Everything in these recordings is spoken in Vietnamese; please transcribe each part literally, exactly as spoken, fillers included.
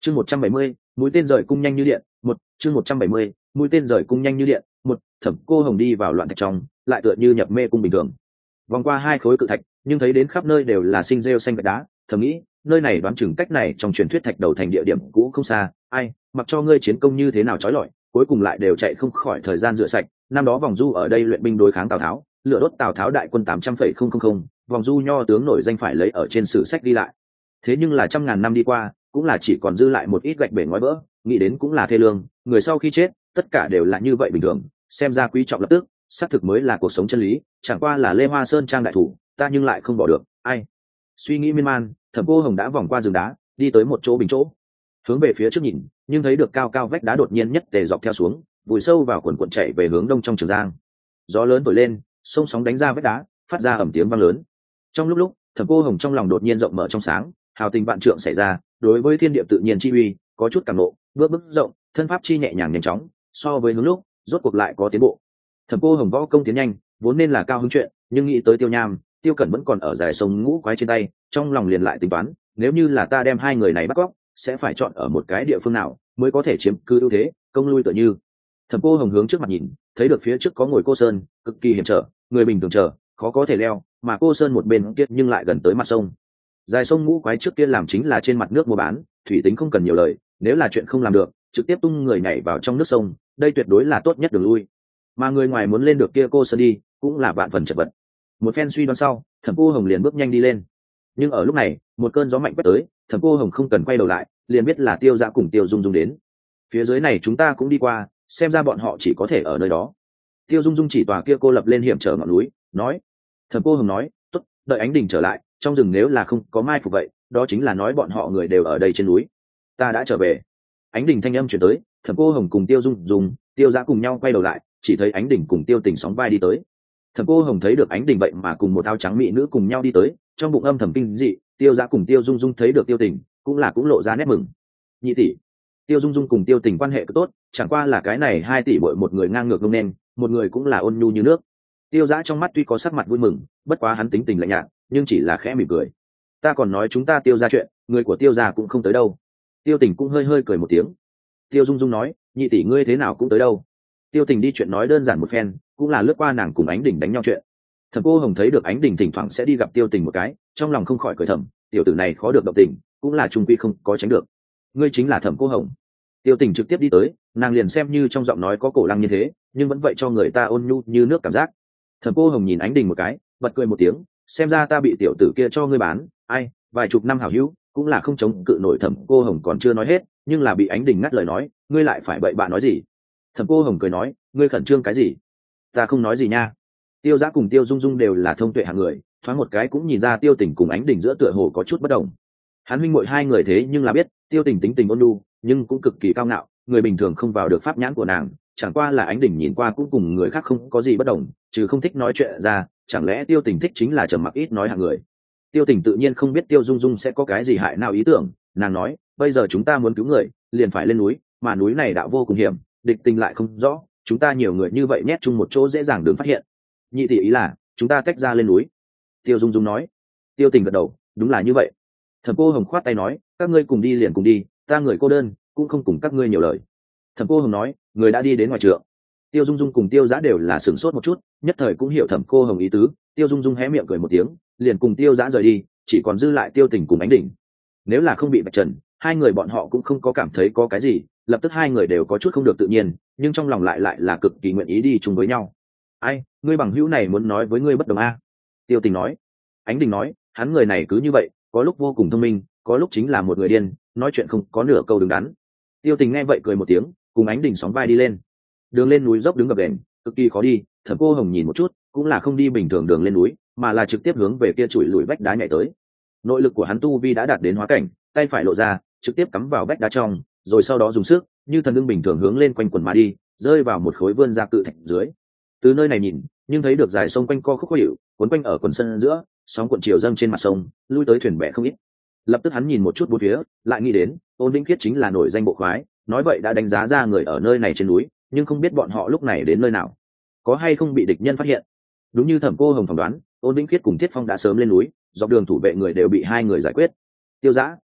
chương một trăm bảy mươi mũi tên rời cung nhanh như điện một chương một trăm bảy mươi mũi tên rời cung nhanh như điện một Thẩm Cô Hồng đi vào loạn thạch trong, lại tựa như nhập mê cung bình thường. Vòng qua hai khối cự thạch, nhưng thấy đến khắp nơi đều là sinh rêu xanh gạch đá, thầm nghĩ nơi này đoán chừng cách này trong truyền thuyết thạch đầu thành địa điểm cũ không xa. Ai mặc cho ngươi chiến công như thế nào trói lọi, cuối cùng lại đều chạy không khỏi thời gian rửa sạch. Năm đó vòng du ở đây luyện binh đối kháng Tào Tháo, lửa đốt Tào Tháo đại quân tám trăm phẩy không không không, vòng du nho tướng nổi danh phải lấy ở trên sử sách đi lại. Thế nhưng là trăm ngàn năm đi qua, cũng là chỉ còn dư lại một ít gạch bể ngói vỡ, nghĩ đến cũng là thê lương, người sau khi chết tất cả đều là như vậy bình thường, xem ra quý trọng lập tức xác thực mới là cuộc sống chân lý, chẳng qua là Lê Hoa Sơn trang đại thủ ta nhưng lại không bỏ được. Ai suy nghĩ miên man, Thẩm Cô Hồng đã vòng qua rừng đá, đi tới một chỗ bình chỗ, hướng về phía trước nhìn, nhưng thấy được cao cao vách đá đột nhiên nhất tề dọc theo xuống, vùi sâu vào quần quần chạy về hướng đông trong Trường Giang. Gió lớn thổi lên, sông sóng đánh ra vách đá, phát ra ầm tiếng vang lớn. Trong lúc lúc, Thẩm Cô Hồng trong lòng đột nhiên rộng mở trong sáng, hào tình vạn trượng xảy ra, đối với thiên địa tự nhiên chi uy có chút cảm nộ, bước bước rộng, thân pháp chi nhẹ nhàng nhanh chóng, so với hướng lúc rốt cuộc lại có tiến bộ. Thẩm Cô Hồng võ công tiến nhanh, vốn nên là cao hứng chuyện, nhưng nghĩ tới Tiêu Nham, Tiêu Cẩn vẫn còn ở dài sông ngũ quái trên tay, trong lòng liền lại tính toán, nếu như là ta đem hai người này bắt cóc, sẽ phải chọn ở một cái địa phương nào mới có thể chiếm cứ ưu thế, công lui tựa như. Thẩm Cô Hồng hướng trước mặt nhìn, thấy được phía trước có ngồi cô sơn, cực kỳ hiểm trở, người bình thường chờ khó có thể leo, mà cô sơn một bên kia nhưng lại gần tới mặt sông. Dài sông ngũ quái trước kia làm chính là trên mặt nước mua bán, thủy tính không cần nhiều lời, nếu là chuyện không làm được, trực tiếp tung người nhảy vào trong nước sông, đây tuyệt đối là tốt nhất đường lui. Mà người ngoài muốn lên được kia cô sơn đi, cũng là vạn phần chật vật. Một phen suy đoán sau, Thẩm Cô Hồng liền bước nhanh đi lên. Nhưng ở lúc này, một cơn gió mạnh quét tới, Thẩm Cô Hồng không cần quay đầu lại, liền biết là Tiêu Dã cùng Tiêu Dung Dung đến. Phía dưới này chúng ta cũng đi qua, xem ra bọn họ chỉ có thể ở nơi đó. Tiêu Dung Dung chỉ tòa kia cô lập lên hiểm trở ngọn núi, nói. Thẩm Cô Hồng nói, tốt, đợi ánh đình trở lại, trong rừng nếu là không có mai phục vậy, đó chính là nói bọn họ người đều ở đây trên núi. Ta đã trở về. Ánh đình thanh âm chuyển tới, Thẩm Cô Hồng cùng Tiêu Dung Dung, Tiêu Dã cùng nhau quay đầu lại, chỉ thấy Ánh Đình cùng Tiêu Tình sóng vai đi tới. Thẩm Cô Hồng thấy được Ánh Đình vậy mà cùng một áo trắng mỹ nữ cùng nhau đi tới, trong bụng âm thầm kinh dị. Tiêu Dã cùng Tiêu Dung Dung thấy được Tiêu Tình, cũng là cũng lộ ra nét mừng. Nhị tỷ. Tiêu Dung Dung cùng Tiêu Tình quan hệ cứ tốt, chẳng qua là cái này hai tỷ bội một người ngang ngược nông nên, một người cũng là ôn nhu như nước. Tiêu Dã trong mắt tuy có sắc mặt vui mừng, bất quá hắn tính tình lạnh nhạt, nhưng chỉ là khẽ mỉm cười. Ta còn nói chúng ta Tiêu gia chuyện, người của Tiêu gia cũng không tới đâu. Tiêu Tình cũng hơi hơi cười một tiếng. Tiêu Dung Dung nói, nhị tỷ ngươi thế nào cũng tới đâu. Tiêu Tình đi chuyện nói đơn giản một phen, cũng là lướt qua nàng cùng Ánh Đình đánh nhau chuyện. Thẩm Cô Hồng thấy được Ánh Đình thỉnh thoảng sẽ đi gặp Tiêu Tình một cái, trong lòng không khỏi cười thầm, tiểu tử này khó được động tình, cũng là trung quy không có tránh được. Ngươi chính là Thẩm Cô Hồng. Tiêu Tình trực tiếp đi tới, nàng liền xem như trong giọng nói có cổ lăng như thế, nhưng vẫn vậy cho người ta ôn nhu như nước cảm giác. Thẩm Cô Hồng nhìn Ánh Đình một cái, bật cười một tiếng, xem ra ta bị tiểu tử kia cho ngươi bán, ai, vài chục năm hảo hữu, cũng là không chống cự nổi. Thẩm Cô Hồng còn chưa nói hết, nhưng là bị Ánh Đình ngắt lời nói, ngươi lại phải bậy bạ nói gì? Thẩm Cô Hồng cười nói, ngươi khẩn trương cái gì? Ta không nói gì nha. Tiêu Dã cùng Tiêu Dung Dung đều là thông tuệ hạng người, thoáng một cái cũng nhìn ra Tiêu Tình cùng Ánh Đình giữa tựa hồ có chút bất đồng. Hắn huynh muội hai người thế nhưng là biết, Tiêu Tình tính tình ôn nhu, nhưng cũng cực kỳ cao ngạo, người bình thường không vào được pháp nhãn của nàng, chẳng qua là Ánh Đình nhìn qua cũng cùng người khác không có gì bất đồng, trừ không thích nói chuyện ra, chẳng lẽ Tiêu Tình thích chính là trầm mặc ít nói hạng người. Tiêu Tình tự nhiên không biết Tiêu Dung Dung sẽ có cái gì hại nào ý tưởng, nàng nói, bây giờ chúng ta muốn cứu người, liền phải lên núi, mà núi này đạo vô cùng hiểm, địch tình lại không rõ, chúng ta nhiều người như vậy nhét chung một chỗ dễ dàng đường phát hiện. Nhị tỷ ý là chúng ta tách ra lên núi. Tiêu Dung Dung nói. Tiêu Tình gật đầu, đúng là như vậy. Thẩm Cô Hồng khoát tay nói, các ngươi cùng đi liền cùng đi, ta người cô đơn, cũng không cùng các ngươi nhiều lời. Thẩm Cô Hồng nói, người đã đi đến ngoài trượng. Tiêu Dung Dung cùng Tiêu Dã đều là sửng sốt một chút, nhất thời cũng hiểu Thẩm Cô Hồng ý tứ. Tiêu Dung Dung hé miệng cười một tiếng, liền cùng Tiêu Dã rời đi, chỉ còn dư lại Tiêu Tình cùng Ánh Đình. Nếu là không bị bạch trần, hai người bọn họ cũng không có cảm thấy có cái gì, lập tức hai người đều có chút không được tự nhiên, nhưng trong lòng lại lại là cực kỳ nguyện ý đi chung với nhau. Ai, ngươi bằng hữu này muốn nói với ngươi bất đồng a? Tiêu Tình nói. Ánh Đình nói, hắn người này cứ như vậy, có lúc vô cùng thông minh, có lúc chính là một người điên, nói chuyện không có nửa câu đứng đắn. Tiêu Tình nghe vậy cười một tiếng, cùng Ánh Đình sóng vai đi lên. Đường lên núi dốc đứng gập ghềnh, cực kỳ khó đi. Thẩm Cô Hồng nhìn một chút, cũng là không đi bình thường đường lên núi, mà là trực tiếp hướng về kia chuỗi lùi vách đá nhảy tới. Nội lực của hắn tu vi đã đạt đến hóa cảnh, tay phải lộ ra, trực tiếp cắm vào vách đá trong, rồi sau đó dùng sức, như thần ưng bình thường hướng lên quanh quần mà đi, rơi vào một khối vươn ra cự thạch dưới. Từ nơi này nhìn, nhưng thấy được dải sông quanh co khúc khó hiểu, cuốn quanh ở quần sân giữa, sóng cuộn chiều dâng trên mặt sông, lui tới thuyền bè không ít. Lập tức hắn nhìn một chút bốn phía, lại nghĩ đến, Ôn Vĩnh Khiết chính là nổi danh bộ khoái, nói vậy đã đánh giá ra người ở nơi này trên núi, nhưng không biết bọn họ lúc này đến nơi nào, có hay không bị địch nhân phát hiện. Đúng như Thẩm Cô Hồng phỏng đoán, Ôn Vĩnh Khiết cùng Thiết Phong đã sớm lên núi, dọc đường thủ vệ người đều bị hai người giải quyết. Tiêu Dã,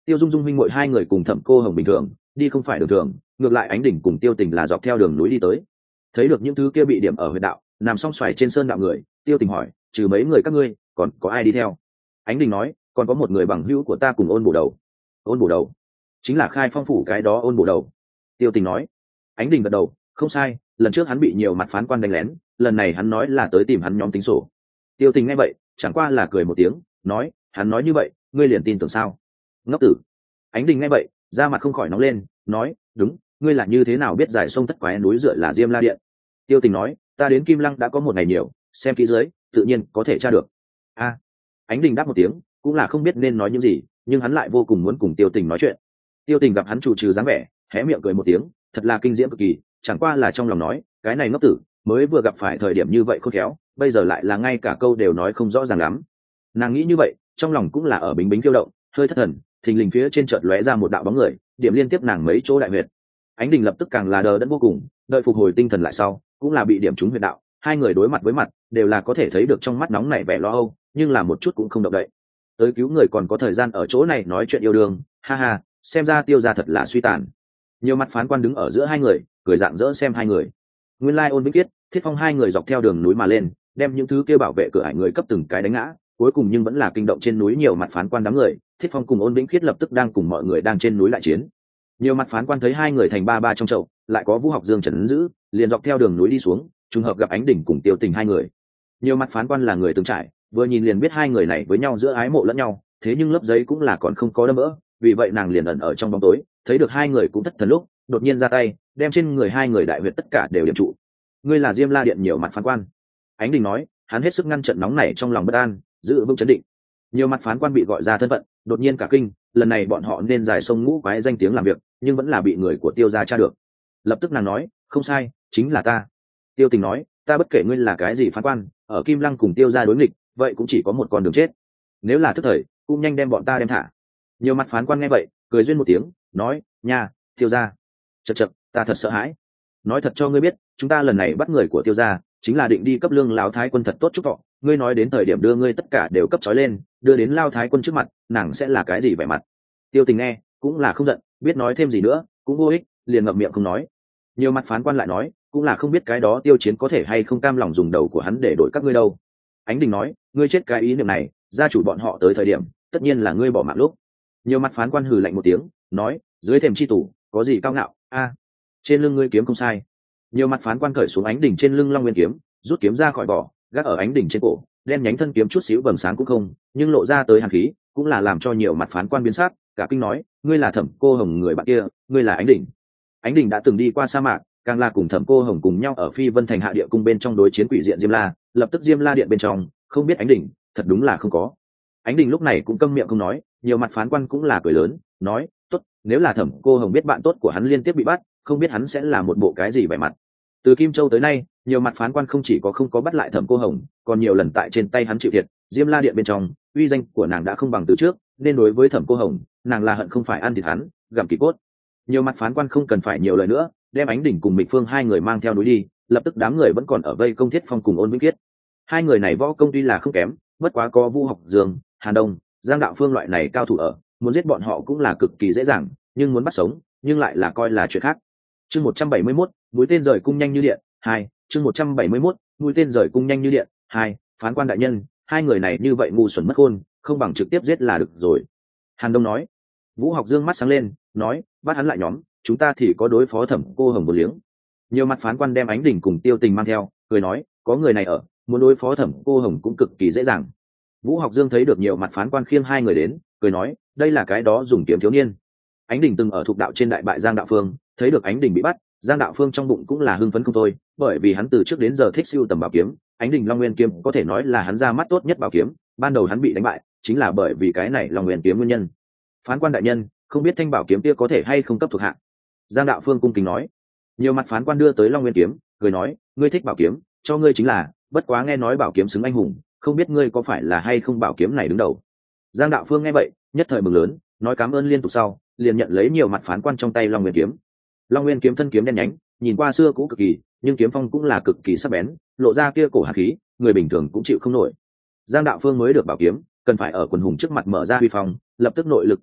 Tiêu Dung Dung huynh muội hai người cùng Thẩm Cô Hồng bình thường đi không phải đường thường, ngược lại Ánh Đỉnh cùng Tiêu Tình là dọc theo đường núi đi tới. Thấy được những thứ kia bị điểm ở huyệt đạo nằm song xoài trên sơn đạo người, Tiêu Tình hỏi, trừ mấy người các ngươi còn có ai đi theo? Ánh Đỉnh nói, còn có một người bằng hữu của ta cùng Ôn Bổ Đầu. Ôn Bổ Đầu chính là Khai Phong phủ cái đó Ôn Bổ Đầu. Tiêu Tình nói. Ánh Đỉnh gật đầu, không sai, lần trước hắn bị nhiều mặt phán quan đánh lén, lần này hắn nói là tới tìm hắn nhóm tính sổ. Tiêu Tình nghe vậy chẳng qua là cười một tiếng, nói, hắn nói như vậy ngươi liền tin tưởng sao? Ngốc tử. Ánh Đình nghe vậy da mặt không khỏi nóng lên, nói, đúng, ngươi là như thế nào biết giải sông Thất Quái núi dựa là Diêm La Điện? Tiêu Tình nói, ta đến Kim Lăng đã có một ngày nhiều, xem kỹ dưới tự nhiên có thể tra được. A. Ánh Đình đáp một tiếng, cũng là không biết nên nói những gì, nhưng hắn lại vô cùng muốn cùng Tiêu Tình nói chuyện. Tiêu Tình gặp hắn chủ trừ dáng vẻ, hé miệng cười một tiếng, thật là kinh diễm cực kỳ, chẳng qua là trong lòng nói, cái này ngốc tử mới vừa gặp phải thời điểm như vậy khôn khéo, bây giờ lại là ngay cả câu đều nói không rõ ràng lắm. Nàng nghĩ như vậy, trong lòng cũng là ở bính bính kêu động, hơi thất thần, thình lình phía trên chợt lóe ra một đạo bóng người, điểm liên tiếp nàng mấy chỗ đại huyệt. Ánh Đình lập tức càng là đờ đẫn vô cùng, đợi phục hồi tinh thần lại sau, cũng là bị điểm trúng huyệt đạo, hai người đối mặt với mặt, đều là có thể thấy được trong mắt nóng nảy vẻ lo âu, nhưng là một chút cũng không động đậy. Tới cứu người còn có thời gian ở chỗ này nói chuyện yêu đương, ha ha, xem ra Tiêu gia thật là suy tàn. Nhiều mặt phán quan đứng ở giữa hai người, cười rạng rỡ xem hai người. Nguyên lai Ôn Vĩnh Kiết, Thiết Phong hai người dọc theo đường núi mà lên, đem những thứ kia bảo vệ cửa ải người cấp từng cái đánh ngã, cuối cùng nhưng vẫn là kinh động trên núi nhiều mặt phán quan đám người. Thiết Phong cùng Ôn Vĩnh Khiết lập tức đang cùng mọi người đang trên núi lại chiến. Nhiều mặt phán quan thấy hai người thành ba ba trong chậu, lại có Vũ Học Dương trấn giữ, liền dọc theo đường núi đi xuống, trùng hợp gặp Ánh Đỉnh cùng Tiêu Tình hai người. Nhiều mặt phán quan là người từng trải, vừa nhìn liền biết hai người này với nhau giữa ái mộ lẫn nhau, thế nhưng lớp giấy cũng là còn không có đâm vỡ, vì vậy nàng liền ẩn ở trong bóng tối, thấy được hai người cũng thất thần lúc, đột nhiên ra tay, đem trên người hai người đại huyệt tất cả đều điểm trụ. Ngươi là Diêm La Điện nhiều mặt phán quan. Ánh Đình nói, hắn hết sức ngăn trận nóng này trong lòng bất an, giữ vững chấn định. Nhiều mặt phán quan bị gọi ra thân phận, đột nhiên cả kinh, lần này bọn họ nên giải sông ngũ quái danh tiếng làm việc, nhưng vẫn là bị người của Tiêu gia tra được. Lập tức nàng nói, không sai, chính là ta. Tiêu Tình nói, ta bất kể ngươi là cái gì phán quan, ở Kim Lăng cùng Tiêu gia đối nghịch, vậy cũng chỉ có một con đường chết. Nếu là thức thời, cũng nhanh đem bọn ta đem thả. Nhiều mặt phán quan nghe vậy, cười duyên một tiếng, nói, nha, Tiêu gia. Chậc chậc, ta thật sợ hãi. Nói thật cho ngươi biết, chúng ta lần này bắt người của Tiêu gia, chính là định đi cấp lương lão thái quân thật tốt chúc thọ. Ngươi nói đến thời điểm đưa ngươi tất cả đều cấp trói lên, đưa đến lao thái quân trước mặt, nàng sẽ là cái gì vẻ mặt? Tiêu Tình nghe cũng là không giận, biết nói thêm gì nữa cũng vô ích, liền ngậm miệng không nói. Nhiều mặt phán quan lại nói, cũng là không biết cái đó Tiêu Chiến có thể hay không cam lòng dùng đầu của hắn để đổi các ngươi đâu. Ánh Đình nói, ngươi chết cái ý niệm này, gia chủ bọn họ tới thời điểm, tất nhiên là ngươi bỏ mạng lúc. Nhiều mặt phán quan hừ lạnh một tiếng, nói, dưới thềm chi tủ có gì cao ngạo? A, trên lưng ngươi kiếm không sai. Nhiều mặt phán quan cởi xuống Ánh Đỉnh trên lưng Long Nguyên kiếm, rút kiếm ra khỏi vỏ, gác ở Ánh Đỉnh trên cổ, đen nhánh thân kiếm chút xíu vầng sáng cũng không, nhưng lộ ra tới hàn khí, cũng là làm cho nhiều mặt phán quan biến sắc, cả kinh nói, ngươi là Thẩm Cô Hồng người bạn kia, ngươi là Ánh Đỉnh. Ánh Đỉnh đã từng đi qua sa mạc, càng là cùng Thẩm Cô Hồng cùng nhau ở Phi Vân Thành hạ địa cung bên trong đối chiến quỷ diện Diêm La, lập tức Diêm La điện bên trong, không biết Ánh Đỉnh, thật đúng là không có. Ánh Đỉnh lúc này cũng câm miệng không nói, nhiều mặt phán quan cũng là cười lớn, nói, tốt, nếu là Thẩm Cô Hồng biết bạn tốt của hắn liên tiếp bị bắt, không biết hắn sẽ là một bộ cái gì vẻ mặt. Từ Kim Châu tới nay, nhiều mặt phán quan không chỉ có không có bắt lại Thẩm Cô Hồng, còn nhiều lần tại trên tay hắn chịu thiệt. Diêm La điện bên trong, uy danh của nàng đã không bằng từ trước, nên đối với Thẩm Cô Hồng, nàng là hận không phải ăn thịt hắn, gặm kỳ cốt. Nhiều mặt phán quan không cần phải nhiều lời nữa, đem Ánh Đỉnh cùng Mịch Phương hai người mang theo núi đi, lập tức đám người vẫn còn ở vây công Thiết Phong cùng Ôn Vĩnh Kiết. Hai người này võ công tuy là không kém, bất quá có Vu Học Dương, Hàn Đông, Giang Đạo Phương loại này cao thủ ở, muốn giết bọn họ cũng là cực kỳ dễ dàng, nhưng muốn bắt sống, nhưng lại là coi là chuyện khác. Chương một trăm bảy mươi mốt, mũi tên rời cung nhanh như điện, hai, chương một trăm bảy mươi mốt, mũi tên rời cung nhanh như điện, hai, phán quan đại nhân, hai người này như vậy ngu xuẩn mất khôn, không bằng trực tiếp giết là được rồi. Hàn Đông nói. Vũ Học Dương mắt sáng lên, nói, bắt hắn lại nhóm, chúng ta thì có đối phó Thẩm Cô Hồng một liếng. Nhiều mặt phán quan đem Ánh Đỉnh cùng Tiêu Tình mang theo, cười nói, có người này ở, muốn đối phó Thẩm Cô Hồng cũng cực kỳ dễ dàng. Vũ Học Dương thấy được nhiều mặt phán quan khiêng hai người đến, cười nói, đây là cái đó dùng kiếm thiếu niên. Ánh Đỉnh từng ở thuộc đạo trên đại bại Giang Đạo Phương, thấy được Ánh Đỉnh bị bắt, Giang Đạo Phương trong bụng cũng là hưng phấn không thôi, bởi vì hắn từ trước đến giờ thích siêu tầm bảo kiếm, Ánh Đỉnh Long Nguyên kiếm có thể nói là hắn ra mắt tốt nhất bảo kiếm, ban đầu hắn bị đánh bại, chính là bởi vì cái này Long Nguyên kiếm nguyên nhân. Phán quan đại nhân, không biết thanh bảo kiếm kia có thể hay không cấp thuộc hạ. Giang Đạo Phương cung kính nói. Nhiều mặt phán quan đưa tới Long Nguyên kiếm, cười nói, ngươi thích bảo kiếm, cho ngươi chính là, bất quá nghe nói bảo kiếm xứng anh hùng, không biết ngươi có phải là hay không bảo kiếm này đứng đầu. Giang Đạo Phương nghe vậy, nhất thời mừng lớn, nói cảm ơn liên tục sau, liền nhận lấy nhiều mặt phán quan trong tay Long Nguyên kiếm. Long Nguyên kiếm thân kiếm đen nhánh, nhìn qua xưa cũ cực kỳ, nhưng kiếm phong cũng là cực kỳ sắc bén, lộ ra kia cổ hàn khí, người bình thường cũng chịu không nổi. Giang Đạo Phương mới được bảo kiếm, cần phải ở quần hùng trước mặt mở ra huy phong, lập tức nội lực thẩm vận,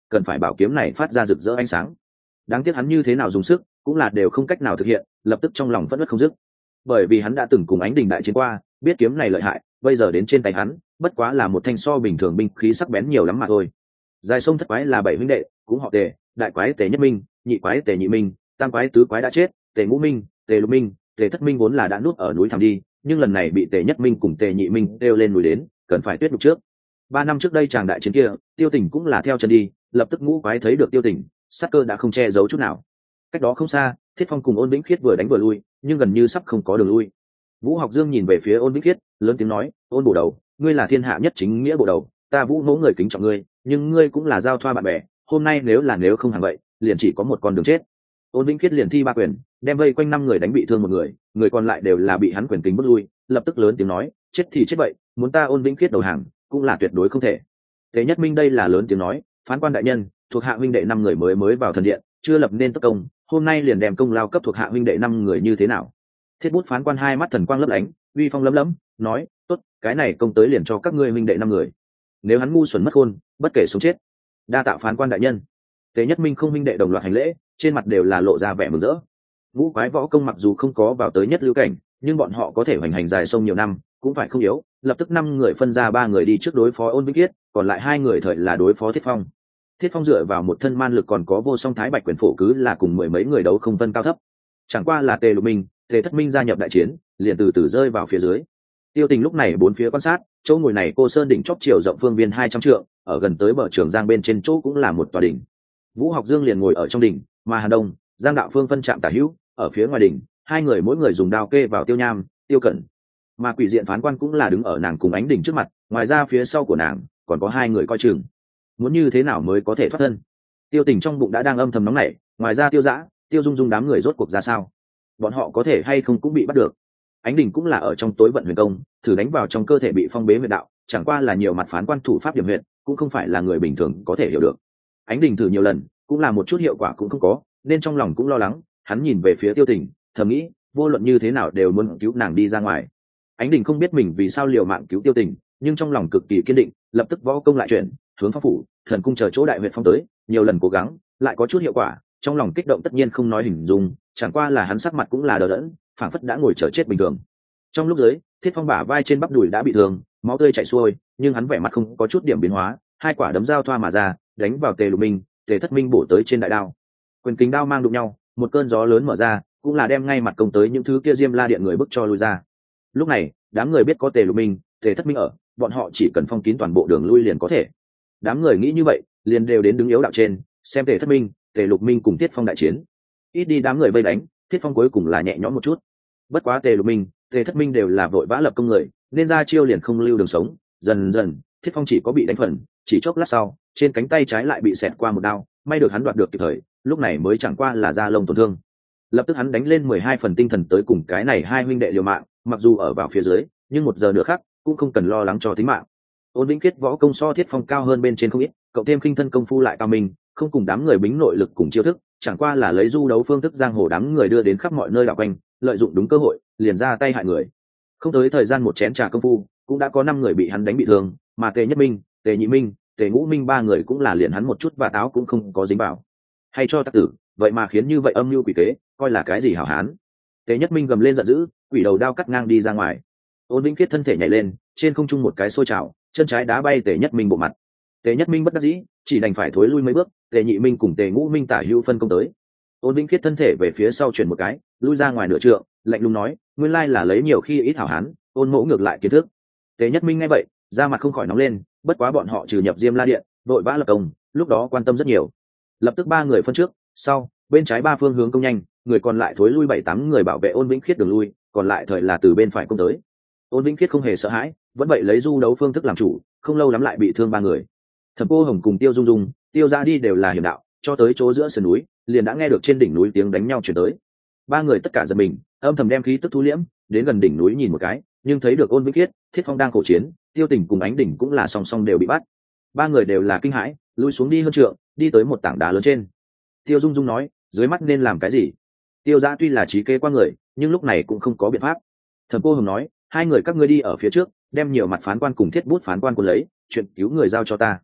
cần phải bảo kiếm này phát ra rực rỡ ánh sáng. Đáng tiếc hắn như thế nào dùng sức cũng là đều không cách nào thực hiện, lập tức trong lòng phẫn uất không dứt. Bởi vì hắn đã từng cùng Ánh Đình đại chiến qua, biết kiếm này lợi hại, bây giờ đến trên tay hắn bất quá là một thanh so bình thường binh khí sắc bén nhiều lắm mà thôi. Dài sông thất quái là bảy huynh đệ, cũng họ Tề, đại quái Tề Nhất Minh, nhị quái Tề Nhị Minh, tam quái tứ quái đã chết, Tề Ngũ Minh, Tề Lục Minh, Tề Thất Minh vốn là đã nuốt ở núi thẳm đi, nhưng lần này bị Tề Nhất Minh cùng Tề Nhị Minh đeo lên núi đến, cần phải tuyết nhục trước. Ba năm trước đây chàng đại chiến kia, Tiêu Tình cũng là theo chân đi, lập tức ngũ quái thấy được Tiêu Tình, sát cơ đã không che giấu chút nào. Cách đó không xa, Thiết Phong cùng Ôn Vĩnh Khiết vừa đánh vừa lui, nhưng gần như sắp không có đường lui. Vũ Học Dương nhìn về phía Ôn Vĩnh Khiết, lớn tiếng nói: "Ôn bổ đầu, ngươi là thiên hạ nhất chính nghĩa bộ đầu, ta Vũ mẫu người kính trọng ngươi, nhưng ngươi cũng là giao thoa bạn bè, hôm nay nếu là nếu không hàng vậy, liền chỉ có một con đường chết." Ôn Vĩnh Khiết liền thi ba quyền, đem vây quanh năm người đánh bị thương một người, người còn lại đều là bị hắn quyền kính bước lui, lập tức lớn tiếng nói: "Chết thì chết vậy, muốn ta Ôn Vĩnh Khiết đầu hàng, cũng là tuyệt đối không thể." Tề Nhất Minh đây là lớn tiếng nói: "Phán quan đại nhân, thuộc hạ huynh đệ năm người mới mới vào thần điện, chưa lập nên tất công, hôm nay liền đem công lao cấp thuộc hạ huynh đệ năm người như thế nào?" Thiết Bút phán quan hai mắt thần quang lấp lánh, uy phong lấm lấm, nói: "Tốt, cái này công tới liền cho các ngươi huynh đệ năm người. Nếu hắn ngu xuẩn mất khôn, bất kể sống chết." Đa tạ phán quan đại nhân. Tề Nhất Minh không huynh đệ đồng loạt hành lễ, trên mặt đều là lộ ra vẻ mừng rỡ. Ngũ quái võ công mặc dù không có vào tới nhất lưu cảnh, nhưng bọn họ có thể hoành hành dài sông nhiều năm, cũng phải không yếu. Lập tức năm người phân ra ba người đi trước đối phó Ôn Vĩnh Khiết, còn lại hai người thời là đối phó Thiết Phong. Thiết Phong dựa vào một thân man lực còn có vô song thái bạch quyền phổ cứ là cùng mười mấy người đấu không phân cao thấp. Chẳng qua là Tề Lục Minh, Tề Thất Minh gia nhập đại chiến, liền từ từ rơi vào phía dưới. Tiêu Tình lúc này bốn phía quan sát, chỗ ngồi này cô sơn đỉnh chóp chiều rộng phương viên hai trăm trượng, ở gần tới bờ trường giang bên trên chỗ cũng là một tòa đỉnh. Vũ Học Dương liền ngồi ở trong đỉnh, mà Hà Đông, Giang Đạo Phương phân chạm tả hữu, ở phía ngoài đỉnh, hai người mỗi người dùng đao kê vào Tiêu Nham, Tiêu Cẩn. Mà Quỷ Diện phán quan cũng là đứng ở nàng cùng Ánh Đỉnh trước mặt, ngoài ra phía sau của nàng còn có hai người coi chừng. Muốn như thế nào mới có thể thoát thân? Tiêu Tình trong bụng đã đang âm thầm nóng nảy, ngoài ra Tiêu Dã, Tiêu Dung Dung đám người rốt cuộc ra sao? Bọn họ có thể hay không cũng bị bắt được? Ánh Đỉnh cũng là ở trong tối vận huyền công, thử đánh vào trong cơ thể bị phong bế huyệt đạo, chẳng qua là nhiều mặt phán quan thủ pháp điểm huyệt, cũng không phải là người bình thường có thể hiểu được. Ánh Đỉnh thử nhiều lần, cũng là một chút hiệu quả cũng không có, nên trong lòng cũng lo lắng, hắn nhìn về phía Tiêu Tình, thầm nghĩ, vô luận như thế nào đều muốn cứu nàng đi ra ngoài. Ánh Đỉnh không biết mình vì sao liều mạng cứu Tiêu Tình, nhưng trong lòng cực kỳ kiên định, lập tức võ công lại chuyển, hướng Phong phủ, thần cung chờ chỗ đại huyệt phong tới, nhiều lần cố gắng, lại có chút hiệu quả, trong lòng kích động tất nhiên không nói hình dung, chẳng qua là hắn sắc mặt cũng là đờ đẫn, phảng phất đã ngồi chờ chết bình thường. Trong lúc dưới, Thiết Phong bả vai trên bắp đùi đã bị thương, máu tươi chảy xuôi, nhưng hắn vẻ mặt không có chút điểm biến hóa, hai quả đấm giao thoa mà ra, đánh vào Tề Lục Minh, Tề Thất Minh bổ tới trên đại đao. Quyền kính đao mang đụng nhau, một cơn gió lớn mở ra, cũng là đem ngay mặt công tới những thứ kia Diêm La điện người bức cho lui ra. Lúc này, đám người biết có Tề Lục Minh, Tề Thất Minh ở, bọn họ chỉ cần phong kín toàn bộ đường lui liền có thể. Đám người nghĩ như vậy, liền đều đến đứng yếu đạo trên, xem Tề Thất Minh, Tề Lục Minh cùng Thiết Phong đại chiến. Ít đi đám người vây đánh, Thiết Phong cuối cùng là nhẹ nhõm một chút. Bất quá Tề Lục Minh, Tề Thất Minh đều là vội vã lập công người, nên ra chiêu liền không lưu đường sống, dần dần, Thiết Phong chỉ có bị đánh phần, chỉ chốc lát sau, trên cánh tay trái lại bị xẹt qua một đao, may được hắn đoạt được kịp thời, lúc này mới chẳng qua là da lông tổn thương. Lập tức hắn đánh lên mười hai phần tinh thần tới cùng cái này hai huynh đệ liều mạng, mặc dù ở vào phía dưới, nhưng một giờ nữa khác cũng không cần lo lắng cho tính mạng. Ôn Vĩnh Khiết võ công so Thiết Phong cao hơn bên trên không ít, cộng thêm khinh thân công phu lại cao minh, không cùng đám người bính nội lực cùng chiêu thức, chẳng qua là lấy du đấu phương thức giang hồ đám người đưa đến khắp mọi nơi đảo quanh, lợi dụng đúng cơ hội, liền ra tay hại người. Không tới thời gian một chén trà công phu, cũng đã có năm người bị hắn đánh bị thương, mà Tề Nhất Minh, Tề Nhị Minh, Tề Ngũ Minh ba người cũng là liền hắn một chút và táo cũng không có dính vào. Hay cho tặc tử, vậy mà khiến như vậy âm mưu quỷ kế, coi là cái gì hảo hán. Tề Nhất Minh gầm lên giận dữ, quỷ đầu đao cắt ngang đi ra ngoài. Ôn Vĩnh Khiết thân thể nhảy lên, trên không trung một cái xôi trào, chân trái đá bay Tề Nhất Minh bộ mặt. Tề Nhất Minh bất đắc dĩ, chỉ đành phải thối lui mấy bước, Tề Nhị Minh cùng Tề Ngũ Minh tả hữu phân công tới. Ôn Vĩnh Khiết thân thể về phía sau chuyển một cái, lui ra ngoài nửa trượng, lạnh lùng nói, nguyên lai là lấy nhiều khi ít hảo hán, Ôn mẫu ngược lại kiến thức. Tề Nhất Minh nghe vậy, da mặt không khỏi nóng lên, bất quá bọn họ trừ nhập Diêm La điện, đội vã lập công, lúc đó quan tâm rất nhiều. Lập tức ba người phân trước, sau, bên trái ba phương hướng công nhanh, người còn lại thối lui bảy tám người bảo vệ Ôn Vĩnh Khiết đường lui, còn lại thời là từ bên phải công tới. Ôn Vĩnh Khiết không hề sợ hãi, vẫn vậy lấy du đấu phương thức làm chủ, không lâu lắm lại bị thương ba người. Thẩm Cô Hồng cùng Tiêu Dung Dung, Tiêu Gia đi đều là hiểm đạo, cho tới chỗ giữa sườn núi, liền đã nghe được trên đỉnh núi tiếng đánh nhau truyền tới. Ba người tất cả giật mình, âm thầm đem khí tức thu liễm, đến gần đỉnh núi nhìn một cái, nhưng thấy được Ôn Vĩnh Khiết, Thiết Phong đang khổ chiến, Tiêu Tình cùng Ánh Đỉnh cũng là song song đều bị bắt. Ba người đều là kinh hãi, lùi xuống đi hơn trượng, đi tới một tảng đá lớn trên. Tiêu Dung Dung nói, dưới mắt nên làm cái gì? Tiêu Gia tuy là trí kế qua người, nhưng lúc này cũng không có biện pháp. Thẩm Cô Hồng nói, hai người các ngươi đi ở phía trước, đem nhiều mặt phán quan cùng Thiết Bút phán quan quân lấy, chuyện cứu người giao cho ta.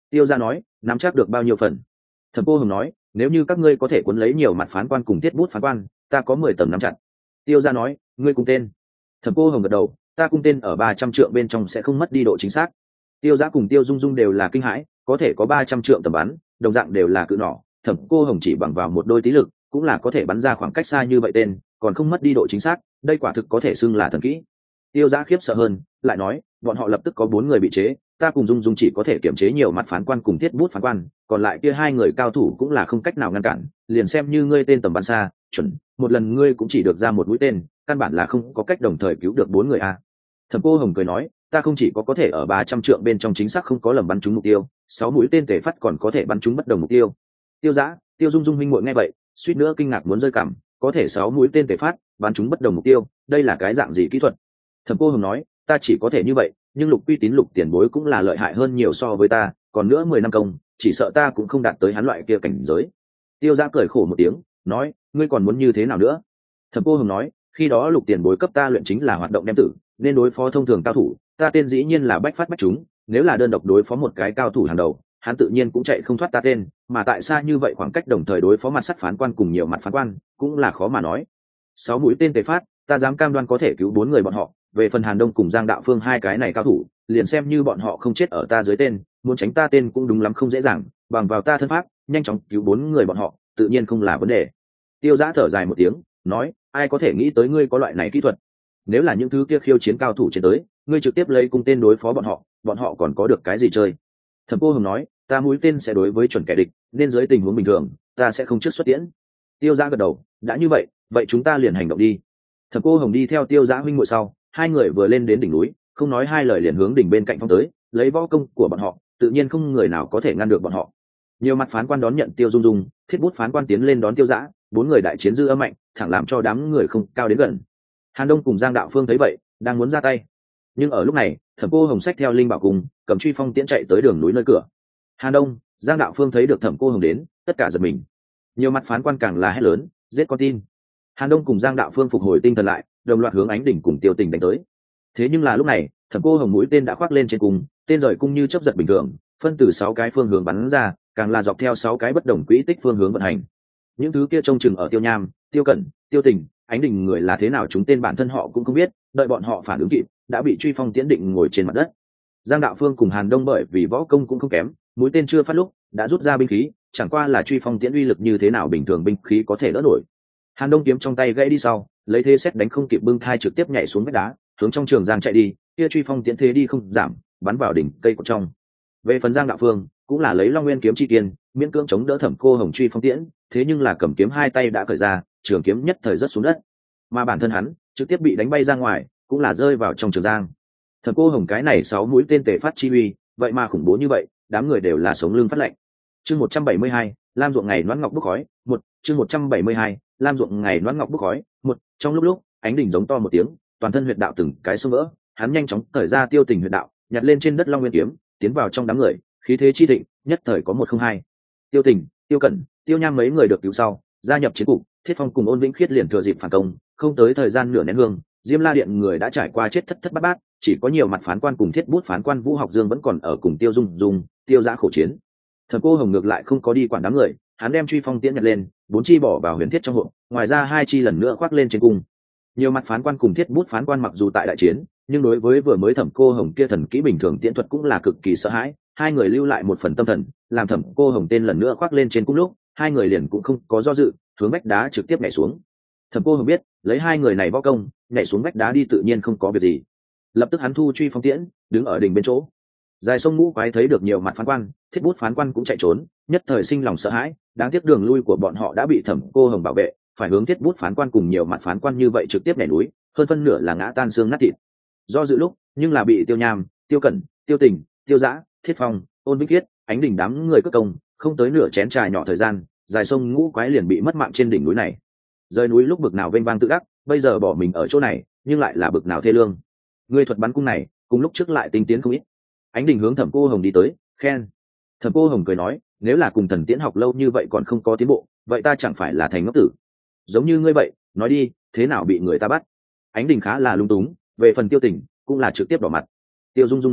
Tiêu Gia nói, nắm chắc được bao nhiêu phần? Thẩm Cô Hồng nói, nếu như các ngươi có thể cuốn lấy nhiều mặt phán quan cùng thiết bút phán quan, ta có mười tầng nắm chặt. Tiêu Gia nói, ngươi cung tên. Thẩm Cô Hồng gật đầu, ta cung tên ở ba trăm trượng bên trong sẽ không mất đi độ chính xác. Tiêu Gia cùng Tiêu Dung Dung đều là kinh hãi, có thể có ba trăm trượng tầm bắn, đồng dạng đều là cự nỏ, Thẩm Cô Hồng chỉ bằng vào một đôi tí lực, cũng là có thể bắn ra khoảng cách xa như vậy tên, còn không mất đi độ chính xác, đây quả thực có thể xưng là thần kỹ. Tiêu Gia khiếp sợ hơn, lại nói, bọn họ lập tức có bốn người bị chế, ta cùng Dung Dung chỉ có thể kiểm chế nhiều mặt phán quan cùng thiết bút phán quan, còn lại kia hai người cao thủ cũng là không cách nào ngăn cản, liền xem như ngươi tên tầm bắn xa, chuẩn, một lần ngươi cũng chỉ được ra một mũi tên, căn bản là không có cách đồng thời cứu được bốn người a. Thẩm Cô Hồng cười nói, ta không chỉ có có thể ở ba trăm trượng bên trong chính xác không có lầm bắn trúng mục tiêu, sáu mũi tên tề phát còn có thể bắn trúng bất đồng mục tiêu. Tiêu Giã, Tiêu Dung Dung huynh muội nghe vậy, suýt nữa kinh ngạc muốn rơi cằm, có thể sáu mũi tên tề phát bắn trúng bất đồng mục tiêu, đây là cái dạng gì kỹ thuật? Thẩm Cô Hồng nói, ta chỉ có thể như vậy, nhưng Lục Quy Tín Lục tiền bối cũng là lợi hại hơn nhiều so với ta, còn nữa mười năm công, chỉ sợ ta cũng không đạt tới hắn loại kia cảnh giới. Tiêu Giã cười khổ một tiếng, nói, ngươi còn muốn như thế nào nữa? Thẩm Cô Hồng nói, khi đó Lục tiền bối cấp ta luyện chính là hoạt động đem tử, nên đối phó thông thường cao thủ, ta tên dĩ nhiên là bách phát bách chúng, nếu là đơn độc đối phó một cái cao thủ hàng đầu, hắn tự nhiên cũng chạy không thoát ta tên, mà tại sao như vậy khoảng cách đồng thời đối phó mặt sắt phán quan cùng nhiều mặt phán quan, cũng là khó mà nói. Sáu mũi tên tề phát, ta dám cam đoan có thể cứu bốn người bọn họ, về phần Hàn Đông cùng Giang Đạo Phương hai cái này cao thủ, liền xem như bọn họ không chết ở ta dưới tên, muốn tránh ta tên cũng đúng lắm không dễ dàng, bằng vào ta thân pháp, nhanh chóng cứu bốn người bọn họ, tự nhiên không là vấn đề. Tiêu Giã thở dài một tiếng, nói, ai có thể nghĩ tới ngươi có loại này kỹ thuật? Nếu là những thứ kia khiêu chiến cao thủ trên tới, ngươi trực tiếp lấy cung tên đối phó bọn họ, bọn họ còn có được cái gì chơi? Thẩm Cô Hồng nói, ta mũi tên sẽ đối với chuẩn kẻ địch, nên dưới tình huống bình thường, ta sẽ không trước xuất tiễn. Tiêu Giã gật đầu, đã như vậy, vậy chúng ta liền hành động đi. Thẩm Cô Hồng đi theo Tiêu Giã huynh muội sau, hai người vừa lên đến đỉnh núi, không nói hai lời liền hướng đỉnh bên cạnh phong tới, lấy võ công của bọn họ, tự nhiên không người nào có thể ngăn được bọn họ. Nhiều mặt phán quan đón nhận Tiêu Dung Dung, thiết bút phán quan tiến lên đón Tiêu Giã, bốn người đại chiến dư âm mạnh, thẳng làm cho đám người không cao đến gần. Hàn Đông cùng Giang Đạo Phương thấy vậy, đang muốn ra tay, nhưng ở lúc này, Thẩm Cô Hồng xách theo linh bảo cung, cầm truy phong tiễn chạy tới đường núi nơi cửa. Hàn Đông, Giang Đạo Phương thấy được Thẩm Cô Hồng đến, tất cả giật mình. Nhiều mặt phán quan càng là hét lớn, giết con tin. Hàn Đông cùng Giang Đạo Phương phục hồi tinh thần lại, đồng loạt hướng Ánh Đỉnh cùng Tiêu Tình đánh tới. Thế nhưng là lúc này, Thẩm Cô Hồng mũi tên đã khoác lên trên cung, tên rời cung như chớp giật bình thường, phân từ sáu cái phương hướng bắn ra, càng là dọc theo sáu cái bất đồng quỹ tích phương hướng vận hành. Những thứ kia trông chừng ở Tiêu Nham, Tiêu Cẩn, Tiêu Tình, Ánh Đỉnh người là thế nào chúng tên bản thân họ cũng không biết, đợi bọn họ phản ứng kịp, đã bị truy phong tiễn định ngồi trên mặt đất. Giang Đạo Phương cùng Hàn Đông bởi vì võ công cũng không kém, mũi tên chưa phát lúc đã rút ra binh khí, chẳng qua là truy phong tiễn uy lực như thế nào bình thường binh khí có thể đỡ nổi. Hàn Đông kiếm trong tay gãy đi sau, lấy thế xét đánh không kịp bưng thai trực tiếp nhảy xuống vách đá, hướng trong trường giang chạy đi, kia truy phong tiễn thế đi không giảm, bắn vào đỉnh cây cột trong. Về phần Giang Đạo Phương, cũng là lấy Long Nguyên kiếm chi kiên, miễn cưỡng chống đỡ Thẩm Cô Hồng truy phong tiễn, thế nhưng là cầm kiếm hai tay đã cởi ra, trường kiếm nhất thời rớt xuống đất. Mà bản thân hắn, trực tiếp bị đánh bay ra ngoài, cũng là rơi vào trong trường giang. Thẩm Cô Hồng cái này sáu mũi tên tề phát chi uy, vậy mà khủng bố như vậy, đám người đều là sống lưng phát lạnh. Chương một trăm bảy mươi hai, Lam ruộng ngày noãn ngọc bốc khói, một, chương một trăm bảy mươi hai, Lam ruộng ngày noãn ngọc bốc khói, một, trong lúc lúc, Ánh Đỉnh giống to một tiếng, toàn thân huyệt đạo từng cái xông vỡ, hắn nhanh chóng cởi ra Tiêu Tình huyệt đạo, nhặt lên trên đất Long Nguyên kiếm, tiến vào trong đám người, khí thế chi thịnh, nhất thời có một không hai. Tiêu Tình, Tiêu Cẩn, Tiêu Nham mấy người được cứu sau, gia nhập chiến cục, Thiết Phong cùng Ôn Vĩnh Khiết liền thừa dịp phản công, không tới thời gian nửa nén hương, Diêm La Điện người đã trải qua chết thất thất bát bát, chỉ có nhiều mặt phán quan cùng thiết bút phán quan Vũ Học Dương vẫn còn ở cùng Tiêu Dung Dung, Tiêu Giã khổ chiến. Thẩm Cô Hồng ngược lại không có đi quản đám người, hắn đem truy phong tiễn nhặt lên, bốn chi bỏ vào huyền thiết trong hộp, ngoài ra hai chi lần nữa khoác lên trên cung. Nhiều mặt phán quan cùng thiết bút phán quan mặc dù tại đại chiến, nhưng đối với vừa mới Thẩm Cô Hồng kia thần kỹ bình thường tiễn thuật cũng là cực kỳ sợ hãi, hai người lưu lại một phần tâm thần, làm Thẩm Cô Hồng tên lần nữa khoác lên trên cung lúc, hai người liền cũng không có do dự, hướng vách đá trực tiếp nhảy xuống. Thẩm Cô Hồng biết, lấy hai người này võ công, nhảy xuống vách đá đi tự nhiên không có việc gì. Lập tức hắn thu truy phong tiễn, đứng ở đỉnh bên chỗ. Dài sông Ngũ Quái thấy được nhiều mặt phán quan, thiết bút phán quan cũng chạy trốn, nhất thời sinh lòng sợ hãi, đáng tiếc đường lui của bọn họ đã bị Thẩm Cô Hồng bảo vệ, phải hướng thiết bút phán quan cùng nhiều mặt phán quan như vậy trực tiếp nhảy núi, hơn phân nửa là ngã tan xương nát thịt. Do dự lúc, nhưng là bị Tiêu Nham, Tiêu Cẩn, Tiêu Tình, Tiêu Giã, Thiết Phong, Ôn Vĩnh Khiết, Ánh Đỉnh đám người cất công, không tới nửa chén trà nhỏ thời gian, dài sông Ngũ Quái liền bị mất mạng trên đỉnh núi này. Rời núi lúc bực nào vênh vang tự đắc, bây giờ bỏ mình ở chỗ này, nhưng lại là bực nào thê lương. Ngươi thuật bắn cung này, cùng lúc trước lại tinh tiến không ít. Ánh Đỉnh hướng Thẩm Cô Hồng đi tới, khen. Thẩm Cô Hồng cười nói, nếu là cùng thần tiễn học lâu như vậy còn không có tiến bộ, vậy ta chẳng phải là thành ngốc tử. Giống như ngươi vậy, nói đi, thế nào bị người ta bắt? Ánh Đỉnh khá là lung túng, về phần Tiêu Tình, cũng là trực tiếp đỏ mặt. Tiêu Dung Dung nói,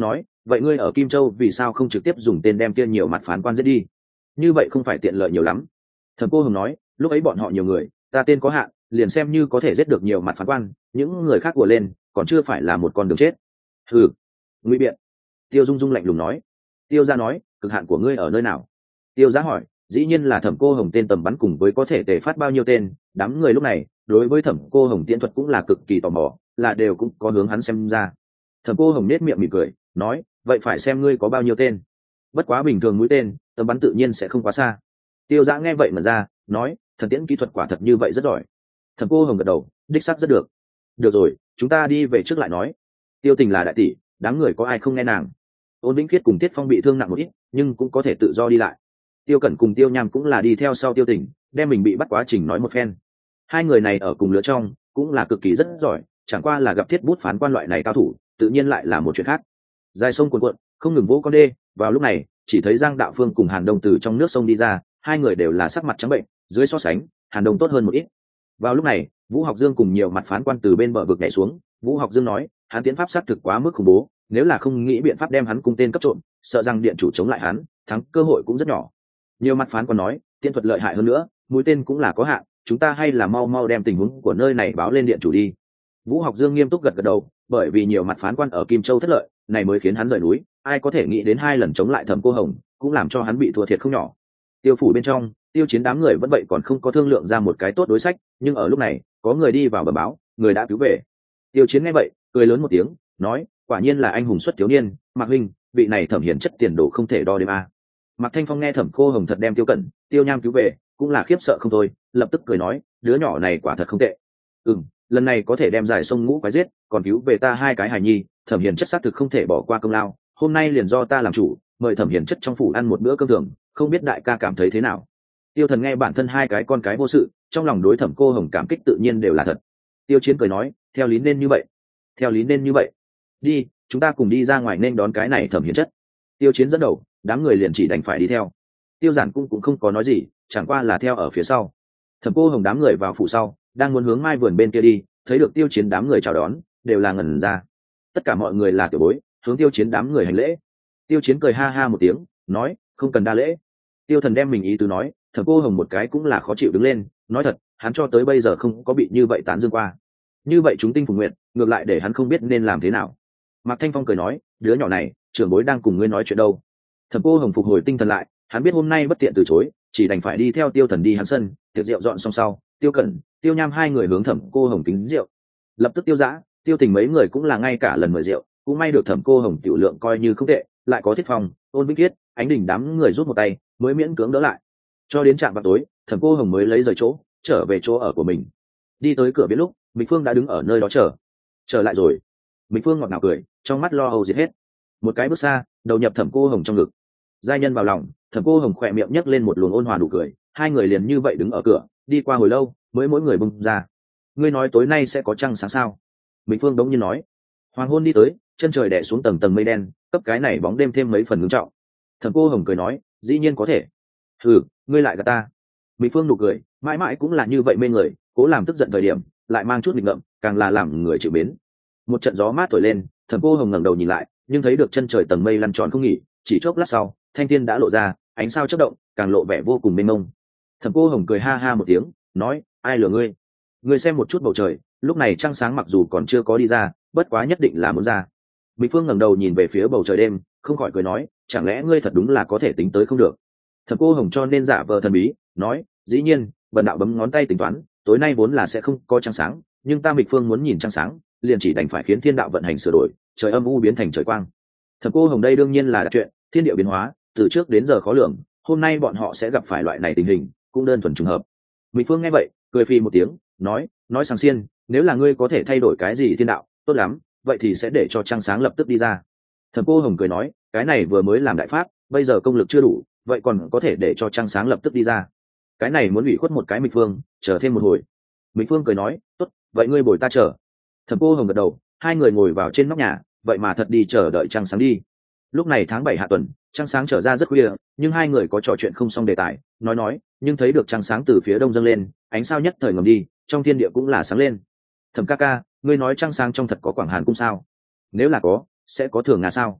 vậy ngươi ở Kim Châu vì sao không trực tiếp dùng tên đem kia nhiều mặt phán quan giết đi? Như vậy không phải tiện lợi nhiều lắm? Thẩm Cô Hồng nói, lúc ấy bọn họ nhiều người, ta tên có hạn, liền xem như có thể giết được nhiều mặt phán quan, những người khác của lên còn chưa phải là một con đường chết. Hừ, ngụy biện. Tiêu Dung Dung lạnh lùng nói. Tiêu Gia nói, cực hạn của ngươi ở nơi nào? Tiêu Giá hỏi, dĩ nhiên là Thẩm Cô Hồng tên tầm bắn cùng với có thể tề phát bao nhiêu tên. Đám người lúc này đối với Thẩm Cô Hồng tiễn thuật cũng là cực kỳ tò mò, là đều cũng có hướng hắn xem ra. Thẩm Cô Hồng nết miệng mỉm cười, nói, vậy phải xem ngươi có bao nhiêu tên. Bất quá bình thường mũi tên tầm bắn tự nhiên sẽ không quá xa. Tiêu Giã nghe vậy mà ra, nói, thần tiễn kỹ thuật quả thật như vậy rất giỏi. Thẩm Cô Hồng gật đầu, đích xác rất được. Được rồi, chúng ta đi về trước lại nói. Tiêu Tình là đại tỷ, đám người có ai không nghe nàng. Ôn Vĩnh Khiết cùng Tiết Phong bị thương nặng một ít, nhưng cũng có thể tự do đi lại. Tiêu Cẩn cùng Tiêu Nham cũng là đi theo sau Tiêu Tình, đem mình bị bắt quá trình nói một phen. Hai người này ở cùng lứa trong cũng là cực kỳ rất giỏi, chẳng qua là gặp thiết bút phán quan loại này cao thủ, tự nhiên lại là một chuyện khác. Dài sông cuồn cuộn, không ngừng vỗ con đê. Vào lúc này, chỉ thấy Giang Đạo Phương cùng Hàn Đông từ trong nước sông đi ra, hai người đều là sắc mặt trắng bệnh, dưới so sánh, Hàn Đông tốt hơn một ít. Vào lúc này, Vũ Học Dương cùng nhiều mặt phán quan từ bên bờ vực nhảy xuống. Vũ Học Dương nói, hắn tiến pháp sát thực quá mức khủng bố, nếu là không nghĩ biện pháp đem hắn cung tên cấp trộm, sợ rằng điện chủ chống lại hắn, thắng cơ hội cũng rất nhỏ. Nhiều mặt phán quan nói, tiên thuật lợi hại hơn nữa, mũi tên cũng là có hạn, chúng ta hay là mau mau đem tình huống của nơi này báo lên điện chủ đi. Vũ Học Dương nghiêm túc gật gật đầu, bởi vì nhiều mặt phán quan ở Kim Châu thất lợi, này mới khiến hắn rời núi, ai có thể nghĩ đến hai lần chống lại Thẩm Cô Hồng, cũng làm cho hắn bị thua thiệt không nhỏ. Tiêu phủ bên trong, Tiêu Chiến đám người vẫn vậy còn không có thương lượng ra một cái tốt đối sách, nhưng ở lúc này, có người đi vào bẩm báo, người đã cứu về. Tiêu Chiến nghe vậy, cười lớn một tiếng, nói, quả nhiên là anh hùng xuất thiếu niên, Mạc huynh, vị này Thẩm Hiển chất tiền đồ không thể đo đếm a. Mạc Thanh Phong nghe Thẩm Cô Hồng thật đem Tiêu Cẩn, Tiêu Nham cứu về, cũng là khiếp sợ không thôi, lập tức cười nói, đứa nhỏ này quả thật không tệ. Ừm, lần này có thể đem giải sông ngũ quái giết, còn cứu về ta hai cái hài nhi, Thẩm Hiển chất xác thực không thể bỏ qua công lao, hôm nay liền do ta làm chủ, mời Thẩm Hiển chất trong phủ ăn một bữa cơm thường, không biết đại ca cảm thấy thế nào. Tiêu Thần nghe bản thân hai cái con cái vô sự, trong lòng đối Thẩm Cô Hồng cảm kích tự nhiên đều là thật. Tiêu Chiến cười nói, theo lý nên như vậy, theo lý nên như vậy. Đi, chúng ta cùng đi ra ngoài nên đón cái này Thẩm Hiển chất. Tiêu Chiến dẫn đầu, đám người liền chỉ đành phải đi theo. Tiêu Giản cũng cũng không có nói gì, chẳng qua là theo ở phía sau. Thẩm Cô Hồng đám người vào phủ sau, đang muốn hướng mai vườn bên kia đi, thấy được Tiêu Chiến đám người chào đón, đều là ngẩn ra. Tất cả mọi người là tiểu bối, hướng Tiêu Chiến đám người hành lễ. Tiêu Chiến cười ha ha một tiếng, nói, không cần đa lễ. Tiêu Thần đem mình ý tứ nói, Thẩm Cô Hồng một cái cũng là khó chịu đứng lên, nói thật, hắn cho tới bây giờ không có bị như vậy tán dương qua. Như vậy chúng tinh phục nguyện, ngược lại để hắn không biết nên làm thế nào. Mạc Thanh Phong cười nói, đứa nhỏ này, trưởng bối đang cùng ngươi nói chuyện đâu. Thẩm Cô Hồng phục hồi tinh thần lại, hắn biết hôm nay bất tiện từ chối, chỉ đành phải đi theo Tiêu Thần đi hắn sân, tiệc rượu dọn xong sau, Tiêu Cẩn, Tiêu Nham hai người hướng Thẩm Cô Hồng kính rượu. Lập tức Tiêu Dã, Tiêu Tình mấy người cũng là ngay cả lần mời rượu, cũng may được Thẩm Cô Hồng tiểu lượng coi như không tệ, lại có Thiết Phong, Ôn Vĩnh Kiết, Ánh Đình đám người rút một tay, mới miễn cưỡng đỡ lại. Cho đến trạm vào tối, Thẩm Cô Hồng mới lấy rời chỗ, trở về chỗ ở của mình. Đi tới cửa biết lúc, Mịch Phương đã đứng ở nơi đó chờ. Trở lại rồi. Mịch Phương ngọt ngào cười, trong mắt lo âu diệt hết. Một cái bước xa, đầu nhập Thẩm Cô Hồng trong ngực. Giai nhân vào lòng, Thẩm Cô Hồng khỏe miệng nhấc lên một luồng ôn hòa nụ cười, hai người liền như vậy đứng ở cửa, đi qua hồi lâu, mới mỗi người bung ra. Ngươi nói tối nay sẽ có trăng sáng sao? Mịch Phương đống nhiên nói. Hoàng hôn đi tới, chân trời đè xuống tầng tầng mây đen, cấp cái này bóng đêm thêm mấy phần ngưng trọng. Thẩm Cô Hồng cười nói, dĩ nhiên có thể. Ừ, ngươi lại gạt ta. Mịch Phương nụ cười, mãi mãi cũng là như vậy mê người, cố làm tức giận thời điểm, lại mang chút nghịch ngợm, càng là làm người chịu mến. Một trận gió mát thổi lên, Thẩm Cô Hồng ngẩng đầu nhìn lại, nhưng thấy được chân trời tầng mây lăn tròn không nghỉ, chỉ chốc lát sau, thanh thiên đã lộ ra, ánh sao chớp động, càng lộ vẻ vô cùng mênh mông. Thẩm Cô Hồng cười ha ha một tiếng, nói, ai lừa ngươi? Ngươi xem một chút bầu trời, lúc này trăng sáng mặc dù còn chưa có đi ra, bất quá nhất định là muốn ra. Mịch Phương ngẩng đầu nhìn về phía bầu trời đêm, không khỏi cười nói, chẳng lẽ ngươi thật đúng là có thể tính tới không được? Thẩm Cô Hồng cho nên giả vờ thần bí, nói, dĩ nhiên, bần đạo bấm ngón tay tính toán, tối nay vốn là sẽ không có trăng sáng, nhưng ta Mịch Phương muốn nhìn trăng sáng, liền chỉ đành phải khiến thiên đạo vận hành sửa đổi, trời âm u biến thành trời quang. Thẩm Cô Hồng đây đương nhiên là chuyện, thiên địa biến hóa, từ trước đến giờ khó lường, hôm nay bọn họ sẽ gặp phải loại này tình hình, cũng đơn thuần trùng hợp. Mịch Phương nghe vậy, cười phi một tiếng, nói, nói sang xiên, nếu là ngươi có thể thay đổi cái gì thiên đạo, tốt lắm, vậy thì sẽ để cho trăng sáng lập tức đi ra. Thẩm Cô Hồng cười nói, cái này vừa mới làm đại pháp, bây giờ công lực chưa đủ, vậy còn có thể để cho trăng sáng lập tức đi ra. Cái này muốn ủy khuất một cái Mịch Phương, chờ thêm một hồi. Mịch Phương cười nói, tốt, vậy ngươi bồi ta chờ. Thẩm Cô Hồng gật đầu, hai người ngồi vào trên nóc nhà, vậy mà thật đi chờ đợi trăng sáng đi. Lúc này tháng bảy hạ tuần, trăng sáng trở ra rất khuya, nhưng hai người có trò chuyện không xong đề tài, nói nói, nhưng thấy được trăng sáng từ phía đông dâng lên, ánh sao nhất thời ngầm đi, trong thiên địa cũng là sáng lên. Thẩm ca ca, ngươi nói trăng sáng trong thật có Quảng Hàn cung sao? Nếu là có, sẽ có Thường Nga sao?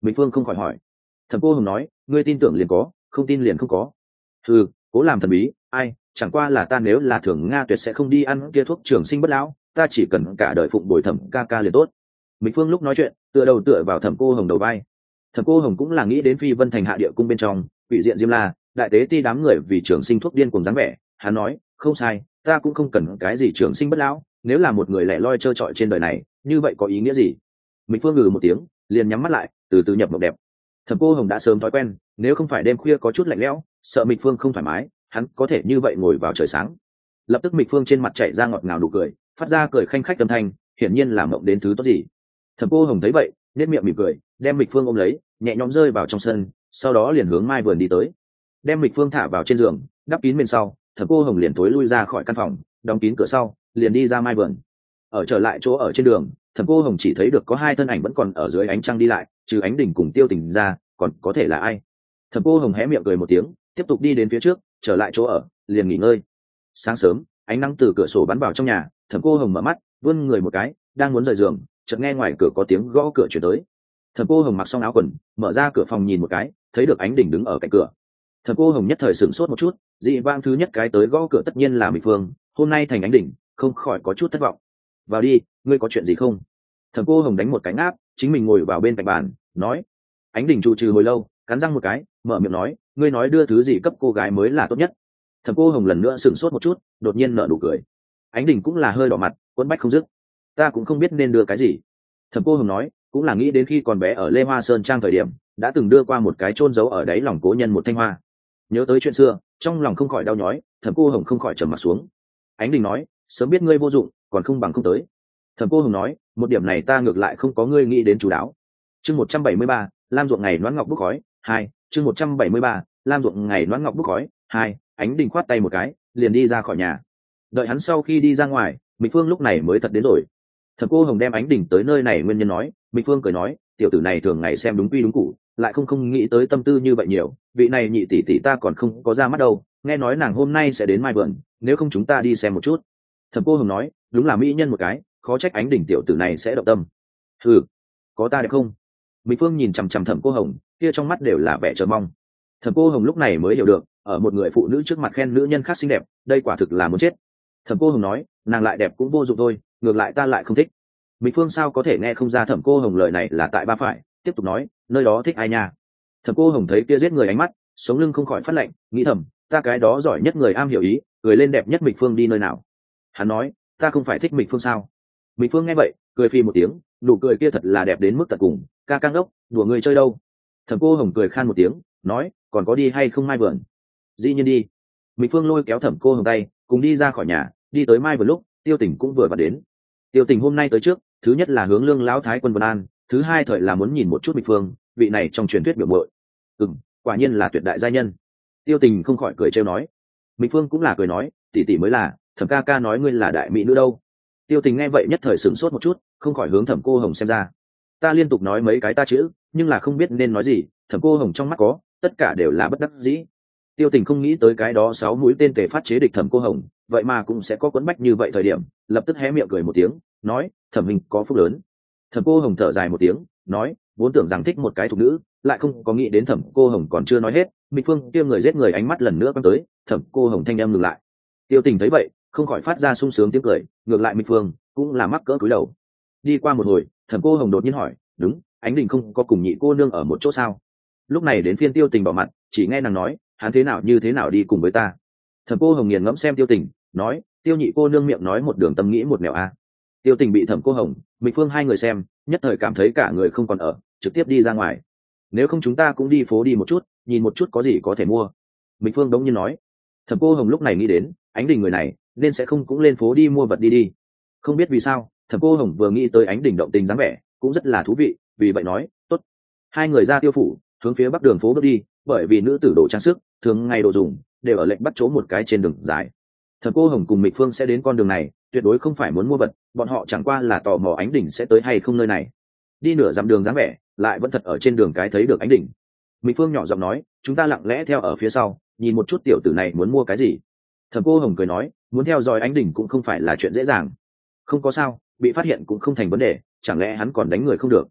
Mịch Phương không khỏi hỏi. Thẩm Cô Hồng nói, ngươi tin tưởng liền có, không tin liền không có. Ừ, cố làm thần bí, ai, chẳng qua là ta nếu là thường Nga tuyệt sẽ không đi ăn kia thuốc trường sinh bất lão, ta chỉ cần cả đời phụng bồi Thẩm ca ca liền tốt. Mịch Phương lúc nói chuyện, tựa đầu tựa vào Thẩm Cô Hồng đầu vai. Thẩm Cô Hồng cũng là nghĩ đến Phi Vân Thành hạ địa cung bên trong, vị diện Diêm La, đại tế ti đám người vì trường sinh thuốc điên cùng dáng vẻ, hắn nói, không sai, ta cũng không cần cái gì trường sinh bất lão, nếu là một người lẻ loi trơ trọi trên đời này, như vậy có ý nghĩa gì? Mịch Phương ngừ một tiếng, liền nhắm mắt lại, từ từ nhập mộng đẹp. Thẩm Cô Hồng đã sớm thói quen, nếu không phải đêm khuya có chút lạnh lẽo, sợ Mịch Phương không thoải mái, hắn có thể như vậy ngồi vào trời sáng. Lập tức Mịch Phương trên mặt chảy ra ngọt ngào nụ cười, phát ra cười khanh khách âm thanh, hiển nhiên là mộng đến thứ tốt gì. Thẩm Cô Hồng thấy vậy, nét miệng mỉm cười, đem Mịch Phương ôm lấy, nhẹ nhõm rơi vào trong sân, sau đó liền hướng mai vườn đi tới. Đem Mịch Phương thả vào trên giường, đắp kín bên sau, Thẩm Cô Hồng liền tối lui ra khỏi căn phòng, đóng kín cửa sau, liền đi ra mai vườn. Ở trở lại chỗ ở trên đường, Thẩm Cô Hồng chỉ thấy được có hai thân ảnh vẫn còn ở dưới ánh trăng đi lại, trừ Ánh Đình cùng Tiêu Tình ra, còn có thể là ai? Thẩm Cô Hồng hé miệng cười một tiếng, tiếp tục đi đến phía trước, trở lại chỗ ở, liền nghỉ ngơi. Sáng sớm, ánh nắng từ cửa sổ bắn vào trong nhà, Thẩm Cô Hồng mở mắt, vươn người một cái, đang muốn rời giường, chợt nghe ngoài cửa có tiếng gõ cửa truyền tới. Thẩm Cô Hồng mặc xong áo quần, mở ra cửa phòng nhìn một cái, thấy được Ánh Đình đứng ở cạnh cửa. Thẩm Cô Hồng nhất thời sửng sốt một chút, dị vang thứ nhất cái tới gõ cửa tất nhiên là Mịch Phương, hôm nay thành Ánh Đình, không khỏi có chút thất vọng. Vào đi, ngươi có chuyện gì không? Thẩm Cô Hồng đánh một cái ngáp, chính mình ngồi vào bên cạnh bàn, nói. Ánh Đình trụ trừ hồi lâu, cắn răng một cái, mở miệng nói, ngươi nói đưa thứ gì cấp cô gái mới là tốt nhất. Thẩm Cô Hồng lần nữa sửng sốt một chút, đột nhiên nở nụ cười. Ánh Đình cũng là hơi đỏ mặt, quấn bách không dứt. Ta cũng không biết nên đưa cái gì. Thẩm Cô Hồng nói, cũng là nghĩ đến khi còn bé ở Lê Hoa Sơn trang thời điểm, đã từng đưa qua một cái chôn giấu ở đáy lòng cố nhân một thanh hoa. Nhớ tới chuyện xưa, trong lòng không khỏi đau nhói, Thẩm Cô Hồng không khỏi trầm mặt xuống. Ánh Đình nói, sớm biết ngươi vô dụng, còn không bằng không tới. Thẩm Cô Hồng nói, một điểm này ta ngược lại không có ngươi nghĩ đến chú đáo. Chương một trăm bảy mươi ba, Lam ruộng ngày loãng ngọc bốc khói, hai, chương một trăm bảy mươi ba, Lam ruộng ngày loãng ngọc bốc khói, hai. Ánh Đình khoát tay một cái, liền đi ra khỏi nhà. Đợi hắn sau khi đi ra ngoài, Mịch Phương lúc này mới thật đến rồi. Thẩm Cô Hồng đem Ánh Đình tới nơi này nguyên nhân nói, Mịch Phương cười nói, tiểu tử này thường ngày xem đúng quy đúng cũ, lại không không nghĩ tới tâm tư như vậy nhiều, vị này nhị tỷ tỷ ta còn không có ra mắt đâu, nghe nói nàng hôm nay sẽ đến mai vườn, nếu không chúng ta đi xem một chút. Thẩm Cô Hồng nói, đúng là mỹ nhân một cái, khó trách Ánh Đình tiểu tử này sẽ động tâm. Ừ, có ta đẹp không? Mịch Phương nhìn chằm chằm Thẩm Cô Hồng, kia trong mắt đều là vẻ chờ mong. Thẩm Cô Hồng lúc này mới hiểu được, ở một người phụ nữ trước mặt khen nữ nhân khác xinh đẹp, đây quả thực là muốn chết. Thẩm Cô Hồng nói, nàng lại đẹp cũng vô dụng thôi, ngược lại ta lại không thích. Mịch Phương sao có thể nghe không ra Thẩm Cô Hồng lời này là tại ba phải, tiếp tục nói, nơi đó thích ai nha? Thẩm Cô Hồng thấy kia giết người ánh mắt, sống lưng không khỏi phát lạnh, nghĩ thầm, ta cái đó giỏi nhất người am hiểu ý, cười lên đẹp nhất Mịch Phương đi nơi nào? Hắn nói, ta không phải thích Mịch Phương sao? Mịch Phương nghe vậy, cười phi một tiếng, nụ cười kia thật là đẹp đến mức tận cùng, ca căng đốc, đùa người chơi đâu? Thẩm Cô Hồng cười khan một tiếng, nói, còn có đi hay không mai vườn? Dĩ nhiên đi. Mịch Phương lôi kéo Thẩm Cô Hồng tay, cùng đi ra khỏi nhà, đi tới mai vườn lúc, Tiêu Tình cũng vừa vặn đến. Tiêu Tình hôm nay tới trước, thứ nhất là hướng Lương lão thái quân Vân An, thứ hai thời là muốn nhìn một chút Mịch Phương, vị này trong truyền thuyết biểu muội. Ừm, quả nhiên là tuyệt đại gia nhân. Tiêu Tình không khỏi cười trêu nói. Mịch Phương cũng là cười nói, tỷ tỷ mới là, Thẩm ca ca nói ngươi là đại mỹ nữ đâu. Tiêu Tình nghe vậy nhất thời sửng sốt một chút, không khỏi hướng Thẩm Cô Hồng xem ra. Ta liên tục nói mấy cái ta chữ, nhưng là không biết nên nói gì, Thẩm Cô Hồng trong mắt có, tất cả đều là bất đắc dĩ. Tiêu Tình không nghĩ tới cái đó sáu mũi tên tề phát chế địch Thẩm Cô Hồng, vậy mà cũng sẽ có quấn bách như vậy thời điểm, lập tức hé miệng cười một tiếng, nói, Thẩm huynh có phúc lớn. Thẩm Cô Hồng thở dài một tiếng, nói, vốn tưởng rằng thích một cái thục nữ, lại không có nghĩ đến Thẩm Cô Hồng còn chưa nói hết, Mịch Phương kia người giết người ánh mắt lần nữa quăng tới, Thẩm Cô Hồng thanh em ngừng lại. Tiêu Tình thấy vậy, không khỏi phát ra sung sướng tiếng cười, ngược lại Mịch Phương cũng là mắc cỡ cúi đầu. Đi qua một hồi, Thẩm Cô Hồng đột nhiên hỏi, đúng, Ánh Đình không có cùng nhị cô nương ở một chỗ sao? Lúc này đến phiên Tiêu Tình bỏ mặt, chỉ nghe nàng nói, hắn thế nào như thế nào đi cùng với ta. Thẩm Cô Hồng nghiền ngẫm xem Tiêu Tình, nói, Tiêu nhị cô nương miệng nói một đường tâm nghĩ một nẻo a. Tiêu Tình bị Thẩm Cô Hồng, Mịch Phương hai người xem, nhất thời cảm thấy cả người không còn ở, trực tiếp đi ra ngoài. Nếu không chúng ta cũng đi phố đi một chút, nhìn một chút có gì có thể mua. Mịch Phương đống nhiên nói. Thẩm Cô Hồng lúc này nghĩ đến, Ánh Đình người này, nên sẽ không cũng lên phố đi mua vật đi đi. Không biết vì sao, Thẩm Cô Hồng vừa nghĩ tới Ánh Đình động tình dáng vẻ, cũng rất là thú vị, vì vậy nói, tốt. Hai người ra Tiêu phủ, hướng phía bắc đường phố bước đi, bởi vì nữ tử đồ trang sức, thường ngày đồ dùng, đều ở lệnh bắt chỗ một cái trên đường dài. Thẩm Cô Hồng cùng Mịch Phương sẽ đến con đường này, tuyệt đối không phải muốn mua vật, bọn họ chẳng qua là tò mò Ánh Đình sẽ tới hay không nơi này. Đi nửa dặm đường dáng vẻ, lại vẫn thật ở trên đường cái thấy được Ánh Đình. Mịch Phương nhỏ giọng nói, chúng ta lặng lẽ theo ở phía sau, nhìn một chút tiểu tử này muốn mua cái gì. Thẩm Cô Hồng cười nói, muốn theo dõi Ánh Đình cũng không phải là chuyện dễ dàng. Không có sao, bị phát hiện cũng không thành vấn đề, chẳng lẽ hắn còn đánh người không được.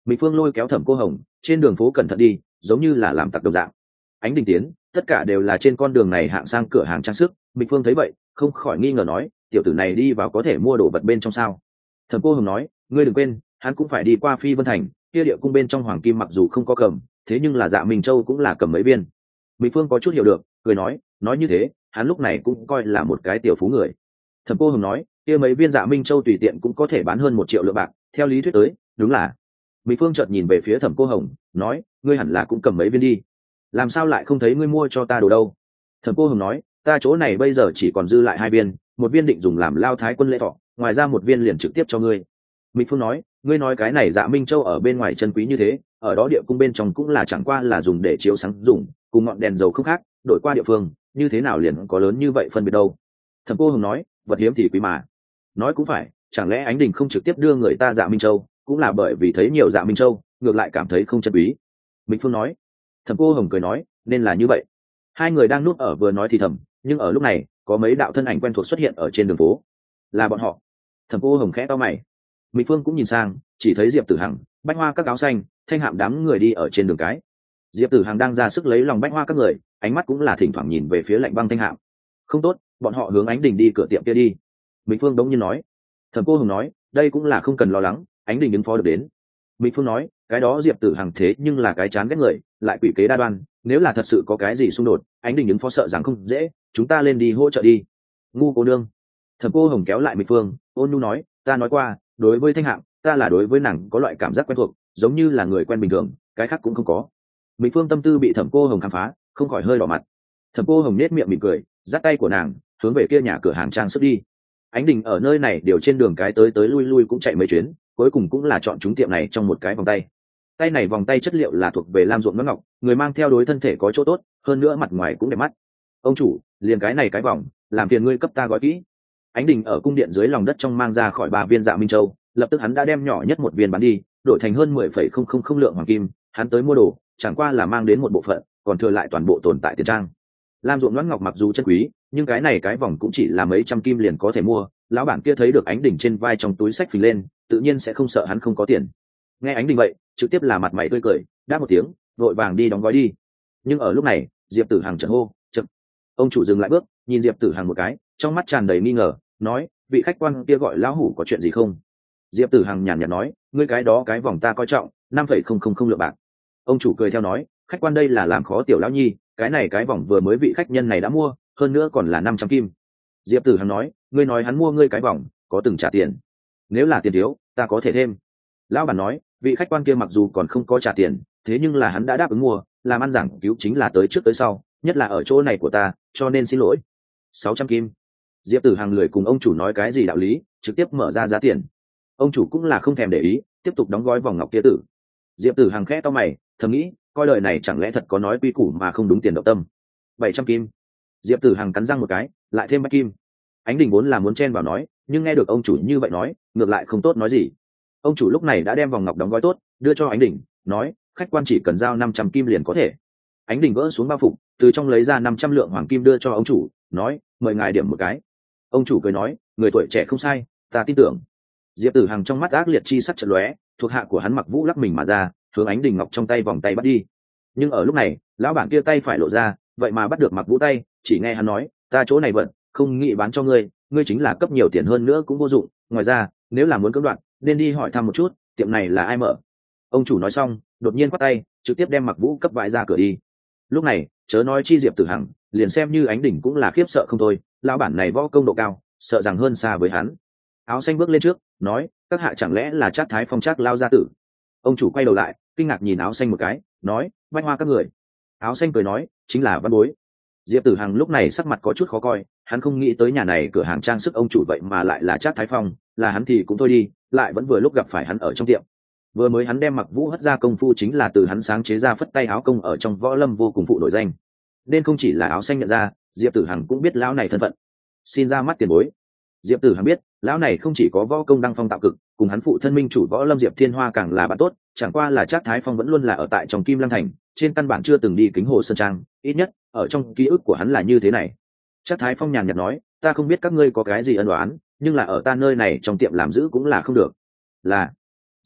Mịch Phương lôi kéo Thẩm Cô Hồng trên đường phố cẩn thận đi, giống như là làm tặc đồng dạng. Ánh Đình tiến, tất cả đều là trên con đường này hạng sang cửa hàng trang sức. Mịch Phương thấy vậy không khỏi nghi ngờ nói, tiểu tử này đi vào có thể mua đồ vật bên trong sao? Thẩm Cô Hồng nói, ngươi đừng quên hắn cũng phải đi qua Phi Vân Thành, kia địa cung bên trong hoàng kim mặc dù không có cầm, thế nhưng là Dạ Minh Châu cũng là cầm mấy viên. Mịch Phương có chút hiểu được, cười nói, nói như thế hắn lúc này cũng coi là một cái tiểu phú người. Thẩm Cô Hồng nói, kia mấy viên Dạ Minh Châu tùy tiện cũng có thể bán hơn một triệu lượng bạc, theo lý thuyết tới đúng là. Mịch Phương chợt nhìn về phía Thẩm Cô Hồng, nói, ngươi hẳn là cũng cầm mấy viên đi, làm sao lại không thấy ngươi mua cho ta đồ đâu? Thẩm Cô Hồng nói, ta chỗ này bây giờ chỉ còn dư lại hai viên, một viên định dùng làm lao thái quân lễ thọ, ngoài ra một viên liền trực tiếp cho ngươi. Mịch Phương nói, ngươi nói cái này Dạ Minh Châu ở bên ngoài chân quý như thế, ở đó địa cung bên trong cũng là chẳng qua là dùng để chiếu sáng dùng, cùng ngọn đèn dầu không khác, đổi qua địa phương như thế nào liền có lớn như vậy phân biệt đâu? Thẩm Cô Hồng nói, vật hiếm thì quý mà. Nói cũng phải, chẳng lẽ Ánh Đình không trực tiếp đưa người ta Dạ Minh Châu, cũng là bởi vì thấy nhiều Dạ Minh Châu, ngược lại cảm thấy không chân quý. Mịch Phương nói. Thẩm Cô Hồng cười nói, nên là như vậy. Hai người đang núp ở vừa nói thì thầm, nhưng ở lúc này có mấy đạo thân ảnh quen thuộc xuất hiện ở trên đường phố. Là bọn họ. Thẩm Cô Hồng khẽ to mày. Mịch Phương cũng nhìn sang, chỉ thấy Diệp Tử Hằng, Bách Hoa các áo xanh, Thanh Hạm đám người đi ở trên đường cái. Diệp Tử Hằng đang ra sức lấy lòng Bách Hoa các người, ánh mắt cũng là thỉnh thoảng nhìn về phía Lạnh Băng Thanh Hạm. Không tốt, bọn họ hướng Ánh Đình đi cửa tiệm kia đi. Mịch Phương đống nhiên nói. Thẩm Cô Hồng nói, đây cũng là không cần lo lắng, Ánh Đình ứng phó được đến. Mịch Phương nói, cái đó Diệp Tử Hằng thế nhưng là cái chán ghét người, lại quỷ kế đa đoan, nếu là thật sự có cái gì xung đột, Ánh Đình ứng phó sợ rằng không dễ, chúng ta lên đi hỗ trợ đi. Ngu cô nương. Thẩm Cô Hồng kéo lại Mịch Phương, ôn nhu nói, ta nói qua, đối với Thanh Hạm, ta là đối với nàng có loại cảm giác quen thuộc, giống như là người quen bình thường, cái khác cũng không có. Mịch Phương tâm tư bị Thẩm Cô Hồng khám phá, không khỏi hơi đỏ mặt. Thẩm Cô Hồng nét miệng mỉm cười, dắt tay của nàng hướng về kia nhà cửa hàng trang sức đi. Ánh Đình ở nơi này điều trên đường cái tới tới lui lui cũng chạy mấy chuyến, cuối cùng cũng là chọn chúng tiệm này trong một cái vòng tay. Tay này vòng tay chất liệu là thuộc về lam ruộng nước ngọc, người mang theo đối thân thể có chỗ tốt, hơn nữa mặt ngoài cũng đẹp mắt. Ông chủ, liền cái này cái vòng, làm phiền ngươi cấp ta gói kỹ. Ánh Đình ở cung điện dưới lòng đất trong mang ra khỏi ba viên Dạ Minh Châu, lập tức hắn đã đem nhỏ nhất một viên bán đi, đổi thành hơn mười phẩy không không không lượng hoàng kim. Hắn tới mua đồ, chẳng qua là mang đến một bộ phận, còn thừa lại toàn bộ tồn tại tiền trang. Lam ruộng loãng ngọc mặc dù chân quý, nhưng cái này cái vòng cũng chỉ là mấy trăm kim liền có thể mua. Lão bản kia thấy được Ánh Đình trên vai trong túi sách phình lên, tự nhiên sẽ không sợ hắn không có tiền. Nghe Ánh Đình vậy, trực tiếp là mặt mày tươi cười, đáp một tiếng, vội vàng đi đóng gói đi. Nhưng ở lúc này, Diệp Tử Hằng chợt hô, chậm. Ông chủ dừng lại bước, nhìn Diệp Tử Hằng một cái, trong mắt tràn đầy nghi ngờ, nói, vị khách quan kia gọi lão hủ có chuyện gì không? Diệp Tử Hằng nhàn nhạt nói, ngươi cái đó cái vòng ta coi trọng, năm phẩy không không không lượng bạc. Ông chủ cười theo nói, khách quan đây là làm khó tiểu lão nhi, cái này cái vòng vừa mới vị khách nhân này đã mua, hơn nữa còn là năm trăm kim. Diệp Tử Hằng nói, ngươi nói hắn mua ngươi cái vòng, có từng trả tiền? Nếu là tiền thiếu, ta có thể thêm. Lão bản nói, vị khách quan kia mặc dù còn không có trả tiền, thế nhưng là hắn đã đáp ứng mua, làm ăn giảng cứu chính là tới trước tới sau, nhất là ở chỗ này của ta, cho nên xin lỗi. Sáu trăm kim. Diệp Tử Hằng lười cùng ông chủ nói cái gì đạo lý, trực tiếp mở ra giá tiền. Ông chủ cũng là không thèm để ý, tiếp tục đóng gói vòng ngọc kia tử. Diệp Tử Hằng khẽ to mày, thầm nghĩ, coi lời này chẳng lẽ thật có nói quy củ mà không đúng tiền động tâm. Bảy trăm kim. Diệp Tử Hằng cắn răng một cái, lại thêm bách kim. Ánh Đình vốn là muốn chen vào nói, nhưng nghe được ông chủ như vậy nói, ngược lại không tốt nói gì. Ông chủ lúc này đã đem vòng ngọc đóng gói tốt, đưa cho Ánh Đình, nói, khách quan chỉ cần giao năm trăm kim liền có thể. Ánh Đình gỡ xuống bao phục, từ trong lấy ra năm trăm lượng hoàng kim đưa cho ông chủ, nói, mời ngài điểm một cái. Ông chủ cười nói, người tuổi trẻ không sai, ta tin tưởng. Diệp Tử Hằng trong mắt ác liệt chi sắc chợt lóe, thuộc hạ của hắn Mặc Vũ lắc mình mà ra, hướng Ánh Đình ngọc trong tay vòng tay bắt đi. Nhưng ở lúc này, lão bản kia tay phải lộ ra, vậy mà bắt được Mặc Vũ tay, chỉ nghe hắn nói, ta chỗ này vận, không nghĩ bán cho ngươi, ngươi chính là cấp nhiều tiền hơn nữa cũng vô dụng, ngoài ra, nếu là muốn cưỡng đoạt, nên đi hỏi thăm một chút, tiệm này là ai mở. Ông chủ nói xong, đột nhiên quát tay, trực tiếp đem Mặc Vũ cấp vãi ra cửa đi. Lúc này, chớ nói chi Diệp Tử Hằng, liền xem như Ánh Đình cũng là khiếp sợ không thôi, lão bản này võ công độ cao, sợ rằng hơn xa với hắn. Áo xanh bước lên trước, nói, các hạ chẳng lẽ là Trác Thái Phong Trác lao gia tử? Ông chủ quay đầu lại, kinh ngạc nhìn Áo xanh một cái, nói, Bách Hoa các người. Áo xanh cười nói, chính là Văn Bối. Diệp Tử Hằng lúc này sắc mặt có chút khó coi, hắn không nghĩ tới nhà này cửa hàng trang sức ông chủ vậy mà lại là Trác Thái Phong, là hắn thì cũng thôi đi, lại vẫn vừa lúc gặp phải hắn ở trong tiệm. Vừa mới hắn đem Mặc Vũ hất ra công phu chính là từ hắn sáng chế ra phất tay áo công ở trong võ lâm vô cùng phụ nổi danh, nên không chỉ là Áo xanh nhận ra, Diệp Tử Hằng cũng biết lão này thân phận. Xin ra mắt tiền bối. Diệp Tử Hằng biết, lão này không chỉ có võ công đăng phong tạo cực, cùng hắn phụ thân minh chủ võ lâm Diệp Thiên Hoa càng là bạn tốt, chẳng qua là Trác Thái Phong vẫn luôn là ở tại trong Kim Lăng thành, trên căn bản chưa từng đi Kính Hồ Sơn Trang, ít nhất ở trong ký ức của hắn là như thế này. Trác Thái Phong nhàn nhạt nói, ta không biết các ngươi có cái gì ân oán, nhưng là ở ta nơi này trong tiệm làm giữ cũng là không được. Là.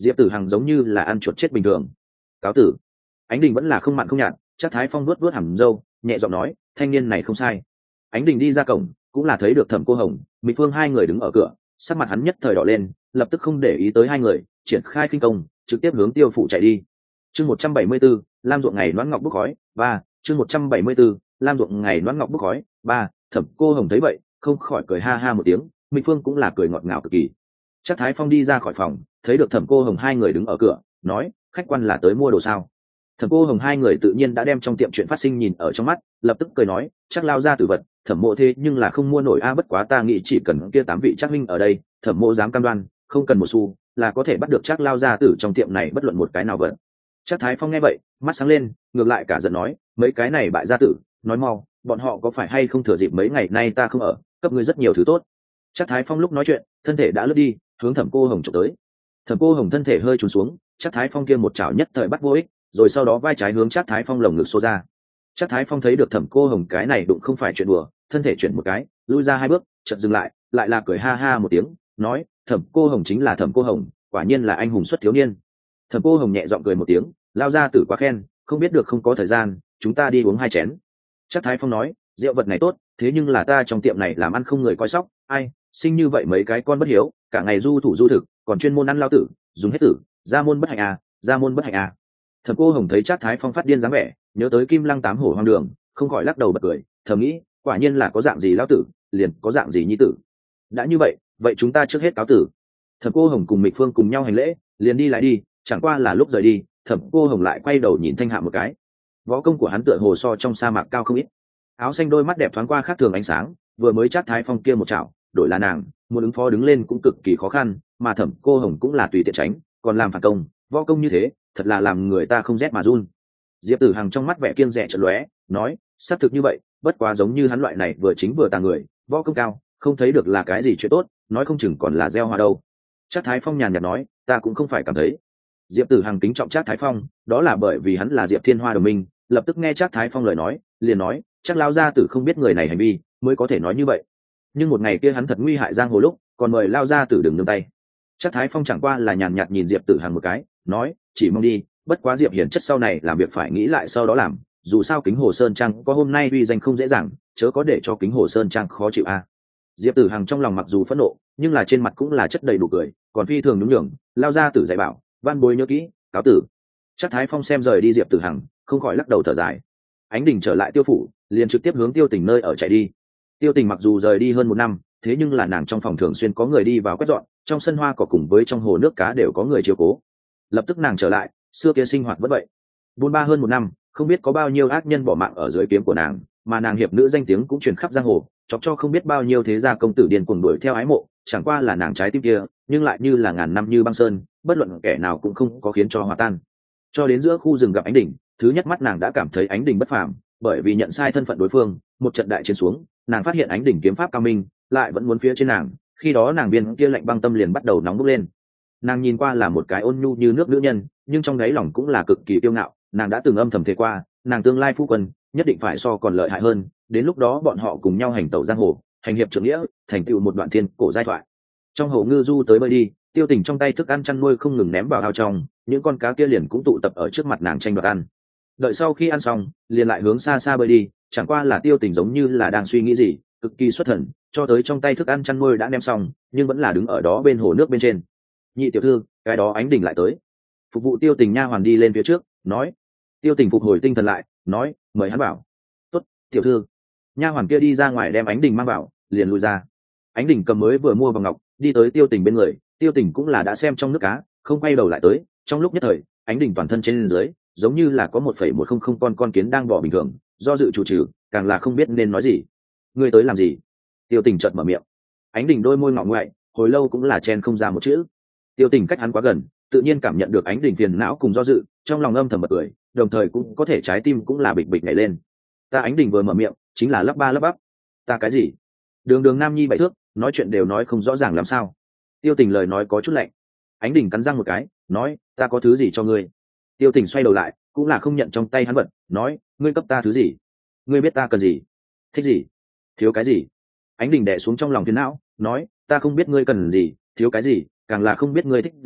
Diệp Tử Hằng giống như là ăn chuột chết bình thường. Cáo tử. Ánh Đình vẫn là không mặn không nhạt, chắc Thái Phong vuốt vuốt hàm râu, nhẹ giọng nói, thanh niên này không sai. Ánh Đình đi ra cổng, cũng là thấy được Thẩm Cô Hồng, Mịch Phương hai người đứng ở cửa, sắc mặt hắn nhất thời đỏ lên, lập tức không để ý tới hai người, triển khai khinh công, trực tiếp hướng Tiêu phủ chạy đi. Chương một trăm bảy mươi 174, Lam ruộng ngày loãng ngọc bốc khói, ba, chương một trăm bảy mươi 174, Lam ruộng ngày loãng ngọc bốc khói, ba. Thẩm Cô Hồng thấy vậy, không khỏi cười ha ha một tiếng, Mịch Phương cũng là cười ngọt ngào cực kỳ. Chắc Thái Phong đi ra khỏi phòng, thấy được Thẩm Cô Hồng hai người đứng ở cửa, nói, khách quan là tới mua đồ sao? Thẩm Cô Hồng hai người tự nhiên đã đem trong tiệm chuyện phát sinh nhìn ở trong mắt, lập tức cười nói, chắc lao ra tử vật, Thẩm mộ thế nhưng là không mua nổi a, bất quá ta nghĩ chỉ cần kia tám vị chắc minh ở đây, Thẩm mộ dám cam đoan, không cần một xu, là có thể bắt được chắc lao ra tử trong tiệm này bất luận một cái nào vật. Chắc Thái Phong nghe vậy, mắt sáng lên, ngược lại cả giận nói, mấy cái này bại gia tử, nói mau, bọn họ có phải hay không thừa dịp mấy ngày nay ta không ở, cấp ngươi rất nhiều thứ tốt. Chắc Thái Phong lúc nói chuyện, thân thể đã lướt đi, hướng Thẩm Cô Hồng chụp tới. Thẩm Cô Hồng thân thể hơi trùng xuống, Chắc Thái Phong kia một chảo nhất thời bắt vô ích, rồi sau đó vai trái hướng Chắc Thái Phong lồng ngực xô ra. Chắc Thái Phong thấy được Thẩm Cô Hồng cái này đụng không phải chuyện đùa, thân thể chuyển một cái, lui ra hai bước, chợt dừng lại, lại là cười ha ha một tiếng, nói, Thẩm Cô Hồng chính là Thẩm Cô Hồng, quả nhiên là anh hùng xuất thiếu niên. Thẩm Cô Hồng nhẹ giọng cười một tiếng, lao ra tử quá khen, không biết được không có thời gian, chúng ta đi uống hai chén. Chắc Thái Phong nói, rượu vật này tốt, thế nhưng là ta trong tiệm này làm ăn không người coi sóc, ai, sinh như vậy mấy cái con bất hiếu, cả ngày du thủ du thực, còn chuyên môn ăn lao tử, dùng hết tử, ra môn bất hạnh à, ra môn bất hạnh à. Thẩm Cô Hồng thấy Trác Thái Phong phát điên dáng vẻ, nhớ tới Kim Lăng tám hổ hoang đường, không khỏi lắc đầu bật cười, thầm nghĩ, quả nhiên là có dạng gì lão tử, liền có dạng gì nhi tử. Đã như vậy, vậy chúng ta trước hết cáo tử. Thẩm Cô Hồng cùng Mịch Phương cùng nhau hành lễ, liền đi lại đi, chẳng qua là lúc rời đi, Thẩm Cô Hồng lại quay đầu nhìn Thanh Hạ một cái. Võ công của hắn tựa hồ so trong sa mạc cao không ít. Áo xanh đôi mắt đẹp thoáng qua khác thường ánh sáng, vừa mới Trác Thái Phong kia một chảo, đổi là nàng, muốn ứng phó đứng lên cũng cực kỳ khó khăn, mà Thẩm Cô Hồng cũng là tùy tiện tránh, còn làm phản công, võ công như thế, thật là làm người ta không rét mà run. Diệp Tử Hằng trong mắt vẻ kiêng dè chợt lóe, nói, xác thực như vậy, bất quá giống như hắn loại này vừa chính vừa tà người, võ công cao, không thấy được là cái gì chuyện tốt, nói không chừng còn là gieo hoa đâu. Trác Thái Phong nhàn nhạt nói, ta cũng không phải cảm thấy. Diệp Tử Hằng kính trọng Trác Thái Phong, đó là bởi vì hắn là Diệp Thiên Hoa đồng minh, lập tức nghe Trác Thái Phong lời nói, liền nói, chắc lao gia tử không biết người này hành vi, mới có thể nói như vậy. Nhưng một ngày kia hắn thật nguy hại giang hồ lúc, còn mời lao gia tử đừng nương tay. Trác Thái Phong chẳng qua là nhàn nhạt nhìn Diệp Tử Hằng một cái, nói, chỉ mong đi, bất quá Diệp Hiển chất sau này làm việc phải nghĩ lại sau đó làm, dù sao Kính Hồ Sơn Trang có hôm nay uy danh không dễ dàng, chớ có để cho Kính Hồ Sơn Trang khó chịu a. À. Diệp Tử Hằng trong lòng mặc dù phẫn nộ, nhưng là trên mặt cũng là chất đầy đủ cười, còn phi thường đúng nhường, lao ra tử dạy bảo, van bối nhớ kỹ, cáo tử. Trác Thái Phong xem rời đi Diệp Tử Hằng, không khỏi lắc đầu thở dài. Ánh Đình trở lại Tiêu phủ, liền trực tiếp hướng Tiêu Tình nơi ở chạy đi. Tiêu Tình mặc dù rời đi hơn một năm, thế nhưng là nàng trong phòng thường xuyên có người đi vào quét dọn, trong sân hoa cỏ cùng với trong hồ nước cá đều có người chiếu cố. Lập tức nàng trở lại, xưa kia sinh hoạt vẫn vậy. Buôn ba hơn một năm, không biết có bao nhiêu ác nhân bỏ mạng ở dưới kiếm của nàng, mà nàng hiệp nữ danh tiếng cũng truyền khắp giang hồ, chọc cho không biết bao nhiêu thế gia công tử điên cuồng đuổi theo ái mộ, chẳng qua là nàng trái tim kia, nhưng lại như là ngàn năm như băng sơn, bất luận kẻ nào cũng không có khiến cho hòa tan. Cho đến giữa khu rừng gặp Ánh Đình, thứ nhất mắt nàng đã cảm thấy Ánh Đình bất phàm, bởi vì nhận sai thân phận đối phương, một trận đại chiến xuống, nàng phát hiện Ánh Đình kiếm pháp cao minh, lại vẫn muốn phía trên nàng, khi đó nàng viên kia lạnh băng tâm liền bắt đầu nóng bốc lên. Nàng nhìn qua là một cái ôn nhu như nước nữ nhân, nhưng trong đáy lòng cũng là cực kỳ kiêu ngạo, nàng đã từng âm thầm thề qua, nàng tương lai phu quân nhất định phải so còn lợi hại hơn, đến lúc đó bọn họ cùng nhau hành tẩu giang hồ, hành hiệp trưởng nghĩa, thành tựu một đoạn thiên cổ giai thoại. Trong hồ ngư du tới bơi đi, Tiêu Tình trong tay thức ăn chăn nuôi không ngừng ném vào ao trong, những con cá kia liền cũng tụ tập ở trước mặt nàng tranh đoạt ăn. Đợi sau khi ăn xong, liền lại hướng xa xa bơi đi, chẳng qua là Tiêu Tình giống như là đang suy nghĩ gì, cực kỳ xuất thần, cho tới trong tay thức ăn chăn nuôi đã ném xong, nhưng vẫn là đứng ở đó bên hồ nước bên trên. Nhị tiểu thư, cái đó Ánh Đình lại tới. Phục vụ Tiêu Tình nha hoàn đi lên phía trước, nói. Tiêu Tình phục hồi tinh thần lại, nói, mời hắn bảo. Tốt, tiểu thư. Nha hoàn kia đi ra ngoài đem Ánh Đình mang vào, liền lui ra. Ánh Đình cầm mới vừa mua vòng ngọc, đi tới Tiêu Tình bên người, Tiêu Tình cũng là đã xem trong nước cá, không quay đầu lại tới. Trong lúc nhất thời, Ánh Đình toàn thân trên dưới, giống như là có một phẩy một không không con con kiến đang bò bình thường, do dự chủ trừ, càng là không biết nên nói gì. Ngươi tới làm gì? Tiêu Tình chợt mở miệng. Ánh Đình đôi môi ngọ ngoại, hồi lâu cũng là chen không ra một chữ. Tiêu Tình cách hắn quá gần, tự nhiên cảm nhận được Ánh Đình phiền não cùng do dự, trong lòng âm thầm bật cười, đồng thời cũng có thể trái tim cũng là bịch bịch nhảy lên. Ta Ánh Đình vừa mở miệng, chính là lắp ba lắp bắp. Ta cái gì? Đường Đường nam nhi bảy thước, nói chuyện đều nói không rõ ràng làm sao? Tiêu Tình lời nói có chút lạnh. Ánh Đình cắn răng một cái, nói, ta có thứ gì cho ngươi? Tiêu Tình xoay đầu lại, cũng là không nhận trong tay hắn vật, nói, ngươi cấp ta thứ gì? Ngươi biết ta cần gì? Thích gì? Thiếu cái gì? Ánh Đình đè xuống trong lòng phiền não, nói, ta không biết ngươi cần gì, thiếu cái gì, càng là không biết ngươi thích gì,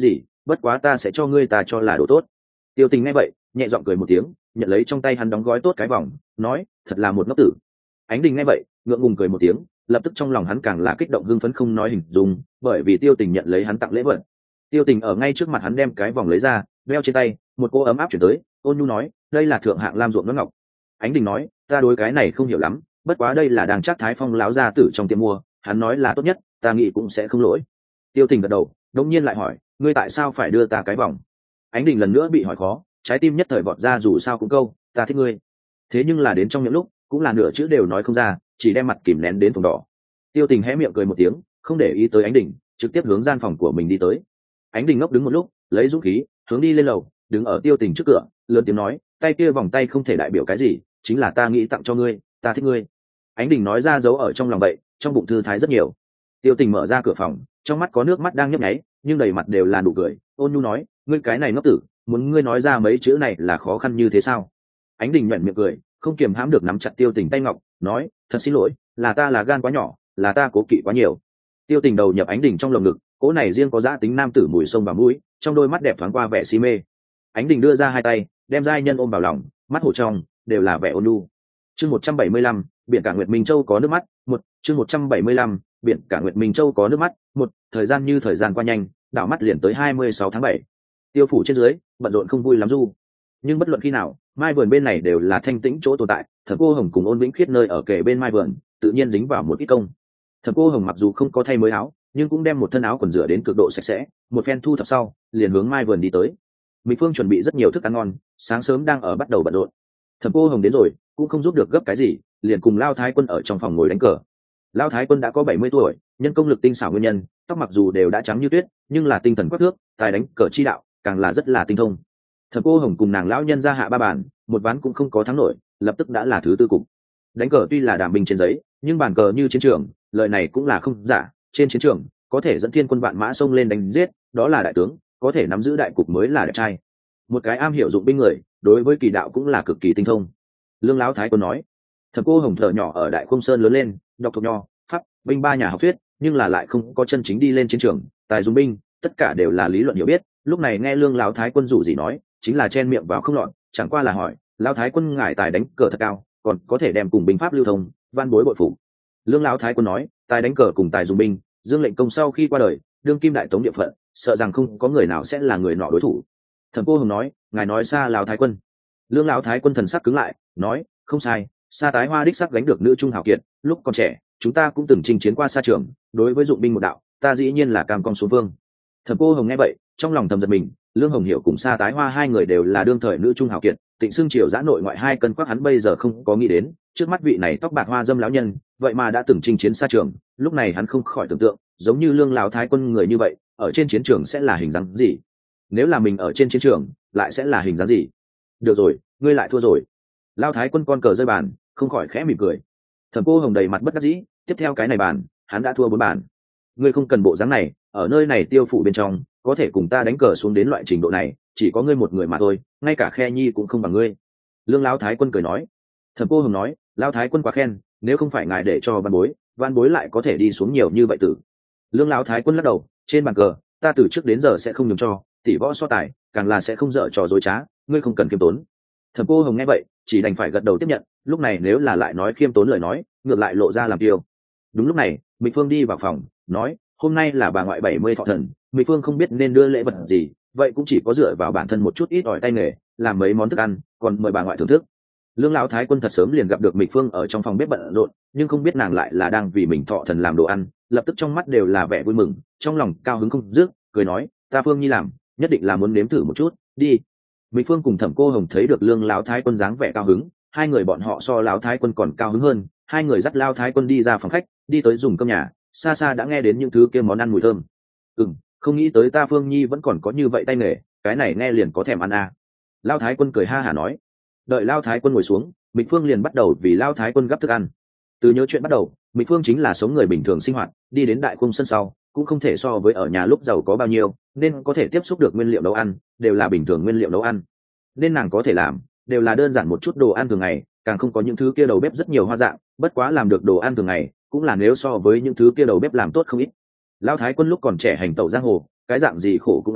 bất quá ta sẽ cho ngươi ta cho là đồ tốt. Tiêu Tình nghe vậy nhẹ giọng cười một tiếng, nhận lấy trong tay hắn đóng gói tốt cái vòng, nói thật là một ngốc tử. Ánh Đình nghe vậy ngượng ngùng cười một tiếng, lập tức trong lòng hắn càng là kích động hưng phấn không nói hình dung, bởi vì Tiêu Tình nhận lấy hắn tặng lễ vật. Tiêu Tình ở ngay trước mặt hắn đem cái vòng lấy ra, đeo trên tay, một cô ấm áp chuyển tới, ôn nhu nói đây là thượng hạng lam ruộng nón ngọc. Ánh Đình nói ta đối cái này không hiểu lắm, bất quá đây là đang chắc Thái Phong láo gia tử trong tiệm mua, hắn nói là tốt nhất, ta nghĩ cũng sẽ không lỗi. Tiêu Tình gật đầu, đống nhiên lại hỏi ngươi tại sao phải đưa ta cái vòng. Ánh Đình lần nữa bị hỏi khó, trái tim nhất thời vọt ra dù sao cũng câu ta thích ngươi, thế nhưng là đến trong những lúc cũng là nửa chữ đều nói không ra, chỉ đem mặt kìm nén đến phồng đỏ. Tiêu Tình hé miệng cười một tiếng, không để ý tới Ánh Đình, trực tiếp hướng gian phòng của mình đi tới. Ánh Đình ngốc đứng một lúc, lấy dũng khí hướng đi lên lầu, đứng ở Tiêu Tình trước cửa, lớn tiếng nói tay kia vòng tay không thể đại biểu cái gì, chính là ta nghĩ tặng cho ngươi, ta thích ngươi. Ánh Đình nói ra giấu ở trong lòng vậy, trong bụng thư thái rất nhiều. Tiêu Tình mở ra cửa phòng, trong mắt có nước mắt đang nhấp nháy, nhưng đầy mặt đều là nụ cười, ôn nhu nói ngươi cái này ngốc tử, muốn ngươi nói ra mấy chữ này là khó khăn như thế sao? Ánh Đình nhếch miệng cười, không kiềm hãm được nắm chặt Tiêu Tình tay ngọc, nói thật xin lỗi, là ta là gan quá nhỏ, là ta cố kỵ quá nhiều. Tiêu Tình đầu nhập Ánh Đình trong lồng ngực, cỗ này riêng có giá tính nam tử mùi sông vào mũi, trong đôi mắt đẹp thoáng qua vẻ si mê. Ánh Đình đưa ra hai tay, đem giai nhân ôm vào lòng, mắt hồ trong đều là vẻ ôn nhu. Chương một trăm bảy mươi lăm, biển cả Nguyệt Minh Châu có nước mắt, một, chương một trăm bảy mươi lăm, biển cả Nguyệt Minh Châu có nước mắt, một, thời gian như thời gian qua nhanh, đảo mắt liền tới hai mươi sáu tháng bảy. Tiêu phủ trên dưới bận rộn không vui lắm du, nhưng bất luận khi nào mai vườn bên này đều là thanh tĩnh chỗ tồn tại. Thẩm Cô Hồng cùng Ôn Vĩnh Khiết nơi ở kề bên mai vườn, tự nhiên dính vào một ít công. Thẩm Cô Hồng mặc dù không có thay mới áo, nhưng cũng đem một thân áo quần rửa đến cực độ sạch sẽ, một phen thu thập sau liền hướng mai vườn đi tới. Mỹ Phương chuẩn bị rất nhiều thức ăn ngon, sáng sớm đang ở bắt đầu bận rộn. Thẩm Cô Hồng đến rồi cũng không giúp được gấp cái gì, liền cùng Lao Thái Quân ở trong phòng ngồi đánh cờ. Lao Thái Quân đã có bảy mươi tuổi, nhân công lực tinh xảo nguyên nhân, tóc mặc dù đều đã trắng như tuyết, nhưng là tinh thần quắc thước, tài đánh cờ chi đạo càng là rất là tinh thông. Thẩm Cô Hồng cùng nàng lão nhân ra hạ ba bàn, một ván cũng không có thắng nổi, lập tức đã là thứ tư cục. Đánh cờ tuy là đảm binh trên giấy, nhưng bàn cờ như chiến trường, lời này cũng là không giả. Trên chiến trường có thể dẫn thiên quân vạn mã xông lên đánh giết, đó là đại tướng, có thể nắm giữ đại cục mới là đẹp trai. Một cái am hiểu dụng binh người, đối với kỳ đạo cũng là cực kỳ tinh thông. Lương Lão Thái Quân nói, Thẩm Cô Hồng thở nhỏ ở Đại Khung Sơn lớn lên, đọc thuộc nho, pháp, binh ba nhà học thuyết, nhưng là lại không có chân chính đi lên chiến trường, tài dùng binh, tất cả đều là lý luận hiểu biết. Lúc này nghe Lương Lão Thái Quân rủ gì nói, chính là chen miệng vào không lọt, chẳng qua là hỏi, Lão Thái Quân ngài tài đánh cờ thật cao, còn có thể đem cùng binh pháp lưu thông, van bối bội phụ. Lương Lão Thái Quân nói, tài đánh cờ cùng tài dùng binh, Dương Lệnh Công sau khi qua đời, đương kim đại tống địa phận, sợ rằng không có người nào sẽ là người nọ đối thủ. Thẩm Cô Hồng nói, ngài nói xa Lão Thái Quân. Lương Lão Thái Quân thần sắc cứng lại, nói, không sai, Sa Tái Hoa đích sắc gánh được nữ trung hào kiệt, lúc còn trẻ chúng ta cũng từng chinh chiến qua sa trường, đối với dụng binh một đạo ta dĩ nhiên là cam con số vương. Thẩm Cô Hồng nghe vậy trong lòng thầm giật mình, Lương Hồng Hiểu cùng Sa Tái Hoa hai người đều là đương thời nữ trung hào kiệt, Tịnh Xương Triều giã nội ngoại hai cân quắc hắn bây giờ không có nghĩ đến, trước mắt vị này tóc bạc hoa dâm lão nhân vậy mà đã từng chinh chiến sa trường. Lúc này hắn không khỏi tưởng tượng, giống như Lương Lão Thái Quân người như vậy ở trên chiến trường sẽ là hình dáng gì, nếu là mình ở trên chiến trường lại sẽ là hình dáng gì. Được rồi, ngươi lại thua rồi. Lão Thái Quân con cờ rơi bàn, không khỏi khẽ mỉm cười. Thẩm Cô Hồng đầy mặt bất đắc dĩ, tiếp theo cái này bàn hắn đã thua bốn bàn. Ngươi không cần bộ dáng này, ở nơi này tiêu phủ bên trong có thể cùng ta đánh cờ xuống đến loại trình độ này chỉ có ngươi một người mà thôi, ngay cả Khe Nhi cũng không bằng ngươi. Lương Lão Thái Quân cười nói. Thẩm Cô Hồng nói, Lão Thái Quân quá khen, nếu không phải ngài để cho văn bối, văn bối lại có thể đi xuống nhiều như vậy tử. Lương Lão Thái Quân lắc đầu, trên bàn cờ ta từ trước đến giờ sẽ không nhường cho, tỷ võ so tài càng là sẽ không dở trò dối trá, ngươi không cần khiêm tốn. Thẩm Cô Hồng nghe vậy chỉ đành phải gật đầu tiếp nhận, lúc này nếu là lại nói khiêm tốn lời nói ngược lại lộ ra làm tiêu. Đúng lúc này Mỹ Phương đi vào phòng, nói, hôm nay là bà ngoại bảy mươi thọ thần, Mỹ Phương không biết nên đưa lễ vật gì, vậy cũng chỉ có dựa vào bản thân một chút ít ỏi tay nghề làm mấy món thức ăn, còn mời bà ngoại thưởng thức. Lương Lão Thái Quân thật sớm liền gặp được Mỹ Phương ở trong phòng bếp bận rộn, nhưng không biết nàng lại là đang vì mình thọ thần làm đồ ăn, lập tức trong mắt đều là vẻ vui mừng, trong lòng cao hứng không dứt, cười nói, ta Phương Nhi làm nhất định là muốn nếm thử một chút, đi. Mỹ Phương cùng Thẩm Cô Hồng thấy được Lương Lão Thái Quân dáng vẻ cao hứng, hai người bọn họ so Lão Thái Quân còn cao hứng hơn, hai người dắt Lão Thái Quân đi ra phòng khách, đi tới dùng cơm nhà, xa xa đã nghe đến những thứ kia món ăn mùi thơm. Ừm, không nghĩ tới ta Phương Nhi vẫn còn có như vậy tay nghề, cái này nghe liền có thèm ăn à. Lão Thái Quân cười ha hả nói. Đợi Lão Thái Quân ngồi xuống, Mỹ Phương liền bắt đầu vì Lão Thái Quân gắp thức ăn. Từ nhớ chuyện bắt đầu, Mỹ Phương chính là sống người bình thường sinh hoạt, đi đến Đại Cung sân sau cũng không thể so với ở nhà lúc giàu có bao nhiêu, nên có thể tiếp xúc được nguyên liệu nấu ăn đều là bình thường nguyên liệu nấu ăn, nên nàng có thể làm đều là đơn giản một chút đồ ăn thường ngày, càng không có những thứ kia đầu bếp rất nhiều hoa dạng, bất quá làm được đồ ăn thường ngày cũng là nếu so với những thứ kia đầu bếp làm tốt không ít. Lão Thái Quân lúc còn trẻ hành tẩu giang hồ, cái dạng gì khổ cũng ăn rồi,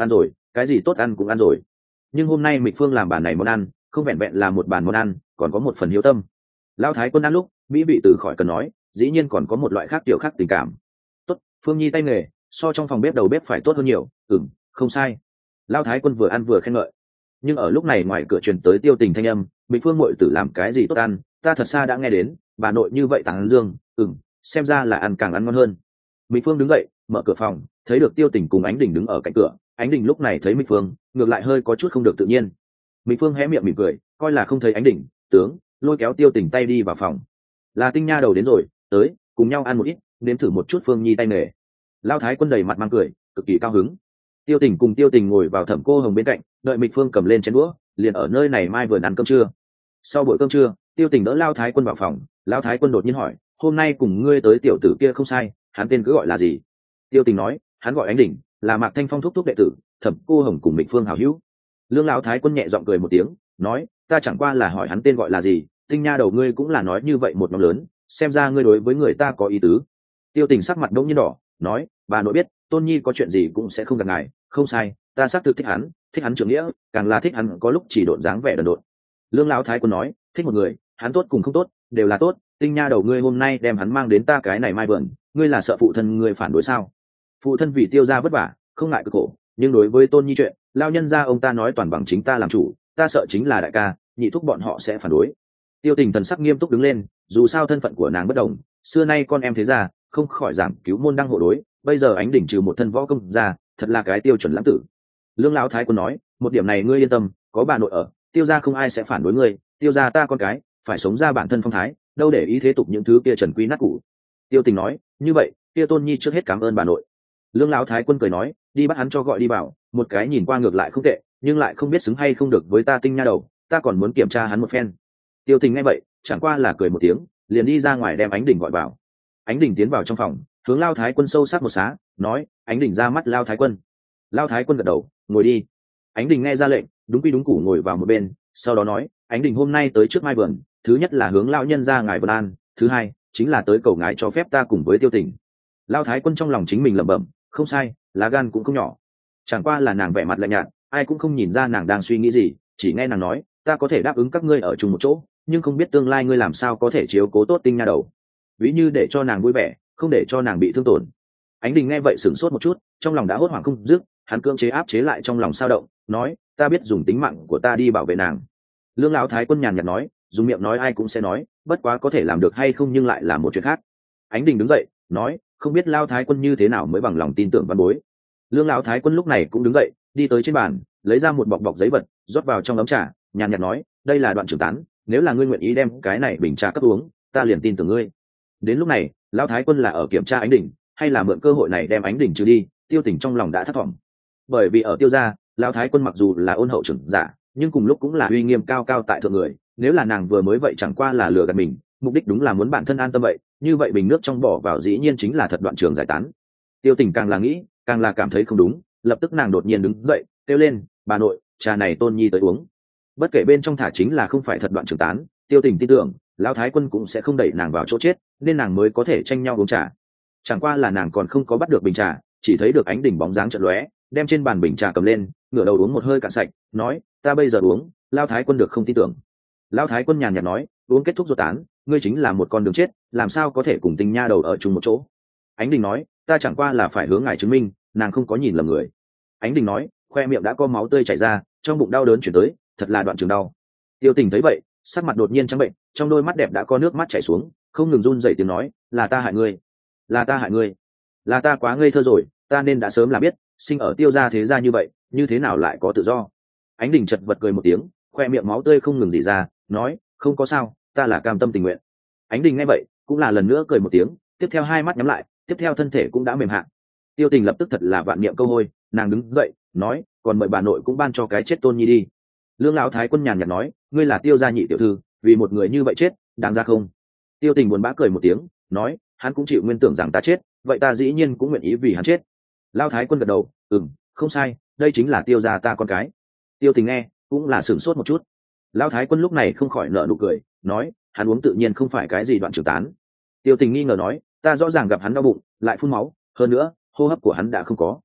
cái gì tốt ăn cũng ăn rồi. Nhưng hôm nay Mịch Phương làm bàn này món ăn không vẹn vẹn là một bàn món ăn, còn có một phần hiếu tâm. Lão thái quân ăn lúc mỹ vị từ khỏi cần nói, dĩ nhiên còn có một loại khác tiểu khác tình cảm. Tốt, Phương Nhi tay nghề so trong phòng bếp đầu bếp phải tốt hơn nhiều. Ừm, không sai. Lão thái quân vừa ăn vừa khen ngợi. Nhưng ở lúc này ngoài cửa truyền tới Tiêu Tình thanh âm, Mịch Phương muội tử làm cái gì tốt ăn, ta thật xa đã nghe đến, bà nội như vậy tán dương. Ừm, xem ra là ăn càng ăn ngon hơn. Mịch Phương đứng dậy mở cửa phòng, thấy được Tiêu Tình cùng Ánh Đình đứng ở cạnh cửa. Ánh Đình lúc này thấy Mịch Phương ngược lại hơi có chút không được tự nhiên. Mịch Phương hé miệng mỉm cười, coi là không thấy Ánh Đình, tướng lôi kéo Tiêu Tình tay đi vào phòng. Là Tinh nha đầu đến rồi, tới cùng nhau ăn một ít, nếm thử một chút Phương Nhi tay nghề. Lao thái quân đầy mặt mang cười, cực kỳ cao hứng. Tiêu Tình cùng Tiêu Tình ngồi vào Thẩm Cô Hồng bên cạnh, đợi Mịch Phương cầm lên chén đũa, liền ở nơi này mai vừa ăn cơm trưa. Sau bữa cơm trưa, Tiêu Tình đỡ Lao thái quân vào phòng. Lao thái quân đột nhiên hỏi, hôm nay cùng ngươi tới tiểu tử kia không sai, hắn tên cứ gọi là gì? Tiêu Tình nói, hắn gọi Ánh Đỉnh, là Mạc Thanh Phong thúc thúc đệ tử, Thẩm Cô Hồng cùng Mịch Phương hảo hữu. Lương lão thái quân nhẹ giọng cười một tiếng, nói, ta chẳng qua là hỏi hắn tên gọi là gì, Tinh nha đầu ngươi cũng là nói như vậy một nhóm lớn, xem ra ngươi đối với người ta có ý tứ. Tiêu Tình sắc mặt đống nhiên đỏ, nói, bà nội biết, Tôn Nhi có chuyện gì cũng sẽ không gặp ngài, không sai, ta xác thực thích hắn, thích hắn trưởng nghĩa, càng là thích hắn có lúc chỉ độn dáng vẻ đần độn. Lương lão thái quân nói, thích một người, hắn tốt cùng không tốt, đều là tốt, Tinh nha đầu ngươi hôm nay đem hắn mang đến ta cái này mai vườn, ngươi là sợ phụ thân ngươi phản đối sao? Phụ thân vì Tiêu gia vất vả, không ngại cực khổ, nhưng đối với Tôn Nhi chuyện, lao nhân gia ông ta nói toàn bằng chính ta làm chủ, ta sợ chính là đại ca, nhị thúc bọn họ sẽ phản đối. Tiêu Tình thần sắc nghiêm túc đứng lên, dù sao thân phận của nàng bất đồng, xưa nay con em thế gia không khỏi giảng cứu môn đăng hộ đối, bây giờ Ánh Đỉnh trừ một thân võ công ra, thật là cái tiêu chuẩn lãng tử. Lương lão thái quân nói, một điểm này ngươi yên tâm, có bà nội ở, Tiêu gia không ai sẽ phản đối ngươi, Tiêu gia ta con cái phải sống ra bản thân phong thái, đâu để ý thế tục những thứ kia trần quý nát cũ. Tiêu Tình nói, như vậy, Tiêu Tôn Nhi trước hết cảm ơn bà nội. Lương lão thái quân cười nói, đi bắt hắn cho gọi đi vào, một cái nhìn qua ngược lại không tệ, nhưng lại không biết xứng hay không được với ta Tinh nha đầu, ta còn muốn kiểm tra hắn một phen. Tiêu Tình nghe vậy, chẳng qua là cười một tiếng, liền đi ra ngoài đem Ánh Đỉnh gọi vào. Ánh Đỉnh tiến vào trong phòng, hướng Lao thái quân sâu sắc một xá, nói, Ánh Đỉnh ra mắt Lao thái quân. Lao thái quân gật đầu, ngồi đi. Ánh Đỉnh nghe ra lệnh, đúng quy đúng củ ngồi vào một bên, sau đó nói, Ánh Đỉnh hôm nay tới trước mai vườn, thứ nhất là hướng lão nhân ra ngài vân an, thứ hai chính là tới cầu ngài cho phép ta cùng với Tiêu Tình. Lao thái quân trong lòng chính mình lẩm bẩm, không sai, lá gan cũng không nhỏ. Chẳng qua là nàng vẻ mặt lạnh nhạt, ai cũng không nhìn ra nàng đang suy nghĩ gì, chỉ nghe nàng nói, ta có thể đáp ứng các ngươi ở chung một chỗ, nhưng không biết tương lai ngươi làm sao có thể chiếu cố tốt Tinh nha đầu, ví như để cho nàng vui vẻ, không để cho nàng bị thương tổn. Ánh Đình nghe vậy sửng sốt một chút, trong lòng đã hốt hoảng không dứt, hắn cưỡng chế áp chế lại trong lòng sao động, nói, ta biết dùng tính mạng của ta đi bảo vệ nàng. Lương lão thái quân nhàn nhạt nói, dùng miệng nói ai cũng sẽ nói, bất quá có thể làm được hay không nhưng lại là một chuyện khác. Ánh Đình đứng dậy nói, không biết Lao thái quân như thế nào mới bằng lòng tin tưởng văn bối. Lương lão thái quân lúc này cũng đứng dậy, đi tới trên bàn, lấy ra một bọc bọc giấy vật, rót vào trong ấm trà, nhàn nhạt nói, đây là đoạn trưởng tán, nếu là ngươi nguyện ý đem cái này bình trà cấp uống, ta liền tin tưởng ngươi. Đến lúc này, Lão thái quân là ở kiểm tra Ánh Đỉnh, hay là mượn cơ hội này đem Ánh Đỉnh trừ đi, Tiêu Tình trong lòng đã thất vọng. Bởi vì ở Tiêu gia, Lão thái quân mặc dù là ôn hậu trưởng giả, nhưng cùng lúc cũng là uy nghiêm cao cao tại thượng người, nếu là nàng vừa mới vậy chẳng qua là lừa gạt mình, mục đích đúng là muốn bản thân an tâm vậy, như vậy bình nước trong bỏ vào dĩ nhiên chính là thật đoạn trường giải tán. Tiêu Tình càng là nghĩ, càng là cảm thấy không đúng, lập tức nàng đột nhiên đứng dậy, kêu lên, bà nội, trà này Tôn Nhi tới uống. Bất kể bên trong thả chính là không phải thật đoạn trường tán, Tiêu Tình tin tưởng Lão thái quân cũng sẽ không đẩy nàng vào chỗ chết, nên nàng mới có thể tranh nhau uống trà. Chẳng qua là nàng còn không có bắt được bình trà, chỉ thấy được Ánh Đỉnh bóng dáng chợt lóe, đem trên bàn bình trà cầm lên, ngửa đầu uống một hơi cạn sạch, nói, ta bây giờ uống, Lão thái quân được không tin tưởng. Lão thái quân nhàn nhạt nói, uống kết thúc rồi tán, ngươi chính là một con đường chết, làm sao có thể cùng Tinh nha đầu ở chung một chỗ. Ánh Đình nói, ta chẳng qua là phải hướng ngài chứng minh nàng không có nhìn lầm người. Ánh Đình nói, khoe miệng đã có máu tươi chảy ra, trong bụng đau đớn chuyển tới, thật là đoạn trường đau. Tiêu Tình thấy vậy, sắc mặt đột nhiên trắng bệnh, trong đôi mắt đẹp đã có nước mắt chảy xuống, không ngừng run rẩy tiếng nói, là ta hại ngươi, là ta hại ngươi, là ta quá ngây thơ rồi, ta nên đã sớm là biết, sinh ở Tiêu gia thế gia như vậy, như thế nào lại có tự do. Ánh Đình chật vật cười một tiếng, khoe miệng máu tươi không ngừng rỉ ra, nói, không có sao, ta là cam tâm tình nguyện. Ánh Đình nghe vậy, cũng là lần nữa cười một tiếng, tiếp theo hai mắt nhắm lại, tiếp theo thân thể cũng đã mềm hạ. Tiêu Tình lập tức thật là vạn niệm câu hôi, nàng đứng dậy nói, còn mời bà nội cũng ban cho cái chết Tôn Nhi đi. Lương lão thái quân nhàn nhạt nói, ngươi là Tiêu gia nhị tiểu thư, vì một người như vậy chết, đáng ra không? Tiêu Tình buồn bã cười một tiếng, nói, hắn cũng chịu nguyên tưởng rằng ta chết, vậy ta dĩ nhiên cũng nguyện ý vì hắn chết. Lão thái quân gật đầu, ừm, không sai, đây chính là Tiêu gia ta con cái. Tiêu Tình nghe, cũng là sửng sốt một chút. Lão thái quân lúc này không khỏi nở nụ cười, nói, hắn uống tự nhiên không phải cái gì đoạn trường tán. Tiêu Tình nghi ngờ nói, ta rõ ràng gặp hắn đau bụng, lại phun máu, hơn nữa hô hấp của hắn đã không có.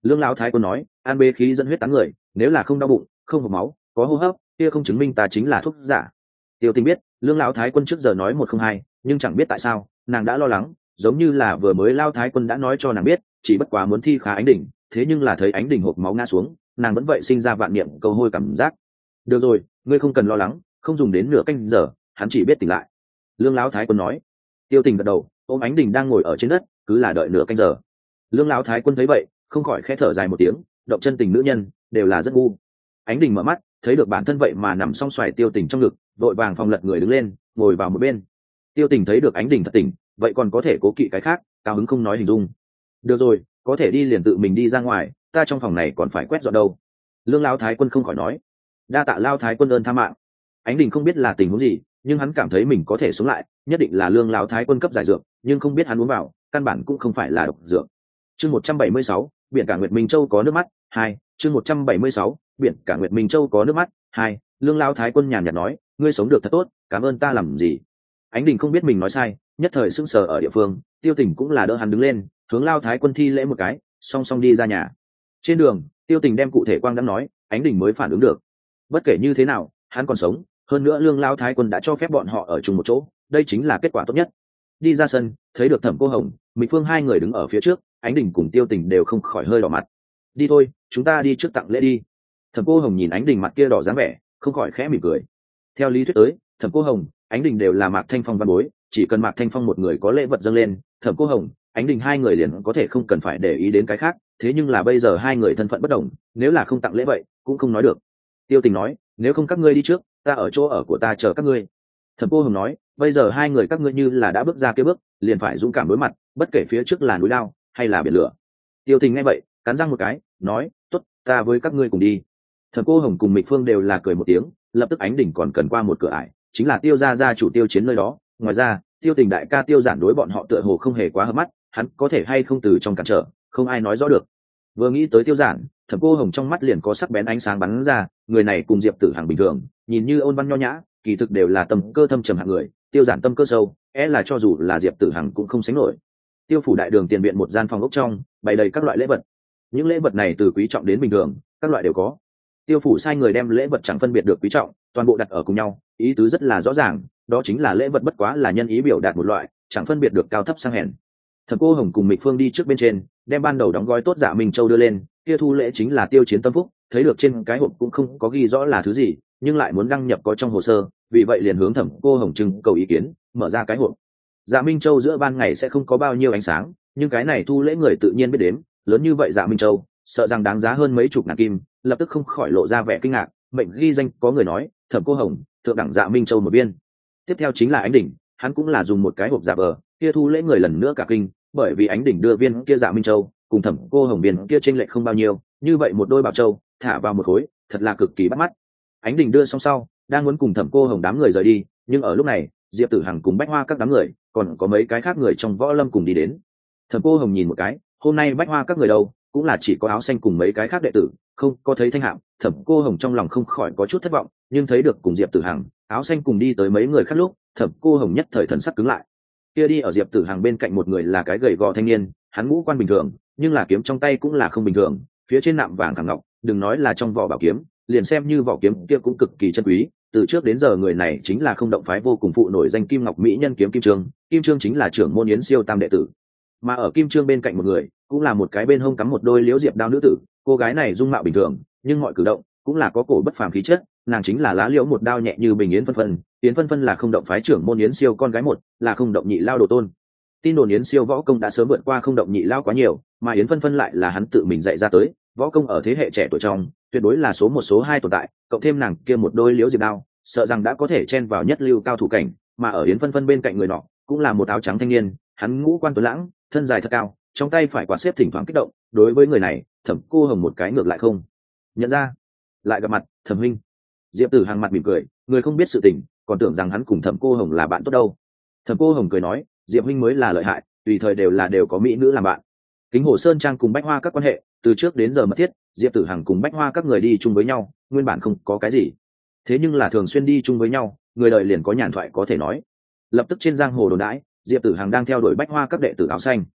Lương lão thái quân nói, an bế khí dẫn huyết tán người, nếu là không đau bụng, không hộc máu, có hô hấp, kia không chứng minh ta chính là thuốc giả. Tiêu Tình biết Lương lão thái quân trước giờ nói một không hai, nhưng chẳng biết tại sao nàng đã lo lắng, giống như là vừa mới Lão thái quân đã nói cho nàng biết, chỉ bất quá muốn thi khá Ánh Đỉnh, thế nhưng là thấy Ánh Đỉnh hộc máu ngã xuống, nàng vẫn vậy sinh ra vạn niệm câu hôi cảm giác. Được rồi, ngươi không cần lo lắng, không dùng đến nửa canh giờ, hắn chỉ biết tỉnh lại. Lương lão thái quân nói. Tiêu Tình gật đầu, ôm Ánh Đỉnh đang ngồi ở trên đất, cứ là đợi nửa canh giờ. Lương lão thái quân thấy vậy, không khỏi khẽ thở dài một tiếng, động chân tình nữ nhân đều là rất ngu. Ánh Đỉnh mở mắt, thấy được bản thân vậy mà nằm song xoài Tiêu Tình trong ngực, vội vàng phòng lật người đứng lên, ngồi vào một bên. Tiêu Tình thấy được Ánh Đỉnh thật tỉnh, vậy còn có thể cố kỵ cái khác, cao hứng không nói hình dung. Được rồi, có thể đi liền tự mình đi ra ngoài, ta trong phòng này còn phải quét dọn đâu. Lương lão thái quân không khỏi nói. Đa tạ Lão thái quân ơn tha mạng. Ánh Đỉnh không biết là tình huống gì, nhưng hắn cảm thấy mình có thể sống lại, nhất định là Lương lão thái quân cấp giải dược, nhưng không biết hắn uống vào, căn bản cũng không phải là độc dược. Chương một trăm bảy mươi sáu, biển cả Nguyệt Minh Châu có nước mắt, hai. Chương một trăm bảy mươi sáu, biển cả Nguyệt Minh Châu có nước mắt, hai. Lương lão thái quân nhàn nhạt nói, ngươi sống được thật tốt, cảm ơn ta làm gì. Ánh Đỉnh không biết mình nói sai, nhất thời sững sờ ở địa phương. Tiêu Tình cũng là đỡ hắn đứng lên, hướng Lão thái quân thi lễ một cái, song song đi ra nhà. Trên đường, Tiêu Tình đem cụ thể quang đã nói, Ánh Đỉnh mới phản ứng được. Bất kể như thế nào, hắn còn sống, hơn nữa Lương lão thái quân đã cho phép bọn họ ở chung một chỗ, đây chính là kết quả tốt nhất. Đi ra sân, thấy được Thẩm Cô Hồng, Mịch Phương hai người đứng ở phía trước, Ánh Đỉnh cùng Tiêu Tình đều không khỏi hơi đỏ mặt. Đi thôi, chúng ta đi trước tặng lễ đi. Thẩm Cô Hồng nhìn Ánh Đỉnh mặt kia đỏ dáng vẻ, không khỏi khẽ mỉm cười. Theo lý thuyết tới, Thẩm Cô Hồng, Ánh Đỉnh đều là Mạc Thanh Phong văn bối, chỉ cần Mạc Thanh Phong một người có lễ vật dâng lên, Thẩm Cô Hồng, Ánh Đỉnh hai người liền có thể không cần phải để ý đến cái khác. Thế nhưng là bây giờ hai người thân phận bất đồng, nếu là không tặng lễ vậy, cũng không nói được. Tiêu Tình nói, nếu không các ngươi đi trước, ta ở chỗ ở của ta chờ các ngươi. Thẩm Cô Hồng nói, bây giờ hai người các ngươi như là đã bước ra cái bước, liền phải dũng cảm đối mặt, bất kể phía trước là núi lao hay là biển lửa. Tiêu Tình nghe vậy, cắn răng một cái, nói, tốt, ta với các ngươi cùng đi. Thẩm Cô Hồng cùng Mịch Phương đều là cười một tiếng, lập tức Ánh Đỉnh còn cần qua một cửa ải, chính là Tiêu gia gia chủ Tiêu Chiến nơi đó. Ngoài ra, Tiêu Tình đại ca Tiêu Giản đối bọn họ tựa hồ không hề quá hợp mắt, hắn có thể hay không từ trong cản trở, không ai nói rõ được. Vừa nghĩ tới Tiêu Giản, Thẩm Cô Hồng trong mắt liền có sắc bén ánh sáng bắn ra, người này cùng Diệp Tử Hằng bình thường, nhìn như ôn văn nho nhã, kỳ thực đều là tâm cơ thâm trầm hạng người. Tiêu Giản tâm cơ sâu, é là cho dù là Diệp Tử Hằng cũng không sánh nổi. Tiêu phủ đại đường tiền viện một gian phòng ốc trong, bày đầy các loại lễ vật. Những lễ vật này từ quý trọng đến bình thường, các loại đều có. Tiêu phủ sai người đem lễ vật chẳng phân biệt được quý trọng, toàn bộ đặt ở cùng nhau, ý tứ rất là rõ ràng, đó chính là lễ vật bất quá là nhân ý biểu đạt một loại, chẳng phân biệt được cao thấp sang hèn. Thẩm Cô Hồng cùng Mịch Phương đi trước bên trên, đem ban đầu đóng gói tốt Dạ Minh Châu đưa lên, kia thu lễ chính là Tiêu Chiến tâm phúc, thấy được trên cái hộp cũng không có ghi rõ là thứ gì, nhưng lại muốn đăng nhập có trong hồ sơ, vì vậy liền hướng Thẩm Cô Hồng trưng cầu ý kiến, mở ra cái hộp. Dạ Minh Châu giữa ban ngày sẽ không có bao nhiêu ánh sáng, nhưng cái này thu lễ người tự nhiên biết đến, lớn như vậy Dạ Minh Châu, sợ rằng đáng giá hơn mấy chục ngàn kim, lập tức không khỏi lộ ra vẻ kinh ngạc. Mệnh ghi danh có người nói, Thẩm Cô Hồng, thượng đẳng Dạ Minh Châu một viên. Tiếp theo chính là Ánh Đỉnh, hắn cũng là dùng một cái hộp giả vờ, kia thu lễ người lần nữa cả kinh, bởi vì Ánh Đỉnh đưa viên kia Dạ Minh Châu, cùng Thẩm Cô Hồng viên kia chênh lệch không bao nhiêu, như vậy một đôi bảo châu, thả vào một khối, thật là cực kỳ bắt mắt. Ánh Đỉnh đưa xong sau, đang muốn cùng Thẩm Cô Hồng đám người rời đi, nhưng ở lúc này, Diệp Tử Hằng cùng Bách Hoa các đám người, còn có mấy cái khác người trong võ lâm cùng đi đến. Thẩm Cô Hồng nhìn một cái, hôm nay Bách Hoa các người đâu, cũng là chỉ có áo xanh cùng mấy cái khác đệ tử, không có thấy Thanh Hạm. Thẩm Cô Hồng trong lòng không khỏi có chút thất vọng, nhưng thấy được cùng Diệp Tử Hằng, áo xanh cùng đi tới mấy người khác lúc, Thẩm Cô Hồng nhất thời thần sắc cứng lại. Kia đi ở Diệp Tử Hằng bên cạnh một người là cái gầy gò thanh niên, hắn ngũ quan bình thường, nhưng là kiếm trong tay cũng là không bình thường, phía trên nạm vàng thẳng ngọc, đừng nói là trong vỏ bảo kiếm, liền xem như vỏ kiếm kia cũng cực kỳ chân quý. Từ trước đến giờ người này chính là Không Động phái vô cùng phụ nổi danh Kim Ngọc mỹ nhân kiếm Kim Trương, Kim Trương chính là trưởng môn Yến Siêu tam đệ tử. Mà ở Kim Trương bên cạnh một người, cũng là một cái bên hông cắm một đôi liễu diệp đao nữ tử, cô gái này dung mạo bình thường, nhưng mọi cử động cũng là có cổ bất phàm khí chất, nàng chính là Lá Liễu một đao nhẹ như bình Yến Phân Phân. Yến Phân Phân là Không Động phái trưởng môn Yến Siêu con gái một, là Không Động nhị lao đồ tôn. Tin đồn Yến Siêu võ công đã sớm vượt qua Không Động nhị lao quá nhiều, mà Yến Phân Phân lại là hắn tự mình dạy ra tới, võ công ở thế hệ trẻ tuổi trong, tuyệt đối là số một số hai tồn tại, cộng thêm nàng kia một đôi liễu diệp đao, sợ rằng đã có thể chen vào nhất lưu cao thủ cảnh. Mà ở Yến Phân Phân bên cạnh người nọ, cũng là một áo trắng thanh niên, hắn ngũ quan tuấn lãng, thân dài thật cao, trong tay phải quạt xếp thỉnh thoảng kích động. Đối với người này, Thẩm Cô Hồng một cái ngược lại không nhận ra. Lại gặp mặt, Thẩm huynh. Diệp Tử Hằng mặt mỉm cười, người không biết sự tình, còn tưởng rằng hắn cùng Thẩm Cô Hồng là bạn tốt đâu. Thẩm Cô Hồng cười nói, Diệp huynh mới là lợi hại, tùy thời đều là đều có mỹ nữ làm bạn. Kính Hồ Sơn Trang cùng Bách Hoa các quan hệ, từ trước đến giờ mật thiết, Diệp Tử Hằng cùng Bách Hoa các người đi chung với nhau, nguyên bản không có cái gì. Thế nhưng là thường xuyên đi chung với nhau, người đời liền có nhàn thoại có thể nói. Lập tức trên giang hồ đồn đãi, Diệp Tử Hằng đang theo đuổi Bách Hoa các đệ tử áo xanh.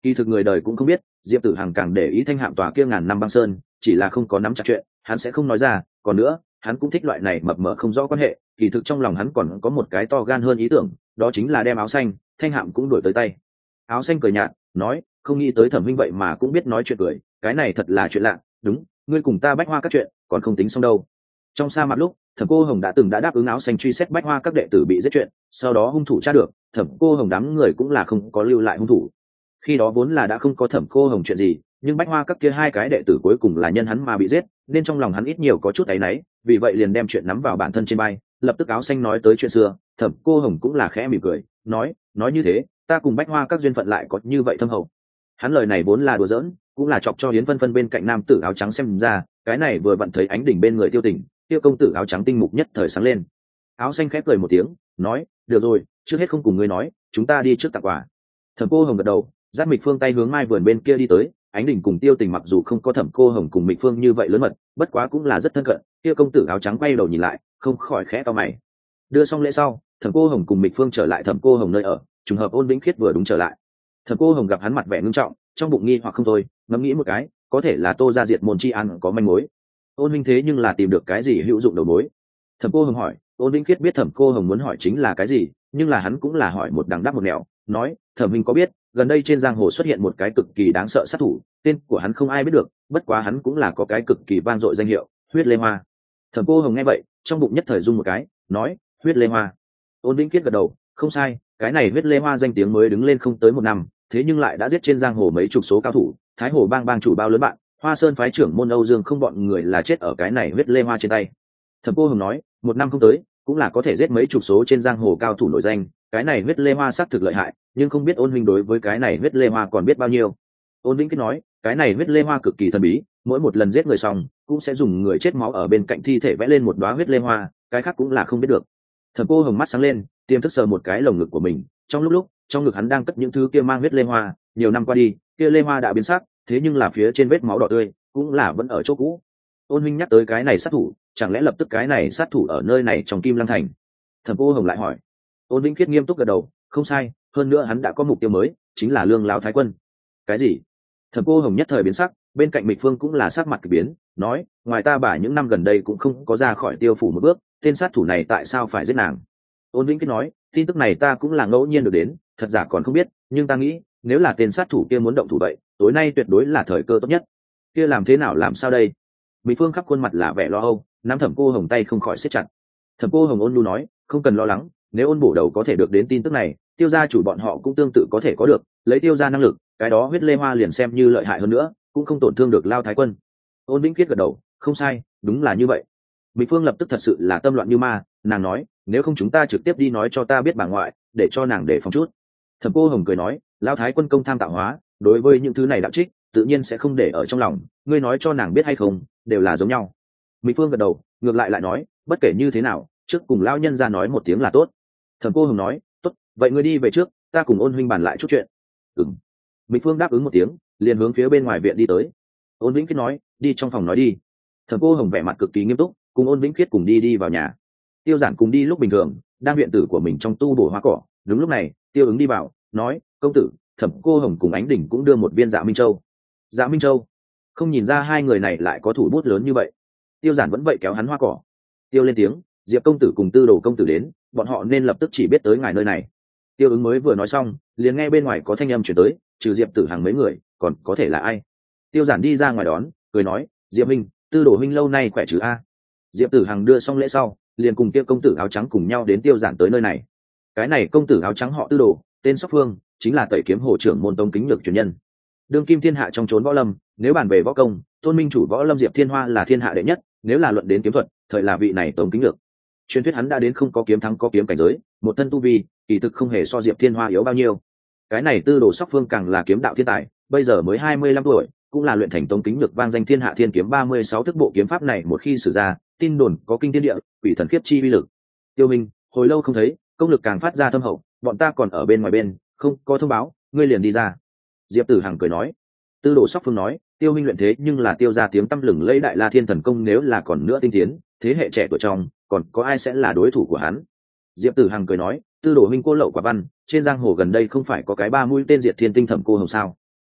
Kỳ thực người đời cũng không biết, Diệp Tử Hằng càng để ý Thanh Hạm tòa kia ngàn năm băng sơn, chỉ là không có nắm chặt chuyện, hắn sẽ không nói ra. Còn nữa, hắn cũng thích loại này mập mờ không rõ quan hệ. Kỳ thực trong lòng hắn còn có một cái to gan hơn ý tưởng, đó chính là đem áo xanh, Thanh Hạm cũng đuổi tới tay. Áo xanh cười nhạt, nói, không nghĩ tới Thẩm huynh vậy mà cũng biết nói chuyện cười, cái này thật là chuyện lạ. Đúng, ngươi cùng ta Bách Hoa các chuyện, còn không tính xong đâu. Trong sa mạc lúc, Thẩm Cô Hồng đã từng đã đáp ứng áo xanh truy xét Bách Hoa các đệ tử bị giết chuyện, sau đó hung thủ tra được, Thẩm Cô Hồng đám người cũng là không có lưu lại hung thủ. Khi đó vốn là đã không có Thẩm Cô Hồng chuyện gì, nhưng Bách Hoa các kia hai cái đệ tử cuối cùng là nhân hắn mà bị giết, nên trong lòng hắn ít nhiều có chút áy náy, vì vậy liền đem chuyện nắm vào bản thân trên bay. Lập tức áo xanh nói tới chuyện xưa, Thẩm Cô Hồng cũng là khẽ mỉm cười, nói, nói như thế, ta cùng Bách Hoa các duyên phận lại có như vậy thâm hậu. Hắn lời này vốn là đùa giỡn, cũng là chọc cho Hiến Vân Vân bên cạnh nam tử áo trắng xem ra, cái này vừa vặn thấy ánh đỉnh bên người Tiêu Tình, Tiêu công tử áo trắng tinh mục nhất thời sáng lên. Áo xanh khép cười một tiếng, nói, được rồi, trước hết không cùng ngươi nói, chúng ta đi trước tặng quà. Thẩm Cô Hồng gật đầu, dắt Mịch Phương tay hướng mai vườn bên kia đi tới. Ánh đỉnh cùng Tiêu Tình mặc dù không có Thẩm Cô Hồng cùng Mịch Phương như vậy lớn mật, bất quá cũng là rất thân cận. Tiêu công tử áo trắng quay đầu nhìn lại, không khỏi khẽ cau mày. Đưa xong lễ sau, Thẩm Cô Hồng cùng Mịch Phương trở lại Thẩm Cô Hồng nơi ở, trùng hợp Ôn Vĩnh Khiết vừa đúng trở lại. Thẩm Cô Hồng gặp hắn mặt vẻ nghiêm trọng, trong bụng nghi hoặc không thôi, ngẫm nghĩ một cái, có thể là Tô gia diệt môn chi ăn có manh mối. Ôn Minh thế nhưng là tìm được cái gì hữu dụng đầu mối? Thẩm Cô Hồng hỏi. Ôn Vĩnh Khiết biết Thẩm Cô Hồng muốn hỏi chính là cái gì, nhưng là hắn cũng là hỏi một đằng đáp một nẻo, nói, Thẩm Minh có biết, gần đây trên giang hồ xuất hiện một cái cực kỳ đáng sợ sát thủ, tên của hắn không ai biết được, bất quá hắn cũng là có cái cực kỳ vang dội danh hiệu, Huyết Lê Hoa. Thẩm Cô Hồng nghe vậy, trong bụng nhất thời rung một cái, nói, Huyết Lê Hoa. Ôn Vĩnh Khiết gật đầu, không sai, cái này Huyết Lê Hoa danh tiếng mới đứng lên không tới một năm, thế nhưng lại đã giết trên giang hồ mấy chục số cao thủ, Thái Hồ bang bang chủ bao lớn bạn, Hoa Sơn phái trưởng môn Âu Dương không bọn người là chết ở cái này Huyết Lê Hoa trên tay. Thẩm Cô Hồng nói, một năm không tới, cũng là có thể giết mấy chục số trên giang hồ cao thủ nổi danh, cái này Huyết Lê Hoa xác thực lợi hại, nhưng không biết Ôn huynh đối với cái này Huyết Lê Hoa còn biết bao nhiêu. Ôn Vĩnh Khiết nói, cái này Huyết Lê Hoa cực kỳ thần bí, mỗi một lần giết người xong, cũng sẽ dùng người chết máu ở bên cạnh thi thể vẽ lên một đóa huyết lê hoa, cái khác cũng là không biết được. Thẩm Cô Hồng mắt sáng lên, tiềm thức sờ một cái lồng ngực của mình, trong lúc lúc, trong ngực hắn đang cất những thứ kia mang huyết lê hoa, nhiều năm qua đi, kia lê hoa đã biến sắc, thế nhưng là phía trên vết máu đỏ tươi, cũng là vẫn ở chỗ cũ. Ôn huynh nhắc tới cái này sát thủ, chẳng lẽ lập tức cái này sát thủ ở nơi này trong Kim Lăng thành? Thẩm Cô Hồng lại hỏi. Ôn Vĩnh Khiết nghiêm túc gật đầu, không sai, hơn nữa hắn đã có mục tiêu mới, chính là Lương lão thái quân. Cái gì? Thẩm Cô Hồng nhất thời biến sắc, bên cạnh Mịch Phương cũng là sắc mặt kỳ biến, nói, ngoài ta bà những năm gần đây cũng không có ra khỏi Tiêu phủ một bước, tên sát thủ này tại sao phải giết nàng? Ôn Vĩnh Khiết nói, tin tức này ta cũng là ngẫu nhiên được đến, thật giả còn không biết, nhưng ta nghĩ, nếu là tên sát thủ kia muốn động thủ vậy, tối nay tuyệt đối là thời cơ tốt nhất. Kia làm thế nào làm sao đây? Mịch Phương khắp khuôn mặt là vẻ lo âu, nắm Thẩm Cô Hồng tay không khỏi siết chặt. Thẩm Cô Hồng ôn nhu nói, không cần lo lắng, nếu Ôn bổ đầu có thể được đến tin tức này, Tiêu gia chủ bọn họ cũng tương tự có thể có được, lấy Tiêu gia năng lực, cái đó huyết lê hoa liền xem như lợi hại hơn nữa, cũng không tổn thương được Lao thái quân. Ôn Vĩnh Khiết gật đầu, không sai, đúng là như vậy. Mịch Phương lập tức thật sự là tâm loạn như ma, nàng nói, nếu không chúng ta trực tiếp đi nói cho ta biết bà ngoại, để cho nàng để phòng chút. Thẩm Cô Hồng cười nói, Lao thái quân công tham tạo hóa, đối với những thứ này đạo trích, tự nhiên sẽ không để ở trong lòng, ngươi nói cho nàng biết hay không, đều là giống nhau. Mịch Phương gật đầu, ngược lại lại nói, bất kể như thế nào, trước cùng Lao nhân ra nói một tiếng là tốt. Thẩm Cô Hồng nói, tốt, vậy ngươi đi về trước, ta cùng Ôn huynh bàn lại chút chuyện. Ừm. Mịch Phương đáp ứng một tiếng, liền hướng phía bên ngoài viện đi tới. Ôn Vĩnh Khiết nói, đi trong phòng nói đi. Thẩm Cô Hồng vẻ mặt cực kỳ nghiêm túc, cùng Ôn Vĩnh Khiết cùng đi đi vào nhà. Tiêu Giản cùng đi lúc bình thường, đang viện tử của mình trong tu bổ hoa cỏ. Đúng lúc này, Tiêu Ứng đi vào, nói, công tử, Thẩm Cô Hồng cùng Ánh Đỉnh cũng đưa một viên Dạ Minh Châu. Dạ Minh Châu, không nhìn ra hai người này lại có thủ bút lớn như vậy. Tiêu Giản vẫn vậy kéo hắn hoa cỏ. Tiêu lên tiếng, Diệp công tử cùng Tư Đồ công tử đến, bọn họ nên lập tức chỉ biết tới ngài nơi này. Tiêu Ứng mới vừa nói xong, liền nghe bên ngoài có thanh âm chuyển tới, trừ Diệp Tử Hằng mấy người, còn có thể là ai? Tiêu Giản đi ra ngoài đón, cười nói, Diệp huynh, Tư Đồ huynh lâu nay khỏe chứ a? Diệp Tử Hằng đưa xong lễ sau, liền cùng kia công tử áo trắng cùng nhau đến Tiêu Giản tới nơi này. Cái này công tử áo trắng họ Tư Đồ, tên Sóc Phương, chính là Tẩy Kiếm Hồ trưởng môn Tông Kính Nhược truyền nhân. Đương kim thiên hạ trong chốn võ lâm, nếu bàn về võ công, Tôn Minh chủ võ lâm Diệp Thiên Hoa là thiên hạ đệ nhất, nếu là luận đến kiếm thuật, thời là vị này Tông Kính Nhược. Truyền thuyết hắn đã đến không có kiếm thắng có kiếm cảnh giới, một thân tu vi, kỳ thực không hề so Diệp Thiên Hoa yếu bao nhiêu. Cái này Tư Đồ Sóc Phương càng là kiếm đạo thiên tài, bây giờ mới hai mươi lăm tuổi, cũng là luyện thành Tông Kính Nhược vang danh thiên hạ thiên kiếm ba mươi sáu thức bộ kiếm pháp này, một khi sử ra, tin đồn có kinh thiên địa, quỷ thần khiếp chi uy lực. Tiêu Minh, hồi lâu không thấy, công lực càng phát ra thâm hậu, bọn ta còn ở bên ngoài bên, không có thông báo, ngươi liền đi ra. Diệp Tử Hằng cười nói. Tư Đồ Sóc Phương nói, Tiêu Minh luyện thế nhưng là tiêu ra tiếng tăm lừng lẫy Đại La Thiên thần công, nếu là còn nữa tinh tiến, thế hệ trẻ tuổi trong, còn có ai sẽ là đối thủ của hắn? Diệp Tử Hằng cười nói, Tư Đồ huynh cô lậu quả văn, trên giang hồ gần đây không phải có cái ba mũi tên diệt thiên tinh Thẩm Cô Hồng sao?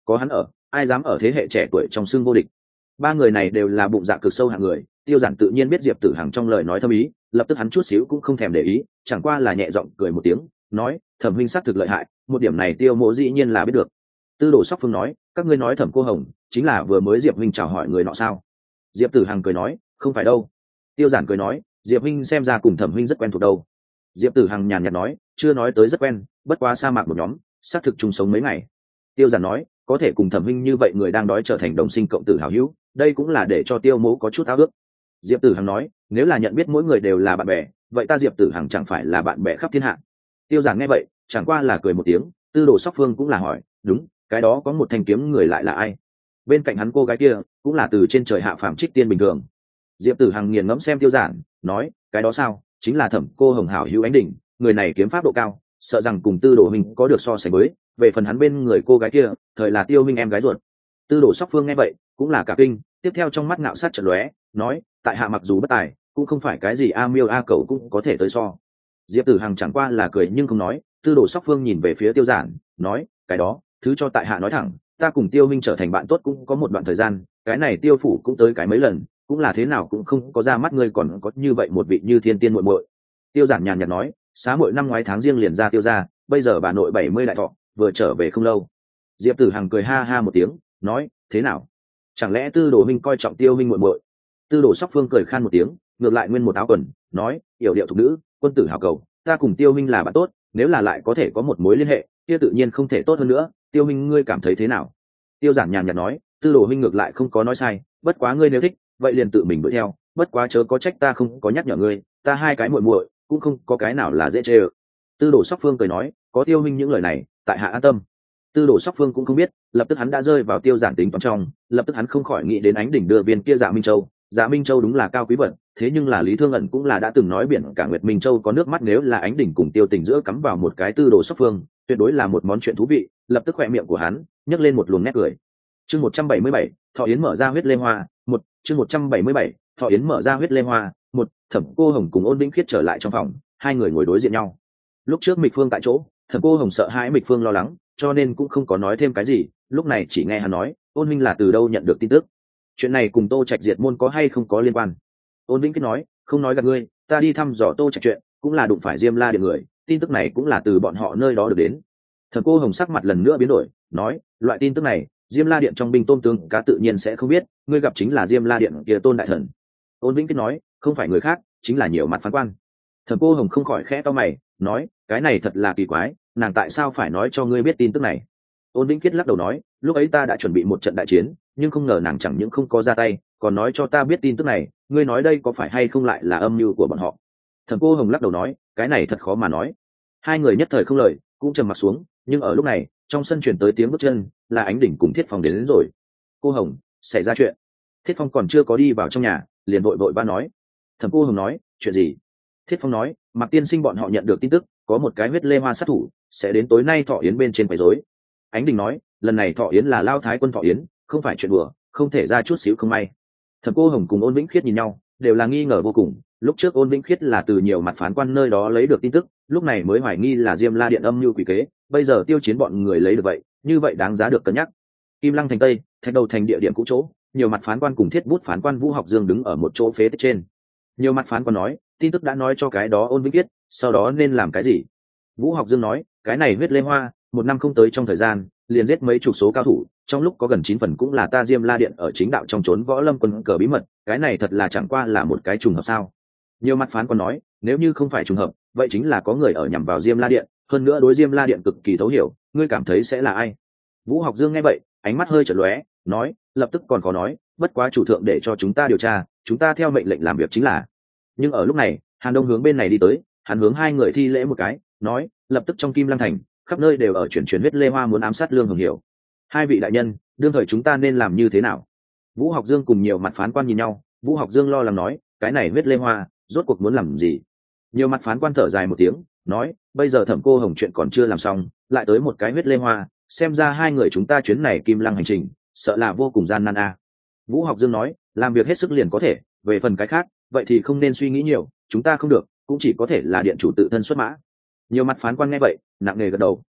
có hắn ở, ai dám ở thế hệ trẻ tuổi trong xưng vô địch. Ba người này đều là bụng dạ cực sâu hạng người, Tiêu Giản tự nhiên biết Diệp Tử Hằng trong lời nói thâm ý, lập tức hắn chút xíu cũng không thèm để ý, chẳng qua là nhẹ giọng cười một tiếng, nói: Thẩm huynh xác thực lợi hại, một điểm này Tiêu mỗ dĩ nhiên là biết được. Tư Đồ Sóc Phương nói: các ngươi nói Thẩm cô hồng chính là vừa mới Diệp huynh chào hỏi người nọ sao? Diệp Tử Hằng cười nói: không phải đâu. Tiêu Giản cười nói: Diệp huynh xem ra cùng Thẩm huynh rất quen thuộc đâu. Diệp Tử Hằng nhàn nhạt nói: chưa nói tới rất quen, bất quá sa mạc một nhóm, xác thực chung sống mấy ngày. Tiêu Giản nói: có thể cùng Thẩm huynh như vậy người đang đói trở thành đồng sinh cộng tử hảo hữu, đây cũng là để cho Tiêu mỗ có chút ao ước. Diệp Tử Hằng nói: nếu là nhận biết mỗi người đều là bạn bè, vậy ta Diệp Tử Hằng chẳng phải là bạn bè khắp thiên hạ. Tiêu Giản nghe vậy chẳng qua là cười một tiếng. Tư Đồ Sóc Phương cũng là hỏi: đúng, cái đó có một thanh kiếm người lại là ai? Bên cạnh hắn cô gái kia cũng là từ trên trời hạ phàm trích tiên bình thường. Diệp Tử Hằng nghiền ngẫm xem Tiêu Giản, nói: cái đó sao, chính là Thẩm cô hồng hảo hữu Ánh Đỉnh, người này kiếm pháp độ cao, sợ rằng cùng Tư Đồ huynh có được so sánh với. Về phần hắn bên người cô gái kia, thời là Tiêu huynh em gái ruột. Tư Đồ Sóc Phương nghe vậy cũng là cả kinh, tiếp theo trong mắt ngạo sát chợt lóe, nói: tại hạ mặc dù bất tài, cũng không phải cái gì a miêu a cẩu cũng có thể tới so. Diệp Tử Hằng chẳng qua là cười nhưng không nói. Tư Đồ Sóc Phương nhìn về phía Tiêu Giản, nói: cái đó thứ cho tại hạ nói thẳng, ta cùng Tiêu minh trở thành bạn tốt cũng có một đoạn thời gian, cái này Tiêu phủ cũng tới cái mấy lần, cũng là thế nào cũng không có ra mắt ngươi còn có như vậy một vị như thiên tiên muội muội. Tiêu Giản nhàn nhạt nói: xá muội năm ngoái tháng riêng liền ra Tiêu gia, bây giờ bà nội bảy mươi đại thọ, vừa trở về không lâu. Diệp Tử Hằng cười ha ha một tiếng, nói: thế nào, chẳng lẽ Tư Đồ huynh coi trọng Tiêu minh muội muội? Tư Đồ Sóc Phương cười khan một tiếng, ngược lại nguyên một áo quần, nói: yểu điệu thục nữ, quân tử hào cầu, ta cùng Tiêu minh là bạn tốt, nếu là lại có thể có một mối liên hệ, kia tự nhiên không thể tốt hơn nữa. Tiêu minh ngươi cảm thấy thế nào? Tiêu Giản nhàn nhạt nói: Tư Đồ huynh ngược lại không có nói sai, bất quá ngươi nếu thích, vậy liền tự mình đuổi theo, bất quá chớ có trách ta không có nhắc nhở ngươi, ta hai cái muội muội cũng không có cái nào là dễ chê ơ. Tư Đồ Sóc Phương cười nói: có Tiêu minh những lời này, tại hạ an tâm. Tư Đồ Sóc Phương cũng không biết, lập tức hắn đã rơi vào Tiêu Giản tính toán trong, lập tức hắn không khỏi nghĩ đến Ánh Đỉnh đưa viên kia Dạ Minh Châu. Dạ Minh Châu đúng là cao quý vật, thế nhưng là Lý Thương ẩn cũng là đã từng nói biển cả Nguyệt Minh Châu có nước mắt, nếu là Ánh Đỉnh cùng Tiêu Tình giữa cắm vào một cái Tư Đồ Sóc Phương, tuyệt đối là một món chuyện thú vị. Lập tức khỏe miệng của hắn nhấc lên một luồng nét cười. Chương một trăm bảy mươi bảy, Thọ Yến mở ra huyết lê hoa. Một chương một trăm bảy mươi bảy, Thọ Yến mở ra huyết lê hoa. Một Thẩm cô hồng cùng Ôn Vĩnh Khiết trở lại trong phòng, hai người ngồi đối diện nhau. Lúc trước Mịch Phương tại chỗ, Thẩm cô hồng sợ hãi Mịch Phương lo lắng, cho nên cũng không có nói thêm cái gì. Lúc này chỉ nghe hắn nói: Ôn huynh là từ đâu nhận được tin tức? Chuyện này cùng Tô Trạch diệt môn có hay không có liên quan? Ôn Vĩnh Khiết nói: không nói gạt ngươi, ta đi thăm dò Tô Trạch chuyện, cũng là đụng phải Diêm La Điện người, tin tức này cũng là từ bọn họ nơi đó được đến. Thẩm cô hồng sắc mặt lần nữa biến đổi, nói: loại tin tức này, Diêm La Điện trong binh tôm tướng cá tự nhiên sẽ không biết, ngươi gặp chính là Diêm La Điện kia Tôn đại thần. Ôn Vĩnh Khiết nói: không phải người khác, chính là Nhiều Mặt phán quan. Thẩm cô hồng không khỏi khẽ to mày, nói: cái này thật là kỳ quái, nàng tại sao phải nói cho ngươi biết tin tức này? Ôn Vĩnh Khiết lắc đầu nói: lúc ấy ta đã chuẩn bị một trận đại chiến, nhưng không ngờ nàng chẳng những không có ra tay, còn nói cho ta biết tin tức này, ngươi nói đây có phải hay không lại là âm mưu của bọn họ? Thẩm cô hồng lắc đầu nói: cái này thật khó mà nói. Hai người nhất thời không lời, cũng trầm mặc xuống. Nhưng ở lúc này, trong sân truyền tới tiếng bước chân, là Ánh Đỉnh cùng Thiết Phong đến, đến rồi. Cô hồng, xảy ra chuyện. Thiết Phong còn chưa có đi vào trong nhà, liền vội vội ba nói. Thẩm cô hồng nói: chuyện gì? Thiết Phong nói: Mạc tiên sinh bọn họ nhận được tin tức, có một cái huyết lê hoa sát thủ sẽ đến tối nay Thọ Yến bên trên quấy rối. Ánh Đỉnh nói: lần này Thọ Yến là Lao Thái quân Thọ Yến, không phải chuyện đùa, không thể ra chút xíu không may. Thẩm cô hồng cùng Ôn Vĩnh Khiết nhìn nhau, đều là nghi ngờ vô cùng. Lúc trước Ôn Vĩnh Khiết là từ Nhiều Mặt phán quan nơi đó lấy được tin tức, lúc này mới hoài nghi là Diêm La Điện âm mưu quỷ kế, bây giờ Tiêu Chiến bọn người lấy được vậy, như vậy đáng giá được cân nhắc. Kim Lăng thành Tây, Thạch Đầu thành địa điểm cũ chỗ, Nhiều Mặt phán quan cùng Thiết Bút phán quan Vũ Học Dương đứng ở một chỗ phế tích trên. Nhiều Mặt phán quan nói: tin tức đã nói cho cái đó Ôn Vĩnh Khiết, sau đó nên làm cái gì? Vũ Học Dương nói: cái này huyết lê hoa, một năm không tới trong thời gian, liền giết mấy chục số cao thủ, trong lúc có gần chín phần cũng là ta Diêm La Điện ở chính đạo trong trốn võ lâm quân cờ bí mật, cái này thật là chẳng qua là một cái trùng hợp sao? Nhiều Mặt phán quan nói: nếu như không phải trùng hợp, vậy chính là có người ở nhằm vào Diêm La Điện, hơn nữa đối Diêm La Điện cực kỳ thấu hiểu, ngươi cảm thấy sẽ là ai? Vũ Học Dương nghe vậy, ánh mắt hơi chợt lóe, nói: lập tức còn có nói, bất quá chủ thượng để cho chúng ta điều tra, chúng ta theo mệnh lệnh làm việc chính là. Nhưng ở lúc này, Hàn Đông hướng bên này đi tới, hắn hướng hai người thi lễ một cái, nói: lập tức trong Kim Lăng thành, khắp nơi đều ở chuyển chuyển huyết lê hoa muốn ám sát Lương Hồng Hiểu. Hai vị đại nhân, đương thời chúng ta nên làm như thế nào? Vũ Học Dương cùng Nhiều Mặt phán quan nhìn nhau. Vũ Học Dương lo lắng nói: cái này huyết lê hoa rốt cuộc muốn làm gì? Nhiều Mặt phán quan thở dài một tiếng, nói: bây giờ Thẩm cô hồng chuyện còn chưa làm xong, lại tới một cái huyết lê hoa, xem ra hai người chúng ta chuyến này Kim Lăng hành trình sợ là vô cùng gian nan a. Vũ Học Dương nói: làm việc hết sức liền có thể, về phần cái khác, vậy thì không nên suy nghĩ nhiều, chúng ta không được, cũng chỉ có thể là điện chủ tự thân xuất mã. Nhiều Mặt phán quan nghe vậy, nặng nề gật đầu.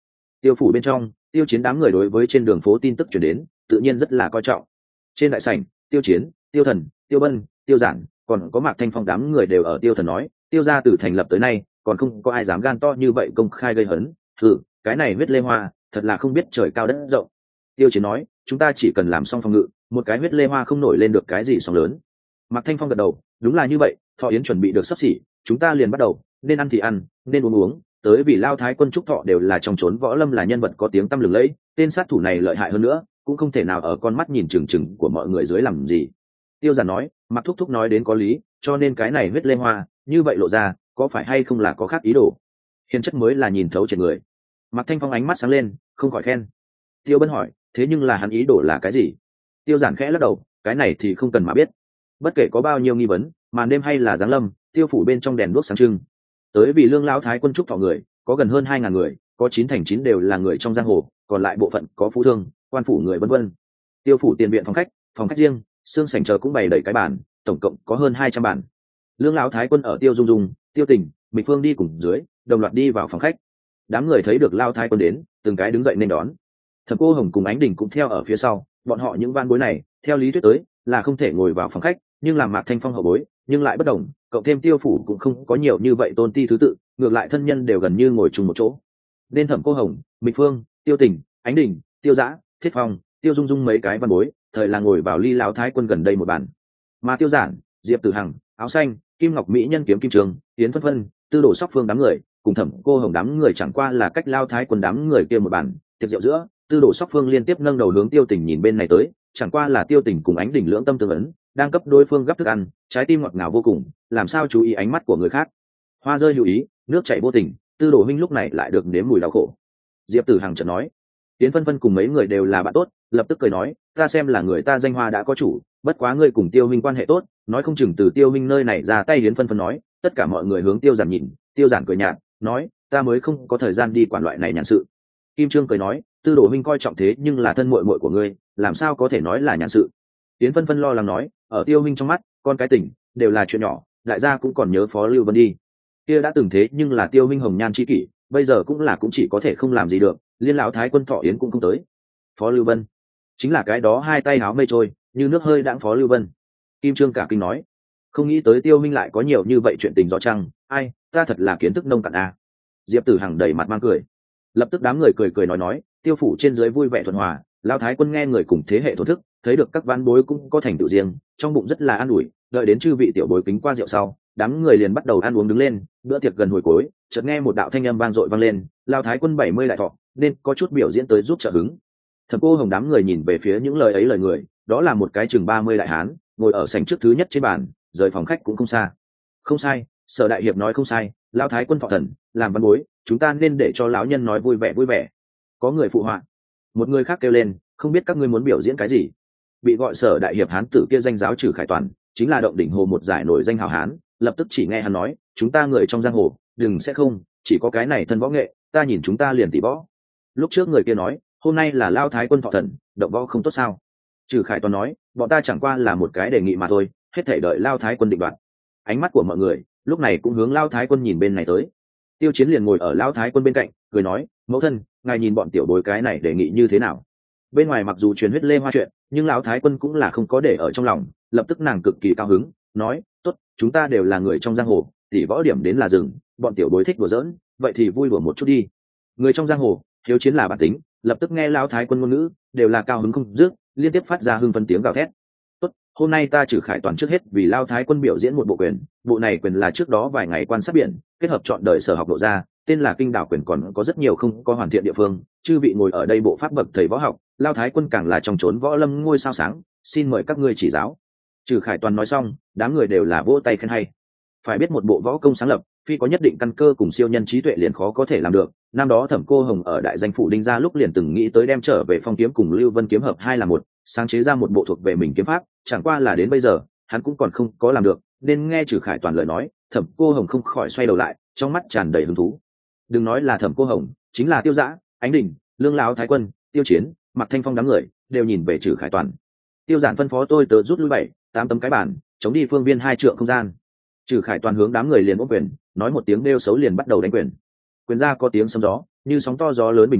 Tiêu phủ bên trong, Tiêu Chiến đám người đối với trên đường phố tin tức truyền đến tự nhiên rất là coi trọng. Trên đại sảnh, Tiêu Chiến, Tiêu Thần, Tiêu Bân, Tiêu Giản, còn có Mạc Thanh Phong đám người đều ở Tiêu Thần nói, Tiêu gia từ thành lập tới nay còn không có ai dám gan to như vậy công khai gây hấn. Thử cái này huyết lê hoa thật là không biết trời cao đất rộng. Tiêu Chiến nói, chúng ta chỉ cần làm xong phòng ngự, một cái huyết lê hoa không nổi lên được cái gì sóng lớn. Mạc Thanh Phong gật đầu, đúng là như vậy, thọ yến chuẩn bị được sắp xỉ, chúng ta liền bắt đầu, nên ăn thì ăn, nên uống uống, tới vì Lao Thái Quân Trúc Thọ đều là trong chốn võ lâm là nhân vật có tiếng tăm lừng lẫy, tên sát thủ này lợi hại hơn nữa, cũng không thể nào ở con mắt nhìn chừng chừng của mọi người dưới làm gì. Tiêu Giản nói, Mạc thúc thúc nói đến có lý, cho nên cái này huyết lê hoa như vậy lộ ra, có phải hay không là có khác ý đồ? Hiền chất mới là nhìn thấu trên người. Mạc Thanh Phong ánh mắt sáng lên, không khỏi khen. Tiêu Bân hỏi, thế nhưng là hắn ý đồ là cái gì? Tiêu Giản khẽ lắc đầu, cái này thì không cần mà biết. Bất kể có bao nhiêu nghi vấn, màn đêm hay là giáng lâm, tiêu phủ bên trong đèn đuốc sáng trưng. Tới vì Lương Lão Thái Quân Trúc Thọ người, có gần hơn hai ngàn người, có chín thành chín đều là người trong giang hồ, còn lại bộ phận có phú thương, quan phủ người vân vân. Tiêu phủ tiền viện phòng khách, phòng khách riêng, xương sảnh chờ cũng bày đầy cái bàn, tổng cộng có hơn hai trăm bàn. Lương Lão Thái Quân ở Tiêu Dung Dung, Tiêu Tình, Mịch Phương đi cùng dưới, đồng loạt đi vào phòng khách. Đám người thấy được Lão Thái Quân đến, từng cái đứng dậy nên đón. Thẩm Cô Hồng cùng Ánh Đình cũng theo ở phía sau, bọn họ những van bối này, theo lý thuyết tới là không thể ngồi vào phòng khách, nhưng làm Mạc Thanh Phong hậu bối, nhưng lại bất đồng, cộng thêm Tiêu phủ cũng không có nhiều như vậy tôn ti thứ tự, ngược lại thân nhân đều gần như ngồi chung một chỗ. Nên Thẩm Cô Hồng, Mịch Phương, Tiêu Tình, Ánh Đình, Tiêu Dã, Thiết Phong, Tiêu Dung Dung mấy cái văn bối, thời là ngồi vào ly Lão Thái Quân gần đây một bàn. Mà Tiêu Giản, Diệp Tử Hằng, Áo Xanh, Kim Ngọc Mỹ Nhân kiếm Kim Trường, Yến Phân Phân, Tư Đồ Sóc Phương đám người, cùng Thẩm Cô Hồng đám người chẳng qua là cách Lão Thái Quân đám người kia một bàn, tiệc rượu giữa, Tư Đồ Sóc Phương liên tiếp nâng đầu hướng Tiêu Tình nhìn bên này tới, chẳng qua là Tiêu Tình cùng Ánh Đình lưỡng tâm tương ấn, đang cấp đối phương gấp thức ăn, trái tim ngọt ngào vô cùng, làm sao chú ý ánh mắt của người khác. Hoa rơi lưu ý, nước chảy vô tình, Tư Đồ huynh lúc này lại được nếm mùi đau khổ. Diệp Tử Hằng chợt nói, Yến Phân Phân cùng mấy người đều là bạn tốt, lập tức cười nói, ta xem là người ta danh hoa đã có chủ, bất quá ngươi cùng Tiêu huynh quan hệ tốt, nói không chừng từ Tiêu huynh nơi này ra tay. Yến Phân Phân nói, tất cả mọi người hướng Tiêu Giản nhìn, Tiêu Giản cười nhạt, nói, ta mới không có thời gian đi quản loại này nhàn sự. Kim Trương cười nói, Tư Đồ huynh coi trọng thế nhưng là thân muội muội của ngươi, làm sao có thể nói là nhàn sự. Yến Phân Phân lo lắng nói, ở Tiêu huynh trong mắt, con cái tình đều là chuyện nhỏ, đại gia cũng còn nhớ Phó Lưu Vân đi. Kia đã từng thế nhưng là Tiêu huynh hồng nhan chi kỷ, bây giờ cũng là cũng chỉ có thể không làm gì được, liên Lão Thái Quân Thọ yến cũng không tới. Phó Lưu Vân chính là cái đó hai tay háo mây trôi như nước hơi đãng Phó Lưu Vân. Kim Trương cả kinh nói, không nghĩ tới Tiêu huynh lại có nhiều như vậy chuyện tình rõ chăng, ai, ta thật là kiến thức nông cạn a. Diệp Tử Hằng đầy mặt mang cười. Lập tức đám người cười cười nói nói, Tiêu phủ trên dưới vui vẻ thuận hòa, Lão Thái Quân nghe người cùng thế hệ thổ thức, thấy được các ván bối cũng có thành tựu riêng, trong bụng rất là an ủi. Đợi đến chư vị tiểu bối kính qua rượu sau, đám người liền bắt đầu ăn uống đứng lên. Bữa tiệc gần hồi cuối, chợt nghe một đạo thanh âm vang dội vang lên, Lão Thái Quân bảy mươi đại thọ, nên có chút biểu diễn tới giúp trợ hứng. Thẩm Cô Hồng đám người nhìn về phía những lời ấy lời người, đó là một cái chừng ba mươi đại hán, ngồi ở sảnh trước thứ nhất trên bàn, rời phòng khách cũng không xa. Không sai, Sở đại hiệp nói không sai, Lão Thái Quân thọ thần, làm văn bối, chúng ta nên để cho lão nhân nói vui vẻ vui vẻ. Có người phụ họa. Một người khác kêu lên, không biết các ngươi muốn biểu diễn cái gì. Bị gọi Sở đại hiệp hán tử kia danh giáo Trừ Khải Toàn, chính là động đỉnh hồ một giải nổi danh hào hán, lập tức chỉ nghe hắn nói, chúng ta người trong giang hồ, đừng sẽ không, chỉ có cái này thân võ nghệ, ta nhìn chúng ta liền tỷ võ. Lúc trước người kia nói, hôm nay là Lão Thái Quân thọ thần, động võ không tốt sao? Trừ Khải Toàn nói, bọn ta chẳng qua là một cái đề nghị mà thôi, hết thảy đợi Lão Thái Quân định đoạt. Ánh mắt của mọi người lúc này cũng hướng Lão Thái Quân nhìn bên này tới. Tiêu Chiến liền ngồi ở Lão Thái Quân bên cạnh, cười nói, mẫu thân, ngài nhìn bọn tiểu bối cái này đề nghị như thế nào? Bên ngoài mặc dù truyền huyết lê hoa chuyện, nhưng Lão Thái Quân cũng là không có để ở trong lòng, lập tức nàng cực kỳ cao hứng, nói, tốt, chúng ta đều là người trong giang hồ, tỷ võ điểm đến là rừng, bọn tiểu bối thích đùa giỡn, vậy thì vui đùa một chút đi. Người trong giang hồ, hiếu chiến là bản tính, lập tức nghe Lão Thái Quân ngôn ngữ, đều là cao hứng không dứt, liên tiếp phát ra hưng phấn tiếng gào thét. Tốt, hôm nay ta Trừ Khải Toàn trước hết vì Lão Thái Quân biểu diễn một bộ quyền, bộ này quyền là trước đó vài ngày quan sát biển, kết hợp chọn đời sở học độ ra, tên là Kinh Đảo quyền, còn có rất nhiều không có hoàn thiện địa phương, chư vị ngồi ở đây bộ pháp bậc thầy võ học, Lão Thái Quân càng là trong chốn võ lâm ngôi sao sáng, xin mời các ngươi chỉ giáo. Trừ Khải Toàn nói xong, đám người đều là vỗ tay khen hay. Phải biết một bộ võ công sáng lập, phi có nhất định căn cơ cùng siêu nhân trí tuệ liền khó có thể làm được. Năm đó Thẩm Cô Hồng ở đại danh phủ Đinh Gia lúc liền từng nghĩ tới đem trở về Phong kiếm cùng Lưu Vân kiếm hợp hai là một, sáng chế ra một bộ thuộc về mình kiếm pháp, chẳng qua là đến bây giờ, hắn cũng còn không có làm được, nên nghe Trừ Khải Toàn lời nói, Thẩm Cô Hồng không khỏi xoay đầu lại, trong mắt tràn đầy hứng thú. Đừng nói là Thẩm Cô Hồng, chính là Tiêu Dã, Ánh Đình, Lương Lão Thái Quân, Tiêu Chiến, Mạc Thanh Phong đám người đều nhìn về Trừ Khải Toàn. Tiêu Giản phân phó tôi tớ rút lui bảy, tám tấm cái bàn, chống đi phương viên hai trượng không gian. Trừ Khải Toàn hướng đám người liền ôm quyền, nói một tiếng đêu xấu liền bắt đầu đánh quyền. Quyền ra có tiếng sấm gió, như sóng to gió lớn bình thường,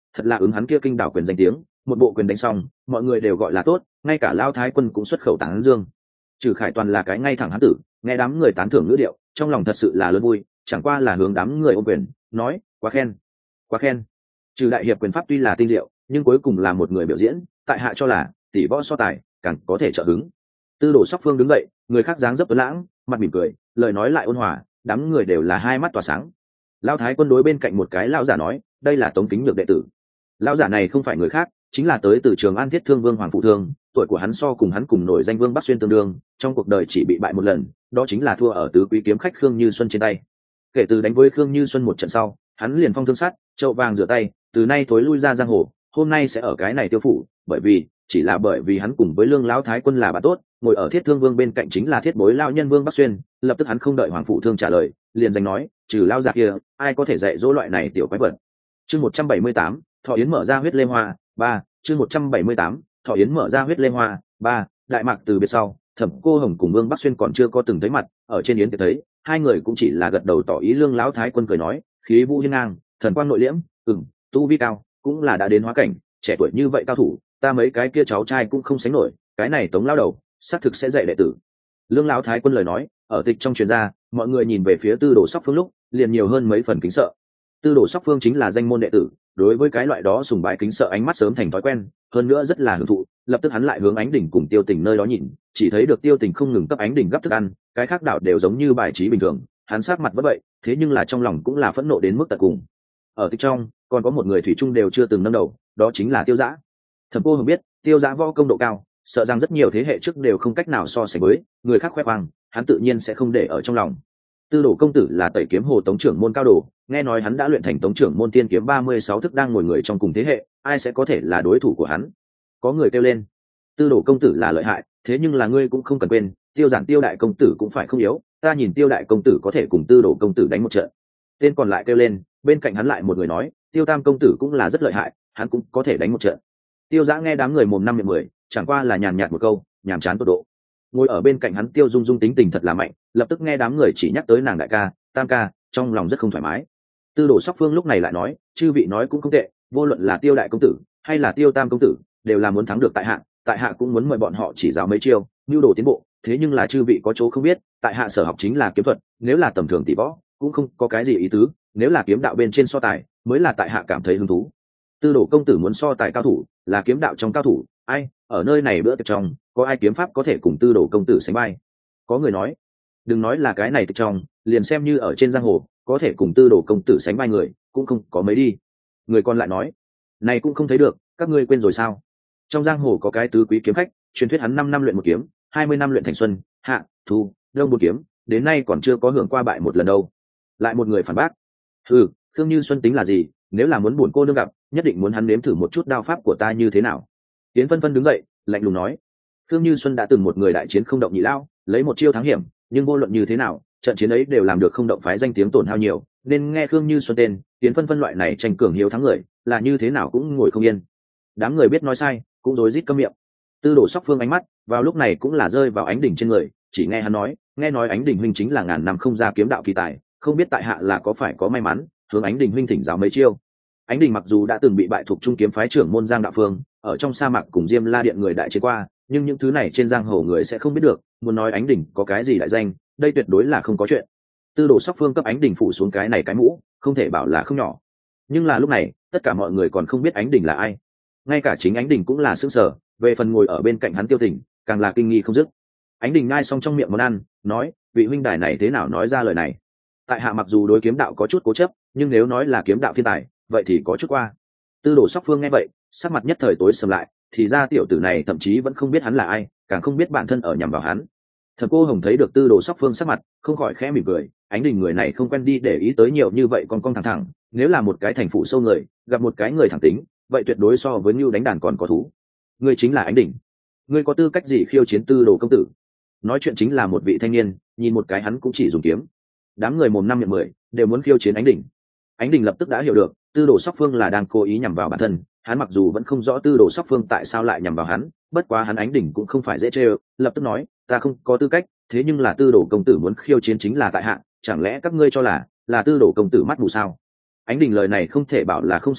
thật là ứng hắn kia kinh đảo quyền danh tiếng, một bộ quyền đánh xong mọi người đều gọi là tốt, ngay cả Lão Thái Quân cũng xuất khẩu tán dương. Trừ Khải Toàn là cái ngay thẳng hán tử, nghe đám người tán thưởng ngữ điệu, trong lòng thật sự là lớn vui, chẳng qua là hướng đám người ôm quyền nói quá khen quá khen. Trừ đại hiệp quyền pháp tuy là tinh diệu, nhưng cuối cùng là một người biểu diễn, tại hạ cho là tỷ võ so tài càng có thể trợ hứng. Tư Đồ Sóc Phương đứng dậy, người khác dáng dấp tuấn lãng, mặt mỉm cười, lời nói lại ôn hòa, đám người đều là hai mắt tỏa sáng. Lão Thái Quân đối bên cạnh một cái lão giả nói, đây là Tống Kính Nhược đệ tử. Lão giả này không phải người khác, chính là tới từ Trường An Thiết Thương Vương Hoàng Phụ Thương, tuổi của hắn so cùng hắn cùng nổi danh Vương Bắc Xuyên tương đương, trong cuộc đời chỉ bị bại một lần, đó chính là thua ở tứ quý kiếm khách Khương Như Xuân trên tay. Kể từ đánh với Khương Như Xuân một trận sau, hắn liền phong thương sắt, chậu vàng rửa tay, từ nay thối lui ra giang hồ, hôm nay sẽ ở cái này tiêu phủ, bởi vì chỉ là bởi vì hắn cùng với Lương Lão Thái Quân là bạn tốt, ngồi ở Thiết Thương Vương bên cạnh chính là Thiết Bối lão nhân Vương Bắc Xuyên, lập tức hắn không đợi Hoàng Phụ Thương trả lời, liền danh nói, trừ lão già kia, ai có thể dạy dỗ loại này tiểu quái vật. Chương một trăm bảy mươi tám, Thọ Yến mở ra huyết lê hoa, ba, chương một trăm bảy mươi tám, Thọ Yến mở ra huyết lê hoa, ba, đại mạc từ biệt sau, Thẩm Cô Hồng cùng Vương Bắc Xuyên còn chưa có từng thấy mặt, ở trên yến tiệc thấy, hai người cũng chỉ là gật đầu tỏ ý. Lương Lão Thái Quân cười nói, khí vũ hiên ngang, thần quang nội liễm, ừm, tu vi cao, cũng là đã đến hóa cảnh, trẻ tuổi như vậy cao thủ, ta mấy cái kia cháu trai cũng không sánh nổi, cái này Tống lão đầu, xác thực sẽ dạy đệ tử. Lương Lão Thái Quân lời nói, ở tịch trong truyền ra, mọi người nhìn về phía Tư Đồ Sóc Phương lúc, liền nhiều hơn mấy phần kính sợ. Tư Đồ Sóc Phương chính là danh môn đệ tử, đối với cái loại đó sùng bái kính sợ ánh mắt sớm thành thói quen, hơn nữa rất là hưởng thụ. Lập tức hắn lại hướng Ánh Đỉnh cùng Tiêu Tình nơi đó nhìn, chỉ thấy được Tiêu Tình không ngừng cấp Ánh Đỉnh gấp thức ăn, cái khác đạo đều giống như bài trí bình thường, hắn sát mặt vẫn vậy, thế nhưng là trong lòng cũng là phẫn nộ đến mức tận cùng. Ở tịch trong, còn có một người thủy chung đều chưa từng nâng đầu, đó chính là Tiêu Dã. Thẩm Cô Hồng biết, Tiêu Dã võ công độ cao, sợ rằng rất nhiều thế hệ trước đều không cách nào so sánh với, người khác khoe khoang, hắn tự nhiên sẽ không để ở trong lòng. Tư Đồ công tử là Tẩy Kiếm Hồ Tống trưởng môn cao đồ, nghe nói hắn đã luyện thành Tống trưởng môn tiên kiếm ba mươi sáu thức, đang ngồi người trong cùng thế hệ, ai sẽ có thể là đối thủ của hắn? Có người kêu lên, Tư Đồ công tử là lợi hại, thế nhưng là ngươi cũng không cần quên, Tiêu Giản Tiêu đại công tử cũng phải không yếu, ta nhìn Tiêu đại công tử có thể cùng Tư Đồ công tử đánh một trận. Tên còn lại kêu lên, bên cạnh hắn lại một người nói, Tiêu Tam công tử cũng là rất lợi hại, hắn cũng có thể đánh một trận. Tiêu Dã nghe đám người mồm năm miệng mười, chẳng qua là nhàn nhạt một câu, nhàm chán tột độ. Ngồi ở bên cạnh hắn Tiêu Dung Dung tính tình thật là mạnh, lập tức nghe đám người chỉ nhắc tới nàng đại ca, Tam ca, trong lòng rất không thoải mái. Tư Đồ Sóc Phương lúc này lại nói, chư vị nói cũng không tệ, vô luận là Tiêu đại công tử hay là Tiêu Tam công tử, đều là muốn thắng được tại hạ, tại hạ cũng muốn mời bọn họ chỉ giáo mấy chiêu, nhu đồ tiến bộ. Thế nhưng là chư vị có chỗ không biết, tại hạ sở học chính là kiếm thuật, nếu là tầm thường tỷ võ, cũng không có cái gì ý tứ, nếu là kiếm đạo bên trên so tài, mới là tại hạ cảm thấy hứng thú. Tư Đồ công tử muốn so tài cao thủ, là kiếm đạo trong cao thủ, ai ở nơi này bữa tiệc trong, có ai kiếm pháp có thể cùng Tư Đồ công tử sánh vai? Có người nói, đừng nói là cái này tiệc trong, liền xem như ở trên giang hồ, có thể cùng Tư Đồ công tử sánh vai người, cũng không có mấy đi. Người còn lại nói, này cũng không thấy được, các ngươi quên rồi sao? Trong giang hồ có cái tứ quý kiếm khách, truyền thuyết hắn năm năm luyện một kiếm, hai mươi năm luyện thành xuân, hạ, thu, đông một kiếm, đến nay còn chưa có hưởng qua bại một lần đâu. Lại một người phản bác, ừ, Khương Như Xuân tính là gì, nếu là muốn buồn cô nương gặp, nhất định muốn hắn nếm thử một chút đao pháp của ta như thế nào. Tiến Phân Phân đứng dậy, lạnh lùng nói, Khương Như Xuân đã từng một người đại chiến không động nhị lao, lấy một chiêu thắng hiểm, nhưng vô luận như thế nào, trận chiến ấy đều làm được không động phái danh tiếng tổn hao nhiều, nên nghe Khương Như Xuân tên, Tiến Phân Phân loại này tranh cường hiếu thắng người, là như thế nào cũng ngồi không yên. Đám người biết nói sai, cũng rối rít câm miệng. Tư Đồ Sóc Phương ánh mắt vào lúc này cũng là rơi vào Ánh Đỉnh trên người, chỉ nghe hắn nói, nghe nói Ánh Đỉnh huynh chính là ngàn năm không ra kiếm đạo kỳ tài, không biết tại hạ là có phải có may mắn, hướng Ánh Đỉnh huynh thỉnh giáo mấy chiêu. Ánh Đỉnh mặc dù đã từng bị bại thuộc trung kiếm phái trưởng môn Giang Đạo Phương, ở trong sa mạc cùng Diêm La Điện người đại chiến qua, nhưng những thứ này trên giang hồ người sẽ không biết được, muốn nói Ánh Đỉnh có cái gì đại danh, đây tuyệt đối là không có chuyện. Tư Đồ Sóc Phương cấp Ánh Đỉnh phủ xuống cái này cái mũ, không thể bảo là không nhỏ. Nhưng là lúc này, tất cả mọi người còn không biết Ánh Đỉnh là ai. Ngay cả chính Ánh Đỉnh cũng là sững sờ, về phần ngồi ở bên cạnh hắn Tiêu Tình, càng là kinh nghi không dứt. Ánh Đỉnh ngai xong trong miệng món ăn, nói, vị huynh đài này thế nào nói ra lời này? Tại hạ mặc dù đối kiếm đạo có chút cố chấp, nhưng nếu nói là kiếm đạo thiên tài, vậy thì có chút qua. Tư Đồ Sóc Phương nghe vậy, sắc mặt nhất thời tối sầm lại, thì ra tiểu tử này thậm chí vẫn không biết hắn là ai, càng không biết bản thân ở nhằm vào hắn. Thẩm Cô Hồng thấy được Tư Đồ Sóc Phương sắc mặt, không khỏi khẽ mỉm cười, Ánh Đỉnh người này không quen đi để ý tới nhiều như vậy, còn con thẳng thẳng, nếu là một cái thành phụ sâu người, gặp một cái người thẳng tính, vậy tuyệt đối so với Nưu đánh đàn còn có thú. Ngươi chính là Ánh Đỉnh, ngươi có tư cách gì khiêu chiến Tư Đồ công tử? Nói chuyện chính là một vị thanh niên, nhìn một cái hắn cũng chỉ dùng kiếm. Đám người mồm năm miệng mười, đều muốn khiêu chiến Ánh Đỉnh. Ánh Đỉnh lập tức đã hiểu được, Tư Đồ Sóc Phương là đang cố ý nhằm vào bản thân, hắn mặc dù vẫn không rõ Tư Đồ Sóc Phương tại sao lại nhằm vào hắn, bất quá hắn Ánh Đỉnh cũng không phải dễ chơi, lập tức nói, ta không có tư cách, thế nhưng là Tư Đồ công tử muốn khiêu chiến chính là tại hạ, chẳng lẽ các ngươi cho là là Tư Đồ công tử mắt mù sao? Ánh Đỉnh lời này không thể bảo là không sắc bén,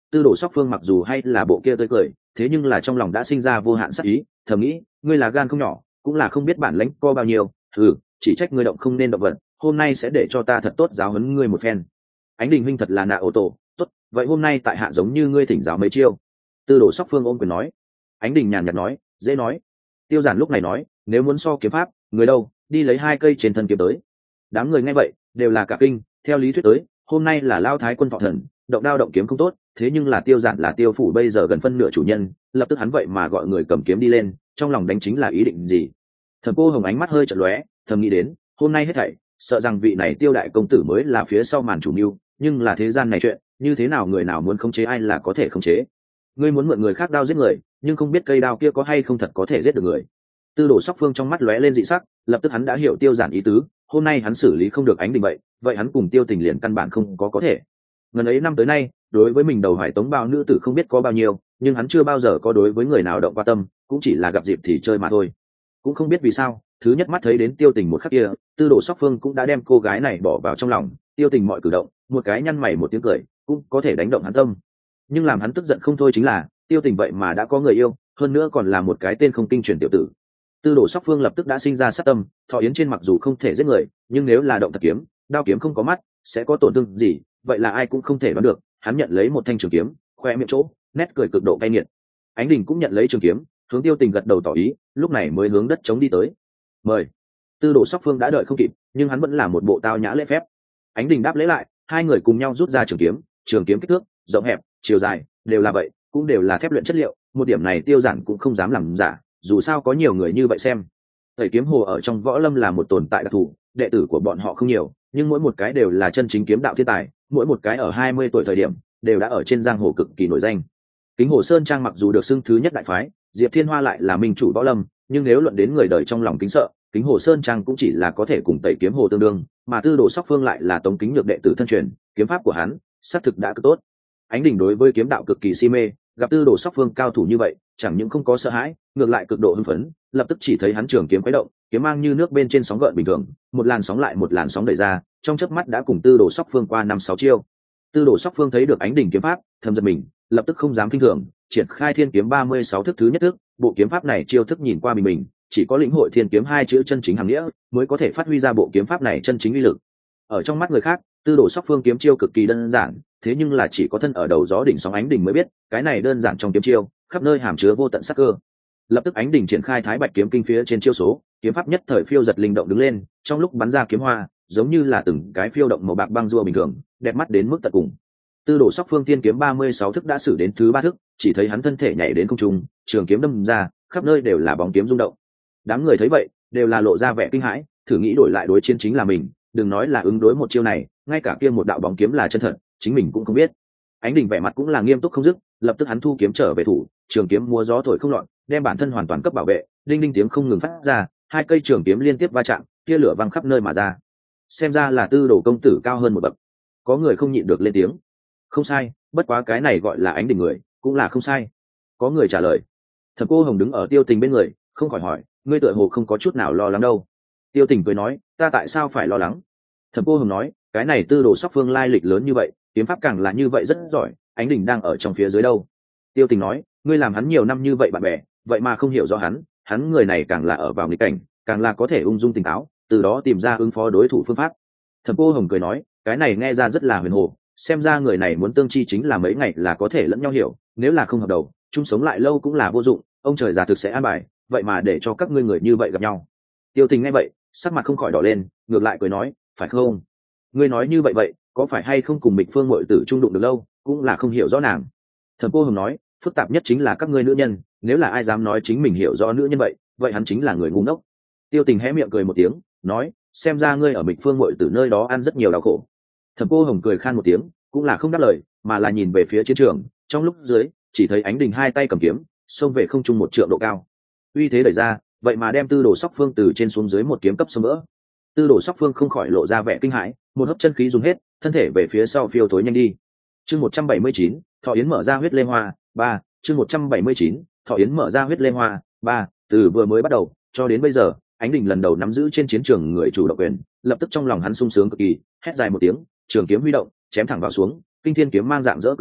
Tư Đồ Sóc Phương mặc dù hay là bộ kia tươi cười, thế nhưng là trong lòng đã sinh ra vô hạn sát ý, thầm nghĩ, ngươi là gan không nhỏ, cũng là không biết bản lãnh co bao nhiêu, ừ, chỉ trách ngươi động không nên động vật, hôm nay sẽ để cho ta thật tốt giáo huấn ngươi một phen. Ánh Đình huynh thật là nạ ô tổ, tốt, vậy hôm nay tại hạ giống như ngươi thỉnh giáo mấy chiêu. Tư Đồ Sóc Phương ôm quyền nói. Ánh Đình nhàn nhạt nói, dễ nói. Tiêu Giản lúc này nói, nếu muốn so kiếm pháp, người đâu, đi lấy hai cây trên thân kiếm tới. Đám người nghe vậy đều là cả kinh, theo lý thuyết tới, hôm nay là Lao Thái quân thọ thần, động đao động kiếm không tốt, thế nhưng là Tiêu Giản là Tiêu phủ bây giờ gần phân nửa chủ nhân, lập tức hắn vậy mà gọi người cầm kiếm đi lên, trong lòng đánh chính là ý định gì. Thẩm Cô Hồng ánh mắt hơi chợt lóe, thầm nghĩ đến, hôm nay hết thảy, sợ rằng vị này Tiêu đại công tử mới là phía sau màn chủ mưu, nhưng là thế gian này chuyện, như thế nào người nào muốn khống chế ai là có thể khống chế. Ngươi muốn mượn người khác đao giết người, nhưng không biết cây đao kia có hay không thật có thể giết được người. Tư Đồ Sóc Phương trong mắt lóe lên dị sắc, lập tức hắn đã hiểu Tiêu Giản ý tứ, hôm nay hắn xử lý không được Ánh Đình vậy, vậy hắn cùng Tiêu Tình liền căn bản không có có thể. Ngần ấy năm tới nay, đối với mình đầu hoài tống bao nữ tử không biết có bao nhiêu, nhưng hắn chưa bao giờ có đối với người nào động qua tâm, cũng chỉ là gặp dịp thì chơi mà thôi. Cũng không biết vì sao, thứ nhất mắt thấy đến Tiêu Tình một khắc kia, Tư Đồ Sóc Phương cũng đã đem cô gái này bỏ vào trong lòng, Tiêu Tình mọi cử động, một cái nhăn mày một tiếng cười, cũng có thể đánh động hắn tâm. Nhưng làm hắn tức giận không thôi chính là, Tiêu Tình vậy mà đã có người yêu, hơn nữa còn là một cái tên không kinh truyền tiểu tử. Tư Đồ Sóc Phương lập tức đã sinh ra sát tâm, Thọ Yến trên mặc dù không thể giết người, nhưng nếu là động thật kiếm, đao kiếm không có mắt, sẽ có tổn thương gì, vậy là ai cũng không thể đoán được. Hắn nhận lấy một thanh trường kiếm, khoe miệng chỗ, nét cười cực độ cay nghiệt. Ánh Đình cũng nhận lấy trường kiếm, hướng Tiêu Tình gật đầu tỏ ý, lúc này mới hướng đất chống đi tới. Mời. Tư Đồ Sóc Phương đã đợi không kịp, nhưng hắn vẫn là một bộ tao nhã lễ phép. Ánh Đình đáp lễ lại, hai người cùng nhau rút ra trường kiếm, trường kiếm kích thước, rộng hẹp, chiều dài đều là vậy, cũng đều là thép luyện chất liệu, một điểm này Tiêu Giản cũng không dám làm giả, dù sao có nhiều người như vậy xem. Tẩy kiếm hồ ở trong võ lâm là một tồn tại đặc thù, đệ tử của bọn họ không nhiều, nhưng mỗi một cái đều là chân chính kiếm đạo thiên tài, mỗi một cái ở hai mươi tuổi thời điểm đều đã ở trên giang hồ cực kỳ nổi danh. Kính Hồ Sơn Trang mặc dù được xưng thứ nhất đại phái, Diệp Thiên Hoa lại là minh chủ võ lâm, nhưng nếu luận đến người đời trong lòng kính sợ, Kính Hồ Sơn Trang cũng chỉ là có thể cùng Tẩy kiếm hồ tương đương, mà Tư Đồ Sóc Phương lại là Tống Kính Nhược đệ tử thân truyền, kiếm pháp của hắn xác thực đã cực tốt. Ánh Đình đối với kiếm đạo cực kỳ si mê, gặp Tư Đồ Sóc Phương cao thủ như vậy, chẳng những không có sợ hãi, ngược lại cực độ hưng phấn, lập tức chỉ thấy hắn trường kiếm khuấy động, kiếm mang như nước bên trên sóng gợn bình thường, một làn sóng lại một làn sóng đẩy ra, trong chớp mắt đã cùng Tư Đồ Sóc Phương qua năm sáu chiêu. Tư Đồ Sóc Phương thấy được Ánh Đình kiếm pháp, thầm giật mình, lập tức không dám kinh thường, triển khai Thiên kiếm ba mươi sáu thức thứ nhất thức, bộ kiếm pháp này chiêu thức nhìn qua bình bình, chỉ có lĩnh hội Thiên kiếm hai chữ chân chính hàm nghĩa, mới có thể phát huy ra bộ kiếm pháp này chân chính uy lực. Ở trong mắt người khác, Tư Đồ Sóc Phương kiếm chiêu cực kỳ đơn giản, thế nhưng là chỉ có thân ở đầu gió đỉnh sóng Ánh Đình mới biết, cái này đơn giản trong kiếm chiêu, khắp nơi hàm chứa vô tận sắc cơ. Lập tức Ánh Đình triển khai Thái Bạch kiếm kinh phía trên chiêu số, kiếm pháp nhất thời phiêu giật linh động đứng lên, trong lúc bắn ra kiếm hoa, giống như là từng cái phiêu động màu bạc băng rua bình thường, đẹp mắt đến mức tận cùng. Tư Đồ Sóc Phương Thiên kiếm ba mươi sáu thức đã sử đến thứ ba thức, chỉ thấy hắn thân thể nhảy đến không trung, trường kiếm đâm ra, khắp nơi đều là bóng kiếm rung động. Đám người thấy vậy, đều là lộ ra vẻ kinh hãi, thử nghĩ đổi lại đối chiến chính là mình, đừng nói là ứng đối một chiêu này, ngay cả kia một đạo bóng kiếm là chân thật, chính mình cũng không biết. Ánh Đình vẻ mặt cũng là nghiêm túc không dứt, lập tức hắn thu kiếm trở về thủ, trường kiếm múa gió thổi không loạn, đem bản thân hoàn toàn cấp bảo vệ, đinh đinh tiếng không ngừng phát ra, hai cây trường kiếm liên tiếp va chạm, tia lửa văng khắp nơi mà ra. Xem ra là Tư Đồ công tử cao hơn một bậc. Có người không nhịn được lên tiếng. Không sai, bất quá cái này gọi là Ánh Đình người, cũng là không sai. Có người trả lời. Thẩm Cô Hồng đứng ở Tiêu Tình bên người, không khỏi hỏi, ngươi tựa hồ không có chút nào lo lắng đâu. Tiêu Tình cười nói, ta tại sao phải lo lắng? Thẩm Cô Hồng nói, cái này Tư Đồ Sóc Phương lai lịch lớn như vậy, kiếm pháp càng là như vậy rất giỏi, Ánh Đình đang ở trong phía dưới đâu. Tiêu Tình nói, ngươi làm hắn nhiều năm như vậy bạn bè, vậy mà không hiểu rõ hắn, hắn người này càng là ở vào nghịch cảnh, càng là có thể ung dung tỉnh táo, từ đó tìm ra ứng phó đối thủ phương pháp. Thẩm Cô Hồng cười nói, cái này nghe ra rất là huyền hồ, xem ra người này muốn tương chi chính là mấy ngày là có thể lẫn nhau hiểu, nếu là không hợp đầu, chung sống lại lâu cũng là vô dụng, ông trời già thực sẽ an bài, vậy mà để cho các ngươi người như vậy gặp nhau. Tiêu Tình nghe vậy, sắc mặt không khỏi đỏ lên, ngược lại cười nói, phải không? Ngươi nói như vậy vậy, có phải hay không cùng Mịch Phương muội tử chung đụng được lâu, cũng là không hiểu rõ nàng. Thẩm Cô Hồng nói, phức tạp nhất chính là các ngươi nữ nhân, nếu là ai dám nói chính mình hiểu rõ nữ nhân vậy, vậy hắn chính là người ngu ngốc. Tiêu Tình hé miệng cười một tiếng, nói, xem ra ngươi ở Mịch Phương muội tử nơi đó ăn rất nhiều đau khổ. Thẩm Cô Hồng cười khan một tiếng, cũng là không đáp lời, mà là nhìn về phía chiến trường, trong lúc dưới, chỉ thấy Ánh Đình hai tay cầm kiếm, xông về không trung một trượng độ cao. Uy thế đẩy ra, vậy mà đem Tư Đồ Sóc Phương từ trên xuống dưới một kiếm cấp xông vỡ. Tư Đồ Sóc Phương không khỏi lộ ra vẻ kinh hãi, một hấp chân khí dùng hết, thân thể về phía sau phiêu thối nhanh đi. Chương một trăm bảy mươi chín, Thọ Yến mở ra huyết lê hoa, ba, chương một trăm bảy mươi chín, Thọ Yến mở ra huyết lê hoa, ba, từ vừa mới bắt đầu cho đến bây giờ, Ánh Đình lần đầu nắm giữ trên chiến trường người chủ động quyền, lập tức trong lòng hắn sung sướng cực kỳ, hét dài một tiếng, trường kiếm huy động, chém thẳng vào xuống, kinh thiên kiếm mang dạng dỡ cực kỳ,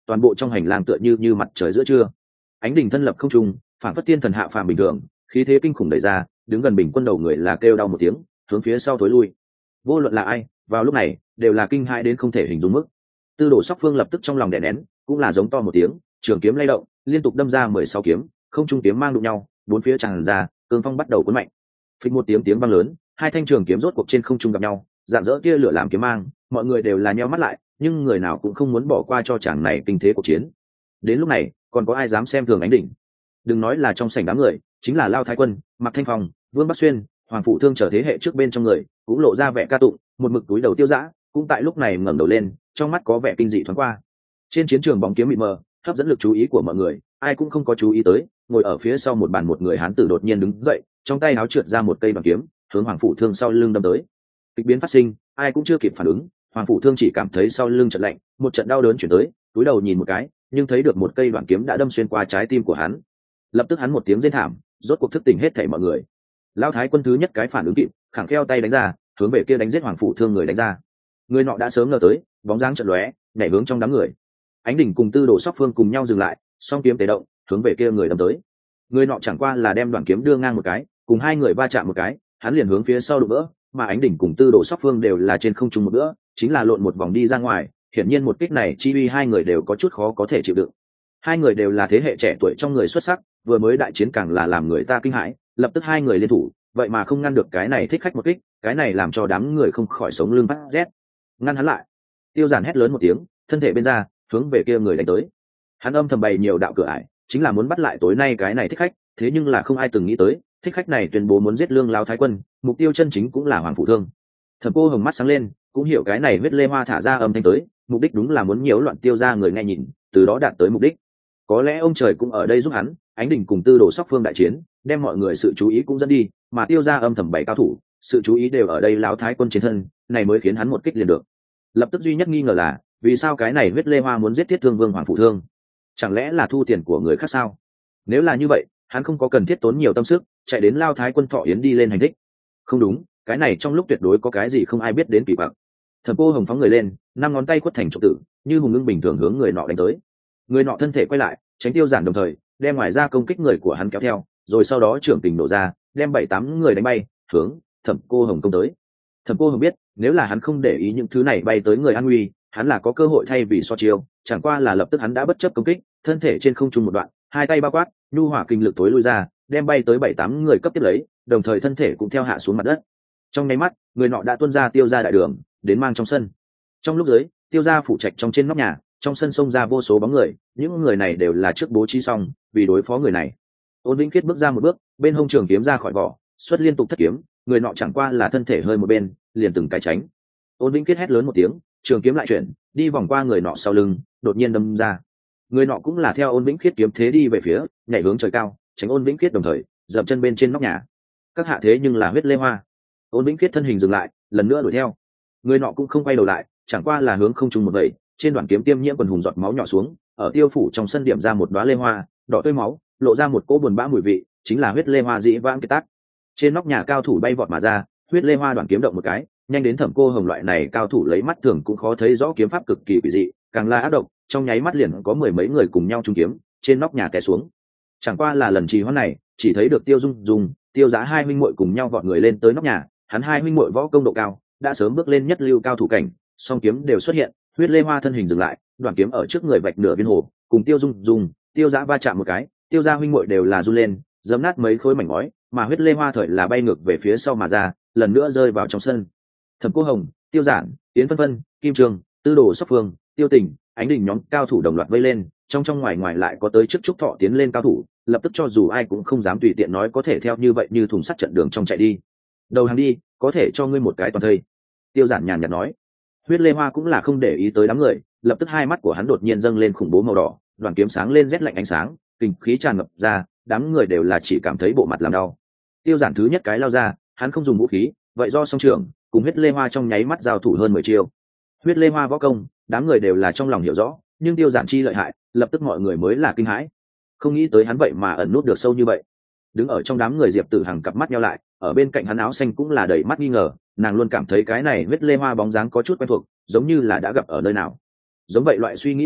toàn bộ trong hành lang tựa như như mặt trời giữa trưa. Ánh đỉnh thân lập không trung, phản phất tiên thần hạ phàm bình thường, khí thế kinh khủng đẩy ra, đứng gần bình quân đầu người là kêu đau một tiếng, hướng phía sau thối lui. Vô luận là ai, vào lúc này đều là kinh hãi đến không thể hình dung mức. Tư Đồ Sóc Phương lập tức trong lòng đè nén, cũng là giống to một tiếng, trường kiếm lay động, liên tục đâm ra mười sáu kiếm, không trung kiếm mang đụng nhau, bốn phía tràn ra, cương phong bắt đầu cuốn mạnh. Phịch một tiếng tiếng vang lớn, hai thanh trường kiếm rốt cuộc trên không trung gặp nhau, rạng rỡ tia lửa làm kiếm mang, mọi người đều là nheo mắt lại, nhưng người nào cũng không muốn bỏ qua cho chàng này kinh thế cuộc chiến. Đến lúc này, còn có ai dám xem thường Ánh Đỉnh? Đừng nói là trong sảnh đám người, chính là Lao Thái Quân, Mạc Thanh Phong, Vương Bắc Xuyên, Hoàng Phụ Thương trở thế hệ trước bên trong người, cũng lộ ra vẻ ca tụng, một mực túi đầu Tiêu Dã, cũng tại lúc này ngẩng đầu lên, trong mắt có vẻ kinh dị thoáng qua. Trên chiến trường bóng kiếm mịt mờ, hấp dẫn lực chú ý của mọi người, ai cũng không có chú ý tới, ngồi ở phía sau một bàn một người hán tử đột nhiên đứng dậy, trong tay áo trượt ra một cây bằng kiếm, hướng Hoàng Phụ Thương sau lưng đâm tới. Kịch biến phát sinh, ai cũng chưa kịp phản ứng, Hoàng Phụ Thương chỉ cảm thấy sau lưng chợt lạnh, một trận đau đớn chuyển tới, cúi đầu nhìn một cái, nhưng thấy được một cây đoạn kiếm đã đâm xuyên qua trái tim của hắn. Lập tức hắn một tiếng rên thảm, rốt cuộc thức tỉnh hết thảy mọi người. Lão Thái Quân thứ nhất cái phản ứng kịp, khẳng kheo tay đánh ra, hướng về kia đánh giết Hoàng Phụ Thương người đánh ra. Người nọ đã sớm ngờ tới, bóng dáng chợt lóe, nhảy hướng trong đám người. Ánh Đỉnh cùng Tư Đồ Sóc Phương cùng nhau dừng lại, song kiếm tế động, hướng về kia người đâm tới. Người nọ chẳng qua là đem đoạn kiếm đưa ngang một cái, cùng hai người va chạm một cái, hắn liền hướng phía sau đụng vỡ, mà Ánh Đỉnh cùng Tư Đồ Sóc Phương đều là trên không trung một bữa, chính là lộn một vòng đi ra ngoài, hiển nhiên một kích này chi uy hai người đều có chút khó có thể chịu đựng. Hai người đều là thế hệ trẻ tuổi trong người xuất sắc, vừa mới đại chiến càng là làm người ta kinh hãi, lập tức hai người liên thủ, vậy mà không ngăn được cái này thích khách một kích, cái này làm cho đám người không khỏi sống lưng phát rét. Ngăn hắn lại! Tiêu Giản hét lớn một tiếng, thân thể bên ra, hướng về kia người đánh tới. Hắn âm thầm bày nhiều đạo cửa ải, chính là muốn bắt lại tối nay cái này thích khách, thế nhưng là không ai từng nghĩ tới, thích khách này tuyên bố muốn giết Lương Lão Thái Quân, mục tiêu chân chính cũng là Hoàng Phụ Thương. Thẩm Cô Hồng mắt sáng lên, cũng hiểu cái này huyết lê hoa thả ra âm thanh tới, mục đích đúng là muốn nhiễu loạn Tiêu gia người nghe nhìn, từ đó đạt tới mục đích. Có lẽ ông trời cũng ở đây giúp hắn, Ánh Đỉnh cùng Tư Đồ Sóc Phương đại chiến, đem mọi người sự chú ý cũng dẫn đi, mà Tiêu gia âm thầm bảy cao thủ, sự chú ý đều ở đây Lão Thái Quân chiến thân, này mới khiến hắn một kích liền được. Lập tức duy nhất nghi ngờ là, vì sao cái này huyết lê hoa muốn giết Thiết Thương Vương Hoàng Phụ Thương? Chẳng lẽ là thu tiền của người khác sao? Nếu là như vậy, hắn không có cần thiết tốn nhiều tâm sức, chạy đến Lao Thái Quân Thọ Yến đi lên hành thích. Không đúng, cái này trong lúc tuyệt đối có cái gì không ai biết đến kỳ bạc. Thẩm Cô Hồng phóng người lên, năm ngón tay quất thành trục tử, như hùng ưng bình thường hướng người nọ đánh tới. Người nọ thân thể quay lại, tránh Tiêu Giản đồng thời đem ngoài ra công kích người của hắn kéo theo, rồi sau đó trưởng tình nổ ra, đem bảy tám người đánh bay, hướng Thẩm Cô Hồng công tới. Thẩm Cô Hồng biết, nếu là hắn không để ý những thứ này bay tới người an nguy, hắn là có cơ hội thay vì so chiêu, chẳng qua là lập tức hắn đã bất chấp công kích, thân thể trên không trung một đoạn, hai tay bao quát, nhu hỏa kinh lực tối lui ra, đem bay tới bảy tám người cấp tiếp lấy, đồng thời thân thể cũng theo hạ xuống mặt đất. Trong nháy mắt, người nọ đã tuôn ra Tiêu gia đại đường, đến mang trong sân. Trong lúc dưới, Tiêu gia phụ trạch trong trên nóc nhà, trong sân xông ra vô số bóng người, những người này đều là trước bố trí xong, vì đối phó người này. Ôn Vĩnh Khiết bước ra một bước, bên hông trường kiếm ra khỏi vỏ, xuất liên tục thất kiếm, người nọ chẳng qua là thân thể hơi một bên, liền từng cái tránh. Ôn Vĩnh Khiết hét lớn một tiếng, trường kiếm lại chuyển, đi vòng qua người nọ sau lưng, đột nhiên đâm ra. Người nọ cũng là theo Ôn Vĩnh Khiết kiếm thế đi về phía, nhảy hướng trời cao, tránh Ôn Vĩnh Khiết đồng thời dậm chân bên trên nóc nhà. Các hạ thế nhưng là huyết lê hoa. Ôn Vĩnh Khiết thân hình dừng lại, lần nữa đuổi theo. Người nọ cũng không quay đầu lại, chẳng qua là hướng không trung một vậy, trên đoạn kiếm tiêm nhiễm quần hùng giọt máu nhỏ xuống, ở tiêu phủ trong sân điểm ra một đóa lê hoa, đỏ tươi máu, lộ ra một cỗ buồn bã mùi vị, chính là huyết lê hoa dĩ vãng kiệt tác. Trên nóc nhà cao thủ bay vọt mà ra, huyết lê hoa đoạn kiếm động một cái, nhanh đến Thẩm Cô Hồng loại này cao thủ lấy mắt thường cũng khó thấy rõ kiếm pháp cực kỳ quỷ dị, càng là ác độc, trong nháy mắt liền có mười mấy người cùng nhau trung kiếm, trên nóc nhà té xuống. Chẳng qua là lần trì hoãn này, chỉ thấy được Tiêu Dung Dung, Tiêu Giá hai huynh muội cùng nhau vọt người lên tới nóc nhà, hắn hai huynh muội võ công độ cao, đã sớm bước lên nhất lưu cao thủ cảnh, song kiếm đều xuất hiện, huyết lê hoa thân hình dừng lại, đoạn kiếm ở trước người vạch nửa viên hồ, cùng Tiêu Dung Dung, Tiêu Giá va chạm một cái, Tiêu gia huynh muội đều là run lên, giẫm nát mấy khối mảnh ngói, mà huyết lê hoa thời là bay ngược về phía sau mà ra, lần nữa rơi vào trong sân. Thẩm Cô Hồng, Tiêu Giản, Yến Phân Phân, Kim Trường, Tư Đồ Sóc Phương, Tiêu Tình, Ánh Đỉnh nhóm cao thủ đồng loạt vây lên, trong trong ngoài ngoài lại có tới trước Trúc Thọ tiến lên cao thủ, lập tức cho dù ai cũng không dám tùy tiện nói có thể theo như vậy như thùng sắt trận đường trong chạy đi. Đầu hàng đi, có thể cho ngươi một cái toàn thây. Tiêu Giản nhàn nhạt nói. Huyết lê hoa cũng là không để ý tới đám người, lập tức hai mắt của hắn đột nhiên dâng lên khủng bố màu đỏ, đoàn kiếm sáng lên rét lạnh ánh sáng, kinh khí tràn ngập ra, đám người đều là chỉ cảm thấy bộ mặt làm đau. Tiêu Giản thứ nhất cái lao ra, hắn không dùng vũ khí, vậy do song trường cùng huyết lê hoa trong nháy mắt giao thủ hơn mười chiêu. Huyết lê hoa võ công, đám người đều là trong lòng hiểu rõ, nhưng Tiêu Giản chi lợi hại, lập tức mọi người mới là kinh hãi. Không nghĩ tới hắn vậy mà ẩn nút được sâu như vậy. Đứng ở trong đám người Diệp Tử Hằng cặp mắt nheo lại, ở bên cạnh hắn áo xanh cũng là đầy mắt nghi ngờ, nàng luôn cảm thấy cái này huyết lê hoa bóng dáng có chút quen thuộc, giống như là đã gặp ở nơi nào. Giống vậy loại suy nghĩ này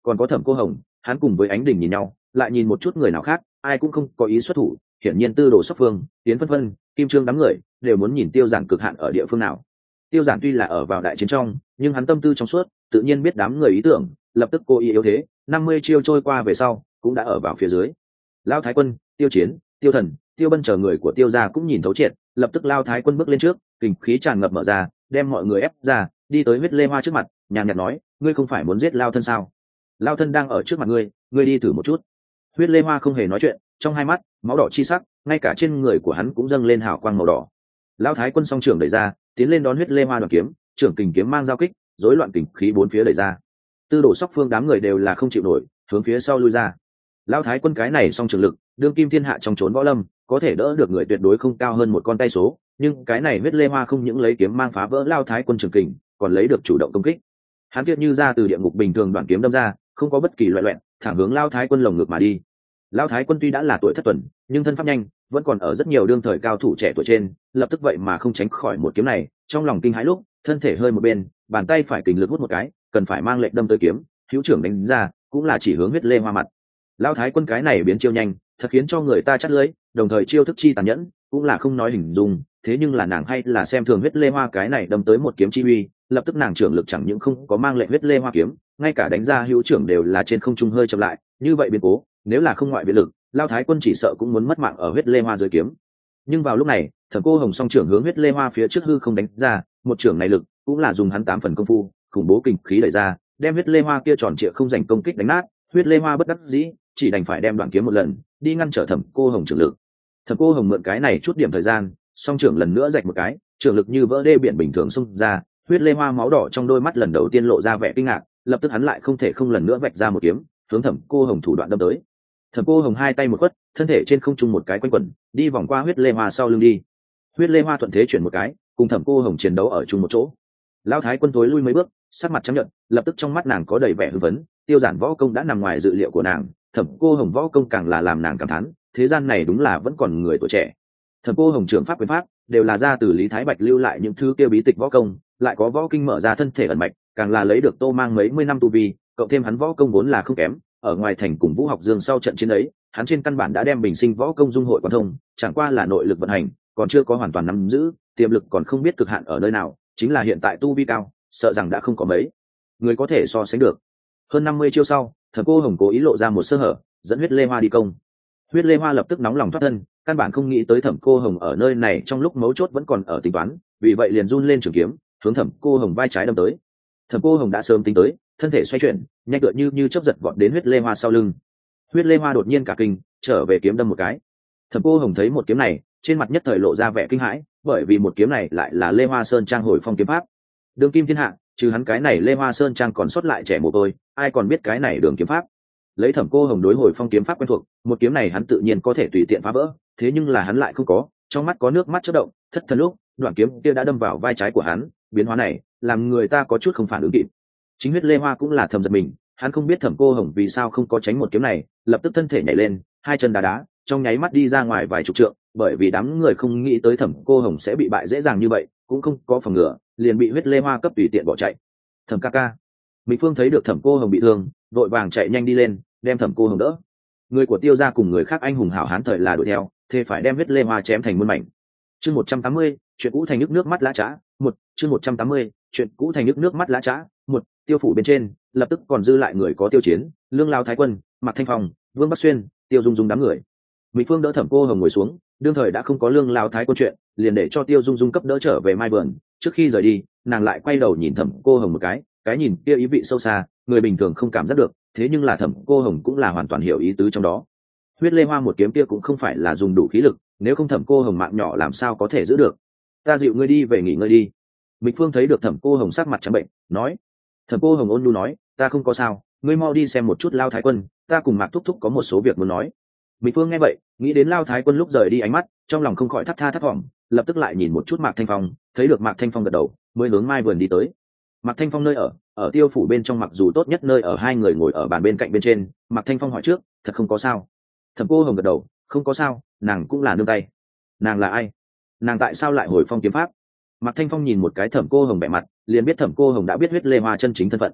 còn có Thẩm Cô Hồng. Hắn cùng với Ánh Đình nhìn nhau, lại nhìn một chút người nào khác, ai cũng không có ý xuất thủ. Hiển nhiên Tư Đồ Sóc Phương, Tiến Phân Phân, Kim Trương đám người đều muốn nhìn Tiêu Giản cực hạn ở địa phương nào. Tiêu Giản tuy là ở vào đại chiến trong, nhưng hắn tâm tư trong suốt, tự nhiên biết đám người ý tưởng, lập tức cố ý yếu thế. Năm mươi chiêu trôi qua về sau, cũng đã ở vào phía dưới. Lão Thái Quân, Tiêu Chiến, Tiêu Thần, Tiêu Bân chờ người của Tiêu gia cũng nhìn thấu triệt, lập tức Lão Thái Quân bước lên trước, kình khí tràn ngập mở ra, đem mọi người ép ra, đi tới Huyết Lê Hoa trước mặt, nhàn nhạt nói: ngươi không phải muốn giết Lão thân sao? Lão thân đang ở trước mặt ngươi, ngươi đi thử một chút. Huyết Lê Hoa không hề nói chuyện, trong hai mắt máu đỏ chi sắc, ngay cả trên người của hắn cũng dâng lên hào quang màu đỏ. Lão Thái Quân song trưởng đẩy ra, tiến lên đón Huyết Lê Hoa đoàn kiếm, trưởng kình kiếm mang giao kích, rối loạn kình khí bốn phía đẩy ra. Tư Đồ Sóc Phương đám người đều là không chịu nổi, hướng phía sau lui ra. Lão Thái Quân cái này song trường lực, đương kim thiên hạ trong trốn võ lâm, có thể đỡ được người tuyệt đối không cao hơn một con tay số, nhưng cái này Huyết Lê Hoa không những lấy kiếm mang phá vỡ Lão Thái Quân trường kình, còn lấy được chủ động công kích. Hắn kiệt như ra từ địa ngục bình thường đoạn kiếm đâm ra, không có bất kỳ loại loẹn, thẳng hướng Lão Thái Quân lồng ngực mà đi. Lão Thái Quân tuy đã là tuổi thất tuần, nhưng thân pháp nhanh, vẫn còn ở rất nhiều đương thời cao thủ trẻ tuổi trên, lập tức vậy mà không tránh khỏi một kiếm này, trong lòng kinh hãi lúc, thân thể hơi một bên, bàn tay phải kình lực hút một cái, cần phải mang lệnh đâm tới kiếm, hữu trưởng đánh ra, cũng là chỉ hướng Huyết Lê Hoa mặt. Lão Thái Quân cái này biến chiêu nhanh, thật khiến cho người ta chắt lưỡi, đồng thời chiêu thức chi tàn nhẫn, cũng là không nói hình dung, thế nhưng là nàng hay là xem thường Huyết Lê Hoa cái này đâm tới một kiếm chi uy, lập tức nàng trưởng lực chẳng những không có mang lệnh Huyết Lê Hoa kiếm, ngay cả đánh ra hữu trưởng đều là trên không trung hơi chậm lại, như vậy biến cố, nếu là không ngoại viện lực, Lão Thái Quân chỉ sợ cũng muốn mất mạng ở Huyết Lê Hoa dưới kiếm. Nhưng vào lúc này, Thẩm Cô Hồng song trưởng hướng Huyết Lê Hoa phía trước hư không đánh ra, một trưởng này lực cũng là dùng hắn tám phần công phu, khủng bố kình khí đẩy ra, đem Huyết Lê Hoa kia tròn trịa không dành công kích đánh nát. Huyết Lê Hoa bất đắc dĩ, chỉ đành phải đem đoạn kiếm một lần, đi ngăn trở Thẩm Cô Hồng trưởng lực. Thẩm Cô Hồng mượn cái này chút điểm thời gian, song trưởng lần nữa rạch một cái, trưởng lực như vỡ đê biển bình thường xung ra. Huyết Lê Hoa máu đỏ trong đôi mắt lần đầu tiên lộ ra vẻ kinh ngạc, lập tức hắn lại không thể không lần nữa vạch ra một kiếm, hướng Thẩm Cô Hồng thủ đoạn đâm tới. Thẩm Cô Hồng hai tay một quất, thân thể trên không trung một cái quanh quẩn, đi vòng qua Huyết Lê Hoa sau lưng đi. Huyết Lê Hoa thuận thế chuyển một cái, cùng Thẩm Cô Hồng chiến đấu ở chung một chỗ. Lão Thái Quân tối lui mấy bước, sắc mặt trắng nhợt, lập tức trong mắt nàng có đầy vẻ hưng phấn. Tiêu Giản võ công đã nằm ngoài dự liệu của nàng, Thẩm Cô Hồng võ công càng là làm nàng cảm thán, thế gian này đúng là vẫn còn người tuổi trẻ. Thẩm Cô Hồng trưởng pháp quyền pháp đều là ra từ Lý Thái Bạch lưu lại những thứ kia bí tịch võ công, lại có võ kinh mở ra thân thể ẩn mạch, càng là lấy được Tô Mang mấy mươi năm tu vi, cộng thêm hắn võ công vốn là không kém, ở ngoài thành cùng Vũ Học Dương sau trận chiến ấy, hắn trên căn bản đã đem bình sinh võ công dung hội quan thông, chẳng qua là nội lực vận hành, còn chưa có hoàn toàn nắm giữ, tiềm lực còn không biết cực hạn ở nơi nào, chính là hiện tại tu vi cao, sợ rằng đã không có mấy người có thể so sánh được. Hơn năm mươi chiêu sau, Thẩm Cô Hồng cố ý lộ ra một sơ hở, dẫn Huyết Lê Hoa đi công. Huyết Lê Hoa lập tức nóng lòng thoát thân, căn bản không nghĩ tới Thẩm Cô Hồng ở nơi này trong lúc mấu chốt vẫn còn ở tính toán, vì vậy liền run lên trường kiếm, hướng Thẩm Cô Hồng vai trái đâm tới. Thẩm Cô Hồng đã sớm tính tới, thân thể xoay chuyển, nhanh tựa như như chớp giật vọt đến Huyết Lê Hoa sau lưng. Huyết Lê Hoa đột nhiên cả kinh, trở về kiếm đâm một cái. Thẩm Cô Hồng thấy một kiếm này, trên mặt nhất thời lộ ra vẻ kinh hãi, bởi vì một kiếm này lại là Lê Hoa Sơn Trang hồi phong kiếm pháp. Đường kim thiên hạ, trừ hắn cái này Lê Hoa Sơn Trang còn sót lại trẻ mồ côi, ai còn biết cái này đường kiếm pháp. Lấy Thẩm Cô Hồng đối hồi phong kiếm pháp quen thuộc, một kiếm này hắn tự nhiên có thể tùy tiện phá vỡ, thế nhưng là hắn lại không có, trong mắt có nước mắt chớp động, thất thần lúc, đoạn kiếm kia đã đâm vào vai trái của hắn, biến hóa này làm người ta có chút không phản ứng kịp. Chính Huyết Lê Hoa cũng là thầm giật mình, hắn không biết Thẩm Cô Hồng vì sao không có tránh một kiếm này, lập tức thân thể nhảy lên, hai chân đá đá, trong nháy mắt đi ra ngoài vài chục trượng, bởi vì đám người không nghĩ tới Thẩm Cô Hồng sẽ bị bại dễ dàng như vậy, cũng không có phòng ngừa, liền bị Huyết Lê Hoa cấp tùy tiện bỏ chạy. Thẩm ca ca. Mỹ Phương thấy được Thẩm Cô Hồng bị thương, vội vàng chạy nhanh đi lên, đem Thẩm Cô Hồng đỡ. Người của Tiêu gia cùng người khác anh hùng hảo hán thời là đuổi theo, thế phải đem Huyết Lê Hoa chém thành muôn mảnh. Chương một trăm tám mươi, chuyện cũ thành nước nước mắt lã chã, một, chương một trăm tám mươi, chuyện cũ thành nước nước mắt lã chã, một, Tiêu phủ bên trên, lập tức còn dư lại người có Tiêu Chiến, Lương Lao Thái Quân, Mạc Thanh Phong, Vương Bắc Xuyên, Tiêu Dung Dung đám người. Mỹ Phương đỡ Thẩm Cô Hồng ngồi xuống, đương thời đã không có Lương Lao Thái Quân chuyện, liền để cho Tiêu Dung Dung cấp đỡ trở về Mai Vườn. Trước khi rời đi, nàng lại quay đầu nhìn Thẩm Cô Hồng một cái, cái nhìn kia ý vị sâu xa, người bình thường không cảm giác được, thế nhưng là Thẩm Cô Hồng cũng là hoàn toàn hiểu ý tứ trong đó. Huyết Lê Hoa một kiếm kia cũng không phải là dùng đủ khí lực, nếu không Thẩm Cô Hồng mạng nhỏ làm sao có thể giữ được. Ta dịu ngươi đi về nghỉ ngơi đi. Mỹ Phương thấy được Thẩm Cô Hồng sắc mặt trắng bệnh, nói. Thẩm Cô Hồng ôn nhu nói, ta không có sao, ngươi mau đi xem một chút Lao Thái Quân, ta cùng Mạc Thúc Thúc có một số việc muốn nói. Mỹ Phương nghe vậy, nghĩ đến Lao Thái Quân lúc rời đi ánh mắt, trong lòng không khỏi thắt tha thắt thỏm, lập tức lại nhìn một chút Mạc Thanh Phong, thấy được Mạc Thanh Phong gật đầu, mới hướng Mai Vườn đi tới. Mạc Thanh Phong nơi ở, ở Tiêu phủ bên trong, mặc dù tốt nhất nơi ở, hai người ngồi ở bàn bên cạnh bên trên. Mạc Thanh Phong hỏi trước, thật không có sao? Thẩm Cô Hồng gật đầu, không có sao, nàng cũng là nương tay. Nàng là ai? Nàng tại sao lại hồi phong kiếm pháp? Mạc Thanh Phong nhìn một cái Thẩm Cô Hồng bẻ mặt, liền biết Thẩm Cô Hồng đã biết Huyết Lê Hoa chân chính thân phận.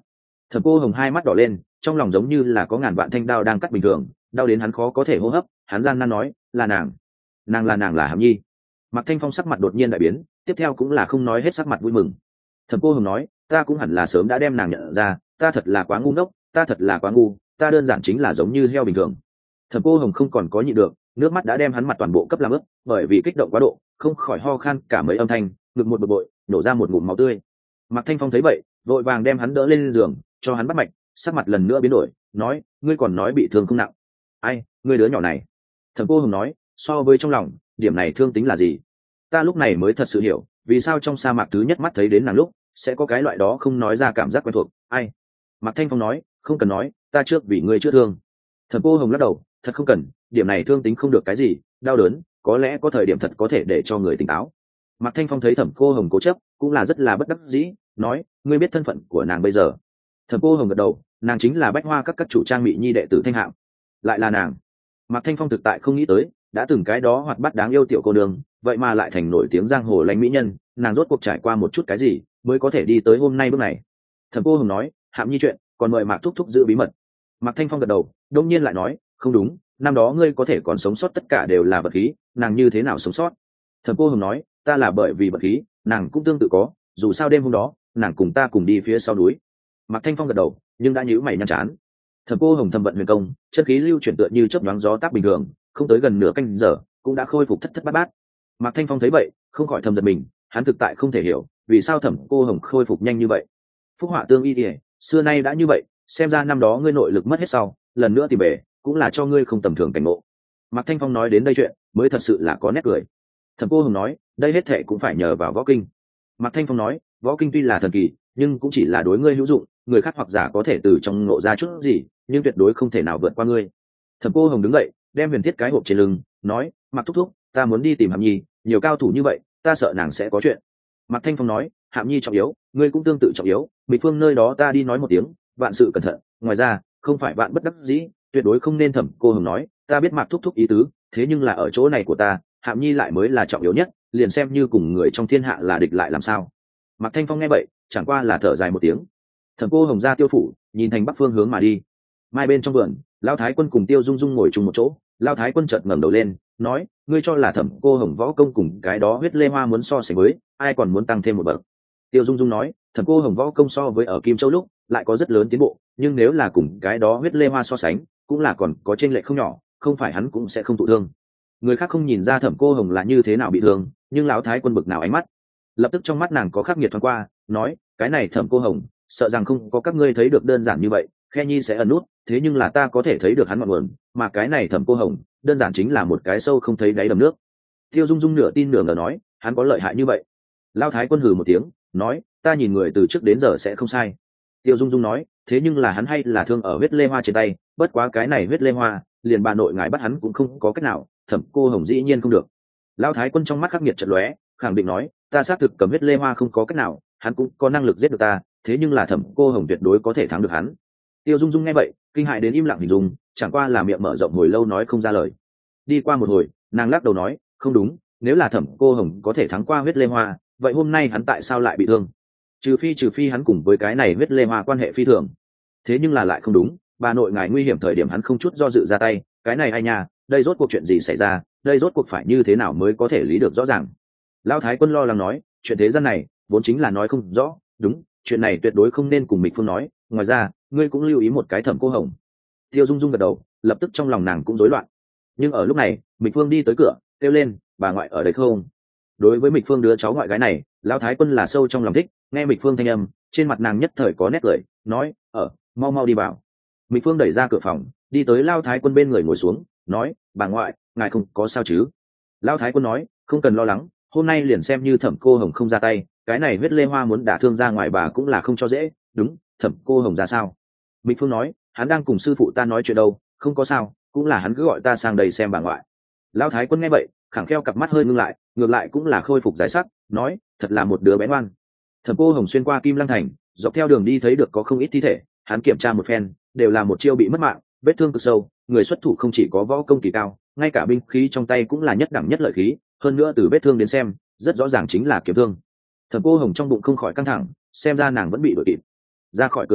Thẩm Cô Hồng hai mắt đỏ lên, trong lòng giống như là có ngàn vạn thanh đao đang cắt bình thường, đau đến hắn khó có thể hô hấp. Hắn gian nan nói, là nàng, nàng là nàng là Hàm Nhi. Mạc Thanh Phong sắc mặt đột nhiên đại biến, tiếp theo cũng là không nói hết sắc mặt vui mừng. Thẩm Cô Hồng nói, ta cũng hẳn là sớm đã đem nàng nhận ra, ta thật là quá ngu ngốc, ta thật là quá ngu, ta đơn giản chính là giống như heo bình thường. Thẩm Cô Hồng không còn có nhịn được, nước mắt đã đem hắn mặt toàn bộ cấp làm ướt, bởi vì kích động quá độ, không khỏi ho khan cả mấy âm thanh, ngực một bực bội, nổ ra một ngụm máu tươi. Mạc Thanh Phong thấy vậy, vội vàng đem hắn đỡ lên giường, cho hắn bắt mạch, sắc mặt lần nữa biến đổi, nói, ngươi còn nói bị thương không nặng. Ai, ngươi đứa nhỏ này. Thẩm Cô Hồng nói, so với trong lòng, điểm này thương tính là gì? Ta lúc này mới thật sự hiểu, vì sao trong sa mạc thứ nhất mắt thấy đến nàng lúc, sẽ có cái loại đó không nói ra cảm giác quen thuộc. Ai? Mạc Thanh Phong nói, không cần nói, ta trước vì ngươi chữa thương. Thẩm Cô Hồng lắc đầu, thật không cần, điểm này thương tính không được cái gì, đau đớn, có lẽ có thời điểm thật có thể để cho người tỉnh táo. Mạc Thanh Phong thấy Thẩm Cô Hồng cố chấp, cũng là rất là bất đắc dĩ, nói, ngươi biết thân phận của nàng bây giờ. Thẩm Cô Hồng gật đầu, nàng chính là Bách Hoa các các chủ trang mỹ nhi đệ tử Thanh Hạm. Lại là nàng. Mạc Thanh Phong thực tại không nghĩ tới, đã từng cái đó hoạt bát đáng yêu tiểu cô nương, vậy mà lại thành nổi tiếng giang hồ lãnh mỹ nhân, nàng rốt cuộc trải qua một chút cái gì, mới có thể đi tới hôm nay bước này. Thẩm Cô Hồng nói, Hạm Nhi chuyện, còn mời Mạc thúc thúc giữ bí mật. Mạc Thanh Phong gật đầu, đông nhiên lại nói, không đúng, năm đó ngươi có thể còn sống sót tất cả đều là vật khí, nàng như thế nào sống sót? Thẩm Cô Hồng nói, ta là bởi vì vật khí, nàng cũng tương tự có, dù sao đêm hôm đó, nàng cùng ta cùng đi phía sau núi. Mạc Thanh Phong gật đầu, nhưng đã nhíu mày nhăn chán. Thẩm Cô Hồng thầm vận huyền công, chân khí lưu chuyển tựa như chớp nhoáng gió táp bình thường, không tới gần nửa canh giờ, cũng đã khôi phục thất thất bát bát. Mạc Thanh Phong thấy vậy, không khỏi thầm giật mình, hắn thực tại không thể hiểu, vì sao Thẩm Cô Hồng khôi phục nhanh như vậy. Phúc họa tương y điệp, xưa nay đã như vậy, xem ra năm đó ngươi nội lực mất hết sau, lần nữa tìm về, cũng là cho ngươi không tầm thường cảnh ngộ. Mạc Thanh Phong nói đến đây chuyện, mới thật sự là có nét cười. Thẩm Cô Hồng nói, đây hết thệ cũng phải nhờ vào võ kinh. Mạc Thanh Phong nói, võ kinh tuy là thần kỳ, nhưng cũng chỉ là đối ngươi hữu dụng, người khác hoặc giả có thể từ trong ngộ ra chút gì, nhưng tuyệt đối không thể nào vượt qua ngươi. Thẩm Cô Hồng đứng dậy, đem huyền thiết cái hộp trên lưng, nói, Mạc thúc thúc, ta muốn đi tìm Hàm Nhi, nhiều cao thủ như vậy, ta sợ nàng sẽ có chuyện. Mạc Thanh Phong nói, Hàm Nhi trọng yếu, ngươi cũng tương tự trọng yếu, Mị Phương nơi đó ta đi nói một tiếng, vạn sự cẩn thận, ngoài ra, không phải bạn bất đắc dĩ, tuyệt đối không nên. Thẩm Cô Hồng nói, ta biết Mạc thúc thúc ý tứ, thế nhưng là ở chỗ này của ta, Hàm Nhi lại mới là trọng yếu nhất, liền xem như cùng người trong thiên hạ là địch lại làm sao. Mạc Thanh Phong nghe vậy, chẳng qua là thở dài một tiếng. Thẩm Cô Hồng ra tiêu phủ, nhìn thành bắc phương hướng mà đi. Mai bên trong vườn, Lão Thái Quân cùng Tiêu Dung Dung ngồi chung một chỗ. Lão Thái Quân chợt ngẩng đầu lên, nói, ngươi cho là Thẩm Cô Hồng võ công cùng cái đó huyết lê hoa muốn so sánh với, ai còn muốn tăng thêm một bậc? Tiêu Dung Dung nói, Thẩm Cô Hồng võ công so với ở Kim Châu lúc lại có rất lớn tiến bộ, nhưng nếu là cùng cái đó huyết lê hoa so sánh, cũng là còn có chênh lệch không nhỏ, không phải hắn cũng sẽ không thụ thương. Người khác không nhìn ra Thẩm Cô Hồng là như thế nào bị thương, nhưng Lão Thái Quân bực nào ánh mắt, lập tức trong mắt nàng có khắc nghiệt thoáng qua, nói, cái này Thẩm Cô Hồng, sợ rằng không có các ngươi thấy được đơn giản như vậy, Khe Nhi sẽ ẩn nút, thế nhưng là ta có thể thấy được hắn ngọn nguồn, mà cái này Thẩm Cô Hồng, đơn giản chính là một cái sâu không thấy đáy đầm nước. Tiêu Dung Dung nửa tin nửa ngờ nói, hắn có lợi hại như vậy? Lão Thái Quân hừ một tiếng, nói, ta nhìn người từ trước đến giờ sẽ không sai. Tiêu Dung Dung nói, thế nhưng là hắn hay là thương ở huyết lê hoa trên tay, bất quá cái này huyết lê hoa, liền bà nội ngài bắt hắn cũng không có cách nào, Thẩm Cô Hồng dĩ nhiên không được. Lão Thái Quân trong mắt khắc nghiệt chợt lóe, khẳng định nói, ta xác thực cầm huyết lê hoa không có cách nào, hắn cũng có năng lực giết được ta, thế nhưng là Thẩm Cô Hồng tuyệt đối có thể thắng được hắn. Tiêu Dung Dung nghe vậy, kinh hại đến im lặng hình dung, chẳng qua là miệng mở rộng hồi lâu nói không ra lời. Đi qua một hồi, nàng lắc đầu nói, không đúng, nếu là Thẩm Cô Hồng có thể thắng qua huyết lê hoa, vậy hôm nay hắn tại sao lại bị thương? Trừ phi trừ phi hắn cùng với cái này huyết lê hoa quan hệ phi thường. Thế nhưng là lại không đúng, bà nội ngài nguy hiểm thời điểm hắn không chút do dự ra tay, cái này ai nha, đây rốt cuộc chuyện gì xảy ra, đây rốt cuộc phải như thế nào mới có thể lý được rõ ràng. Lão Thái Quân lo lắng nói, chuyện thế gian này vốn chính là nói không rõ, đúng, chuyện này tuyệt đối không nên cùng Mịch Phương nói, ngoài ra ngươi cũng lưu ý một cái Thẩm Cô Hồng. Tiêu Dung Dung gật đầu, lập tức trong lòng nàng cũng rối loạn. Nhưng ở lúc này, Mịch Phương đi tới cửa, kêu lên, bà ngoại ở đây không? Đối với Mịch Phương đứa cháu ngoại gái này, Lão Thái Quân là sâu trong lòng thích, nghe Mịch Phương thanh âm, trên mặt nàng nhất thời có nét cười, nói, ở, mau mau đi vào. Mịch Phương đẩy ra cửa phòng, đi tới Lão Thái Quân bên người ngồi xuống, nói, bà ngoại, ngài không có sao chứ? Lão Thái Quân nói, không cần lo lắng, hôm nay liền xem như Thẩm Cô Hồng không ra tay, cái này huyết lê hoa muốn đả thương ra ngoài bà cũng là không cho dễ. Đúng, Thẩm Cô Hồng ra sao? Mịch Phương nói, hắn đang cùng sư phụ ta nói chuyện đâu, không có sao, cũng là hắn cứ gọi ta sang đây xem bà ngoại. Lão Thái Quân nghe vậy, khẳng kheo cặp mắt hơi ngưng lại, ngược lại cũng là khôi phục giải sắc, nói, thật là một đứa bé ngoan. Thẩm Cô Hồng xuyên qua Kim Lăng Thành, dọc theo đường đi thấy được có không ít thi thể, hắn kiểm tra một phen, đều là một chiêu bị mất mạng, vết thương cực sâu, người xuất thủ không chỉ có võ công kỳ cao, ngay cả binh khí trong tay cũng là nhất đẳng nhất lợi khí, hơn nữa từ vết thương đến xem, rất rõ ràng chính là kiếm thương. Thẩm Cô Hồng trong bụng không khỏi căng thẳng, xem ra nàng vẫn bị đuổi kịp. Ra khỏi cửa thành,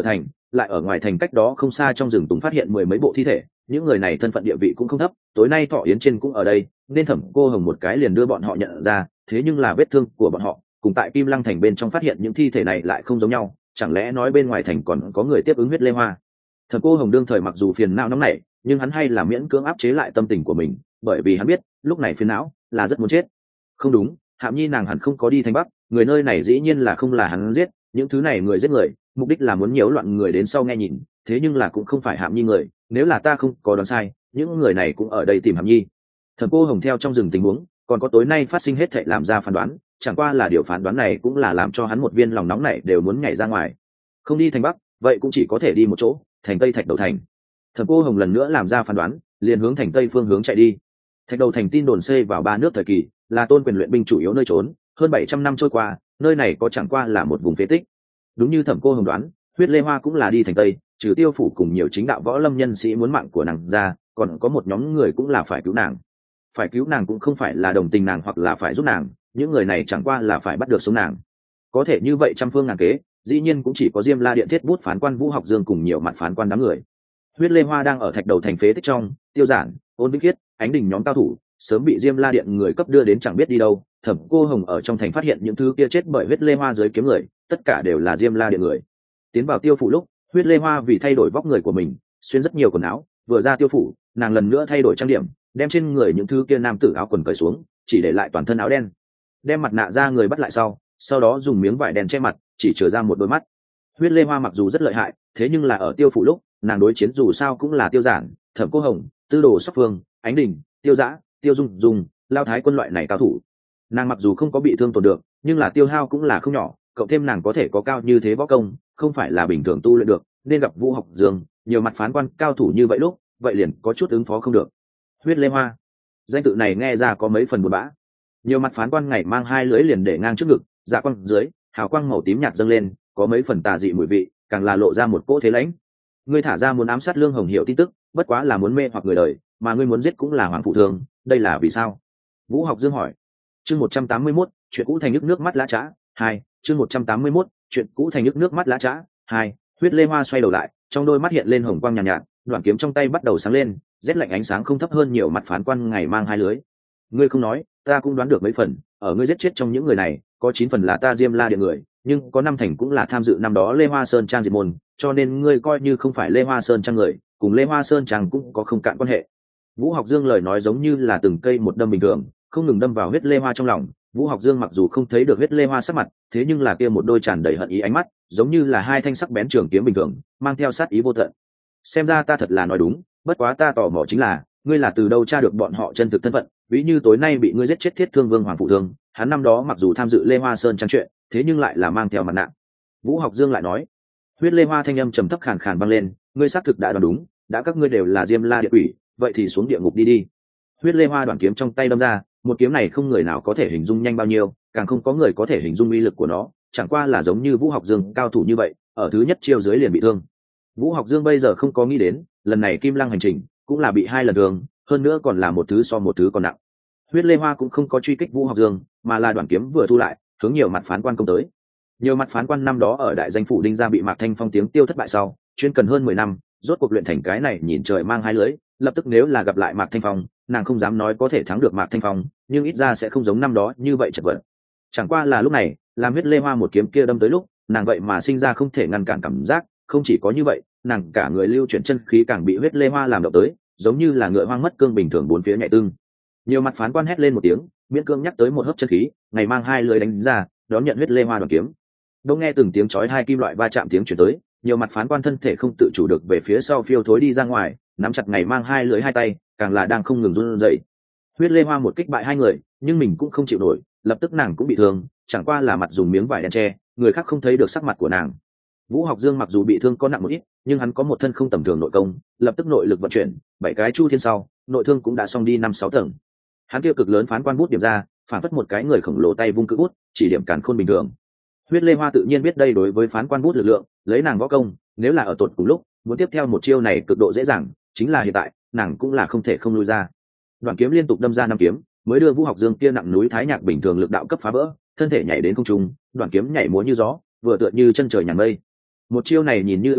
lại ở ngoài thành cách đó không xa trong rừng tùng phát hiện mười mấy bộ thi thể. Những người này thân phận địa vị cũng không thấp, tối nay thọ yến trên cũng ở đây, nên Thẩm Cô Hồng một cái liền đưa bọn họ nhận ra. Thế nhưng là vết thương của bọn họ cùng tại Kim Lăng thành bên trong phát hiện những thi thể này lại không giống nhau, chẳng lẽ nói bên ngoài thành còn có người tiếp ứng huyết lê hoa? Thẩm Cô Hồng đương thời mặc dù phiền não nóng nảy, nhưng hắn hay là miễn cưỡng áp chế lại tâm tình của mình, bởi vì hắn biết lúc này phiền não là rất muốn chết. Không đúng, Hạm Nhi nàng hẳn không có đi thành Bắc, người nơi này dĩ nhiên là không là hắn giết, những thứ này người giết người mục đích là muốn nhiễu loạn người đến sau nghe nhìn, thế nhưng là cũng không phải Hạm Nhi người, nếu là ta không có đoán sai, những người này cũng ở đây tìm Hạm Nhi. Thẩm Cô Hồng theo trong rừng tình huống, còn có tối nay phát sinh hết thảy làm ra phán đoán, chẳng qua là điều phán đoán này cũng là làm cho hắn một viên lòng nóng này đều muốn nhảy ra ngoài. Không đi thành Bắc, vậy cũng chỉ có thể đi một chỗ, thành Tây Thạch Đầu thành. Thẩm Cô Hồng lần nữa làm ra phán đoán, liền hướng thành Tây phương hướng chạy đi. Thạch Đầu thành tin đồn xây vào ba nước thời kỳ, là tôn quyền luyện binh chủ yếu nơi trốn, hơn bảy trăm năm trôi qua, nơi này có chẳng qua là một vùng phế tích. Đúng như Thẩm Cô Hồng đoán, huyết lê hoa cũng là đi thành Tây, trừ Tiêu phủ cùng nhiều chính đạo võ lâm nhân sĩ muốn mạng của nàng ra, còn có một nhóm người cũng là phải cứu nàng. Phải cứu nàng cũng không phải là đồng tình nàng hoặc là phải giúp nàng, những người này chẳng qua là phải bắt được sống nàng. Có thể như vậy trăm phương ngàn kế, dĩ nhiên cũng chỉ có Diêm La Điện thiết bút phán quan Vũ Học Dương cùng nhiều mặt phán quan đám người. Huyết lê hoa đang ở Thạch Đầu thành phế tích trong, Tiêu Giản, Ôn Vĩnh Khiết, Ánh Đình nhóm cao thủ sớm bị Diêm La Điện người cấp đưa đến chẳng biết đi đâu. Thẩm Cô Hồng ở trong thành phát hiện những thứ kia chết bởi huyết lê hoa dưới kiếm người, tất cả đều là Diêm La Điện người. Tiến vào Tiêu phủ lúc, huyết lê hoa vì thay đổi vóc người của mình, xuyên rất nhiều quần áo, vừa ra Tiêu phủ, nàng lần nữa thay đổi trang điểm, đem trên người những thứ kia nam tử áo quần cởi xuống, chỉ để lại toàn thân áo đen, đem mặt nạ ra người bắt lại sau, sau đó dùng miếng vải đen che mặt, chỉ chừa ra một đôi mắt. Huyết lê hoa mặc dù rất lợi hại, thế nhưng là ở Tiêu phủ lúc, nàng đối chiến dù sao cũng là Tiêu Giản, Thẩm Cô Hồng, Tư Đồ Sóc Phương, Ánh Đình, Tiêu Dã, Tiêu Dung Dung, Lao Thái Quân loại này cao thủ. Nàng mặc dù không có bị thương tổn được, nhưng là tiêu hao cũng là không nhỏ, cộng thêm nàng có thể có cao như thế võ công, không phải là bình thường tu luyện được, nên gặp Vũ Học Dương, nhiều mặt phán quan cao thủ như vậy lúc, vậy liền có chút ứng phó không được. Huyết lê hoa, danh tự này nghe ra có mấy phần buồn bã. Nhiều mặt phán quan ngày mang hai lưỡi liền để ngang trước ngực, dạ quang dưới, hào quang màu tím nhạt dâng lên, có mấy phần tà dị mùi vị, càng là lộ ra một cỗ thế lãnh. Ngươi thả ra muốn ám sát Lương Hồng Hiểu tin tức, bất quá là muốn mê hoặc người đời, mà ngươi muốn giết cũng là hoàng phụ thường, đây là vì sao? Vũ Học Dương hỏi. Chương một trăm tám mươi mốt, chuyện cũ thành nước nước mắt lá trá. Hai, chương một trăm tám mươi mốt, chuyện cũ thành nước nước mắt lá trá. Hai, huyết lê hoa xoay đầu lại, trong đôi mắt hiện lên hồng quang nhàn nhạt, nhạt, đoạn kiếm trong tay bắt đầu sáng lên, rét lạnh ánh sáng không thấp hơn nhiều mặt phán quan ngày mang hai lưới. Ngươi không nói, ta cũng đoán được mấy phần, ở ngươi giết chết trong những người này, có chín phần là ta Diêm La Điện người, nhưng có năm thành cũng là tham dự năm đó Lê Hoa Sơn trang diệt môn, cho nên ngươi coi như không phải Lê Hoa Sơn trang người, cùng Lê Hoa Sơn trang cũng có không cạn quan hệ. Vũ Học Dương lời nói giống như là từng cây một đâm bình thường, không ngừng đâm vào huyết lê hoa trong lòng. Vũ Học Dương mặc dù không thấy được huyết lê hoa sắc mặt, thế nhưng là kia một đôi tràn đầy hận ý ánh mắt, giống như là hai thanh sắc bén trường kiếm bình thường, mang theo sát ý vô tận. Xem ra ta thật là nói đúng, bất quá ta tò mò chính là, ngươi là từ đâu tra được bọn họ chân thực thân phận? Ví như tối nay bị ngươi giết chết Thiết Thương Vương Hoàng phụ thương, hắn năm đó mặc dù tham dự Lê Hoa Sơn trang chuyện, thế nhưng lại là mang theo mặt nạ. Vũ Học Dương lại nói. Huyết lê hoa thanh âm trầm thấp khàn khàn vang lên, ngươi xác thực đã đoán đúng, đã các ngươi đều là Diêm La Địa Quỷ, vậy thì xuống địa ngục đi đi. Huyết lê hoa đoạn kiếm trong tay đâm ra, một kiếm này không người nào có thể hình dung nhanh bao nhiêu, càng không có người có thể hình dung uy lực của nó, chẳng qua là giống như Vũ Học Dương cao thủ như vậy, ở thứ nhất chiêu dưới liền bị thương. Vũ Học Dương bây giờ không có nghĩ đến, lần này Kim Lăng hành trình cũng là bị hai lần thương, hơn nữa còn là một thứ so một thứ còn nặng. Huyết lê hoa cũng không có truy kích Vũ Học Dương, mà là đoạn kiếm vừa thu lại, hướng nhiều mặt phán quan công tới. Nhiều mặt phán quan năm đó ở đại danh phủ Đinh Gia bị Mạc Thanh Phong tiếng tiêu thất bại sau, chuyên cần hơn mười năm, rốt cuộc luyện thành cái này nhìn trời mang hai lưới, lập tức nếu là gặp lại Mạc Thanh Phong, nàng không dám nói có thể thắng được Mạc Thanh Phong, nhưng ít ra sẽ không giống năm đó như vậy chật vật. Chẳng qua là lúc này, làm huyết lê hoa một kiếm kia đâm tới lúc, nàng vậy mà sinh ra không thể ngăn cản cảm giác, không chỉ có như vậy, nàng cả người lưu chuyển chân khí càng bị huyết lê hoa làm động tới, giống như là ngựa hoang mất cương bình thường bốn phía nhẹ tương. Nhiều mặt phán quan hét lên một tiếng, miễn cương nhắc tới một hớp chân khí, ngày mang hai lưới đánh ra, đón nhận huyết lê hoa đoàn kiếm. Đông nghe từng tiếng chói hai kim loại va chạm tiếng truyền tới, nhiều mặt phán quan thân thể không tự chủ được về phía sau phiêu thối đi ra ngoài, nắm chặt ngày mang hai lưới hai tay, càng là đang không ngừng run rẩy. Huyết lê hoa một kích bại hai người, nhưng mình cũng không chịu nổi, lập tức nàng cũng bị thương, chẳng qua là mặt dùng miếng vải đen che, người khác không thấy được sắc mặt của nàng. Vũ Học Dương mặc dù bị thương có nặng một ít, nhưng hắn có một thân không tầm thường nội công, lập tức nội lực vận chuyển, bảy cái chu thiên sau, nội thương cũng đã xong đi năm sáu tầng. Hắn kia cực lớn phán quan bút điểm ra, phản phất một cái người khổng lồ tay vung cự bút, chỉ điểm càn khôn bình thường. Huyết lê hoa tự nhiên biết đây đối với phán quan bút lực lượng, lấy nàng võ công, nếu là ở tột cùng lúc, muốn tiếp theo một chiêu này cực độ dễ dàng, chính là hiện tại, nàng cũng là không thể không lui ra. Đoạn kiếm liên tục đâm ra năm kiếm, mới đưa Vũ Học Dương kia nặng núi thái nhạc bình thường lực đạo cấp phá vỡ, thân thể nhảy đến không trung, đoạn kiếm nhảy múa như gió, vừa tựa như chân trời nhàn mây. Một chiêu này nhìn như ưu nhã,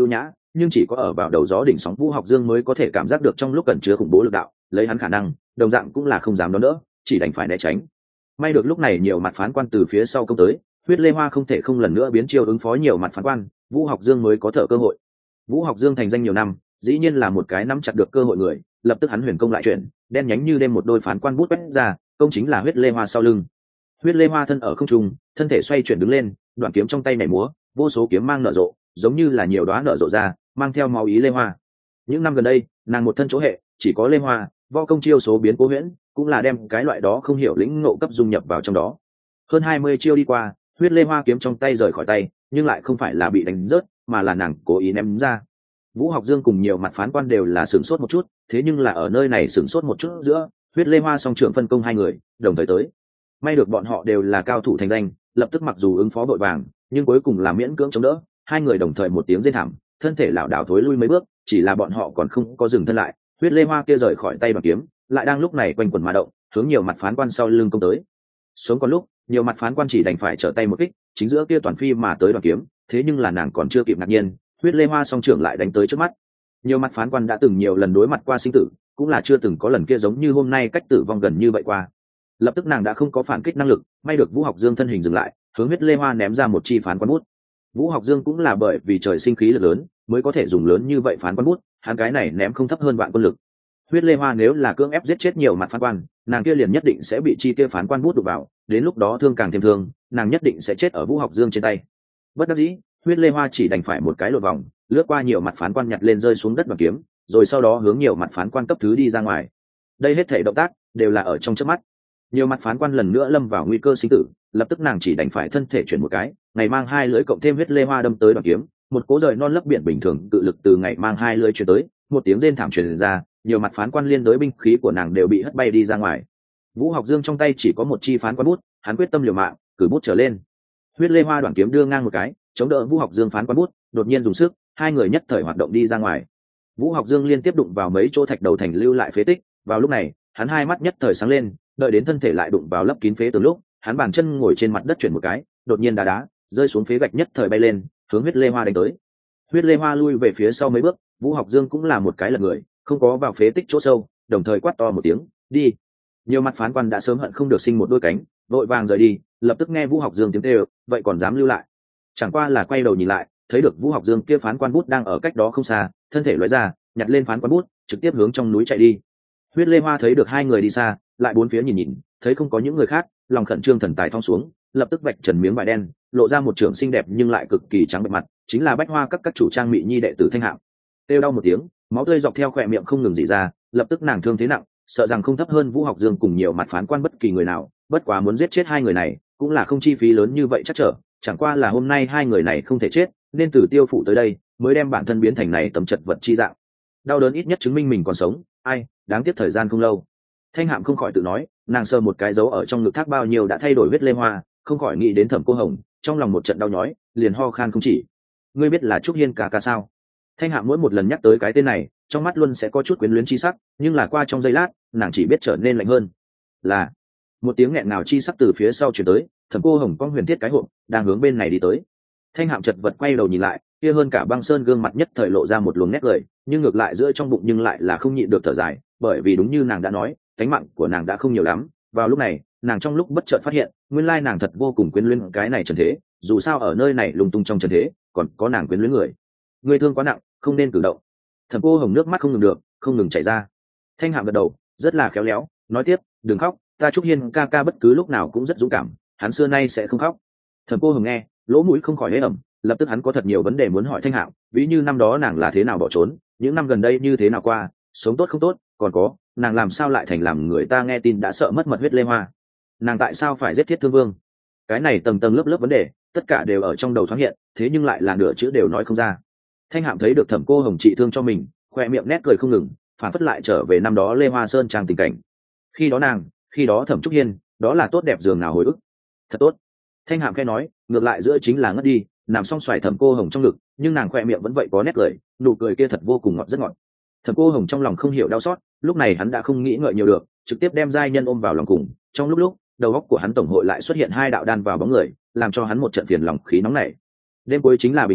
nhưng chỉ có ở vào đầu gió đỉnh sóng Vũ Học Dương mới có thể cảm giác được trong lúc cẩn chứa khủng bố lực đạo, lấy hắn khả năng đồng dạng cũng là không dám đón đỡ, chỉ đành phải né tránh. May được lúc này nhiều mặt phán quan từ phía sau công tới, Huyết Lê Hoa không thể không lần nữa biến chiêu ứng phó nhiều mặt phán quan, Vũ Học Dương mới có thở cơ hội. Vũ Học Dương thành danh nhiều năm, dĩ nhiên là một cái nắm chặt được cơ hội người, lập tức hắn huyền công lại chuyển, đen nhánh như đêm một đôi phán quan bút quét ra, công chính là Huyết Lê Hoa sau lưng. Huyết Lê Hoa thân ở không trung, thân thể xoay chuyển đứng lên, đoạn kiếm trong tay nhảy múa, vô số kiếm mang nở rộ, giống như là nhiều đóa nở rộ ra, mang theo máu ý Lê Hoa. Những năm gần đây, nàng một thân chỗ hệ, chỉ có Lê Hoa, võ công chiêu số biến cố huyễn, cũng là đem cái loại đó không hiểu lĩnh ngộ cấp dung nhập vào trong đó. Hơn hai mươi chiêu đi qua, Huyết Lê Hoa kiếm trong tay rời khỏi tay, nhưng lại không phải là bị đánh rớt, mà là nàng cố ý ném ra. Vũ Học Dương cùng nhiều mặt phán quan đều là sửng sốt một chút, thế nhưng là ở nơi này sửng sốt một chút giữa, Huyết Lê Hoa song trưởng phân công hai người, đồng thời tới. May được bọn họ đều là cao thủ thành danh, lập tức mặc dù ứng phó vội vàng, nhưng cuối cùng là miễn cưỡng chống đỡ, hai người đồng thời một tiếng rên thảm, thân thể lảo đảo thối lui mấy bước, chỉ là bọn họ còn không có dừng thân lại, Huyết Lê Hoa kia rời khỏi tay bằng kiếm, lại đang lúc này quanh quẩn mà động, hướng nhiều mặt phán quan sau lưng công tới. Sống còn lúc, nhiều mặt phán quan chỉ đành phải trở tay một kích, chính giữa kia toàn phi mà tới đoàn kiếm, thế nhưng là nàng còn chưa kịp ngạc nhiên, Huyết Lê Hoa song trưởng lại đánh tới trước mắt. Nhiều mặt phán quan đã từng nhiều lần đối mặt qua sinh tử, cũng là chưa từng có lần kia giống như hôm nay cách tử vong gần như vậy qua. Lập tức nàng đã không có phản kích năng lực, may được Vũ Học Dương thân hình dừng lại, hướng Huyết Lê Hoa ném ra một chi phán quan bút. Vũ Học Dương cũng là bởi vì trời sinh khí lực lớn, mới có thể dùng lớn như vậy phán quan bút, hắn cái này ném không thấp hơn vạn quân lực. Huyết Lê Hoa nếu là cưỡng ép giết chết nhiều mặt phán quan, nàng kia liền nhất định sẽ bị chi kia phán quan bút đục vào, đến lúc đó thương càng thêm thương, nàng nhất định sẽ chết ở Vũ Học Dương trên tay. Bất đắc dĩ, Huyết Lê Hoa chỉ đành phải một cái lột vòng, lướt qua nhiều mặt phán quan nhặt lên rơi xuống đất bằng kiếm, rồi sau đó hướng nhiều mặt phán quan cấp thứ đi ra ngoài. Đây hết thảy động tác đều là ở trong chớp mắt. Nhiều mặt phán quan lần nữa lâm vào nguy cơ sinh tử, lập tức nàng chỉ đành phải thân thể chuyển một cái, ngày mang hai lưỡi cộng thêm Huyết Lê Hoa đâm tới đoạn kiếm, một cố rời non lấp biển bình thường tự lực từ ngày mang hai lưỡi truyền tới, một tiếng rên thảm truyền ra, nhiều mặt phán quan liên đối binh khí của nàng đều bị hất bay đi ra ngoài. Vũ Học Dương trong tay chỉ có một chi phán quan bút, hắn quyết tâm liều mạng, cử bút trở lên. Huyết Lê Hoa đoạn kiếm đưa ngang một cái, chống đỡ Vũ Học Dương phán quan bút, đột nhiên dùng sức, hai người nhất thời hoạt động đi ra ngoài. Vũ Học Dương liên tiếp đụng vào mấy chỗ thạch đầu thành lưu lại phế tích, vào lúc này, hắn hai mắt nhất thời sáng lên, đợi đến thân thể lại đụng vào lấp kín phế tường lúc, hắn bàn chân ngồi trên mặt đất chuyển một cái, đột nhiên đá đá, rơi xuống phế gạch nhất thời bay lên, hướng Huyết Lê Hoa đánh tới. Huyết Lê Hoa lui về phía sau mấy bước, Vũ Học Dương cũng là một cái lật người, không có vào phế tích chỗ sâu, đồng thời quát to một tiếng, đi. Nhiều mặt phán quan đã sớm hận không được sinh một đôi cánh, vội vàng rời đi, lập tức nghe Vũ Học Dương tiếng kêu, vậy còn dám lưu lại? Chẳng qua là quay đầu nhìn lại, thấy được Vũ Học Dương kia phán quan bút đang ở cách đó không xa, thân thể lóe ra, nhặt lên phán quan bút, trực tiếp hướng trong núi chạy đi. Huyết Lê Hoa thấy được hai người đi xa, lại bốn phía nhìn nhìn, thấy không có những người khác, lòng khẩn trương thần tài thong xuống, lập tức vạch trần miếng vải đen, lộ ra một trưởng xinh đẹp nhưng lại cực kỳ trắng bệch mặt, chính là Bách Hoa các các chủ Trang Mị Nhi đệ tử Thanh Hạo. Kêu đau một tiếng, máu tươi dọc theo khóe miệng không ngừng rỉ ra, lập tức nàng thương thế nặng, sợ rằng không thấp hơn Vũ Học Dương cùng nhiều mặt phán quan bất kỳ người nào, bất quá muốn giết chết hai người này, cũng là không chi phí lớn như vậy chắc trở, chẳng qua là hôm nay hai người này không thể chết, nên từ Tiêu phủ tới đây, mới đem bản thân biến thành này tầm chật vật chi dạng. Đau đớn ít nhất chứng minh mình còn sống, ai, đáng tiếc thời gian không lâu. Thanh Hạm không khỏi tự nói, nàng sờ một cái dấu ở trong ngực thác bao nhiêu đã thay đổi Huyết Lê Hoa, không khỏi nghĩ đến Thẩm Cô Hồng, trong lòng một trận đau nhói, liền ho khan không chỉ. Ngươi biết là Trúc Hiên ca ca sao? Thanh Hạm mỗi một lần nhắc tới cái tên này, trong mắt luôn sẽ có chút quyến luyến chi sắc, nhưng là qua trong giây lát, nàng chỉ biết trở nên lạnh hơn. Là một tiếng nghẹn ngào chi sắc từ phía sau truyền tới, Thẩm Cô Hồng con huyền thiết cái hộp, đang hướng bên này đi tới. Thanh Hạm chật vật quay đầu nhìn lại, kia hơn cả băng sơn gương mặt nhất thời lộ ra một luồng nét cười, nhưng ngược lại giữa trong bụng nhưng lại là không nhịn được thở dài, bởi vì đúng như nàng đã nói, cánh mạng của nàng đã không nhiều lắm. Vào lúc này, nàng trong lúc bất chợt phát hiện, nguyên lai nàng thật vô cùng quyến luyến cái này trần thế, dù sao ở nơi này lung tung trong trần thế, còn có nàng quyến luyến người. Người thương quá nặng, không nên cử động. Thẩm Cô Hồng nước mắt không ngừng được, không ngừng chảy ra. Thanh Hạm gật đầu, rất là khéo léo, nói tiếp, đừng khóc, ta Trúc Hiên ca ca bất cứ lúc nào cũng rất dũng cảm, hắn xưa nay sẽ không khóc. Thẩm Cô Hồng nghe, lỗ mũi không khỏi hế ẩm, lập tức hắn có thật nhiều vấn đề muốn hỏi Thanh Hạm, ví như năm đó nàng là thế nào bỏ trốn, những năm gần đây như thế nào qua, sống tốt không tốt, còn có, nàng làm sao lại thành làm người ta nghe tin đã sợ mất mật Huyết Lê Hoa, nàng tại sao phải giết Thiết Thương Vương. Cái này tầng tầng lớp lớp vấn đề, tất cả đều ở trong đầu thoáng hiện, thế nhưng lại là nửa chữ đều nói không ra. Thanh Hạm thấy được Thẩm Cô Hồng trị thương cho mình, khoe miệng nét cười không ngừng, phản phất lại trở về năm đó Lê Hoa Sơn trang tình cảnh. Khi đó nàng, khi đó Thẩm Trúc Hiên, đó là tốt đẹp dường nào hồi ức. Thật tốt. Thanh Hạm khẽ nói, ngược lại giữa chính là ngất đi, nằm song xoài Thẩm Cô Hồng trong ngực, nhưng nàng khoe miệng vẫn vậy có nét cười, nụ cười kia thật vô cùng ngọt rất ngọt. Thẩm Cô Hồng trong lòng không hiểu đau xót, lúc này hắn đã không nghĩ ngợi nhiều được, trực tiếp đem giai nhân ôm vào lòng cùng. Trong lúc lúc, đầu óc của hắn tổng hội lại xuất hiện hai đạo đan vào bóng người, làm cho hắn một trận phiền lòng khí nóng nảy. Đêm cuối chính là bình minh,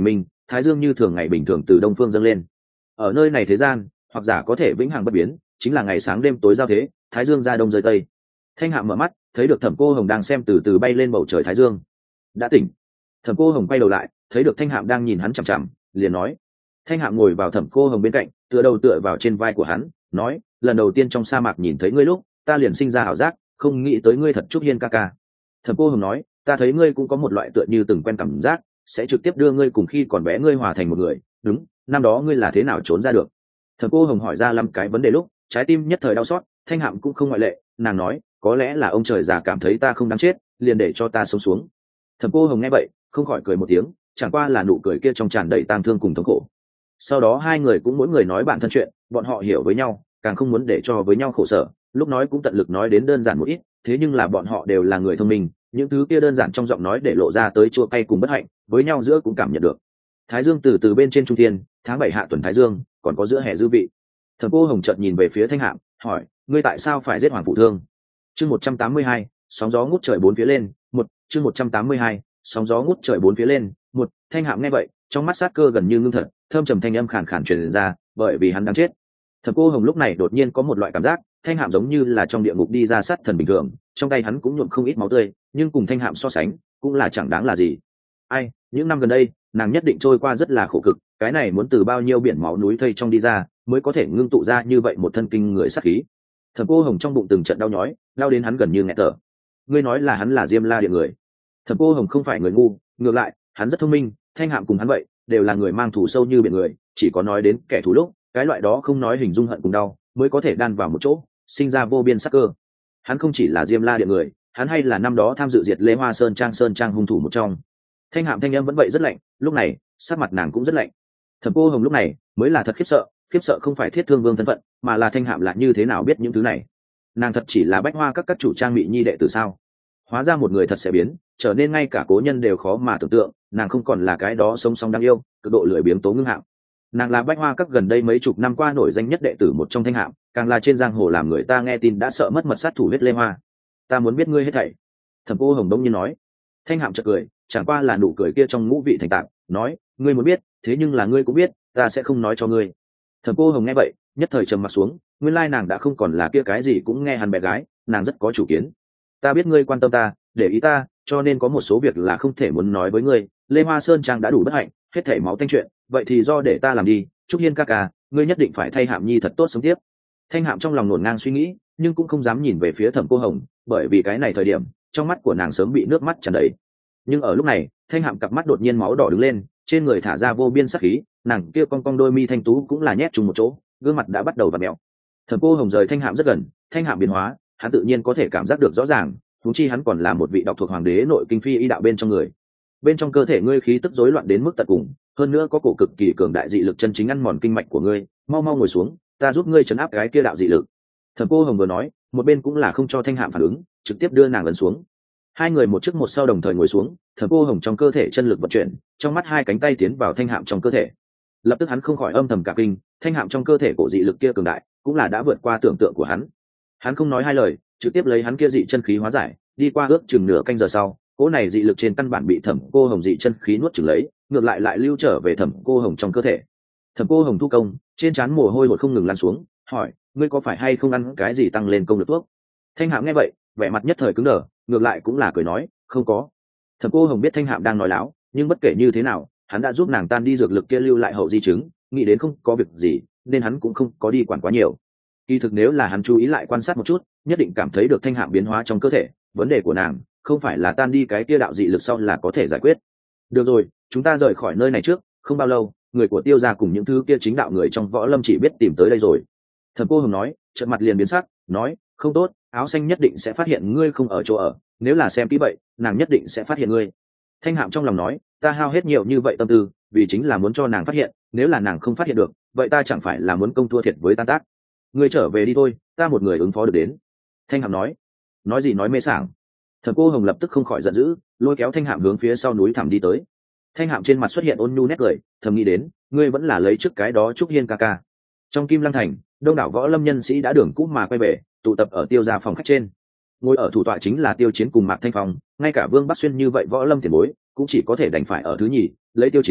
thái dương như thường ngày bình thường từ đông phương dâng lên. Ở nơi này thế gian hoặc giả có thể vĩnh hằng bất biến, chính là ngày sáng đêm tối giao thế, thái dương ra đông rơi tây. Thanh Hạm mở mắt thấy được Thẩm Cô Hồng đang xem từ từ bay lên bầu trời thái dương. Đã tỉnh. Thẩm Cô Hồng quay đầu lại thấy được Thanh Hạm đang nhìn hắn chằm chằm, liền nói. Thanh Hạm ngồi vào Thẩm Cô Hồng bên cạnh, tựa đầu tựa vào trên vai của hắn, nói, lần đầu tiên trong sa mạc nhìn thấy ngươi lúc ta liền sinh ra ảo giác, không nghĩ tới ngươi thật Trúc Hiên ca ca. Thẩm Cô Hồng nói, ta thấy ngươi cũng có một loại tựa như từng quen cảm giác, sẽ trực tiếp đưa ngươi cùng khi còn bé ngươi hòa thành một người. Đúng, năm đó ngươi là thế nào trốn ra được? Thẩm Cô Hồng hỏi ra năm cái vấn đề lúc trái tim nhất thời đau xót. Thanh Hạm cũng không ngoại lệ, nàng nói, có lẽ là ông trời già cảm thấy ta không đáng chết, liền để cho ta sống xuống. Thẩm Cô Hồng nghe vậy không khỏi cười một tiếng, chẳng qua là nụ cười kia trong tràn đầy tang thương cùng thống khổ. Sau đó hai người cũng mỗi người nói bản thân chuyện, bọn họ hiểu với nhau, càng không muốn để cho với nhau khổ sở, lúc nói cũng tận lực nói đến đơn giản một ít, thế nhưng là bọn họ đều là người thông minh, những thứ kia đơn giản trong giọng nói để lộ ra tới chua cay cùng bất hạnh, với nhau giữa cũng cảm nhận được. Thái dương từ từ bên trên trung thiên, tháng bảy hạ tuần thái dương, còn có giữa hè dư vị. Thẩm Cô Hồng chợt nhìn về phía Thanh Hạm, hỏi, ngươi tại sao phải giết Hoàng Phụ Thương? Chương một trăm tám mươi hai, sóng gió ngút trời bốn phía lên, một, chương một trăm tám mươi hai, sóng gió ngút trời bốn phía lên, một. Thanh Hạm nghe vậy, trong mắt sát cơ gần như ngưng thật, thơm trầm thanh âm khàn khàn truyền ra, bởi vì hắn đang chết. Thẩm Cô Hồng lúc này đột nhiên có một loại cảm giác, Thanh Hạm giống như là trong địa ngục đi ra sát thần bình thường, trong tay hắn cũng nhuộm không ít máu tươi, nhưng cùng Thanh Hạm so sánh, cũng là chẳng đáng là gì. Ai, những năm gần đây, nàng nhất định trôi qua rất là khổ cực, cái này muốn từ bao nhiêu biển máu núi thây trong đi ra, mới có thể ngưng tụ ra như vậy một thân kinh người sát khí. Thẩm Cô Hồng trong bụng từng trận đau nhói, đau đến hắn gần như nghẹt thở. Ngươi nói là hắn là Diêm La Điện người? Thẩm Cô Hồng không phải người ngu, ngược lại, hắn rất thông minh, Thanh Hạm cùng hắn vậy, đều là người mang thù sâu như biển người, chỉ có nói đến kẻ thù lúc, cái loại đó không nói hình dung hận cùng đau, mới có thể đan vào một chỗ, sinh ra vô biên sắc cơ. Hắn không chỉ là Diêm La Điện người, hắn hay là năm đó tham dự diệt Lê Hoa Sơn Trang Sơn Trang hung thủ một trong. Thanh Hạm thanh âm vẫn vậy rất lạnh, lúc này, sắc mặt nàng cũng rất lạnh. Thẩm Cô Hồng lúc này mới là thật khiếp sợ, khiếp sợ không phải Thiết Thương Vương thân phận, mà là Thanh Hạm là như thế nào biết những thứ này. Nàng thật chỉ là bách hoa các các chủ trang mỹ nhi đệ tử sao? Hóa ra một người thật sẽ biến, trở nên ngay cả cố nhân đều khó mà tưởng tượng, nàng không còn là cái đó sống song đáng yêu, cực độ lười biếng Tố Ngưng Hạm. Nàng là bách hoa các gần đây mấy chục năm qua nổi danh nhất đệ tử một trong Thanh Hạm, càng là trên giang hồ làm người ta nghe tin đã sợ mất mật sát thủ huyết Lê Hoa. Ta muốn biết ngươi hết thảy. Thẩm Cô Hồng đông nhiên nói. Thanh Hạm chợt cười, chẳng qua là nụ cười kia trong ngũ vị thành tạp, nói, ngươi muốn biết, thế nhưng là ngươi cũng biết, ta sẽ không nói cho ngươi. Thẩm Cô Hồng nghe vậy, nhất thời trầm mặt xuống, nguyên lai nàng đã không còn là kia cái gì cũng nghe hắn bé gái, nàng rất có chủ kiến. Ta biết ngươi quan tâm ta, để ý ta, cho nên có một số việc là không thể muốn nói với ngươi. Lê Hoa Sơn Trang đã đủ bất hạnh, hết thảy máu tanh chuyện, vậy thì do để ta làm đi. Trúc Hiên ca ca, ngươi nhất định phải thay Hạm nhi thật tốt sống tiếp. Thanh Hạm trong lòng nổn ngang suy nghĩ, nhưng cũng không dám nhìn về phía Thẩm Cô Hồng, bởi vì cái này thời điểm, trong mắt của nàng sớm bị nước mắt tràn đầy. Nhưng ở lúc này, Thanh Hạm cặp mắt đột nhiên máu đỏ đứng lên, trên người thả ra vô biên sát khí, nàng kia cong cong đôi mi thanh tú cũng là nhét chung một chỗ, gương mặt đã bắt đầu vặn mèo. Thẩm Cô Hồng rời Thanh Hạm rất gần, Thanh Hạm biến hóa, hắn tự nhiên có thể cảm giác được rõ ràng, huống chi hắn còn là một vị độc thuộc hoàng đế nội kinh phi y đạo bên trong người. Bên trong cơ thể ngươi khí tức rối loạn đến mức tận cùng, hơn nữa có cổ cực kỳ cường đại dị lực chân chính ăn mòn kinh mạch của ngươi, mau mau ngồi xuống, ta giúp ngươi trấn áp cái kia đạo dị lực. Thẩm Cô Hồng vừa nói, một bên cũng là không cho Thanh Hạm phản ứng, trực tiếp đưa nàng ấn xuống. Hai người một trước một sau đồng thời ngồi xuống, Thẩm Cô Hồng trong cơ thể chân lực vận chuyển, trong mắt hai cánh tay tiến vào Thanh Hạm trong cơ thể. Lập tức hắn không khỏi âm thầm cả kinh, Thanh Hạm trong cơ thể cổ dị lực kia cường đại, cũng là đã vượt qua tưởng tượng của hắn. Hắn không nói hai lời, trực tiếp lấy hắn kia dị chân khí hóa giải, đi qua ước chừng nửa canh giờ sau, cỗ này dị lực trên căn bản bị Thẩm Cô Hồng dị chân khí nuốt chửng lấy, ngược lại lại lưu trở về Thẩm Cô Hồng trong cơ thể. Thẩm Cô Hồng thu công, trên trán mồ hôi hột không ngừng lan xuống, hỏi, ngươi có phải hay không ăn cái gì tăng lên công lực thuốc? Thanh Hạm nghe vậy, vẻ mặt nhất thời cứng đờ, ngược lại cũng là cười nói, không có. Thẩm Cô Hồng biết Thanh Hạm đang nói láo, nhưng bất kể như thế nào, hắn đã giúp nàng tan đi dược lực kia lưu lại hậu di chứng, nghĩ đến không có việc gì, nên hắn cũng không có đi quản quá nhiều. Kỳ thực nếu là hắn chú ý lại quan sát một chút, nhất định cảm thấy được Thanh Hạm biến hóa trong cơ thể, vấn đề của nàng không phải là tan đi cái kia đạo dị lực sau là có thể giải quyết. Được rồi, chúng ta rời khỏi nơi này trước, không bao lâu, người của Tiêu gia cùng những thứ kia chính đạo người trong võ lâm chỉ biết tìm tới đây rồi. Thẩm Cô Hồng nói, trợn mặt liền biến sắc, nói, không tốt, áo xanh nhất định sẽ phát hiện ngươi không ở chỗ ở, nếu là xem kỹ vậy, nàng nhất định sẽ phát hiện ngươi. Thanh Hạm trong lòng nói, ta hao hết nhiều như vậy tâm tư, vì chính là muốn cho nàng phát hiện, nếu là nàng không phát hiện được, vậy ta chẳng phải là muốn công thua thiệt với tan tác. Ngươi trở về đi thôi, ta một người ứng phó được đến. Thanh Hạm nói, nói gì nói mê sảng. Thẩm Cô Hồng lập tức không khỏi giận dữ, lôi kéo Thanh Hạm hướng phía sau núi thẳm đi tới. Thanh Hạm trên mặt xuất hiện ôn nhu nét cười, thầm nghĩ đến, ngươi vẫn là lấy trước cái đó Trúc Hiên ca ca. Trong Kim Lăng thành, đông đảo võ lâm nhân sĩ đã đường cũ mà quay về, tụ tập ở Tiêu gia phòng khách trên. Ngồi ở thủ tọa chính là Tiêu Chiến cùng Mạc Thanh Phong, ngay cả Vương Bắc Xuyên như vậy võ lâm tiền bối cũng chỉ có thể đành phải ở thứ nhì, lấy Tiêu Chiến,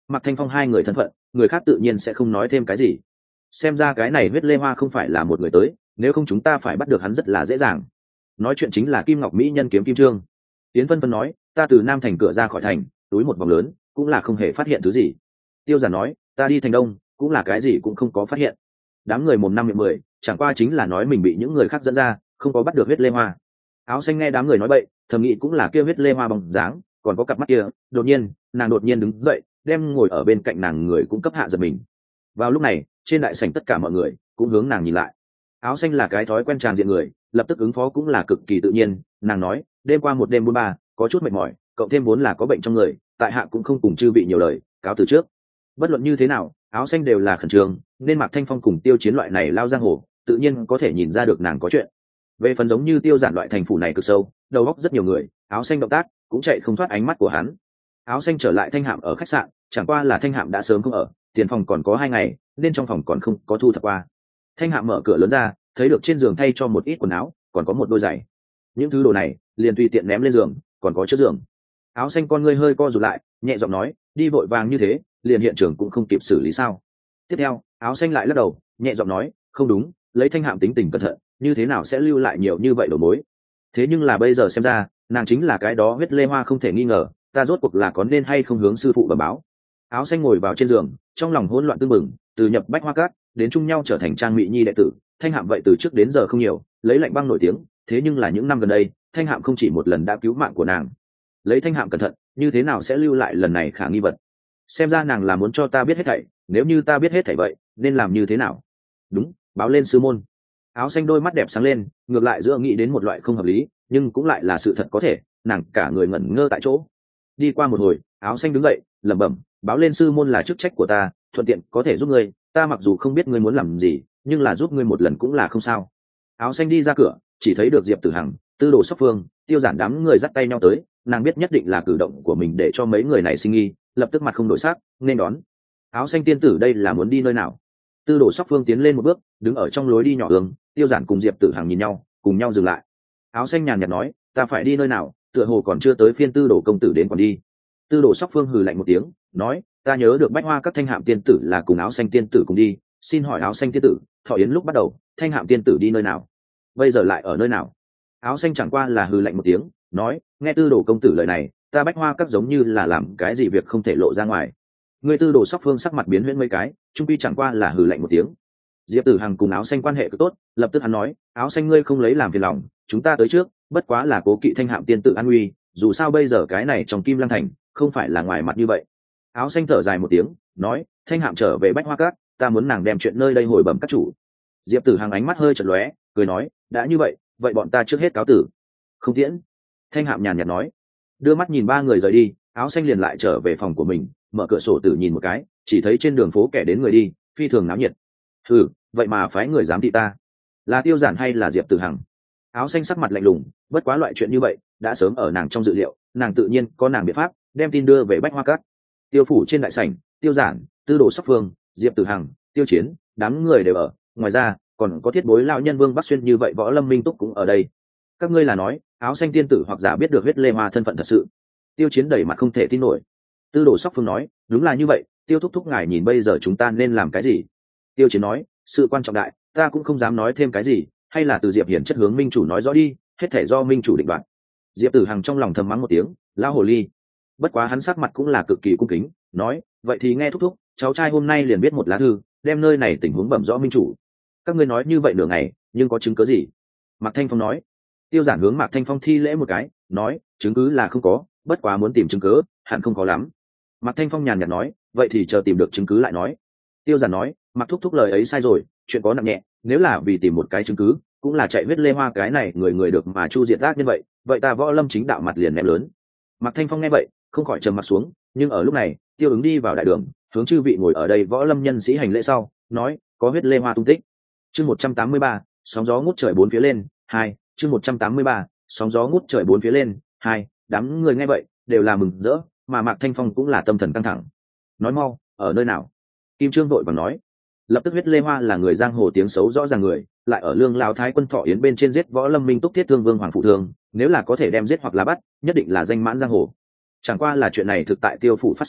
Mạc Thanh Phong hai người thân phận, người khác tự nhiên sẽ không nói thêm cái gì. Xem ra cái này huyết lê hoa không phải là một người tới, nếu không chúng ta phải bắt được hắn rất là dễ dàng. Nói chuyện chính là Kim Ngọc Mỹ nhân kiếm Kim Trương. Tiến Vân Vân nói, ta từ Nam thành cửa ra khỏi thành, túi một vòng lớn, cũng là không hề phát hiện thứ gì. Tiêu Giản nói, ta đi thành Đông, cũng là cái gì cũng không có phát hiện. Đám người mồm năm miệng mười, chẳng qua chính là nói mình bị những người khác dẫn ra, không có bắt được huyết lê hoa. Áo xanh nghe đám người nói bậy, thầm nghĩ cũng là kia huyết lê hoa bóng dáng, còn có cặp mắt kia. Đột nhiên, nàng đột nhiên đứng dậy, đem ngồi ở bên cạnh nàng người cũng cấp hạ giật mình. Vào lúc này, trên đại sảnh tất cả mọi người cũng hướng nàng nhìn lại. Áo xanh là cái thói quen tràn diện người, lập tức ứng phó cũng là cực kỳ tự nhiên. Nàng nói, đêm qua một đêm buôn ba, có chút mệt mỏi, cộng thêm vốn là có bệnh trong người, tại hạ cũng không cùng chư vị nhiều lời, cáo từ trước. Bất luận như thế nào, áo xanh đều là khẩn trương, nên Mạc Thanh Phong cùng Tiêu Chiến loại này lao giang hồ, tự nhiên có thể nhìn ra được nàng có chuyện. Về phần giống như Tiêu Giản loại thành phủ này cực sâu, đầu óc rất nhiều người, áo xanh động tác cũng chạy không thoát ánh mắt của hắn. Áo xanh trở lại Thanh Hạm ở khách sạn, chẳng qua là Thanh Hạm đã sớm không ở, tiền phòng còn có hai ngày, nên trong phòng còn không có thu thập qua. Thanh Hạm mở cửa lớn ra, thấy được trên giường thay cho một ít quần áo, còn có một đôi giày. Những thứ đồ này liền tùy tiện ném lên giường, còn có trước giường. Áo xanh con ngươi hơi co rụt lại, nhẹ giọng nói, đi vội vàng như thế, liền hiện trường cũng không kịp xử lý sao? Tiếp theo, áo xanh lại lắc đầu, nhẹ giọng nói, không đúng, lấy Thanh Hạm tính tình cẩn thận, như thế nào sẽ lưu lại nhiều như vậy đầu mối? Thế nhưng là bây giờ xem ra, nàng chính là cái đó huyết lê hoa không thể nghi ngờ, ta rốt cuộc là có nên hay không hướng sư phụ bẩm báo? Áo xanh ngồi vào trên giường, trong lòng hỗn loạn tương mừng, từ nhập Bách Hoa Cát đến chung nhau trở thành Trang Mỹ Nhi đệ tử, Thanh Hạm vậy từ trước đến giờ không nhiều, lấy lạnh băng nổi tiếng, thế nhưng là những năm gần đây, Thanh Hạm không chỉ một lần đã cứu mạng của nàng. Lấy Thanh Hạm cẩn thận, như thế nào sẽ lưu lại lần này khả nghi vật? Xem ra nàng là muốn cho ta biết hết thảy, nếu như ta biết hết thảy vậy, nên làm như thế nào? Đúng, báo lên sư môn. Áo xanh đôi mắt đẹp sáng lên, ngược lại giữa nghĩ đến một loại không hợp lý, nhưng cũng lại là sự thật có thể, nàng cả người ngẩn ngơ tại chỗ. Đi qua một hồi, áo xanh đứng dậy, lẩm bẩm, báo lên sư môn là chức trách của ta, thuận tiện có thể giúp ngươi, ta mặc dù không biết ngươi muốn làm gì, nhưng là giúp ngươi một lần cũng là không sao. Áo xanh đi ra cửa, chỉ thấy được Diệp Tử Hằng, Tư Đồ Sóc Phương, Tiêu Giản đám người dắt tay nhau tới, nàng biết nhất định là cử động của mình để cho mấy người này sinh nghi, lập tức mặt không đổi sắc, nên đón. Áo xanh tiên tử đây là muốn đi nơi nào? Tư Đồ Sóc Phương tiến lên một bước, đứng ở trong lối đi nhỏ hướng, Tiêu Giản cùng Diệp Tử Hằng nhìn nhau, cùng nhau dừng lại. Áo xanh nhàn nhạt nói, ta phải đi nơi nào, tựa hồ còn chưa tới phiên Tư Đồ công tử đến còn đi. Tư Đồ Sóc Phương hừ lạnh một tiếng, nói, ta nhớ được Bách Hoa các Thanh Hạm tiên tử là cùng Áo xanh tiên tử cùng đi, xin hỏi Áo xanh tiên tử, thọ yến lúc bắt đầu, Thanh Hạm tiên tử đi nơi nào? Bây giờ lại ở nơi nào? Áo xanh chẳng qua là hừ lạnh một tiếng, nói, nghe Tư Đồ công tử lời này, ta Bách Hoa các giống như là làm cái gì việc không thể lộ ra ngoài. Người Tư Đồ Sóc Phương sắc mặt biến huyễn mấy cái, trung quy chẳng qua là hừ lạnh một tiếng. Diệp Tử Hằng cùng Áo xanh quan hệ cực tốt, lập tức hắn nói, Áo xanh ngươi không lấy làm phiền lòng, chúng ta tới trước, bất quá là cố kỵ Thanh Hạm tiên tử an nguy, dù sao bây giờ cái này trong Kim Lăng thành, không phải là ngoài mặt như vậy. Áo xanh thở dài một tiếng, nói, Thanh Hạm trở về Bách Hoa các, ta muốn nàng đem chuyện nơi đây hồi bẩm các chủ. Diệp Tử Hằng ánh mắt hơi chật lóe, cười nói, đã như vậy, vậy bọn ta trước hết cáo tử. Không tiễn. Thanh Hạm nhàn nhạt nói, đưa mắt nhìn ba người rời đi, Áo xanh liền lại trở về phòng của mình, mở cửa sổ tử nhìn một cái, chỉ thấy trên đường phố kẻ đến người đi, phi thường náo nhiệt. Ừ, vậy mà phái người giám thị ta, là Tiêu Giản hay là Diệp Tử Hằng? Áo xanh sắc mặt lạnh lùng, bất quá loại chuyện như vậy đã sớm ở nàng trong dự liệu, nàng tự nhiên có nàng biện pháp đem tin đưa về Bách Hoa Các. Tiêu phủ trên đại sảnh, Tiêu Giản, Tư Đồ Sóc Phương, Diệp Tử Hằng, Tiêu Chiến, đám người đều ở, ngoài ra còn có thiết bối lão nhân Vương Bắc Xuyên như vậy Võ Lâm Minh Túc cũng ở đây. Các ngươi là nói, Áo xanh tiên tử hoặc giả biết được huyết lê hoa thân phận thật sự? Tiêu Chiến đẩy mặt không thể tin nổi. Tư Đồ Sóc Phương nói, đúng là như vậy, Tiêu thúc thúc ngài nhìn bây giờ chúng ta nên làm cái gì? Tiêu Chiến nói, sự quan trọng đại, ta cũng không dám nói thêm cái gì, hay là từ Diệp Hiển chất hướng minh chủ nói rõ đi, hết thể do minh chủ định đoạt. Diệp Tử Hằng trong lòng thầm mắng một tiếng, lão hồ ly. Bất quá hắn sắc mặt cũng là cực kỳ cung kính, nói, vậy thì nghe thúc thúc, cháu trai hôm nay liền viết một lá thư, đem nơi này tình huống bẩm rõ minh chủ. Các ngươi nói như vậy nửa ngày, nhưng có chứng cứ gì? Mạc Thanh Phong nói. Tiêu Giản hướng Mạc Thanh Phong thi lễ một cái, nói, chứng cứ là không có, bất quá muốn tìm chứng cứ, hẳn không có lắm. Mạc Thanh Phong nhàn nhạt nói, vậy thì chờ tìm được chứng cứ lại nói. Tiêu Giản nói, Mạc thúc thúc lời ấy sai rồi, chuyện có nặng nhẹ, nếu là vì tìm một cái chứng cứ, cũng là chạy huyết lê hoa cái này người người được mà chu diệt ác như vậy, vậy ta Võ Lâm chính đạo mặt liền ném lớn. Mạc Thanh Phong nghe vậy, không khỏi trầm mặt xuống, nhưng ở lúc này, Tiêu Ứng đi vào đại đường, hướng chư vị ngồi ở đây Võ Lâm nhân sĩ hành lễ sau, nói, có huyết lê hoa tung tích. Chương một trăm tám mươi ba, sóng gió ngút trời bốn phía lên, hai, chương một trăm tám mươi ba, sóng gió ngút trời bốn phía lên, hai, đám người nghe vậy, đều là mừng rỡ, mà Mạc Thanh Phong cũng là tâm thần căng thẳng. Nói mau, ở nơi nào? Kim Trương vội vàng nói. Lập tức huyết lê hoa là người giang hồ tiếng xấu rõ ràng người, lại ở Lương Lão Thái quân Thọ Yến bên trên giết Võ Lâm Minh Túc Thiết Thương Vương Hoàng phụ thương, nếu là có thể đem giết hoặc là bắt, nhất định là danh mãn giang hồ. Chẳng qua là chuyện này thực tại Tiêu phủ phát sinh,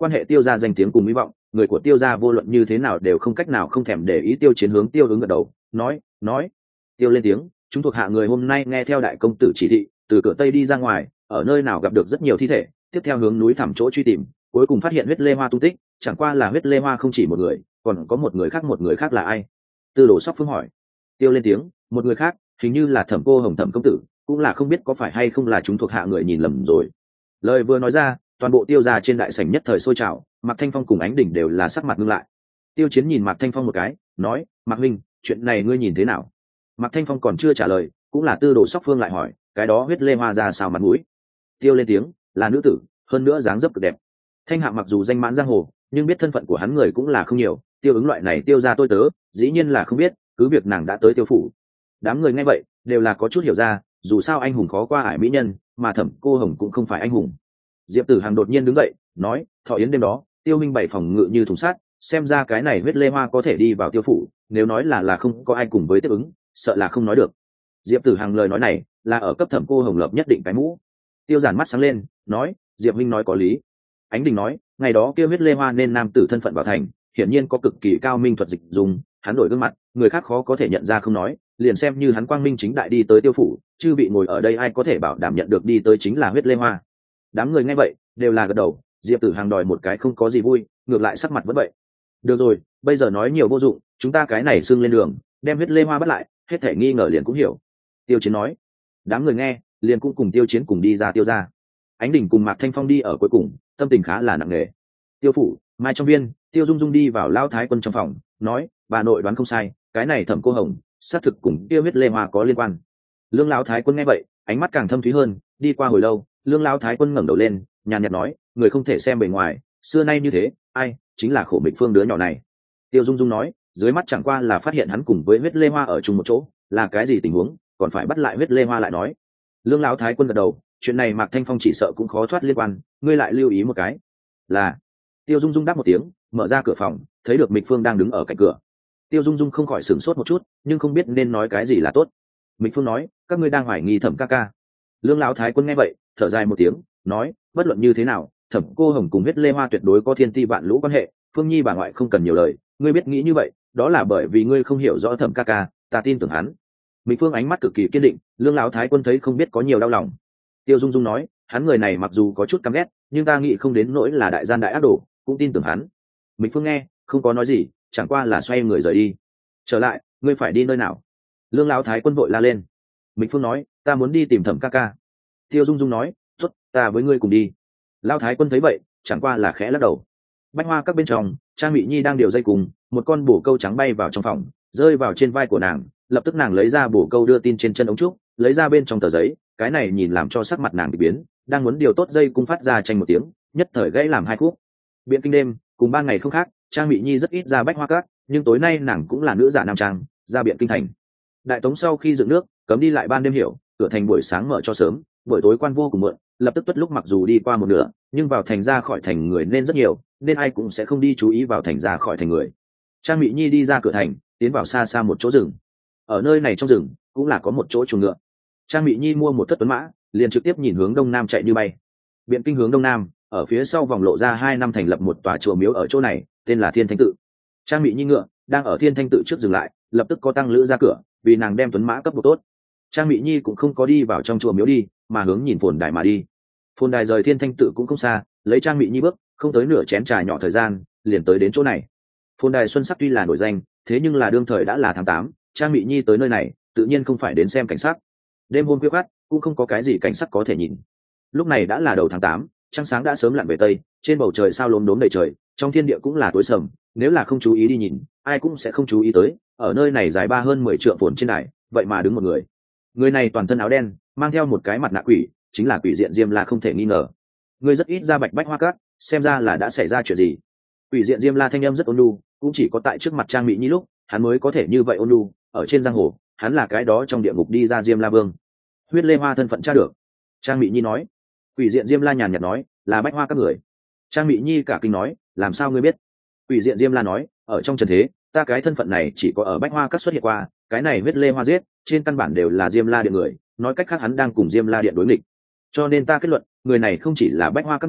quan hệ tiêu gia danh tiếng cùng hy vọng, người của tiêu gia vô luận như thế nào đều không cách nào không thèm để ý tiêu chiến hướng tiêu ứng gật đầu nói nói tiêu lên tiếng, chúng thuộc hạ người hôm nay nghe theo đại công tử chỉ thị từ cửa tây đi ra ngoài, ở nơi nào gặp được rất nhiều thi thể, tiếp theo hướng núi thẳm chỗ truy tìm, cuối cùng phát hiện huyết lê hoa tung tích. Chẳng qua là huyết lê hoa không chỉ một người, còn có một người khác. Một người khác là ai? Tư Đồ Sóc Phương hỏi. Tiêu lên tiếng, một người khác hình như là Thẩm Cô Hồng Thẩm công tử, cũng là không biết có phải hay không là chúng thuộc hạ người nhìn lầm rồi. Lời vừa nói ra, toàn bộ tiêu gia trên đại sảnh nhất thời sôi trào, Mạc Thanh Phong cùng Ánh Đỉnh đều là sắc mặt ngưng lại. Tiêu Chiến nhìn Mạc Thanh Phong một cái, nói: Mạc huynh, chuyện này ngươi nhìn thế nào? Mạc Thanh Phong còn chưa trả lời, cũng là Tư Đồ Sóc Phương lại hỏi: cái đó huyết lê hoa ra sao mặt mũi? Tiêu lên tiếng, là nữ tử, hơn nữa dáng dấp cực đẹp. Thanh Hạ mặc dù danh mãn giang hồ, nhưng biết thân phận của hắn người cũng là không nhiều, tiêu ứng loại này tiêu gia tôi tớ dĩ nhiên là không biết, cứ việc nàng đã tới tiêu phủ. Đám người nghe vậy đều là có chút hiểu ra, dù sao anh hùng khó qua ải mỹ nhân, mà Thẩm Cô Hồng cũng không phải anh hùng. Diệp Tử Hằng đột nhiên đứng dậy nói: thọ yến đêm đó tiêu minh bảy phòng ngự như thùng sắt, xem ra cái này huyết lê hoa có thể đi vào tiêu phủ, nếu nói là là không có ai cùng với tiếp ứng, sợ là không nói được. Diệp Tử Hằng lời nói này là ở cấp Thẩm Cô Hồng lập nhất định cái mũ. Tiêu Giản mắt sáng lên nói: Diệp huynh nói có lý. Ánh Đình nói: ngày đó kia huyết lê hoa nên nam tử thân phận vào thành, hiển nhiên có cực kỳ cao minh thuật dịch dùng, hắn đổi gương mặt, người khác khó có thể nhận ra không nói, liền xem như hắn quang minh chính đại đi tới tiêu phủ, chư bị ngồi ở đây ai có thể bảo đảm nhận được đi tới chính là huyết lê hoa. Đám người nghe vậy đều là gật đầu. Diệp Tử Hằng đòi một cái không có gì vui, ngược lại sắc mặt vẫn vậy. Được rồi, bây giờ nói nhiều vô dụng, chúng ta cái này xưng lên đường, đem huyết lê hoa bắt lại, hết thể nghi ngờ liền cũng hiểu. Tiêu Chiến nói. Đám người nghe liền cũng cùng Tiêu Chiến cùng đi ra tiêu ra. Ánh Đỉnh cùng Mạc Thanh Phong đi ở cuối cùng, tâm tình khá là nặng nề. Tiêu phủ mai trong viên, Tiêu Dung Dung đi vào Lão Thái Quân trong phòng nói: bà nội đoán không sai, cái này Thẩm Cô Hồng xác thực cùng tiêu huyết lê hoa có liên quan. Lương Lão Thái Quân nghe vậy ánh mắt càng thâm thúy hơn. Đi qua hồi lâu, Lương Lão Thái Quân ngẩng đầu lên nhàn nhạt nói: người không thể xem bề ngoài, xưa nay như thế, ai chính là Khổ Mịch Phương đứa nhỏ này. Tiêu Dung Dung nói: dưới mắt chẳng qua là phát hiện hắn cùng với huyết lê hoa ở chung một chỗ, là cái gì tình huống còn phải bắt lại huyết lê hoa lại nói. Lương Lão Thái Quân gật đầu: chuyện này Mạc Thanh Phong chỉ sợ cũng khó thoát liên quan, ngươi lại lưu ý một cái. Là. Tiêu Dung Dung đáp một tiếng, mở ra cửa phòng, thấy được Mịch Phương đang đứng ở cạnh cửa. Tiêu Dung Dung không khỏi sửng sốt một chút, nhưng không biết nên nói cái gì là tốt. Mịch Phương nói: các ngươi đang hoài nghi Thẩm ca ca. Lương Lão Thái Quân nghe vậy thở dài một tiếng, nói: bất luận như thế nào, Thẩm Cô Hồng cùng huyết lê hoa tuyệt đối có thiên ti vạn lũ quan hệ, Phương Nhi bà ngoại không cần nhiều lời, ngươi biết nghĩ như vậy, đó là bởi vì ngươi không hiểu rõ Thẩm ca ca, ta tin tưởng hắn. Mịch Phương ánh mắt cực kỳ kiên định. Lương Lão Thái Quân thấy không biết có nhiều đau lòng. Tiêu Dung Dung nói: hắn người này mặc dù có chút căm ghét, nhưng ta nghĩ không đến nỗi là đại gian đại ác đồ, cũng tin tưởng hắn. Mịch Phương nghe không có nói gì, chẳng qua là xoay người rời đi. Trở lại, ngươi phải đi nơi nào? Lương Lão Thái Quân vội la lên. Mịch Phương nói: ta muốn đi tìm Thẩm ca ca. Tiêu Dung Dung nói: tốt, ta với ngươi cùng đi. Lão Thái Quân thấy vậy chẳng qua là khẽ lắc đầu. Bách Hoa các bên trong, Trang Mị Nhi đang điều dây cùng, một con bổ câu trắng bay vào trong phòng, rơi vào trên vai của nàng, lập tức nàng lấy ra bổ câu đưa tin trên chân ống trúc, lấy ra bên trong tờ giấy, cái này nhìn làm cho sắc mặt nàng bị biến, đang muốn điều tốt dây cung phát ra tranh một tiếng, nhất thời gãy làm hai khúc. Biện kinh đêm cùng ban ngày không khác, Trang Mị Nhi rất ít ra Bách Hoa các, nhưng tối nay nàng cũng là nữ giả nam trang, ra biện kinh thành. Đại Tống sau khi dựng nước, cấm đi lại ban đêm hiểu, cửa thành buổi sáng mở cho sớm, buổi tối quan vô cùng muộn, lập tức tuất lúc mặc dù đi qua một nửa, nhưng vào thành ra khỏi thành người nên rất nhiều, nên ai cũng sẽ không đi chú ý vào thành ra khỏi thành người. Trang Mị Nhi đi ra cửa thành, tiến vào xa xa một chỗ rừng. Ở nơi này trong rừng cũng là có một chỗ chuồng ngựa. Trang Mị Nhi mua một thất tuấn mã, liền trực tiếp nhìn hướng đông nam chạy như bay. Biện kinh hướng đông nam, ở phía sau vòng lộ ra hai năm thành lập một tòa chùa miếu ở chỗ này, tên là Thiên Thanh Tự. Trang Mị Nhi ngựa đang ở Thiên Thanh Tự trước dừng lại, lập tức có tăng lữ ra cửa, vì nàng đem tuấn mã cấp buộc tốt. Trang Mị Nhi cũng không có đi vào trong chùa miếu đi, mà hướng nhìn phồn đài mà đi. Phồn đài rời Thiên Thanh Tự cũng không xa, lấy Trang Mị Nhi bước, không tới nửa chén trà nhỏ thời gian, liền tới đến chỗ này. Phồn đài xuân sắc tuy là nổi danh, thế nhưng là đương thời đã là tháng tám, Trang Mị Nhi tới nơi này, tự nhiên không phải đến xem cảnh sắc. Đêm hôm khuya khoắt, cũng không có cái gì cảnh sắc có thể nhìn. Lúc này đã là đầu tháng tám, trăng sáng đã sớm lặn về tây, trên bầu trời sao lốm đốm đầy trời, trong thiên địa cũng là tối sầm, nếu là không chú ý đi nhìn, ai cũng sẽ không chú ý tới, ở nơi này dài ba hơn mười trượng phồn trên đài, vậy mà đứng một người. Người này toàn thân áo đen, mang theo một cái mặt nạ quỷ, chính là Quỷ Diện Diêm La không thể nghi ngờ. Người rất ít ra Bạch Bách Hoa Các, xem ra là đã xảy ra chuyện gì. Quỷ Diện Diêm La thanh âm rất ôn nhu, cũng chỉ có tại trước mặt Trang Mị Nhi lúc, hắn mới có thể như vậy ôn nhu, ở trên giang hồ, hắn là cái đó trong địa ngục đi ra Diêm La Vương. Huyết Lê Hoa thân phận tra được. Trang Mị Nhi nói. Quỷ Diện Diêm La nhàn nhạt nói, là Bách Hoa Các người. Trang Mị Nhi cả kinh nói, làm sao ngươi biết? Quỷ Diện Diêm La nói, ở trong trần thế, ta cái thân phận này chỉ có ở Bách Hoa Các xuất hiện qua, cái này Huyết Lê Hoa giết, trên căn bản đều là Diêm La Điện người, nói cách khác hắn đang cùng Diêm La Điện đối nghịch. Cho nên ta kết luận, người này không chỉ là Bách Hoa Các người,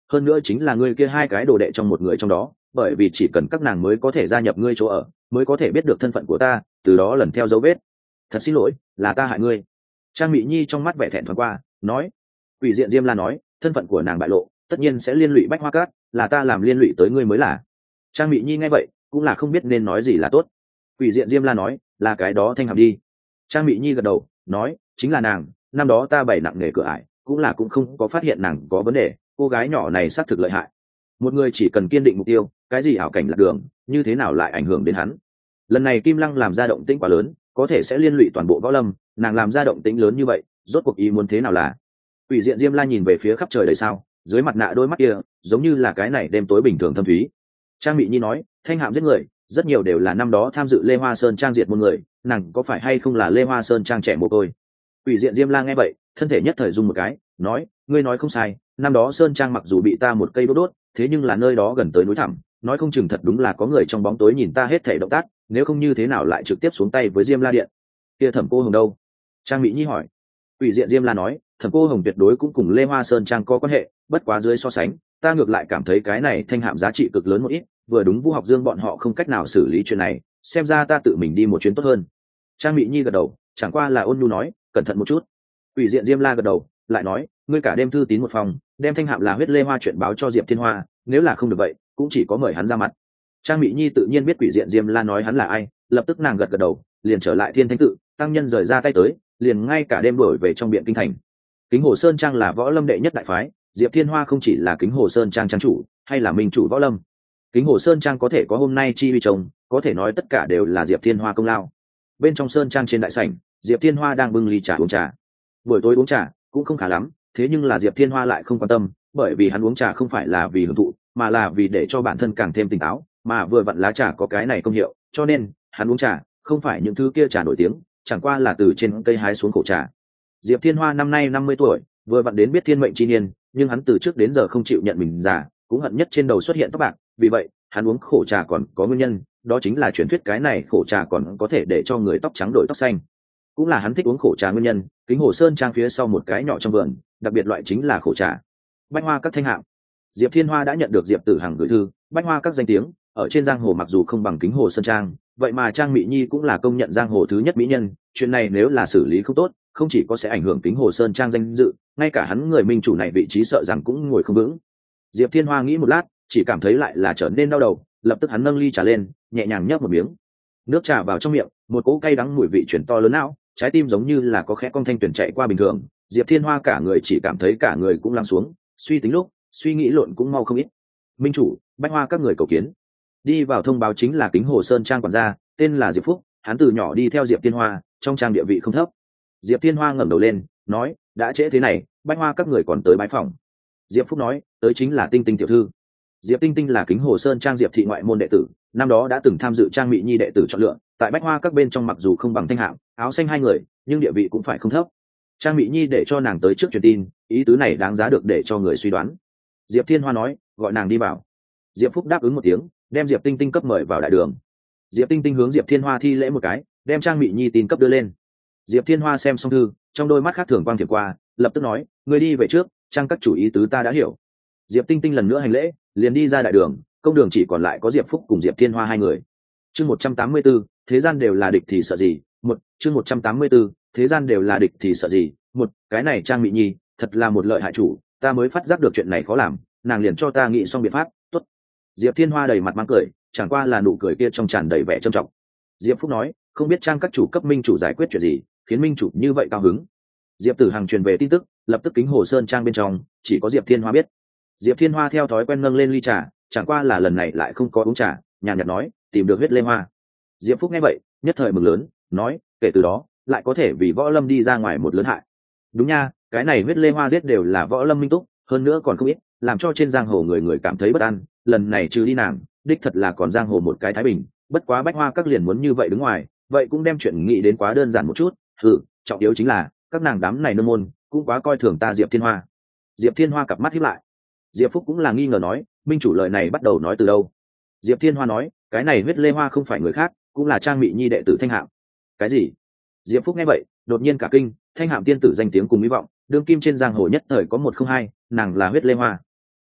hơn nữa chính là ngươi kia hai cái đồ đệ trong một người trong đó, bởi vì chỉ cần các nàng mới có thể gia nhập ngươi chỗ ở, mới có thể biết được thân phận của ta, từ đó lần theo dấu vết. Thật xin lỗi, là ta hại ngươi. Trang Mị Nhi trong mắt vẻ thẹn thoáng qua, nói. Quỷ diện Diêm La nói, thân phận của nàng bại lộ, tất nhiên sẽ liên lụy Bách Hoa Cát, là ta làm liên lụy tới ngươi mới là. Trang Mị Nhi nghe vậy, cũng là không biết nên nói gì là tốt. Quỷ diện Diêm La nói, là cái đó Thanh Hàm đi. Trang Mị Nhi gật đầu, nói, chính là nàng, năm đó ta bày nặng nghề cửa ải, cũng là cũng không có phát hiện nàng có vấn đề, cô gái nhỏ này xác thực lợi hại. Một người chỉ cần kiên định mục tiêu, cái gì ảo cảnh lạc đường, như thế nào lại ảnh hưởng đến hắn. Lần này Kim Lăng làm ra động tĩnh quá lớn, có thể sẽ liên lụy toàn bộ võ lâm, nàng làm ra động tĩnh lớn như vậy, rốt cuộc ý muốn thế nào là. Quỷ diện Diêm La nhìn về phía khắp trời đầy sao, dưới mặt nạ đôi mắt kia giống như là cái này đêm tối bình thường thâm thúy. Trang Mị Nhi nói, Thanh Hạm giết người rất nhiều đều là năm đó tham dự Lê Hoa Sơn trang diệt môn người, nàng có phải hay không là Lê Hoa Sơn trang trẻ mồ côi. Quỷ diện Diêm La nghe vậy, thân thể nhất thời rung một cái, nói, ngươi nói không sai, năm đó Sơn trang mặc dù bị ta một cây đốt đốt, thế nhưng là nơi đó gần tới núi thẳm, nói không chừng thật đúng là có người trong bóng tối nhìn ta hết thảy động tác, nếu không như thế nào lại trực tiếp xuống tay với Diêm La điện. Kia Thẩm Cô Hồng đâu? Trang Mị Nhi hỏi. Quỷ diện Diêm La nói, Thẩm Cô Hồng tuyệt đối cũng cùng Lê Hoa Sơn trang có quan hệ, bất quá dưới so sánh, ta ngược lại cảm thấy cái này Thanh Hạm giá trị cực lớn một ít, vừa đúng Vũ Học Dương bọn họ không cách nào xử lý chuyện này, xem ra ta tự mình đi một chuyến tốt hơn. Trang Mị Nhi gật đầu, chẳng qua là ôn nhu nói, cẩn thận một chút. Quỷ diện Diêm La gật đầu, lại nói, ngươi cả đêm thư tín một phòng, đem Thanh Hạm là huyết Lê Hoa chuyện báo cho Diệp Thiên Hoa, nếu là không được vậy, cũng chỉ có mời hắn ra mặt. Trang Mị Nhi tự nhiên biết Quỷ diện Diêm La nói hắn là ai, lập tức nàng gật gật đầu, liền trở lại Thiên Thánh tự, tăng nhân rời ra tay tới, liền ngay cả đêm đuổi về trong biện kinh thành. Kính Hồ Sơn trang là võ lâm đệ nhất đại phái, Diệp Thiên Hoa không chỉ là Kính Hồ Sơn trang trang chủ, hay là minh chủ võ lâm. Kính Hồ Sơn trang có thể có hôm nay chi uy trông, có thể nói tất cả đều là Diệp Thiên Hoa công lao. Bên trong sơn trang trên đại sảnh, Diệp Thiên Hoa đang bưng ly trà uống trà. Buổi tối uống trà cũng không khá lắm, thế nhưng là Diệp Thiên Hoa lại không quan tâm, bởi vì hắn uống trà không phải là vì hưởng thụ, mà là vì để cho bản thân càng thêm tỉnh táo, mà vừa vặn lá trà có cái này công hiệu, cho nên hắn uống trà không phải những thứ kia trà nổi tiếng, chẳng qua là từ trên cây hái xuống khổ trà. Diệp Thiên Hoa năm nay năm mươi tuổi, vừa vặn đến biết thiên mệnh chi niên, nhưng hắn từ trước đến giờ không chịu nhận mình già, cũng hận nhất trên đầu xuất hiện tóc bạc, vì vậy hắn uống khổ trà còn có nguyên nhân, đó chính là truyền thuyết cái này khổ trà còn có thể để cho người tóc trắng đổi tóc xanh, cũng là hắn thích uống khổ trà nguyên nhân. Kính Hồ Sơn trang phía sau một cái nhỏ trong vườn, đặc biệt loại chính là khổ trà. Bách Hoa các Thanh Hạm. Diệp Thiên Hoa đã nhận được Diệp Tử Hằng gửi thư, Bách Hoa các danh tiếng ở trên giang hồ mặc dù không bằng Kính Hồ Sơn trang, vậy mà Trang Mị Nhi cũng là công nhận giang hồ thứ nhất mỹ nhân, chuyện này nếu là xử lý không tốt, không chỉ có sẽ ảnh hưởng Kính Hồ Sơn trang danh dự, ngay cả hắn người minh chủ này vị trí sợ rằng cũng ngồi không vững. Diệp Thiên Hoa nghĩ một lát, chỉ cảm thấy lại là trở nên đau đầu, lập tức hắn nâng ly trà lên, nhẹ nhàng nhấp một miếng. Nước trà vào trong miệng, một cỗ cay đắng mùi vị chuyển to lớn não, trái tim giống như là có khẽ cong thanh tuyển chạy qua bình thường. Diệp Thiên Hoa cả người chỉ cảm thấy cả người cũng lắng xuống, suy tính lúc, suy nghĩ lộn cũng mau không ít. Minh chủ, Bách Hoa các người cầu kiến. Đi vào thông báo chính là Kính Hồ Sơn trang quản gia, tên là Diệp Phúc, hắn từ nhỏ đi theo Diệp Thiên Hoa, trong trang địa vị không thấp. Diệp Thiên Hoa ngẩng đầu lên, nói, đã trễ thế này, Bách Hoa các người còn tới bái phòng. Diệp Phúc nói, tới chính là Tinh Tinh tiểu thư. Diệp Tinh Tinh là Kính Hồ Sơn trang Diệp thị ngoại môn đệ tử, năm đó đã từng tham dự Trang Mị Nhi đệ tử chọn lựa, tại Bách Hoa các bên trong mặc dù không bằng Thanh Hạm, áo xanh hai người, nhưng địa vị cũng phải không thấp. Trang Mị Nhi để cho nàng tới trước truyền tin, ý tứ này đáng giá được để cho người suy đoán. Diệp Thiên Hoa nói, gọi nàng đi vào. Diệp Phúc đáp ứng một tiếng, đem Diệp Tinh Tinh cấp mời vào đại đường. Diệp Tinh Tinh hướng Diệp Thiên Hoa thi lễ một cái, đem Trang Mị Nhi tin cấp đưa lên. Diệp Thiên Hoa xem xong thư, trong đôi mắt khác thường quang thiệp qua, lập tức nói, người đi về trước, Trang các chủ ý tứ ta đã hiểu. Diệp Tinh Tinh lần nữa hành lễ, liền đi ra đại đường, công đường chỉ còn lại có Diệp Phúc cùng Diệp Thiên Hoa hai người. Chương một trăm tám mươi 184, thế gian đều là địch thì sợ gì? Một, chương một trăm tám mươi 184, thế gian đều là địch thì sợ gì? Một, cái này Trang Mị Nhi, thật là một lợi hại chủ, ta mới phát giác được chuyện này khó làm, nàng liền cho ta nghĩ xong biện pháp, tốt. Diệp Thiên Hoa đầy mặt mang cười, chẳng qua là nụ cười kia trong tràn đầy vẻ trầm trọng. Diệp Phúc nói, không biết Trang các chủ cấp minh chủ giải quyết chuyện gì, khiến minh chủ như vậy cao hứng. Diệp Tử Hằng truyền về tin tức, lập tức Kính Hồ Sơn trang bên trong, chỉ có Diệp Thiên Hoa biết. Diệp Thiên Hoa theo thói quen nâng lên ly trà, chẳng qua là lần này lại không có uống trà, nhàn nhạt nói, tìm được huyết lê hoa. Diệp Phúc nghe vậy, nhất thời mừng lớn, nói, kể từ đó, lại có thể vì võ lâm đi ra ngoài một lớn hại. Đúng nha, cái này huyết lê hoa giết đều là võ lâm minh túc, hơn nữa còn không ít, làm cho trên giang hồ người người cảm thấy bất an. Lần này trừ đi nàng, đích thật là còn giang hồ một cái thái bình. Bất quá Bách Hoa các liền muốn như vậy đứng ngoài, vậy cũng đem chuyện nghĩ đến quá đơn giản một chút. Hừ, trọng yếu chính là các nàng đám này nương môn cũng quá coi thường ta Diệp Thiên Hoa. Diệp Thiên Hoa cặp mắt híp lại. Diệp Phúc cũng là nghi ngờ nói, minh chủ lời này bắt đầu nói từ đâu? Diệp Thiên Hoa nói, cái này huyết lê hoa không phải người khác, cũng là Trang Mị Nhi đệ tử Thanh Hạm. Cái gì? Diệp Phúc nghe vậy, đột nhiên cả kinh, Thanh Hạm tiên tử danh tiếng cùng hy vọng, đương kim trên giang hồ nhất thời có một không hai, nàng là huyết lê hoa.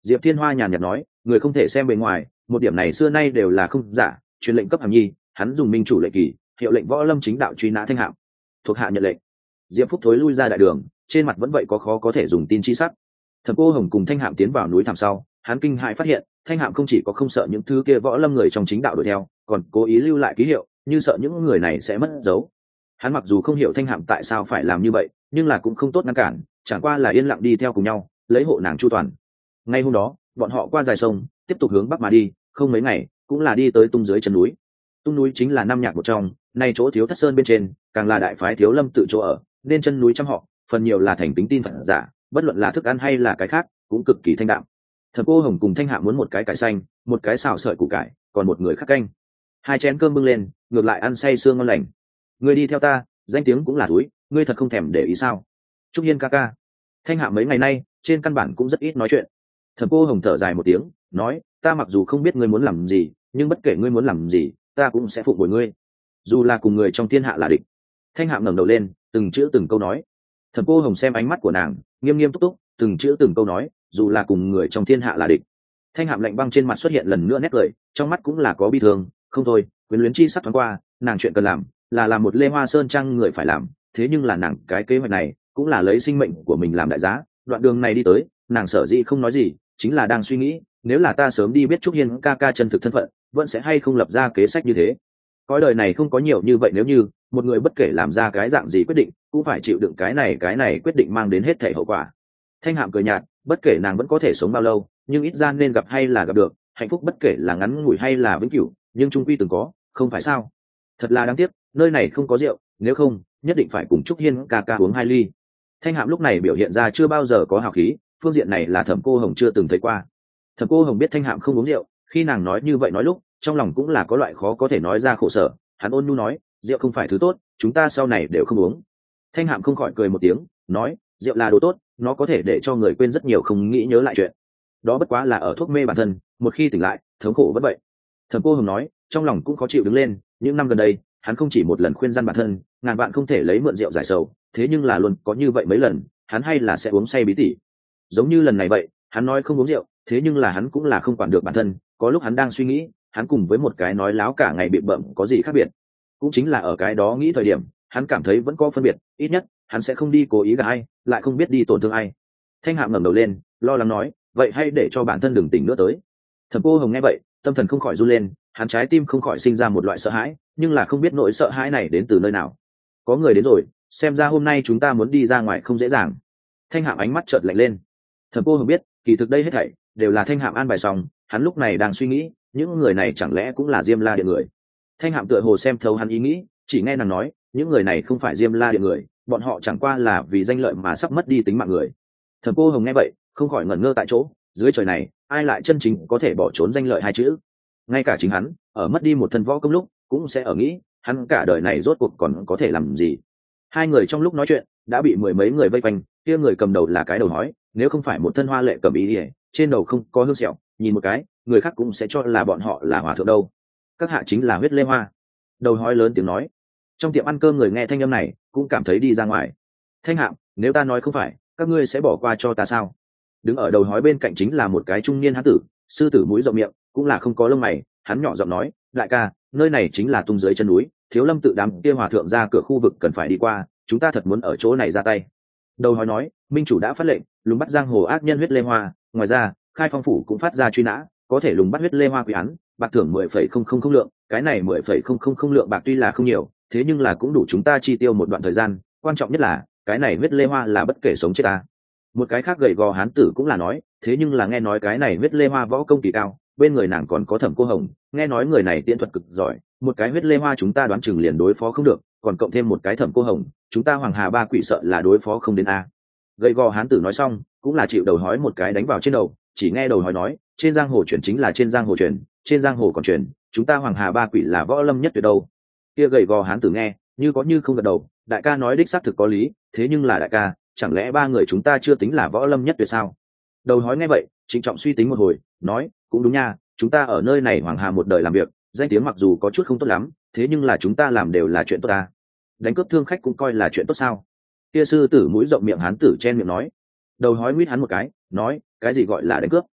Diệp Thiên Hoa nhàn nhạt nói, người không thể xem bề ngoài, một điểm này xưa nay đều là không giả. Truyền lệnh cấp hàm nhi, hắn dùng minh chủ lệnh kỳ, hiệu lệnh võ lâm chính đạo truy nã Thanh Hạm. Thuộc hạ nhận lệnh. Diệp Phúc thối lui ra đại đường, trên mặt vẫn vậy có khó có thể dùng tin chi sắc. Thẩm Cô Hồng cùng Thanh Hạm tiến vào núi thẳm sau, hắn kinh hãi phát hiện, Thanh Hạm không chỉ có không sợ những thứ kia võ lâm người trong chính đạo đuổi theo, còn cố ý lưu lại ký hiệu, như sợ những người này sẽ mất dấu. Hắn mặc dù không hiểu Thanh Hạm tại sao phải làm như vậy, nhưng là cũng không tốt ngăn cản, chẳng qua là yên lặng đi theo cùng nhau, lấy hộ nàng chu toàn. Ngay hôm đó, bọn họ qua dài sông, tiếp tục hướng bắc mà đi, không mấy ngày, cũng là đi tới tung dưới chân núi. Tung núi chính là năm nhạc một trong, nay chỗ Thiếu Thất Sơn bên trên, càng là đại phái Thiếu Lâm tự chỗ ở, nên chân núi trăm họ, phần nhiều là thành tính tin Phật giả, bất luận là thức ăn hay là cái khác, cũng cực kỳ thanh đạm. Thẩm Cô Hồng cùng Thanh Hạm muốn một cái cải xanh, một cái xào sợi củ cải, còn một người khắc canh. Hai chén cơm bưng lên, ngược lại ăn say sương ngon lành. Ngươi đi theo ta, danh tiếng cũng là túi, ngươi thật không thèm để ý sao? Trúc Hiên ca ca. Thanh Hạm mấy ngày nay, trên căn bản cũng rất ít nói chuyện. Thẩm Cô Hồng thở dài một tiếng, nói, ta mặc dù không biết ngươi muốn làm gì, nhưng bất kể ngươi muốn làm gì, ta cũng sẽ phụng bồi ngươi, dù là cùng người trong thiên hạ là địch. Thanh Hạm ngẩng đầu lên, từng chữ từng câu nói. Thẩm Cô Hồng xem ánh mắt của nàng, nghiêm nghiêm túc túc, từng chữ từng câu nói, dù là cùng người trong thiên hạ là địch. Thanh Hạm lạnh băng trên mặt xuất hiện lần nữa nét cười, trong mắt cũng là có bi thương, không thôi, quyến luyến chi sắp thoáng qua, nàng chuyện cần làm là làm một Lê Hoa Sơn Trang người phải làm, thế nhưng là nàng cái kế hoạch này cũng là lấy sinh mệnh của mình làm đại giá. Đoạn đường này đi tới, nàng sở dĩ không nói gì, chính là đang suy nghĩ, nếu là ta sớm đi biết Trúc Hiên ca ca chân thực thân phận, vẫn sẽ hay không lập ra kế sách như thế. Cõi đời này không có nhiều như vậy, nếu như một người bất kể làm ra cái dạng gì quyết định, cũng phải chịu đựng cái này cái này quyết định mang đến hết thảy hậu quả. Thanh Hạm cười nhạt, bất kể nàng vẫn có thể sống bao lâu, nhưng ít ra nên gặp hay là gặp được, hạnh phúc bất kể là ngắn ngủi hay là vĩnh cửu, nhưng chung quy từng có, không phải sao? Thật là đáng tiếc, nơi này không có rượu, nếu không, nhất định phải cùng Trúc Hiên ca ca uống hai ly. Thanh Hạm lúc này biểu hiện ra chưa bao giờ có hào khí, phương diện này là Thẩm Cô Hồng chưa từng thấy qua. Thẩm Cô Hồng biết Thanh Hạm không uống rượu, khi nàng nói như vậy nói lúc, trong lòng cũng là có loại khó có thể nói ra khổ sở. Hắn ôn nhu nói, rượu không phải thứ tốt, chúng ta sau này đều không uống. Thanh Hạm không khỏi cười một tiếng, nói, rượu là đồ tốt, nó có thể để cho người quên rất nhiều không nghĩ nhớ lại chuyện. Đó bất quá là ở thuốc mê bản thân, một khi tỉnh lại, thống khổ vẫn vậy. Thẩm Cô Hồng nói, trong lòng cũng khó chịu đứng lên. Những năm gần đây, hắn không chỉ một lần khuyên răn bản thân, ngàn vạn không thể lấy mượn rượu giải sầu, thế nhưng là luôn có như vậy mấy lần, hắn hay là sẽ uống say bí tỉ. Giống như lần này vậy, hắn nói không uống rượu, thế nhưng là hắn cũng là không quản được bản thân. Có lúc hắn đang suy nghĩ, hắn cùng với một cái nói láo cả ngày bị bậm có gì khác biệt. Cũng chính là ở cái đó nghĩ thời điểm, hắn cảm thấy vẫn có phân biệt, ít nhất hắn sẽ không đi cố ý gả ai, lại không biết đi tổn thương ai. Thanh Hạm ngẩng đầu lên, lo lắng nói, vậy hay để cho bản thân đừng tỉnh nữa tới. Thẩm Cô Hồng nghe vậy, tâm thần không khỏi run lên, hắn trái tim không khỏi sinh ra một loại sợ hãi, nhưng là không biết nỗi sợ hãi này đến từ nơi nào. Có người đến rồi, xem ra hôm nay chúng ta muốn đi ra ngoài không dễ dàng. Thanh Hạm ánh mắt chợt lạnh lên. Thẩm Cô Hồng biết, kỳ thực đây hết thảy đều là Thanh Hạm an bài xong, hắn lúc này đang suy nghĩ, những người này chẳng lẽ cũng là Diêm La Điện người. Thanh Hạm tựa hồ xem thấu hắn ý nghĩ, chỉ nghe nàng nói, những người này không phải Diêm La Điện người, bọn họ chẳng qua là vì danh lợi mà sắp mất đi tính mạng người. Thẩm Cô Hồng nghe vậy, không khỏi ngẩn ngơ tại chỗ, dưới trời này, ai lại chân chính có thể bỏ trốn danh lợi hai chữ? Ngay cả chính hắn, ở mất đi một thân võ công lúc, cũng sẽ ở nghĩ, hắn cả đời này rốt cuộc còn có thể làm gì? Hai người trong lúc nói chuyện, đã bị mười mấy người vây quanh, kia người cầm đầu là cái đầu hói, nếu không phải một thân hoa lệ cẩm y, trên đầu không có hương sẹo, nhìn một cái, người khác cũng sẽ cho là bọn họ là hòa thượng đâu. Các hạ chính là Huyết Lê Hoa. Đầu hói lớn tiếng nói. Trong tiệm ăn cơm người nghe thanh âm này, cũng cảm thấy đi ra ngoài. Thanh Hạm, nếu ta nói không phải, các ngươi sẽ bỏ qua cho ta sao? Đứng ở đầu hói bên cạnh chính là một cái trung niên hán tử, sư tử mũi rộng miệng, cũng là không có lông mày, hắn nhỏ giọng nói, đại ca, nơi này chính là tung dưới chân núi, Thiếu Lâm tự đám kia hòa thượng ra cửa khu vực cần phải đi qua, chúng ta thật muốn ở chỗ này ra tay. Đầu hói nói, minh chủ đã phát lệnh lùng bắt giang hồ ác nhân Huyết Lê Hoa, ngoài ra Khai Phong phủ cũng phát ra truy nã, có thể lùng bắt Huyết Lê Hoa quy án, bạc thưởng mười phẩy không không không lượng, cái này mười phẩy không không không lượng bạc tuy là không nhiều, thế nhưng là cũng đủ chúng ta chi tiêu một đoạn thời gian, quan trọng nhất là cái này Huyết Lê Hoa là bất kể sống chết ta. Một cái khác gầy gò hán tử cũng là nói, thế nhưng là nghe nói cái này Huyết Lê Hoa võ công kỳ cao, bên người nàng còn có Thẩm Cô Hồng, nghe nói người này tiễn thuật cực giỏi, một cái Huyết Lê Hoa chúng ta đoán chừng liền đối phó không được, còn cộng thêm một cái Thẩm Cô Hồng, chúng ta Hoàng Hà ba quỷ sợ là đối phó không đến a. Gầy gò hán tử nói xong, cũng là chịu đầu hói một cái đánh vào trên đầu, chỉ nghe đầu hói nói, trên giang hồ chuyển chính là trên giang hồ chuyển, trên giang hồ còn chuyển, chúng ta Hoàng Hà ba quỷ là võ lâm nhất tuyệt đâu. Kia gầy gò hán tử nghe, như có như không gật đầu, đại ca nói đích xác thực có lý, thế nhưng là đại ca, chẳng lẽ ba người chúng ta chưa tính là võ lâm nhất tuyệt sao? Đầu hói nghe vậy, trịnh trọng suy tính một hồi, nói, cũng đúng nha, chúng ta ở nơi này Hoàng Hà một đời làm việc, danh tiếng mặc dù có chút không tốt lắm, thế nhưng là chúng ta làm đều là chuyện tốt ta. Đánh cướp thương khách cũng coi là chuyện tốt sao? Kia sư tử mũi rộng miệng hán tử chen miệng nói. Đầu hói nguyết hắn một cái, nói, cái gì gọi là đánh cướp?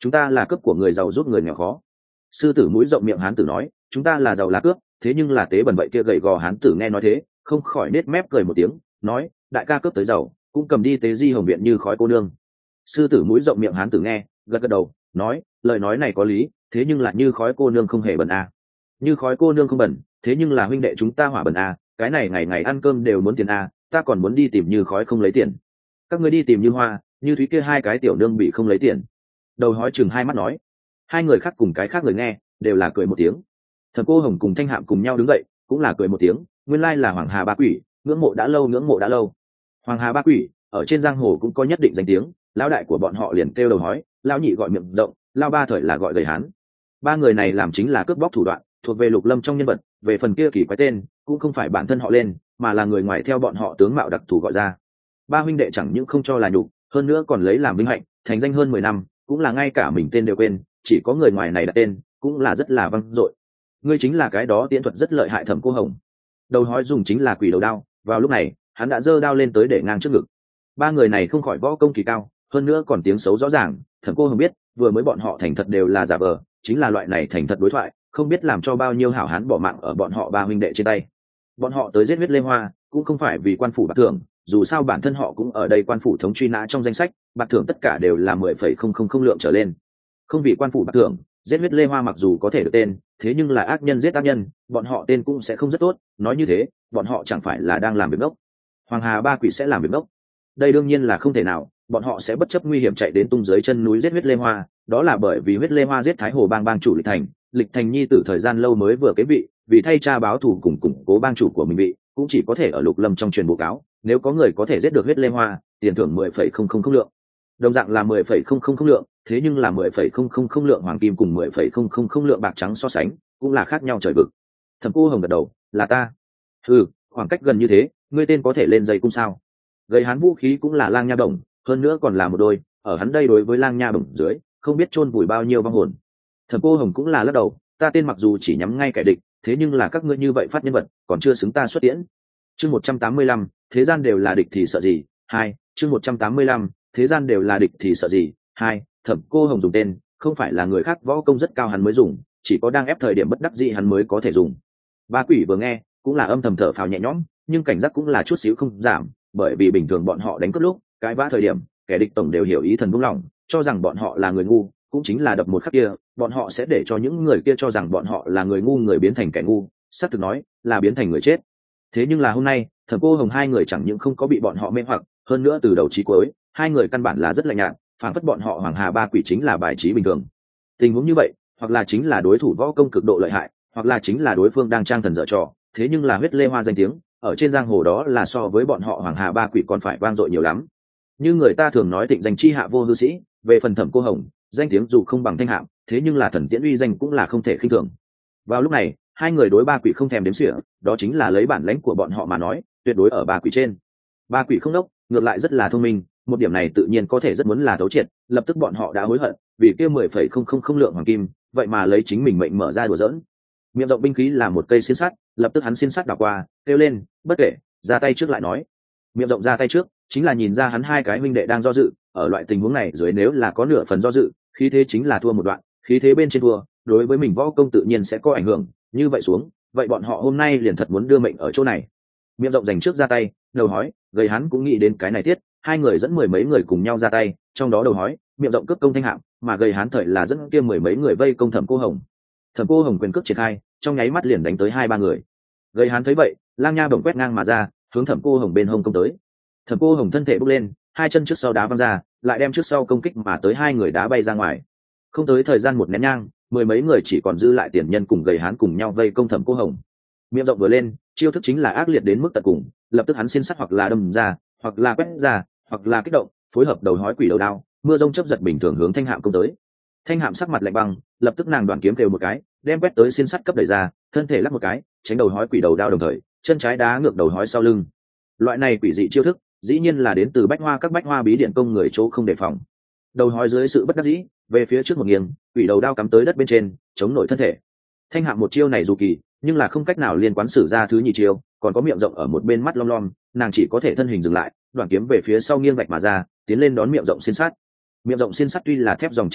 chúng ta là cướp của người giàu giúp người nghèo khó. Sư tử mũi rộng miệng hán tử nói, chúng ta là giàu là cướp, thế nhưng là tế bẩn vậy kia gầy gò hán tử nghe nói thế không khỏi nết mép cười một tiếng, nói đại ca cướp tới giàu cũng cầm đi tế di hồng viện như khói cô nương. Sư tử mũi rộng miệng hán tử nghe gật gật đầu, nói lời nói này có lý, thế nhưng là như khói cô nương không hề bẩn à. Như khói cô nương không bẩn, thế nhưng là huynh đệ chúng ta hỏa bẩn à, cái này ngày ngày ăn cơm đều muốn tiền à, ta còn muốn đi tìm như khói không lấy tiền. Các ngươi đi tìm như hoa như thúy kia hai cái tiểu nương bị không lấy tiền. Đầu hói chừng hai mắt nói. Hai người khác cùng cái khác người nghe đều là cười một tiếng. Thẩm Cô Hồng cùng Thanh Hạm cùng nhau đứng dậy cũng là cười một tiếng, nguyên lai là Hoàng Hà Ba Quỷ, ngưỡng mộ đã lâu ngưỡng mộ đã lâu. Hoàng Hà Ba Quỷ ở trên giang hồ cũng có nhất định danh tiếng, lão đại của bọn họ liền kêu đầu hói, lão nhị gọi miệng rộng, lão ba thời là gọi gầy hán. Ba người này làm chính là cướp bóc thủ đoạn, thuộc về Lục Lâm trong nhân vật, về phần kia kỳ quái tên cũng không phải bản thân họ lên, mà là người ngoài theo bọn họ tướng mạo đặc thù gọi ra. Ba huynh đệ chẳng những không cho là nhục, hơn nữa còn lấy làm vinh hạnh, thành danh hơn mười năm, cũng là ngay cả mình tên đều quên, chỉ có người ngoài này đặt tên, cũng là rất là vang dội. Ngươi chính là cái đó tiễn thuật rất lợi hại Thẩm Cô Hồng. Đầu hói dùng chính là quỷ đầu đao, vào lúc này, hắn đã giơ đao lên tới để ngang trước ngực. Ba người này không khỏi võ công kỳ cao, hơn nữa còn tiếng xấu rõ ràng, Thẩm Cô Hồng biết, vừa mới bọn họ thành thật đều là giả vờ, chính là loại này thành thật đối thoại, không biết làm cho bao nhiêu hảo hán bỏ mạng ở bọn họ ba huynh đệ trên tay. Bọn họ tới giết huyết lê hoa, cũng không phải vì quan phủ bạc thưởng, dù sao bản thân họ cũng ở đây quan phủ thống truy nã trong danh sách, bạc thưởng tất cả đều là mười phẩy không không không lượng trở lên. Không vì quan phủ bạc thưởng, giết huyết lê hoa mặc dù có thể được tên, thế nhưng là ác nhân giết ác nhân, bọn họ tên cũng sẽ không rất tốt, nói như thế, bọn họ chẳng phải là đang làm việc ngốc. Hoàng Hà Ba Quỷ sẽ làm việc ngốc? Đây đương nhiên là không thể nào, bọn họ sẽ bất chấp nguy hiểm chạy đến tung dưới chân núi giết huyết lê hoa, đó là bởi vì huyết lê hoa giết Thái Hồ bang bang chủ Lịch Thành, Lịch Thành nhi tử thời gian lâu mới vừa kế vị, vì thay cha báo thù cùng củng cố bang chủ của mình vị, cũng chỉ có thể ở Lục Lâm trong truyền bố cáo, nếu có người có thể giết được huyết lê hoa, tiền thưởng mười phẩy không không không lượng. Đồng dạng là mười phẩy không không không lượng, thế nhưng là mười phẩy không không không lượng hoàng kim cùng mười phẩy không không không lượng bạc trắng so sánh, cũng là khác nhau trời vực. Thẩm Cô Hồng gật đầu, là ta. Ừ, khoảng cách gần như thế, ngươi tên có thể lên dây cung sao? Gầy hán vũ khí cũng là lang nha đồng, hơn nữa còn là một đôi, ở hắn đây đối với lang nha đồng dưới, không biết chôn vùi bao nhiêu vong hồn. Thẩm Cô Hồng cũng là lắc đầu, ta tên mặc dù chỉ nhắm ngay kẻ địch, thế nhưng là các ngươi như vậy phát nhân vật, còn chưa xứng ta xuất tiễn. Chương một trăm tám mươi lăm, thế gian đều là địch thì sợ gì? Hai, chương một trăm tám mươi lăm, thế gian đều là địch thì sợ gì? Hai, Thẩm Cô Hồng dùng tên, không phải là người khác võ công rất cao hắn mới dùng, chỉ có đang ép thời điểm bất đắc dĩ hắn mới có thể dùng. Ba Quỷ vừa nghe, cũng là âm thầm thở phào nhẹ nhõm, nhưng cảnh giác cũng là chút xíu không giảm, bởi vì bình thường bọn họ đánh cướp lúc, cái vã thời điểm, kẻ địch tổng đều hiểu ý thần buông lỏng, cho rằng bọn họ là người ngu, cũng chính là đập một khắc kia, bọn họ sẽ để cho những người kia cho rằng bọn họ là người ngu, người biến thành kẻ ngu, sắp thực nói là biến thành người chết. Thế nhưng là hôm nay, Thẩm Cô Hồng hai người chẳng những không có bị bọn họ mê hoặc, hơn nữa từ đầu chí cuối, hai người căn bản là rất lạnh nhạt, phản phất bọn họ Hoàng Hà Ba Quỷ chính là bài trí bình thường. Tình huống như vậy, hoặc là chính là đối thủ võ công cực độ lợi hại, hoặc là chính là đối phương đang trang thần dở trò, thế nhưng là huyết lê hoa danh tiếng, ở trên giang hồ đó là so với bọn họ Hoàng Hà Ba Quỷ còn phải vang dội nhiều lắm. Như người ta thường nói tịnh danh chi hạ vô hư sĩ, về phần Thẩm Cô Hồng, danh tiếng dù không bằng Thanh Hạm, thế nhưng là thần tiễn uy danh cũng là không thể khinh thường. Vào lúc này, hai người đối Ba Quỷ không thèm đếm xỉa, đó chính là lấy bản lãnh của bọn họ mà nói, tuyệt đối ở Ba Quỷ trên. Ba Quỷ không đốc, ngược lại rất là thông minh, một điểm này tự nhiên có thể rất muốn là thấu triệt, lập tức bọn họ đã hối hận, vì kia mười phẩy không không không lượng hoàng kim, vậy mà lấy chính mình mệnh mở ra đùa giỡn. Miệng rộng binh khí là một cây xiên sắt, lập tức hắn xiên sắt đảo qua, kêu lên, bất kể, ra tay trước lại nói. Miệng rộng ra tay trước, chính là nhìn ra hắn hai cái huynh đệ đang do dự, ở loại tình huống này dưới nếu là có nửa phần do dự, khí thế chính là thua một đoạn, khí thế bên trên thua, đối với mình võ công tự nhiên sẽ có ảnh hưởng, như vậy xuống, vậy bọn họ hôm nay liền thật muốn đưa mệnh ở chỗ này. Miệng rộng giành trước ra tay, đầu hói, gầy hắn cũng nghĩ đến cái này tiết, hai người dẫn mười mấy người cùng nhau ra tay, trong đó đầu hói, miệng rộng cướp công Thanh Hạm, mà gầy hắn thời là dẫn kia mười mấy người vây công Thẩm Cô Hồng. Thẩm Cô Hồng quyền cước triển khai, trong nháy mắt liền đánh tới hai ba người. Gầy hắn thấy vậy, lang nha bổng quét ngang mà ra, hướng Thẩm Cô Hồng bên hông công tới. Thẩm Cô Hồng thân thể bốc lên, hai chân trước sau đá văng ra, lại đem trước sau công kích mà tới hai người đá bay ra ngoài. Không tới thời gian một nén nhang, mười mấy người chỉ còn dư lại tiền nhân cùng gầy hán cùng nhau vây công Thẩm Cô Hồng. Miệng rộng vừa lên, chiêu thức chính là ác liệt đến mức tận cùng, lập tức hắn xiên sắt hoặc là đâm ra, hoặc là quét ra, hoặc là kích động, phối hợp đầu hói quỷ đầu đao, mưa rông chớp giật bình thường hướng Thanh Hạm công tới. Thanh Hạm sắc mặt lạnh băng, lập tức nàng đoàn kiếm kêu một cái, đem quét tới xiên sắt cấp đẩy ra, thân thể lắc một cái, tránh đầu hói quỷ đầu đao đồng thời, chân trái đá ngược đầu hói sau lưng. Loại này quỷ dị chiêu thức, dĩ nhiên là đến từ bách hoa các bách hoa bí điện công người chỗ không đề phòng. Đầu hói dưới sự bất đắc dĩ, về phía trước một nghiêng, quỷ đầu đao cắm tới đất bên trên, chống nổi thân thể. Thanh Hạm một chiêu này dù kỳ, nhưng là không cách nào liên quan sử ra thứ nhị chiêu, còn có miệng rộng ở một bên mắt lom lom, nàng chỉ có thể thân hình dừng lại, đoạn kiếm về phía sau nghiêng vạch mà ra, tiến lên đón miệng rộng xiên sắt. Miệng rộng xiên sắt tuy là thép dòng chế tạo,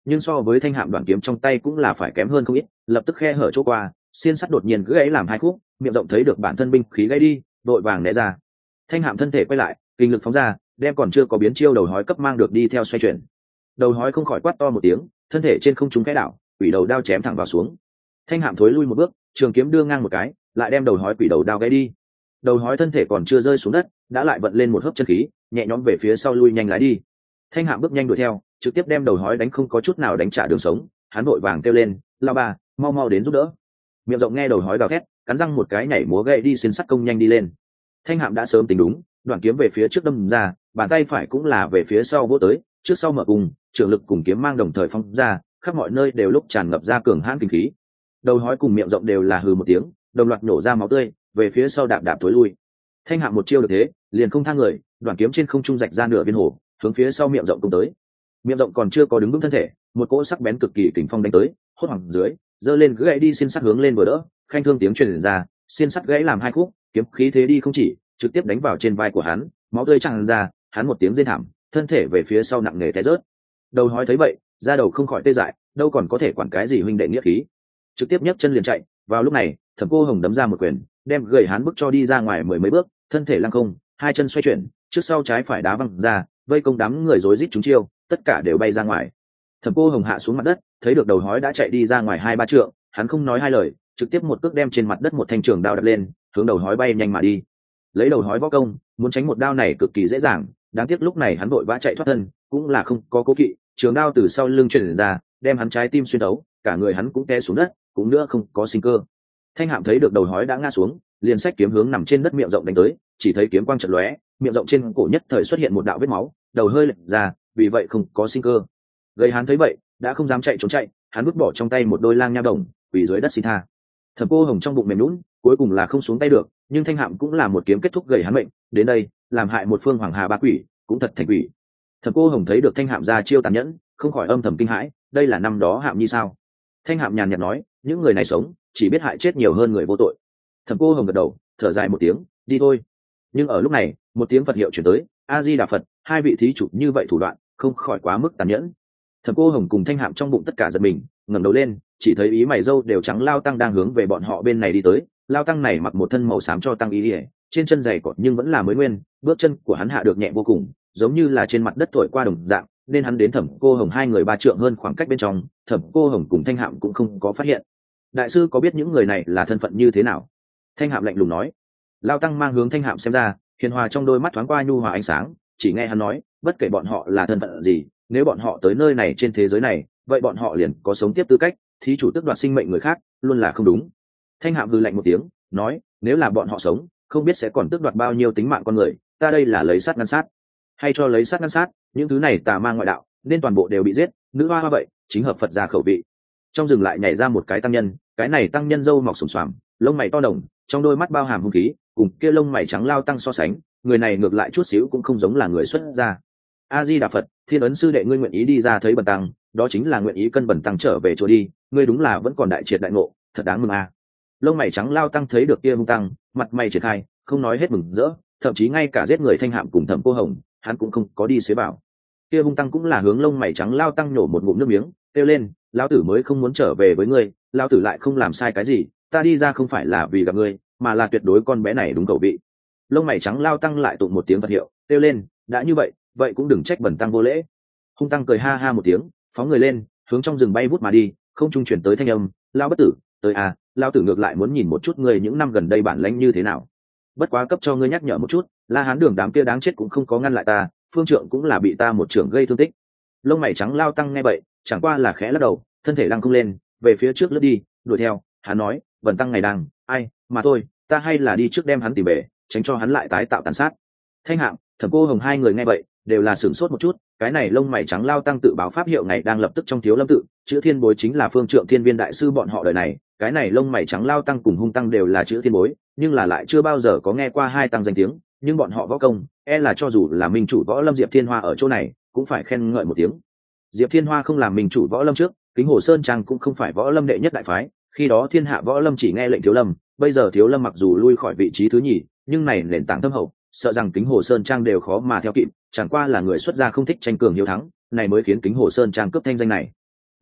nhưng so với thanh hạm đoạn kiếm trong tay cũng là phải kém hơn không ít, lập tức khe hở chỗ qua, xiên sắt đột nhiên gãy làm hai khúc, miệng rộng thấy được bản thân binh khí gãy đi, đội vàng né ra. Thanh hạm thân thể quay lại, kinh lực phóng ra, đem còn chưa có biến chiêu đầu hói cấp mang được đi theo xoay chuyển. Đầu hói không khỏi quát to một tiếng, thân thể trên không trung khẽ đảo, quỷ đầu đao chém thẳng vào xuống. Thanh hạm thối lui một bước, trường kiếm đưa ngang một cái, lại đem đầu hói quỷ đầu đao gãy đi. Đầu hói thân thể còn chưa rơi xuống đất, đã lại vận lên một hớp chân khí, nhẹ nhõm về phía sau lui nhanh lái đi. Thanh hạm bước nhanh đuổi theo, trực tiếp đem đầu hói đánh không có chút nào đánh trả đường sống. Hắn vội vàng kêu lên, lao bà, mau mau đến giúp đỡ. Miệng rộng nghe đầu hói gào thét, cắn răng một cái nhảy múa gậy đi xiên sắt công nhanh đi lên. Thanh hạm đã sớm tính đúng, đoạn kiếm về phía trước đâm ra, bàn tay phải cũng là về phía sau vỗ tới, trước sau mở cùng, trường lực cùng kiếm mang đồng thời phóng ra, khắp mọi nơi đều lúc tràn ngập ra cường hãn kinh khí. Đầu hói cùng miệng rộng đều là hừ một tiếng, đồng loạt nổ ra máu tươi, về phía sau đạp đạp tối lui. Thanh hạm một chiêu được thế, liền không thang người, đoạn kiếm trên không trung rạch ra nửa viên hổ, hướng phía sau miệng rộng công tới. Miệng rộng còn chưa có đứng vững thân thể, một cỗ sắc bén cực kỳ kình phong đánh tới, hốt hoảng dưới, giơ lên gãy đi xiên sắt hướng lên vừa đỡ, khanh thương tiếng truyền ra, xiên sắt gãy làm hai khúc, kiếm khí thế đi không chỉ, trực tiếp đánh vào trên vai của hắn, máu tươi tràn ra, hắn một tiếng rên thảm, thân thể về phía sau nặng nề té rớt. Đầu hói thấy vậy, da đầu không khỏi tê dại, đâu còn có thể quản cái gì huynh đệ nghĩa khí, trực tiếp nhấc chân liền chạy. Vào lúc này, Thẩm Cô Hồng đấm ra một quyền, đem gầy hắn bước cho đi ra ngoài mười mấy bước, thân thể lăng không, hai chân xoay chuyển, trước sau trái phải đá văng ra, vây công đám người rối rít trúng chiêu, tất cả đều bay ra ngoài. Thẩm Cô Hồng hạ xuống mặt đất, thấy được đầu hói đã chạy đi ra ngoài hai ba trượng, hắn không nói hai lời, trực tiếp một cước đem trên mặt đất một thanh trường đao đập lên, hướng đầu hói bay nhanh mà đi. Lấy đầu hói võ công, muốn tránh một đao này cực kỳ dễ dàng, đáng tiếc lúc này hắn vội vã chạy thoát thân, cũng là không có cố kỵ, trường đao từ sau lưng truyền ra, đem hắn trái tim xuyên đấu, cả người hắn cũng té xuống đất, cũng nữa không có sinh cơ. Thanh hạm thấy được đầu hói đã ngã xuống, liền xách kiếm hướng nằm trên đất miệng rộng đánh tới, chỉ thấy kiếm quang chợt lóe, miệng rộng trên cổ nhất thời xuất hiện một đạo vết máu, đầu hơi lệch ra, vì vậy không có sinh cơ. Gây hắn thấy vậy, đã không dám chạy trốn chạy, hắn vứt bỏ trong tay một đôi lang nha đồng, quỳ dưới đất xin tha. Thẩm Cô Hồng trong bụng mềm nhũn, cuối cùng là không xuống tay được, nhưng thanh hạm cũng là một kiếm kết thúc gầy hắn mệnh, đến đây, làm hại một phương hoàng hà ba quỷ, cũng thật thành quỷ. Thẩm Cô Hồng thấy được thanh hạm ra chiêu tàn nhẫn, không khỏi âm thầm kinh hãi, đây là năm đó hạm như sao? Thanh hạm nhàn nhạt nói, những người này sống, chỉ biết hại chết nhiều hơn người vô tội. Thẩm Cô Hồng gật đầu, thở dài một tiếng, đi thôi. Nhưng ở lúc này, một tiếng Phật hiệu truyền tới, A Di Đà Phật, hai vị thí chủ như vậy thủ đoạn, không khỏi quá mức tàn nhẫn. Thẩm Cô Hồng cùng thanh hạm trong bụng tất cả giật mình, ngẩng đầu lên, chỉ thấy ý mày râu đều trắng lao tăng đang hướng về bọn họ bên này đi tới. Lao tăng này mặc một thân màu xám cho tăng ý ỉa, trên chân giày cọt nhưng vẫn là mới nguyên, bước chân của hắn hạ được nhẹ vô cùng, giống như là trên mặt đất thổi qua đồng dạng, nên hắn đến Thẩm Cô Hồng hai người ba trượng hơn khoảng cách bên trong, Thẩm Cô Hồng cùng thanh hạm cũng không có phát hiện. Đại sư có biết những người này là thân phận như thế nào? Thanh hạm lạnh lùng nói. Lao tăng mang hướng thanh hạm xem ra, hiền hòa trong đôi mắt thoáng qua nhu hòa ánh sáng, chỉ nghe hắn nói, bất kể bọn họ là thân phận gì, nếu bọn họ tới nơi này trên thế giới này, vậy bọn họ liền có sống tiếp tư cách, thí chủ tước đoạt sinh mệnh người khác, luôn là không đúng. Thanh hạm hừ lạnh một tiếng, nói, nếu là bọn họ sống, không biết sẽ còn tước đoạt bao nhiêu tính mạng con người, ta đây là lấy sát ngăn sát, hay cho lấy sát ngăn sát, những thứ này tà ma ngoại đạo, nên toàn bộ đều bị giết, nữ hoa hoa vậy, chính hợp Phật gia khẩu vị. Trong rừng lại nhảy ra một cái tăng nhân, cái này tăng nhân râu mọc sùng xoàm, lông mày to đồng, trong đôi mắt bao hàm hung khí, cùng kia lông mày trắng lao tăng so sánh, người này ngược lại chút xíu cũng không giống là người xuất gia. A Di Đà Phật, Thiên Ấn sư đệ ngươi nguyện ý đi ra thấy bần tăng, đó chính là nguyện ý cân bần tăng trở về chỗ đi, ngươi đúng là vẫn còn đại triệt đại ngộ, thật đáng mừng a. À. Lông mày trắng lao tăng thấy được kia hung tăng, mặt mày triển khai, không nói hết mừng rỡ, thậm chí ngay cả giết người thanh hạm cùng Thẩm Cô Hồng, hắn cũng không có đi xế bảo. Kia hung tăng cũng là hướng lông mày trắng lao tăng nhổ một ngụm nước miếng, kêu lên, lão tử mới không muốn trở về với ngươi, lão tử lại không làm sai cái gì, ta đi ra không phải là vì gặp ngươi, mà là tuyệt đối con bé này đúng khẩu vị. Lông mày trắng lao tăng lại tụng một tiếng Phật hiệu, kêu lên, đã như vậy, vậy cũng đừng trách bần tăng vô lễ. Hung tăng cười ha ha một tiếng, phóng người lên, hướng trong rừng bay vút mà đi, không trung chuyển tới thanh âm, lao bất tử, tới à, lao tử ngược lại muốn nhìn một chút ngươi những năm gần đây bản lãnh như thế nào. Bất quá cấp cho ngươi nhắc nhở một chút, La Hán Đường đám kia đáng chết cũng không có ngăn lại ta, phương trượng cũng là bị ta một trưởng gây thương tích. Lông mày trắng lao tăng nghe vậy, chẳng qua là khẽ lắc đầu, thân thể lăng không lên, về phía trước lướt đi, đuổi theo. Hắn nói, bần tăng ngày đang, ai, mà thôi, ta hay là đi trước đem hắn tìm về, tránh cho hắn lại tái tạo tàn sát. Thanh hạm, Thẩm Cô Hồng hai người nghe vậy, đều là sửng sốt một chút, cái này lông mày trắng lao tăng tự báo pháp hiệu ngày đang lập tức trong thiếu lâm tự, chữ thiên bối chính là phương trượng thiên viên đại sư bọn họ đời này, cái này lông mày trắng lao tăng cùng hung tăng đều là chữ thiên bối, nhưng là lại chưa bao giờ có nghe qua hai tăng danh tiếng, nhưng bọn họ võ công, e là cho dù là minh chủ võ lâm Diệp Thiên Hoa ở chỗ này, cũng phải khen ngợi một tiếng. Diệp Thiên Hoa không làm minh chủ võ lâm trước, Kính Hồ Sơn Trang cũng không phải võ lâm đệ nhất đại phái, khi đó thiên hạ võ lâm chỉ nghe lệnh thiếu lâm, bây giờ thiếu lâm mặc dù lui khỏi vị trí thứ nhì, nhưng này nền tảng thâm hậu, sợ rằng Kính Hồ Sơn Trang đều khó mà theo kịp, chẳng qua là người xuất gia không thích tranh cường hiếu thắng, này mới khiến Kính Hồ Sơn Trang cướp thanh danh này.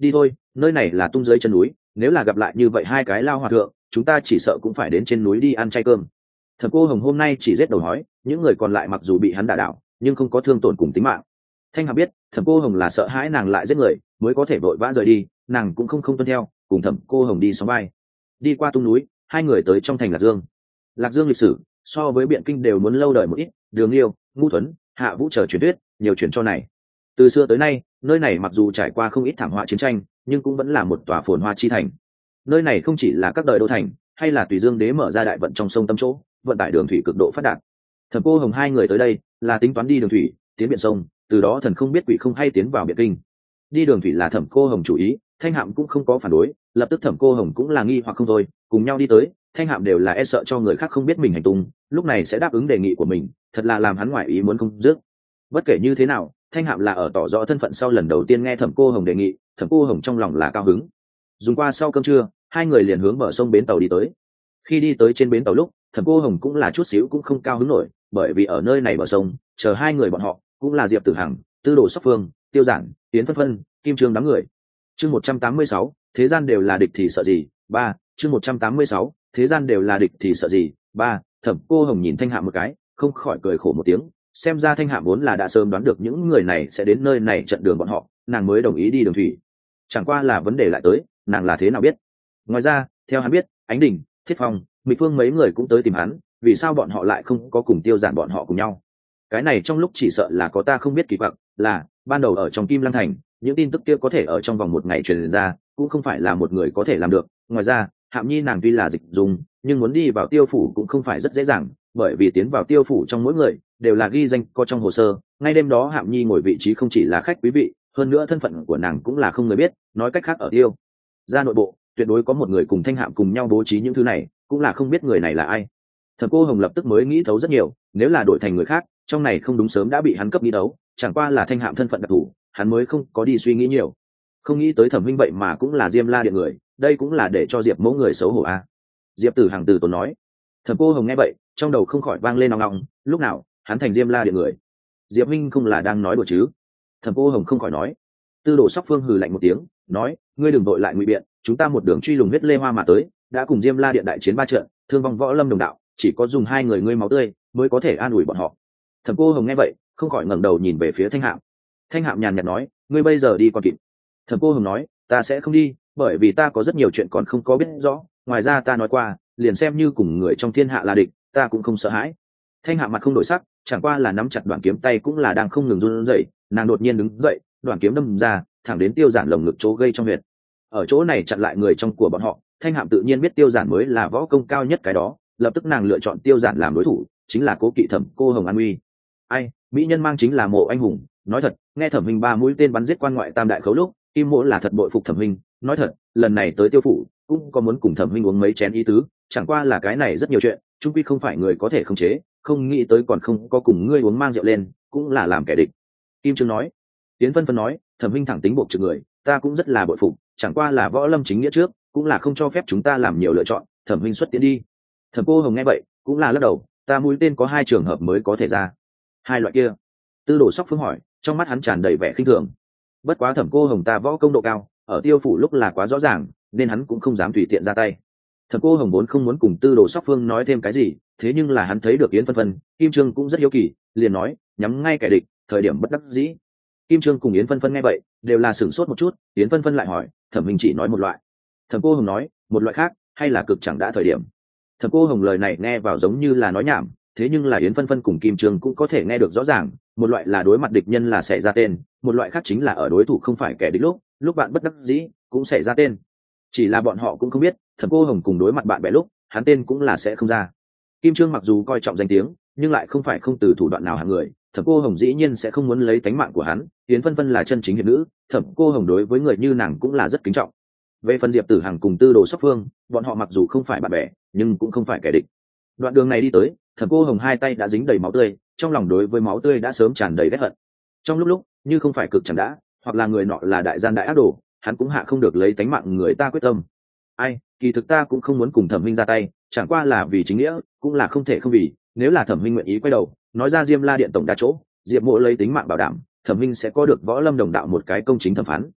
đi thôi, nơi này là tung dưới chân núi, nếu là gặp lại như vậy hai cái lao hòa thượng chúng ta chỉ sợ cũng phải đến trên núi đi ăn chay cơm. Thẩm Cô Hồng hôm nay chỉ giết đầu hói, những người còn lại mặc dù bị hắn đả đảo nhưng không có thương tổn cùng tính mạng. Thanh Hạc biết Thẩm Cô Hồng là sợ hãi nàng lại giết người mới có thể vội vã rời đi, nàng cũng không không tuân theo, cùng Thẩm Cô Hồng đi xóm vai. Đi qua tung núi, hai người tới trong thành Lạc Dương. Lạc Dương lịch sử so với Biện Kinh đều muốn lâu đời một ít, Đường Liêu, Ngu Tuấn, Hạ Vũ chờ truyền thuyết nhiều truyền cho này. Từ xưa tới nay, nơi này mặc dù trải qua không ít thảm họa chiến tranh nhưng cũng vẫn là một tòa phồn hoa chi thành. Nơi này không chỉ là các đời đô thành, hay là tùy Dương đế mở ra đại vận trong sông Tâm chỗ, vận tải đường thủy cực độ phát đạt. Thẩm Cô Hồng hai người tới đây là tính toán đi đường thủy tiến biển sông, từ đó thần không biết quỷ không hay tiến vào Biện Kinh. Đi đường thủy là Thẩm Cô Hồng chủ ý, Thanh Hạm cũng không có phản đối, lập tức Thẩm Cô Hồng cũng là nghi hoặc không thôi, cùng nhau đi tới. Thanh Hạm đều là e sợ cho người khác không biết mình hành tung, lúc này sẽ đáp ứng đề nghị của mình, thật là làm hắn ngoại ý muốn không dứt. Bất kể như thế nào, Thanh Hạm là ở tỏ rõ thân phận sau lần đầu tiên nghe Thẩm Cô Hồng đề nghị, Thẩm Cô Hồng trong lòng là cao hứng. Dùng qua sau cơm trưa, hai người liền hướng bờ sông bến tàu đi tới. Khi đi tới trên bến tàu lúc, Thẩm Cô Hồng cũng là chút xíu cũng không cao hứng nổi, bởi vì ở nơi này bờ sông chờ hai người bọn họ cũng là Diệp Tử Hằng, Tư Đồ Sóc Phương, Tiêu Giản, Tiến Phân Phân, Kim Trương đám người. Chương một trăm tám mươi sáu, thế gian đều là địch thì sợ gì? Ba. Chương một trăm tám mươi sáu, thế gian đều là địch thì sợ gì? Ba. Thẩm Cô Hồng nhìn Thanh Hạm một cái, không khỏi cười khổ một tiếng, xem ra Thanh Hạm vốn là đã sớm đoán được những người này sẽ đến nơi này chặn đường bọn họ, nàng mới đồng ý đi đường thủy. Chẳng qua là vấn đề lại tới, nàng là thế nào biết? Ngoài ra, theo hắn biết, Ánh Đình, Thiết Phong, Mị Phương mấy người cũng tới tìm hắn, vì sao bọn họ lại không có cùng Tiêu Giản bọn họ cùng nhau? Cái này trong lúc chỉ sợ là có ta không biết kỳ quặc, là ban đầu ở trong Kim Lăng thành, những tin tức kia có thể ở trong vòng một ngày truyền ra, cũng không phải là một người có thể làm được. Ngoài ra, Hạm Nhi nàng tuy là dịch dùng, nhưng muốn đi vào Tiêu phủ cũng không phải rất dễ dàng, bởi vì tiến vào Tiêu phủ trong mỗi người đều là ghi danh có trong hồ sơ. Ngay đêm đó Hạm Nhi ngồi vị trí không chỉ là khách quý vị, hơn nữa thân phận của nàng cũng là không người biết, nói cách khác ở Tiêu ra nội bộ tuyệt đối có một người cùng Thanh Hạm cùng nhau bố trí những thứ này, cũng là không biết người này là ai. Thẩm Cô Hồng lập tức mới nghĩ thấu rất nhiều, nếu là đổi thành người khác, trong này không đúng sớm đã bị hắn cấp nghĩ đấu, chẳng qua là Thanh Hạm thân phận đặc thù, hắn mới không có đi suy nghĩ nhiều. Không nghĩ tới Thẩm huynh vậy mà cũng là Diêm La Điện người, đây cũng là để cho Diệp mẫu người xấu hổ a. À. Diệp Tử Hằng từ tốn nói. Thẩm Cô Hồng nghe vậy, trong đầu không khỏi vang lên nòng nòng, lúc nào hắn thành Diêm La Điện người? Diệp huynh không là đang nói đùa chứ? Thẩm Cô Hồng không khỏi nói. Tư Đồ Sóc Phương hừ lạnh một tiếng, nói, ngươi đừng vội lại ngụy biện, chúng ta một đường truy lùng huyết lê hoa mà tới, đã cùng Diêm La Điện đại chiến ba trận, thương vong võ lâm đồng đạo, chỉ có dùng hai người ngươi máu tươi mới có thể an ủi bọn họ. Thẩm Cô Hồng nghe vậy, không khỏi ngẩng đầu nhìn về phía Thanh Hạm. Thanh Hạm nhàn nhạt nói, ngươi bây giờ đi còn kịp. Thẩm Cô Hồng nói, ta sẽ không đi, bởi vì ta có rất nhiều chuyện còn không có biết rõ, ngoài ra ta nói qua, liền xem như cùng người trong thiên hạ là địch, ta cũng không sợ hãi. Thanh Hạm mặt không đổi sắc, chẳng qua là nắm chặt đoạn kiếm tay cũng là đang không ngừng run rẩy, nàng đột nhiên đứng dậy, đoạn kiếm đâm ra, thẳng đến Tiêu Giản lồng ngực chỗ gây trong huyệt. Ở chỗ này chặn lại người trong của bọn họ, Thanh Hạm tự nhiên biết Tiêu Giản mới là võ công cao nhất cái đó, lập tức nàng lựa chọn Tiêu Giản làm đối thủ, chính là cố kỵ Thẩm Cô Hồng an uy. Ai, mỹ nhân mang chính là Mộ anh hùng, nói thật, nghe Thẩm huynh ba mũi tên bắn giết quan ngoại tam đại khấu lúc, Kim Mỗ là thật bội phục Thẩm huynh, nói thật, lần này tới Tiêu phủ, cũng có muốn cùng Thẩm huynh uống mấy chén ý tứ, chẳng qua là cái này rất nhiều chuyện, chung quy không phải người có thể khống chế, không nghĩ tới còn không có cùng ngươi uống mang rượu lên, cũng là làm kẻ địch. Kim Trương nói. Tiến Phân Phân nói, Thẩm huynh thẳng tính buộc trực người, ta cũng rất là bội phục, chẳng qua là võ lâm chính nghĩa trước, cũng là không cho phép chúng ta làm nhiều lựa chọn, Thẩm huynh xuất tiến đi. Thẩm Cô Hồng nghe vậy, cũng là lắc đầu, ta mũi tên có hai trường hợp mới có thể ra. Hai loại kia? Tư Đồ Sóc Phương hỏi, trong mắt hắn tràn đầy vẻ khinh thường. Bất quá Thẩm Cô Hồng ta võ công độ cao, ở Tiêu phủ lúc là quá rõ ràng, nên hắn cũng không dám tùy tiện ra tay. Thẩm Cô Hồng vốn không muốn cùng Tư Đồ Sóc Phương nói thêm cái gì, thế nhưng là hắn thấy được Yến Phân Phân, Kim Trương cũng rất hiếu kỳ, liền nói, nhắm ngay kẻ địch, thời điểm bất đắc dĩ. Kim Trương cùng Yến Phân Phân nghe vậy, đều là sửng sốt một chút, Yến Phân Phân lại hỏi, Thẩm huynh chỉ nói một loại. Thẩm Cô Hồng nói, một loại khác, hay là cực chẳng đã thời điểm. Thẩm Cô Hồng lời này nghe vào giống như là nói nhảm, thế nhưng là Yến Phân Phân cùng Kim Trương cũng có thể nghe được rõ ràng, một loại là đối mặt địch nhân là sẽ ra tên, một loại khác chính là ở đối thủ không phải kẻ địch lúc, lúc bạn bất đắc dĩ cũng sẽ ra tên. Chỉ là bọn họ cũng không biết, Thẩm Cô Hồng cùng đối mặt bạn bè lúc, hắn tên cũng là sẽ không ra. Kim Trương mặc dù coi trọng danh tiếng, nhưng lại không phải không từ thủ đoạn nào hạng người, Thẩm Cô Hồng dĩ nhiên sẽ không muốn lấy tánh mạng của hắn. Yến Phân Phân là chân chính hiệp nữ, Thẩm Cô Hồng đối với người như nàng cũng là rất kính trọng. Về phần Diệp Tử Hằng cùng Tư Đồ Sóc Phương, bọn họ mặc dù không phải bạn bè, nhưng cũng không phải kẻ địch. Đoạn đường này đi tới, Thẩm Cô Hồng hai tay đã dính đầy máu tươi, trong lòng đối với máu tươi đã sớm tràn đầy ghét hận. Trong lúc lúc, như không phải cực chẳng đã, hoặc là người nọ là đại gian đại ác đồ, hắn cũng hạ không được lấy tánh mạng người ta quyết tâm. Ai, kỳ thực ta cũng không muốn cùng Thẩm huynh ra tay, chẳng qua là vì chính nghĩa, cũng là không thể không vì, nếu là Thẩm huynh nguyện ý quay đầu, nói ra Diêm La Điện tổng đa chỗ, Diệp Mộ lấy tính mạng bảo đảm, Thẩm huynh sẽ có được võ lâm đồng đạo một cái công chính thẩm phán.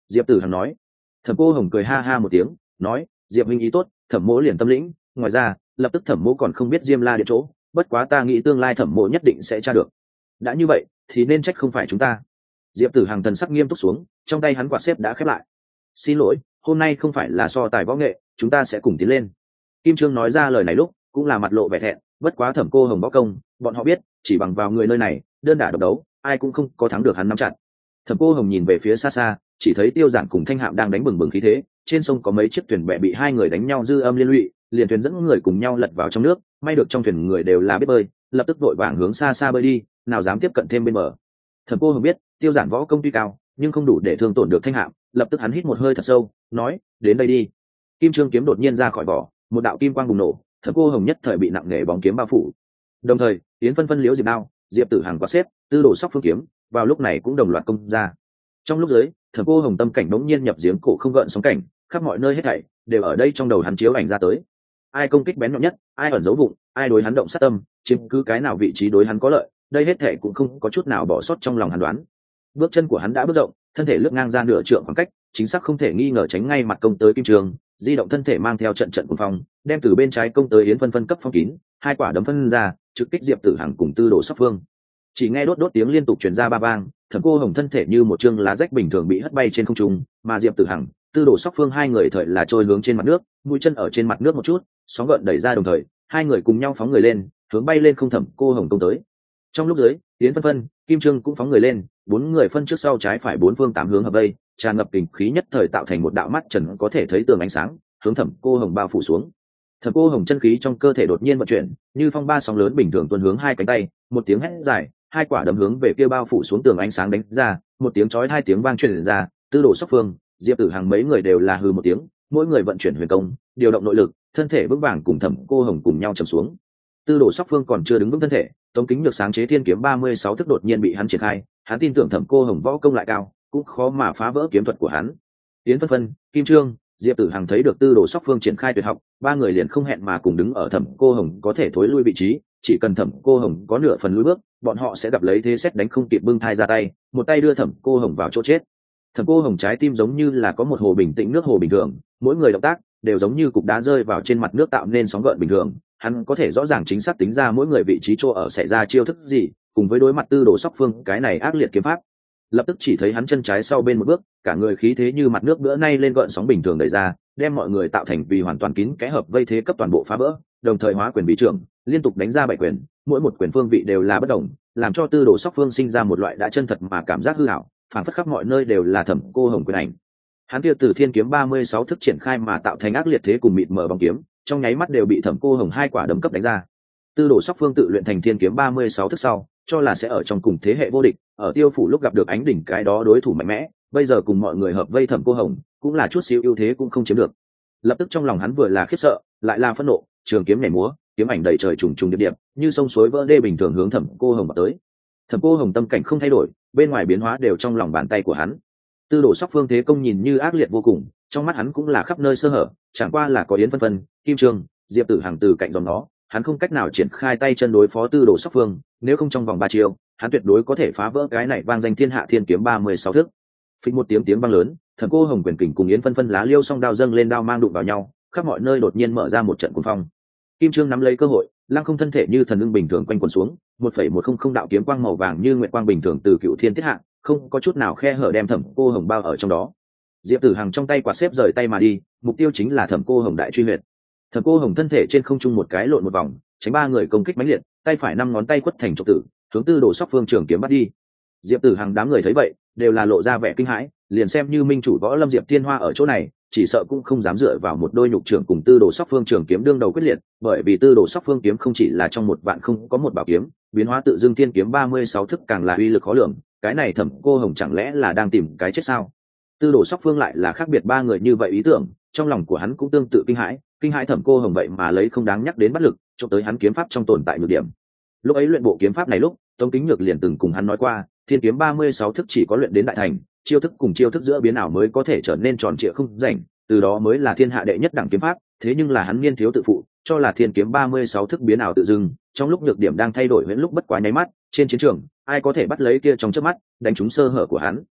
Diệp tử hằng nói. Thẩm cô hồng cười ha ha một tiếng nói, Diệp huynh ý tốt, thẩm mỗ liền tâm lĩnh. Ngoài ra lập tức thẩm mỗ còn không biết Diêm La Điện chỗ, bất quá ta nghĩ tương lai thẩm mỗ nhất định sẽ tra được. Đã như vậy thì nên trách không phải chúng ta. Diệp tử hằng thần sắc nghiêm túc xuống, trong tay hắn quạt xếp đã khép lại. Xin lỗi, hôm nay không phải là so tài võ nghệ, chúng ta sẽ cùng tiến lên. Kim Trương nói ra lời này lúc cũng là mặt lộ vẻ thẹn, bất quá thẩm cô hồng võ công bọn họ biết, chỉ bằng vào người nơi này đơn đả độc đấu ai cũng không có thắng được hắn nắm chặt. Thẩm cô hồng nhìn về phía xa xa, chỉ thấy Tiêu Giản cùng Thanh Hạm đang đánh bừng bừng khí thế, trên sông có mấy chiếc thuyền bè bị hai người đánh nhau dư âm liên lụy, liền thuyền dẫn người cùng nhau lật vào trong nước, may được trong thuyền người đều là biết bơi, lập tức vội vàng hướng xa xa bơi đi, nào dám tiếp cận thêm bên bờ. Thẩm cô hồng biết Tiêu Giản võ công tuy cao nhưng không đủ để thương tổn được Thanh Hạm, lập tức hắn hít một hơi thật sâu nói, đến đây đi. Kim Trương kiếm đột nhiên ra khỏi vỏ, một đạo kim quang bùng nổ, Thẩm cô hồng nhất thời bị nặng nề bóng kiếm bao phủ. Đồng thời Yến Phân Phân liếu diệp đao, Diệp tử hằng quạt xếp, tư đồ sóc phương kiếm vào lúc này cũng đồng loạt công ra. Trong lúc dưới Thẩm cô hồng tâm cảnh đống nhiên nhập giếng cổ không gợn sóng cảnh, khắp mọi nơi hết thảy đều ở đây trong đầu hắn chiếu ảnh ra tới. Ai công kích bén nhọn nhất, ai ẩn giấu bụng, ai đối hắn động sát tâm, chiếm cứ cái nào vị trí đối hắn có lợi, đây hết thảy cũng không có chút nào bỏ sót trong lòng hắn đoán. Bước chân của hắn đã bước rộng, thân thể lướt ngang ra nửa trượng khoảng cách, chính xác không thể nghi ngờ tránh ngay mặt công tới Kim Trường, di động thân thể mang theo trận trận cuồng phong, đem từ bên trái công tới Yến Phân Phân cấp phong kín, hai quả đấm phân ra, trực kích Diệp Tử Hằng cùng Tư Đồ Sóc Phương. Chỉ nghe đốt đốt tiếng liên tục truyền ra ba vang, Thẩm cô hồng thân thể như một chương lá rách bình thường bị hất bay trên không trung, mà Diệp Tử Hằng, Tư Đồ Sóc Phương hai người thời là trôi hướng trên mặt nước, mũi chân ở trên mặt nước một chút, sóng gợn đẩy ra đồng thời, hai người cùng nhau phóng người lên, hướng bay lên không Thẩm cô hồng công tới. Trong lúc dưới, Yến Phân Phân, Kim Trương cũng phóng người lên, bốn người phân trước sau trái phải bốn phương tám hướng hợp vây, tràn ngập kình khí nhất thời tạo thành một đạo mắt trần có thể thấy tường ánh sáng, hướng Thẩm cô hồng bao phủ xuống. Thẩm cô hồng chân khí trong cơ thể đột nhiên vận chuyển, như phong ba sóng lớn bình thường tuôn hướng hai cánh tay, một tiếng hét dài, hai quả đấm hướng về kia bao phủ xuống tường ánh sáng đánh ra, một tiếng chói hai tiếng vang truyền ra, Tư Đồ Sóc Phương, Diệp Tử Hằng mấy người đều là hừ một tiếng, mỗi người vận chuyển huyền công, điều động nội lực, thân thể vững vàng cùng Thẩm cô hồng cùng nhau trầm xuống. Tư Đồ Sóc Phương còn chưa đứng vững thân thể, Tống Kính Nhược sáng chế thiên kiếm ba mươi sáu thức đột nhiên bị hắn triển khai, hắn tin tưởng Thẩm cô hồng võ công lại cao, cũng khó mà phá vỡ kiếm thuật của hắn. Yến Phân Phân, Kim Trương, Diệp Tử Hằng thấy được Tư Đồ Sóc Phương triển khai tuyệt học, ba người liền không hẹn mà cùng đứng ở Thẩm cô hồng có thể thối lui vị trí, chỉ cần Thẩm cô hồng có nửa phần lùi bước, bọn họ sẽ gặp lấy thế xét đánh không kịp bưng thai ra tay, một tay đưa Thẩm cô hồng vào chỗ chết. Thẩm cô hồng trái tim giống như là có một hồ bình tĩnh nước hồ bình thường, mỗi người động tác đều giống như cục đá rơi vào trên mặt nước tạo nên sóng gợn bình thường, hắn có thể rõ ràng chính xác tính ra mỗi người vị trí chỗ ở xảy ra chiêu thức gì, cùng với đối mặt Tư Đồ Sóc Phương cái này ác liệt kiếm pháp. Lập tức chỉ thấy hắn chân trái sau bên một bước, cả người khí thế như mặt nước bữa nay lên gợn sóng bình thường đẩy ra, đem mọi người tạo thành vì hoàn toàn kín kẽ hợp vây thế cấp toàn bộ phá vỡ, đồng thời hóa quyền bí trưởng, liên tục đánh ra bảy quyền, mỗi một quyền phương vị đều là bất đồng, làm cho Tư Đồ Sóc Phương sinh ra một loại đã chân thật mà cảm giác hư ảo, phản phất khắp mọi nơi đều là Thẩm cô hồng quyền ảnh. Hắn kia từ thiên kiếm ba mươi sáu thức triển khai mà tạo thành ác liệt thế cùng mịt mờ bóng kiếm, trong nháy mắt đều bị Thẩm cô hồng hai quả đấm cấp đánh ra. Tư Đồ Sóc Phương tự luyện thành thiên kiếm ba mươi sáu thức sau, cho là sẽ ở trong cùng thế hệ vô địch, ở Tiêu phủ lúc gặp được Ánh Đỉnh cái đó đối thủ mạnh mẽ, bây giờ cùng mọi người hợp vây Thẩm cô hồng, cũng là chút xíu ưu thế cũng không chiếm được. Lập tức trong lòng hắn vừa là khiếp sợ, lại là phẫn nộ, trường kiếm nhảy múa, kiếm ảnh đầy trời trùng trùng điệp điệp, như sông suối vỡ đê bình thường hướng Thẩm cô hồng vào tới. Thẩm cô hồng tâm cảnh không thay đổi, bên ngoài biến hóa đều trong lòng bàn tay của hắn. Tư Đồ Sóc Phương thế công nhìn như ác liệt vô cùng, trong mắt hắn cũng là khắp nơi sơ hở, chẳng qua là có Yến Phân Phân, Kim Trương, Diệp Tử Hằng từ cạnh dòng nó, hắn không cách nào triển khai tay chân đối phó Tư Đồ Sóc Phương, nếu không trong vòng ba chiêu, hắn tuyệt đối có thể phá vỡ cái này vang danh thiên hạ thiên kiếm ba mươi sáu thức. Phịch một tiếng tiếng vang lớn, Thẩm cô hồng quyền kình cùng Yến Phân Phân lá liêu song đao dâng lên đao mang đụng vào nhau, khắp mọi nơi đột nhiên mở ra một trận cuồng phong. Kim Trương nắm lấy cơ hội, lăng không thân thể như thần ưng bình thường quanh quần xuống, một phẩy một không không đạo kiếm quang màu vàng như nguyệt quang bình thường từ cựu thiên tiết hạ, không có chút nào khe hở đem Thẩm cô hồng bao ở trong đó. Diệp Tử Hằng trong tay quạt xếp rời tay mà đi, mục tiêu chính là Thẩm cô hồng đại truy huyệt. Thẩm cô hồng thân thể trên không trung một cái lộn một vòng, tránh ba người công kích mãnh liệt, tay phải năm ngón tay quất thành trục tử, hướng Tư Đồ Sóc Phương trường kiếm bắt đi. Diệp Tử Hằng đám người thấy vậy, đều là lộ ra vẻ kinh hãi, liền xem như minh chủ võ lâm Diệp Thiên Hoa ở chỗ này, chỉ sợ cũng không dám dựa vào một đôi nhục trưởng cùng Tư Đồ Sóc Phương trường kiếm đương đầu quyết liệt, bởi vì Tư Đồ Sóc Phương kiếm không chỉ là trong một vạn không có một bảo kiếm, biến hóa tự dưng thiên kiếm ba mươi sáu thức càng là uy lực khó lường, cái này Thẩm cô hồng chẳng lẽ là đang tìm cái chết sao? Tư Đồ Sóc Phương lại là khác biệt ba người như vậy ý tưởng, trong lòng của hắn cũng tương tự kinh hãi, kinh hãi Thẩm cô hồng vậy mà lấy không đáng nhắc đến bắt lực, cho tới hắn kiếm pháp trong tồn tại nhược điểm. Lúc ấy luyện bộ kiếm pháp này lúc, Tống Kính Nhược liền từng cùng hắn nói qua, thiên kiếm ba mươi sáu thức chỉ có luyện đến đại thành, chiêu thức cùng chiêu thức giữa biến ảo mới có thể trở nên tròn trịa không rảnh, từ đó mới là thiên hạ đệ nhất đẳng kiếm pháp, thế nhưng là hắn niên thiếu tự phụ, cho là thiên kiếm ba mươi sáu thức biến ảo tự dưng, trong lúc nhược điểm đang thay đổi huyễn lúc bất quá nháy mắt, trên chiến trường, ai có thể bắt lấy kia trong chớp mắt, đánh trúng sơ hở của hắn.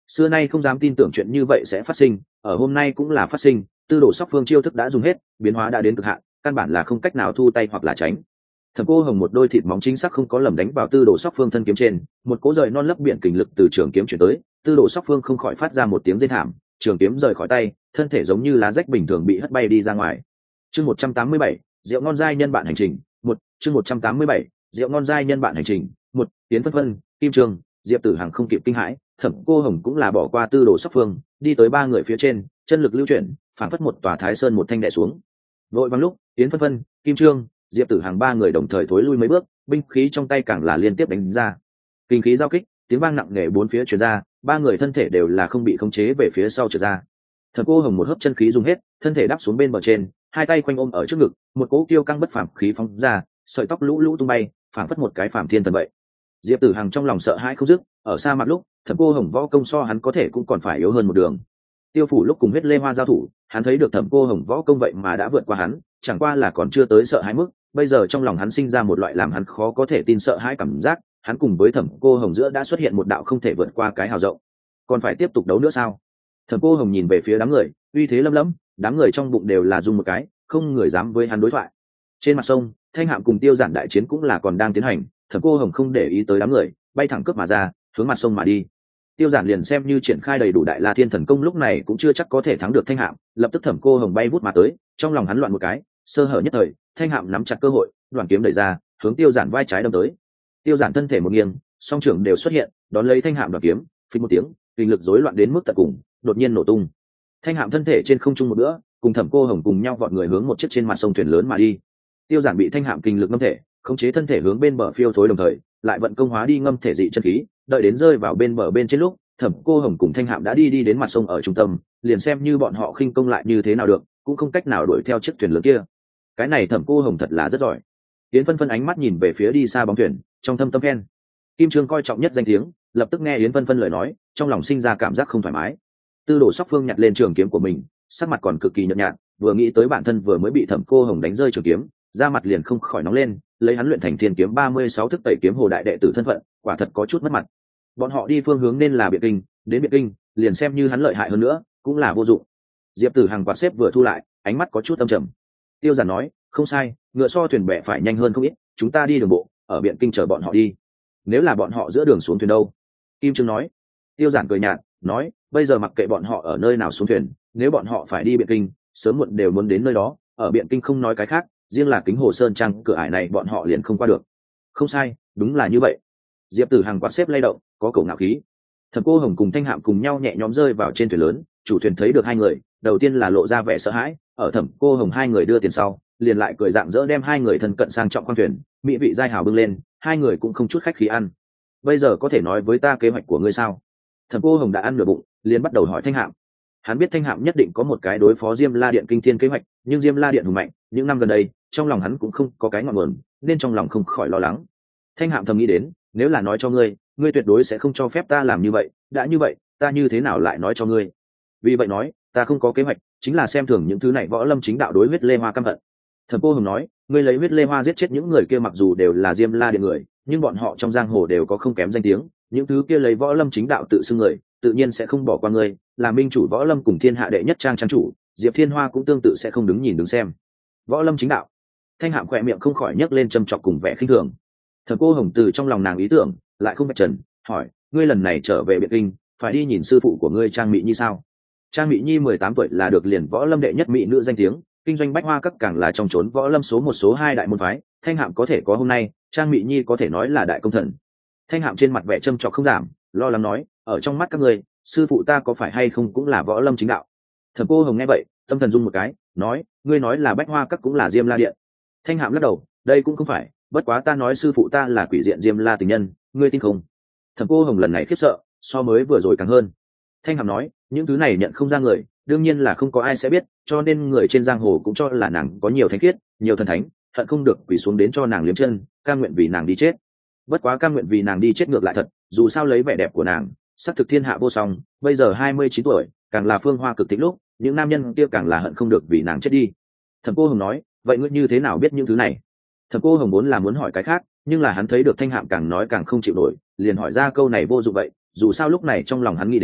xưa nay không dám tin tưởng chuyện như vậy sẽ phát sinh, ở hôm nay cũng là phát sinh. Tư đồ sóc phương chiêu thức đã dùng hết, biến hóa đã đến cực hạn, căn bản là không cách nào thu tay hoặc là tránh. Thẩm Cô Hồng một đôi thịt móng chính xác không có lầm đánh vào Tư đồ sóc phương thân kiếm trên, một cỗ rời non lấp biển kình lực từ trường kiếm chuyển tới, Tư đồ sóc phương không khỏi phát ra một tiếng rên thảm, trường kiếm rời khỏi tay, thân thể giống như lá rách bình thường bị hất bay đi ra ngoài. Chương một trăm tám mươi bảy, rượu ngon giai nhân bạn hành trình, một, chương một trăm tám mươi bảy, rượu ngon giai nhân bạn hành trình, một, Tiến Phân Phân, Kim Trường, Diệp Tử Hằng không kịp kinh hãi, Thẩm Cô Hồng cũng là bỏ qua Tư đồ sóc phương, đi tới ba người phía trên, chân lực lưu chuyển, phản phất một tòa thái sơn một thanh đè xuống. Vội vàng lúc, Tiến Phân Phân, Kim Trương, Diệp Tử Hằng ba người đồng thời thối lui mấy bước, binh khí trong tay càng là liên tiếp đánh ra. Kinh khí giao kích, tiếng vang nặng nề bốn phía truyền ra, ba người thân thể đều là không bị khống chế về phía sau trượt ra. Thẩm Cô Hồng một hớp chân khí dùng hết, thân thể đáp xuống bên bờ trên, hai tay quanh ôm ở trước ngực, một cỗ kiêu căng bất phàm khí phóng ra, sợi tóc lũ lũ tung bay, phảng phất một cái phàm thiên thần vậy. Diệp Tử Hằng trong lòng sợ hãi không dứt, ở xa mặt lúc, Thẩm Cô Hồng võ công so hắn có thể cũng còn phải yếu hơn một đường. Tiêu Phủ lúc cùng huyết lê hoa giao thủ, hắn thấy được Thẩm Cô Hồng võ công vậy mà đã vượt qua hắn, chẳng qua là còn chưa tới sợ hãi mức, bây giờ trong lòng hắn sinh ra một loại làm hắn khó có thể tin sợ hãi cảm giác, hắn cùng với Thẩm Cô Hồng giữa đã xuất hiện một đạo không thể vượt qua cái hào rộng. Còn phải tiếp tục đấu nữa sao? Thẩm Cô Hồng nhìn về phía đám người, uy thế lâm lâm, đám người trong bụng đều là rung một cái, không người dám với hắn đối thoại. Trên mặt sông, Thanh Hạm cùng Tiêu Giản đại chiến cũng là còn đang tiến hành, Thẩm Cô Hồng không để ý tới đám người, bay thẳng cướp mà ra, hướng mặt sông mà đi. Tiêu Giản liền xem như triển khai đầy đủ Đại La Thiên Thần Công lúc này cũng chưa chắc có thể thắng được Thanh Hạm, lập tức Thẩm Cô Hồng bay vút mà tới, trong lòng hắn loạn một cái, sơ hở nhất thời, Thanh Hạm nắm chặt cơ hội, đoạn kiếm đẩy ra, hướng Tiêu Giản vai trái đâm tới. Tiêu Giản thân thể một nghiêng, song trưởng đều xuất hiện, đón lấy Thanh Hạm đoạn kiếm, phình một tiếng, kinh lực rối loạn đến mức tận cùng, đột nhiên nổ tung. Thanh Hạm thân thể trên không trung một bữa, cùng Thẩm Cô Hồng cùng nhau vọt người hướng một chiếc trên mặt sông thuyền lớn mà đi. Tiêu Giản bị Thanh Hạm kinh lực ngâm thể, khống chế thân thể hướng bên bờ phiêu thối đồng thời, lại vận công hóa đi ngâm thể dị chân khí, đợi đến rơi vào bên bờ bên trên lúc, Thẩm Cô Hồng cùng Thanh Hạm đã đi đi đến mặt sông ở trung tâm, liền xem như bọn họ khinh công lại như thế nào được, cũng không cách nào đuổi theo chiếc thuyền lớn kia. Cái này Thẩm Cô Hồng thật là rất giỏi. Tiến Phân Phân ánh mắt nhìn về phía đi xa bóng thuyền, trong thâm tâm khen. Kim Trương coi trọng nhất danh tiếng, lập tức nghe Yến Phân Phân lời nói, trong lòng sinh ra cảm giác không thoải mái. Tư Đồ Sóc Phương nhặt lên trường kiếm của mình, sắc mặt còn cực kỳ nhợt nhạt, vừa nghĩ tới bản thân vừa mới bị Thẩm Cô Hồng đánh rơi trường kiếm, da mặt liền không khỏi nóng lên, lấy hắn luyện thành Thiên Kiếm ba mươi sáu thức tẩy kiếm hồ đại đệ tử thân phận, quả thật có chút mất mặt. Bọn họ đi phương hướng nên là Biện Kinh, đến Biện Kinh, liền xem như hắn lợi hại hơn nữa, cũng là vô dụng. Diệp Tử Hằng quạt xếp vừa thu lại, ánh mắt có chút âm trầm. Tiêu Giản nói, không sai, ngựa so thuyền bè phải nhanh hơn không ít, chúng ta đi đường bộ, ở Biện Kinh chờ bọn họ đi. Nếu là bọn họ giữa đường xuống thuyền đâu? Kim Trương nói. Tiêu Giản cười nhạt, nói, bây giờ mặc kệ bọn họ ở nơi nào xuống thuyền, nếu bọn họ phải đi Biện Kinh, sớm muộn đều muốn đến nơi đó, ở Biện Kinh không nói cái khác, riêng là Kính Hồ Sơn Trang cửa ải này bọn họ liền không qua được. Không sai, đúng là như vậy. Diệp Tử Hằng quạt xếp lay động, có cổ ngạo khí. Thẩm Cô Hồng cùng Thanh Hạm cùng nhau nhẹ nhõm rơi vào trên thuyền lớn, chủ thuyền thấy được hai người, đầu tiên là lộ ra vẻ sợ hãi, ở Thẩm Cô Hồng hai người đưa tiền sau, liền lại cười dạng dỡ đem hai người thân cận sang trọng khoang thuyền, mỹ vị giai hào bưng lên, hai người cũng không chút khách khí ăn. Bây giờ có thể nói với ta kế hoạch của ngươi sao? Thẩm Cô Hồng đã ăn nửa bụng, liền bắt đầu hỏi Thanh Hạm. Hắn biết Thanh Hạm nhất định có một cái đối phó Diêm La Điện kinh thiên kế hoạch, nhưng Diêm La Điện hùng mạnh, những năm gần đây, trong lòng hắn cũng không có cái ngọn nguồn, nên trong lòng không khỏi lo lắng. Thanh Hạm thầm nghĩ đến, nếu là nói cho ngươi, ngươi tuyệt đối sẽ không cho phép ta làm như vậy, đã như vậy, ta như thế nào lại nói cho ngươi? Vì vậy nói, ta không có kế hoạch, chính là xem thường những thứ này võ lâm chính đạo đối huyết lê hoa căm hận. Thẩm Cô Hồng nói, ngươi lấy huyết lê hoa giết chết những người kia mặc dù đều là Diêm La Điện người, nhưng bọn họ trong giang hồ đều có không kém danh tiếng, những thứ kia lấy võ lâm chính đạo tự xưng người, tự nhiên sẽ không bỏ qua ngươi, là minh chủ võ lâm cùng thiên hạ đệ nhất trang trang chủ, Diệp Thiên Hoa cũng tương tự sẽ không đứng nhìn đứng xem. Võ lâm chính đạo. Thanh Hạm khỏe miệng không khỏi nhấc lên châm chọc cùng vẻ khinh thường. Thẩm Cô Hồng từ trong lòng nàng ý tưởng, lại không vạch trần, hỏi, ngươi lần này trở về Biện Kinh, phải đi nhìn sư phụ của ngươi Trang Mị Nhi sao? Trang Mị Nhi mười tám tuổi là được liền võ lâm đệ nhất mỹ nữ danh tiếng, kinh doanh bách hoa các càng là trong chốn võ lâm số một số hai đại môn phái, Thanh Hạm có thể có hôm nay, Trang Mị Nhi có thể nói là đại công thần. Thanh Hạm trên mặt vẻ châm chọc không giảm, lo lắng nói, ở trong mắt các ngươi, sư phụ ta có phải hay không cũng là võ lâm chính đạo? Thẩm Cô Hồng nghe vậy, tâm thần rung một cái, nói, ngươi nói là bách hoa các cũng là Diêm La Điện. Thanh Hạm lắc đầu, đây cũng không phải, bất quá ta nói sư phụ ta là quỷ diện Diêm La tình nhân, ngươi tin không? Thẩm Cô Hồng lần này khiếp sợ, so mới vừa rồi càng hơn. Thanh Hạm nói, những thứ này nhận không ra người, đương nhiên là không có ai sẽ biết, cho nên người trên giang hồ cũng cho là nàng có nhiều thánh khiết, nhiều thần thánh, hận không được quỳ xuống đến cho nàng liếm chân, cam nguyện vì nàng đi chết. Bất quá cam nguyện vì nàng đi chết ngược lại thật, dù sao lấy vẻ đẹp của nàng, sắc thực thiên hạ vô song, bây giờ hai mươi chín tuổi, càng là phương hoa cực tĩnh lúc, những nam nhân kia càng là hận không được vì nàng chết đi. Thẩm Cô Hồng nói, vậy ngươi như thế nào biết những thứ này? Thẩm Cô Hồng vốn là muốn hỏi cái khác, nhưng là hắn thấy được Thanh Hạm càng nói càng không chịu nổi, liền hỏi ra câu này vô dụng vậy, dù sao lúc này trong lòng hắn nghĩ đến,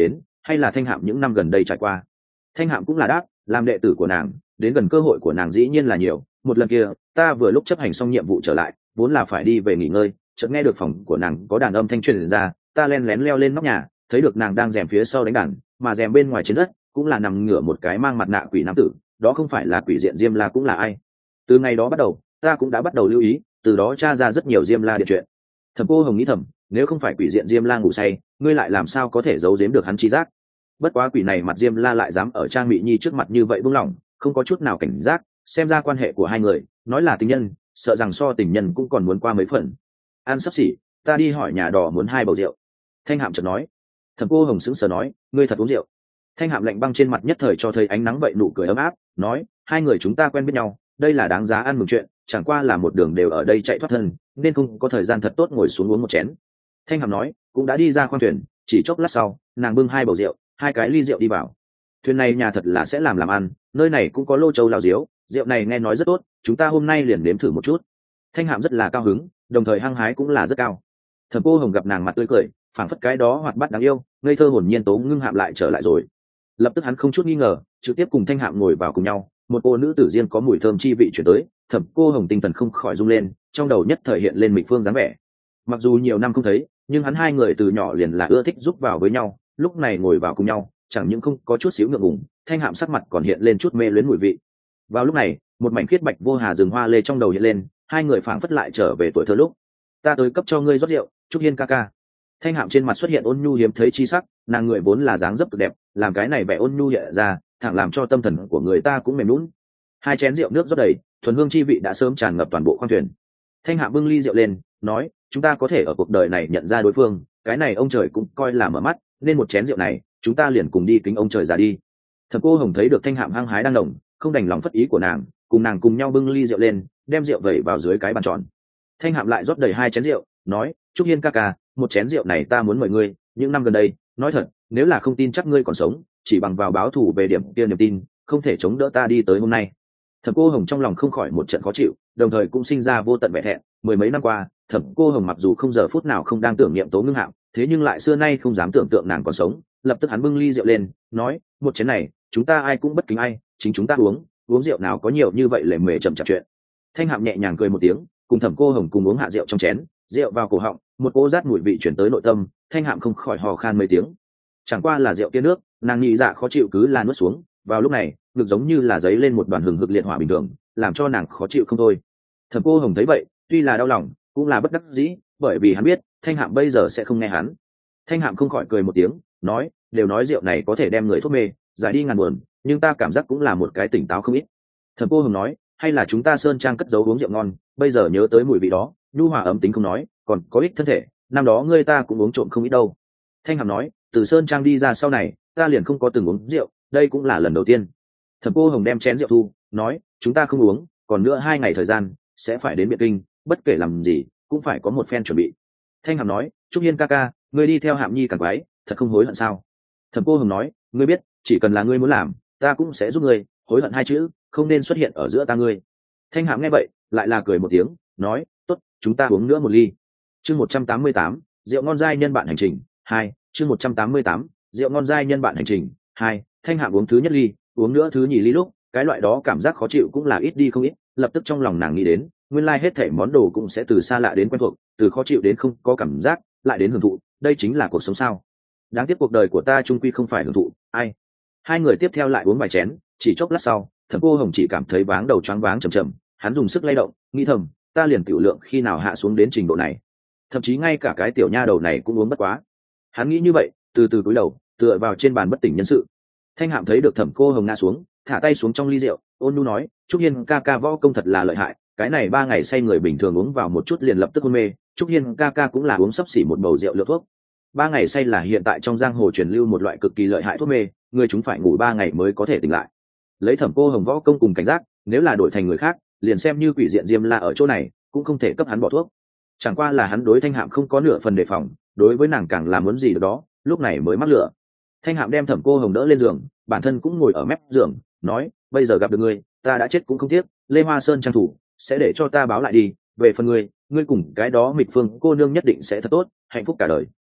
hay là thanh hạm những năm gần đây trải qua. Thanh hạm cũng là đáp, làm đệ tử của nàng, đến gần cơ hội của nàng dĩ nhiên là nhiều. Một lần kia ta vừa lúc chấp hành xong nhiệm vụ trở lại, vốn là phải đi về nghỉ ngơi, chợt nghe được phòng của nàng có đàn âm thanh truyền ra, ta len lén leo lên nóc nhà, thấy được nàng đang rèm phía sau đánh đàn, mà rèm bên ngoài trên đất cũng là nằm ngửa một cái mang mặt nạ quỷ nam tử. Đó không phải là quỷ diện Diêm La cũng là ai. Từ ngày đó bắt đầu ta cũng đã bắt đầu lưu ý, từ đó tra ra rất nhiều Diêm La điện chuyện. Thẩm Cô Hồng nghĩ thầm, nếu không phải quỷ diện Diêm La ngủ say, ngươi lại làm sao có thể giấu giếm được hắn chi giác. Bất quá quỷ này mặt Diêm La lại dám ở Trang Mị Nhi trước mặt như vậy buông lỏng, không có chút nào cảnh giác, xem ra quan hệ của hai người, nói là tình nhân, sợ rằng so tình nhân cũng còn muốn qua mấy phần. An sắp xỉ, ta đi hỏi nhà đỏ muốn hai bầu rượu. Thanh Hạm chợt nói. Thẩm Cô Hồng sững sờ nói, ngươi thật uống rượu? Thanh Hạm lạnh băng trên mặt nhất thời cho thấy ánh nắng vậy nụ cười ấm áp, nói, hai người chúng ta quen biết nhau, đây là đáng giá ăn mừng chuyện, chẳng qua là một đường đều ở đây chạy thoát thân, nên không có thời gian thật tốt ngồi xuống uống một chén. Thanh Hàm nói, cũng đã đi ra khoang thuyền, chỉ chốc lát sau, nàng bưng hai bầu rượu, hai cái ly rượu đi vào. Thuyền này nhà thật là sẽ làm làm ăn, nơi này cũng có lô châu lao diếu, rượu này nghe nói rất tốt, chúng ta hôm nay liền nếm thử một chút. Thanh Hàm rất là cao hứng, đồng thời hăng hái cũng là rất cao. Thẩm Cô Hồng gặp nàng mặt tươi cười, phảng phất cái đó hoạt bát đáng yêu, ngây thơ hồn nhiên tố ngưng Hạm lại trở lại rồi. Lập tức hắn không chút nghi ngờ, trực tiếp cùng Thanh Hạm ngồi vào cùng nhau, một cô nữ tử riêng có mùi thơm chi vị chuyển tới. Thẩm Cô Hồng tinh thần không khỏi rung lên, trong đầu nhất thời hiện lên Mịch Phương dáng vẻ. Mặc dù nhiều năm không thấy, nhưng hắn hai người từ nhỏ liền là ưa thích giúp vào với nhau, lúc này ngồi vào cùng nhau, chẳng những không có chút xíu ngượng ngùng, Thanh Hạm sắc mặt còn hiện lên chút mê luyến mùi vị. Vào lúc này, một mảnh khiết bạch vô hà rừng hoa lê trong đầu hiện lên, hai người phảng phất lại trở về tuổi thơ lúc. Ta tới cấp cho ngươi rót rượu, Trúc Hiên ca ca. Thanh Hạm trên mặt xuất hiện ôn nhu hiếm thấy chi sắc, nàng người vốn là dáng dấp cực đẹp, làm cái này vẻ ôn nhu hiện ra, thẳng làm cho tâm thần của người ta cũng mềm nhũn. Hai chén rượu nước rót đầy, thuần hương chi vị đã sớm tràn ngập toàn bộ khoang thuyền. Thanh Hạm bưng ly rượu lên, nói, chúng ta có thể ở cuộc đời này nhận ra đối phương, cái này ông trời cũng coi là mở mắt, nên một chén rượu này, chúng ta liền cùng đi kính ông trời già đi. Thẩm Cô Hồng thấy được Thanh Hạm hăng hái đang nồng, không đành lòng phất ý của nàng, cùng nàng cùng nhau bưng ly rượu lên, đem rượu vẩy vào dưới cái bàn tròn. Thanh Hạm lại rót đầy hai chén rượu, nói, Trúc Hiên ca ca, một chén rượu này ta muốn mời ngươi, những năm gần đây, nói thật, nếu là không tin chắc ngươi còn sống, chỉ bằng vào báo thù về điểm kia niềm tin, không thể chống đỡ ta đi tới hôm nay. Thẩm Cô Hồng trong lòng không khỏi một trận khó chịu, đồng thời cũng sinh ra vô tận vẻ thẹn. Mười mấy năm qua, Thẩm Cô Hồng mặc dù không giờ phút nào không đang tưởng niệm Tố Ngưng Hạm, thế nhưng lại xưa nay không dám tưởng tượng nàng còn sống. Lập tức hắn bưng ly rượu lên, nói, một chén này, chúng ta ai cũng bất kính ai, chính chúng ta uống, uống rượu nào có nhiều như vậy lề mề chậm chạp chuyện. Thanh Hạm nhẹ nhàng cười một tiếng, cùng Thẩm Cô Hồng cùng uống hạ rượu trong chén, rượu vào cổ họng, một cỗ rát mùi vị chuyển tới nội tâm, Thanh Hạm không khỏi hò khan mấy tiếng. Chẳng qua là rượu kia nước, nàng nhị dạ khó chịu cứ là nuốt xuống. Vào lúc này, ngực giống như là giấy lên một đoàn hừng hực liệt hỏa bình thường, làm cho nàng khó chịu không thôi. Thẩm Cô Hồng thấy vậy, tuy là đau lòng, cũng là bất đắc dĩ, bởi vì hắn biết Thanh Hạm bây giờ sẽ không nghe hắn. Thanh Hạm không khỏi cười một tiếng, nói, đều nói rượu này có thể đem người thuốc mê, giải đi ngàn buồn, nhưng ta cảm giác cũng là một cái tỉnh táo không ít. Thẩm Cô Hồng nói, hay là chúng ta sơn trang cất giấu uống rượu ngon, bây giờ nhớ tới mùi vị đó, nhu hòa ấm tính không nói, còn có ích thân thể, năm đó ngươi ta cũng uống trộm không ít đâu. Thanh Hạm nói, từ sơn trang đi ra sau này, ta liền không có từng uống rượu, đây cũng là lần đầu tiên. Thẩm Cô Hồng đem chén rượu thu, nói, chúng ta không uống, còn nữa hai ngày thời gian sẽ phải đến Biện Kinh, bất kể làm gì cũng phải có một phen chuẩn bị. Thanh Hàm nói, Trúc Hiên ca ca, ngươi đi theo Hạm Nhi càng quái, thật không hối hận sao? Thẩm Cô Hồng nói, ngươi biết, chỉ cần là ngươi muốn làm, ta cũng sẽ giúp ngươi, hối hận hai chữ không nên xuất hiện ở giữa ta ngươi. Thanh Hàm nghe vậy, lại là cười một tiếng, nói, tốt, chúng ta uống nữa một ly. Chương một trăm tám mươi tám, rượu ngon giai nhân bạn hành trình hai. Chương một trăm tám mươi tám, rượu ngon giai nhân bạn hành trình hai. Thanh Hàm uống thứ nhất ly, uống nữa thứ nhì ly lúc, cái loại đó cảm giác khó chịu cũng là ít đi không ít. Lập tức trong lòng nàng nghĩ đến, nguyên lai hết thảy món đồ cũng sẽ từ xa lạ đến quen thuộc, từ khó chịu đến không có cảm giác, lại đến hưởng thụ, đây chính là cuộc sống sao? Đáng tiếc cuộc đời của ta chung quy không phải hưởng thụ, ai? Hai người tiếp theo lại uống vài chén, chỉ chốc lát sau, Thẩm Cô Hồng chỉ cảm thấy váng đầu choáng váng trầm trầm, hắn dùng sức lay động, nghĩ thầm, ta liền tiểu lượng khi nào hạ xuống đến trình độ này? Thậm chí ngay cả cái tiểu nha đầu này cũng uống bất quá. Hắn nghĩ như vậy, từ từ cúi đầu, tựa vào trên bàn bất tỉnh nhân sự. Thanh Hạm thấy được Thẩm Cô Hồng ngã xuống, thả tay xuống trong ly rượu, ôn nhu nói, Trúc Hiên ca ca võ công thật là lợi hại, cái này ba ngày say người bình thường uống vào một chút liền lập tức hôn mê, Trúc Hiên ca ca cũng là uống sấp xỉ một bầu rượu lượng thuốc. Ba ngày say là hiện tại trong giang hồ truyền lưu một loại cực kỳ lợi hại thuốc mê, người chúng phải ngủ ba ngày mới có thể tỉnh lại. Lấy Thẩm Cô Hồng võ công cùng cảnh giác, nếu là đổi thành người khác, liền xem như quỷ diện Diêm La ở chỗ này, cũng không thể cấp hắn bỏ thuốc. Chẳng qua là hắn đối Thanh Hạm không có nửa phần đề phòng, đối với nàng càng là muốn gì đó, lúc này mới mắc lửa. Thanh Hạm đem Thẩm Cô Hồng đỡ lên giường, bản thân cũng ngồi ở mép giường, nói, bây giờ gặp được ngươi, ta đã chết cũng không tiếc, Lê Hoa Sơn trang thủ, sẽ để cho ta báo lại đi, về phần ngươi, ngươi cùng cái đó Mịch Phương cô nương nhất định sẽ thật tốt, hạnh phúc cả đời.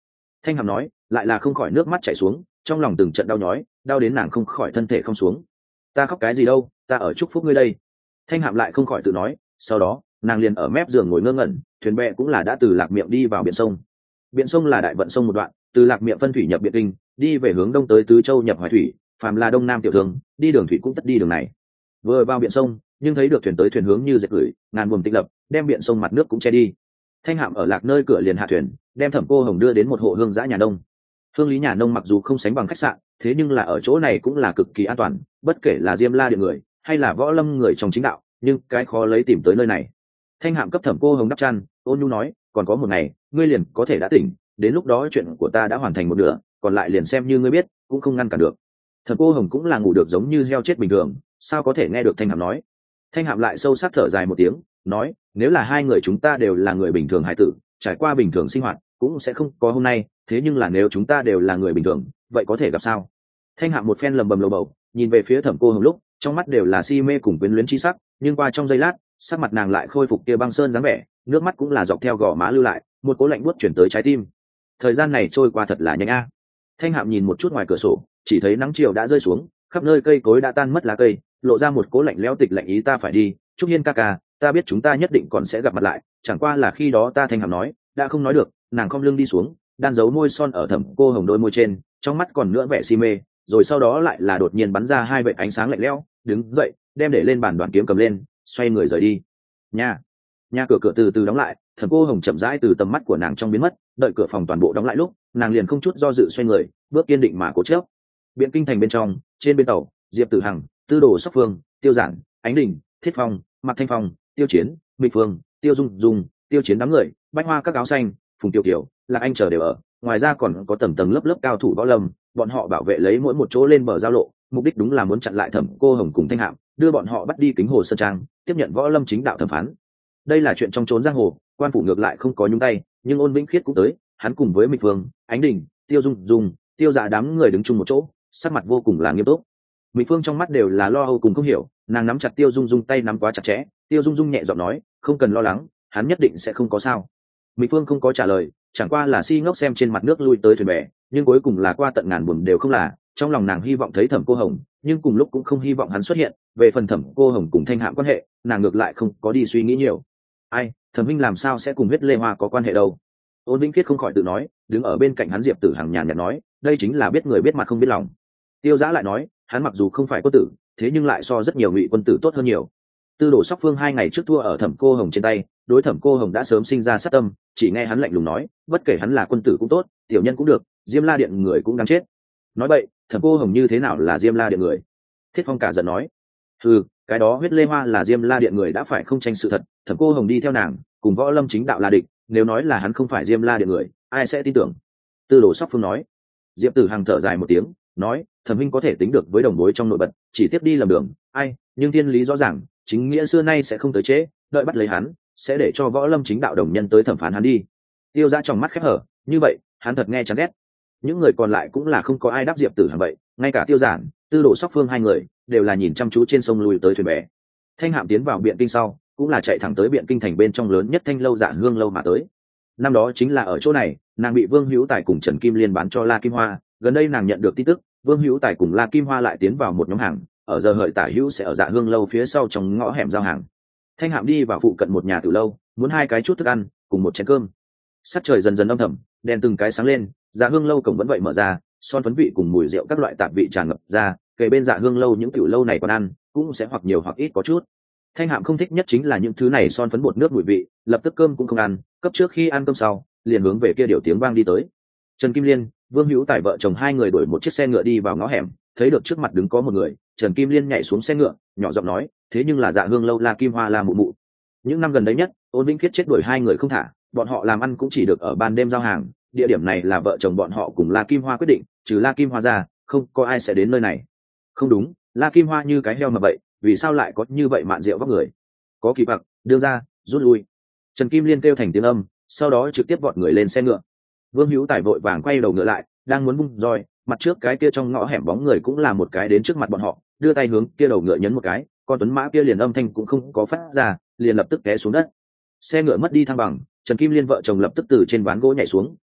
Thanh Hàm nói, lại là không khỏi nước mắt chảy xuống, trong lòng từng trận đau nhói, đau đến nàng không khỏi thân thể không xuống. Ta khóc cái gì đâu, ta ở chúc phúc ngươi đây. Thanh Hàm lại không khỏi tự nói, sau đó nàng liền ở mép giường ngồi ngơ ngẩn. Thuyền bè cũng là đã từ Lạc Miệng đi vào biển sông. Biển sông là đại vận sông một đoạn, từ Lạc Miệng phân thủy nhập Biện Kinh, đi về hướng đông tới Tứ Châu nhập Hoài thủy, phàm là đông nam tiểu thương đi đường thủy cũng tất đi đường này. Vừa vào biển sông, nhưng thấy được thuyền tới thuyền hướng như dệt gửi, ngàn buồm tĩnh lập, đem biển sông mặt nước cũng che đi. Thanh Hàm ở Lạc nơi cửa liền hạ thuyền, đem Thẩm Cô Hồng đưa đến một hộ hương giã nhà nông. Hương lý nhà nông mặc dù không sánh bằng khách sạn, thế nhưng là ở chỗ này cũng là cực kỳ an toàn, bất kể là Diêm La Điện người hay là võ lâm người trong chính đạo, nhưng cái khó lấy tìm tới nơi này. Thanh Hàm cấp Thẩm Cô Hồng đắp chăn, ôn nhu nói, còn có một ngày ngươi liền có thể đã tỉnh, đến lúc đó chuyện của ta đã hoàn thành một nửa, còn lại liền xem như ngươi biết, cũng không ngăn cản được. Thẩm Cô Hồng cũng là ngủ được giống như heo chết bình thường, sao có thể nghe được Thanh Hàm nói. Thanh Hàm lại sâu sắc thở dài một tiếng, nói, nếu là hai người chúng ta đều là người bình thường hải tử, trải qua bình thường sinh hoạt, cũng sẽ không có hôm nay, thế nhưng là nếu chúng ta đều là người bình thường, vậy có thể gặp sao? Thanh Hàm một phen lầm bầm lầu bầu, nhìn về phía Thẩm Cô Hồng lúc, trong mắt đều là si mê cùng quyến luyến chi sắc, nhưng qua trong giây lát, sắc mặt nàng lại khôi phục kia băng sơn dáng vẻ, nước mắt cũng là dọc theo gò má lưu lại, một cỗ lạnh buốt chuyển tới trái tim. Thời gian này trôi qua thật là nhanh a. Thanh Hàm nhìn một chút ngoài cửa sổ, chỉ thấy nắng chiều đã rơi xuống, khắp nơi cây cối đã tan mất lá cây, lộ ra một cỗ lạnh lẽo tịch lạnh ý. Ta phải đi, Trúc Hiên ca ca, ta biết chúng ta nhất định còn sẽ gặp mặt lại, chẳng qua là khi đó ta. Thanh Hàm nói, đã không nói được, nàng khom lưng đi xuống, đan dấu môi son ở Thẩm Cô Hồng đôi môi trên, trong mắt còn nữa vẻ si mê, rồi sau đó lại là đột nhiên bắn ra hai vệt ánh sáng lạnh lẽo, đứng dậy, đem để lên bàn đoàn kiếm cầm lên, xoay người rời đi. Nhà, nhà cửa cửa từ từ đóng lại, Thẩm Cô Hồng chậm rãi từ tầm mắt của nàng trong biến mất, đợi cửa phòng toàn bộ đóng lại lúc, nàng liền không chút do dự xoay người, bước kiên định mà cố chấp. Biện Kinh thành bên trong, trên bên tàu, Diệp Tử Hằng, Tư Đồ Sóc Phương, Tiêu Giản, Ánh Đình, Thiết Phong, Mạc Thanh Phong, Tiêu Chiến, Mịch Phương, Tiêu Dung Dung, Tiêu Chiến đám người, Bách Hoa các áo xanh, Phùng Tiêu Kiều, Lạc Anh chờ đều ở. Ngoài ra còn có tầng tầng lớp lớp cao thủ võ lâm, bọn họ bảo vệ lấy mỗi một chỗ lên bờ giao lộ, mục đích đúng là muốn chặn lại Thẩm Cô Hồng cùng Thanh Hàm, đưa bọn họ bắt đi Kính Hồ Sơn Trang, tiếp nhận võ lâm chính đạo thẩm phán. Đây là chuyện trong trốn giang hồ, quan phủ ngược lại không có nhúng tay, nhưng Ôn Vĩnh Khiết cũng tới, hắn cùng với Mịch Phương, Ánh Đình, Tiêu Dung Dung, Tiêu Dạ đám người đứng chung một chỗ, sắc mặt vô cùng là nghiêm túc. Mịch Phương trong mắt đều là lo âu cùng không hiểu, nàng nắm chặt Tiêu Dung Dung tay nắm quá chặt chẽ, Tiêu Dung Dung nhẹ giọng nói, không cần lo lắng, hắn nhất định sẽ không có sao. Mịch Phương không có trả lời, chẳng qua là si ngốc xem trên mặt nước lui tới thuyền bè, nhưng cuối cùng là qua tận ngàn buồn đều không là, trong lòng nàng hy vọng thấy Thẩm Cô Hồng, nhưng cùng lúc cũng không hy vọng hắn xuất hiện. Về phần Thẩm Cô Hồng cùng Thanh Hàm quan hệ, nàng ngược lại không có đi suy nghĩ nhiều. Ai, Thẩm huynh làm sao sẽ cùng huyết lê hoa có quan hệ đâu? Ôn Vĩnh Khiết không khỏi tự nói, đứng ở bên cạnh hắn Diệp Tử Hằng nhàn nhạt nói, đây chính là biết người biết mặt không biết lòng. Tiêu Giã lại nói, hắn mặc dù không phải quân tử, thế nhưng lại so rất nhiều ngụy quân tử tốt hơn nhiều. Tư Đồ Sóc Phương hai ngày trước thua ở Thẩm Cô Hồng trên tay, đối Thẩm Cô Hồng đã sớm sinh ra sát tâm, chỉ nghe hắn lạnh lùng nói, bất kể hắn là quân tử cũng tốt, tiểu nhân cũng được, Diêm La Điện người cũng đáng chết. Nói vậy, Thẩm Cô Hồng như thế nào là Diêm La Điện người? Thiết Phong cả giận nói, ừ, cái đó huyết lê hoa là Diêm La Điện người đã phải không tranh sự thật, Thẩm Cô Hồng đi theo nàng, cùng võ lâm chính đạo là địch, nếu nói là hắn không phải Diêm La Điện người, ai sẽ tin tưởng? Tư Đồ Sóc Phương nói. Diệp Tử Hằng thở dài một tiếng, nói, Thẩm huynh có thể tính được với đồng bối trong nội bật, chỉ tiếp đi lầm đường, ai, nhưng thiên lý rõ ràng, chính nghĩa xưa nay sẽ không tới trễ, đợi bắt lấy hắn, sẽ để cho võ lâm chính đạo đồng nhân tới thẩm phán hắn đi. Tiêu Giã trong mắt khép hở, như vậy, hắn thật nghe chán ghét. Những người còn lại cũng là không có ai đáp Diệp Tử Hằng vậy, ngay cả Tiêu Giản, Tư Đồ Sóc Phương hai người đều là nhìn chăm chú trên sông lui tới thuyền bè. Thanh Hàm tiến vào Biện Kinh sau, cũng là chạy thẳng tới Biện Kinh thành bên trong lớn nhất Thanh lâu Dạ Hương lâu mà tới. Năm đó chính là ở chỗ này, nàng bị Vương Hữu Tài cùng Trần Kim Liên bán cho La Kim Hoa, gần đây nàng nhận được tin tức, Vương Hữu Tài cùng La Kim Hoa lại tiến vào một nhóm hàng, ở giờ hợi tả hữu sẽ ở Dạ Hương lâu phía sau trong ngõ hẻm giao hàng. Thanh Hàm đi vào phụ cận một nhà tử lâu, muốn hai cái chút thức ăn cùng một chén cơm. Sắc trời dần dần âm thầm, đèn từng cái sáng lên, Dạ Hương lâu cổng vẫn vậy mở ra, son phấn vị cùng mùi rượu các loại tạp vị tràn ngập ra, kề bên Dạ Hương lâu những tiểu lâu này còn ăn cũng sẽ hoặc nhiều hoặc ít có chút. Thanh Hàm không thích nhất chính là những thứ này son phấn bột nước mùi vị, lập tức cơm cũng không ăn, cấp trước khi ăn cơm sau, liền hướng về kia điều tiếng vang đi tới. Trần Kim Liên, Vương Hữu Tài vợ chồng hai người đuổi một chiếc xe ngựa đi vào ngõ hẻm, thấy được trước mặt đứng có một người, Trần Kim Liên nhảy xuống xe ngựa, nhỏ giọng nói, thế nhưng là Dạ Hương lâu La Kim Hoa La mụ mụ. Những năm gần đấy nhất, Ôn Vĩnh Khiết chết đuổi hai người không thả, bọn họ làm ăn cũng chỉ được ở ban đêm giao hàng, địa điểm này là vợ chồng bọn họ cùng La Kim Hoa quyết định, trừ La Kim Hoa ra, không có ai sẽ đến nơi này. Không đúng, La Kim Hoa như cái heo mà vậy, vì sao lại có như vậy mạn rượu vóc người? Có kỳ bạc, đưa ra, rút lui. Trần Kim Liên kêu thành tiếng âm, sau đó trực tiếp vọt người lên xe ngựa. Vương Hữu Tài vội vàng quay đầu ngựa lại, đang muốn vung roi, mặt trước cái kia trong ngõ hẻm bóng người cũng là một cái đến trước mặt bọn họ, đưa tay hướng kia đầu ngựa nhấn một cái, con tuấn mã kia liền âm thanh cũng không có phát ra, liền lập tức té xuống đất. Xe ngựa mất đi thăng bằng, Trần Kim Liên vợ chồng lập tức từ trên ván gỗ nhảy xuống,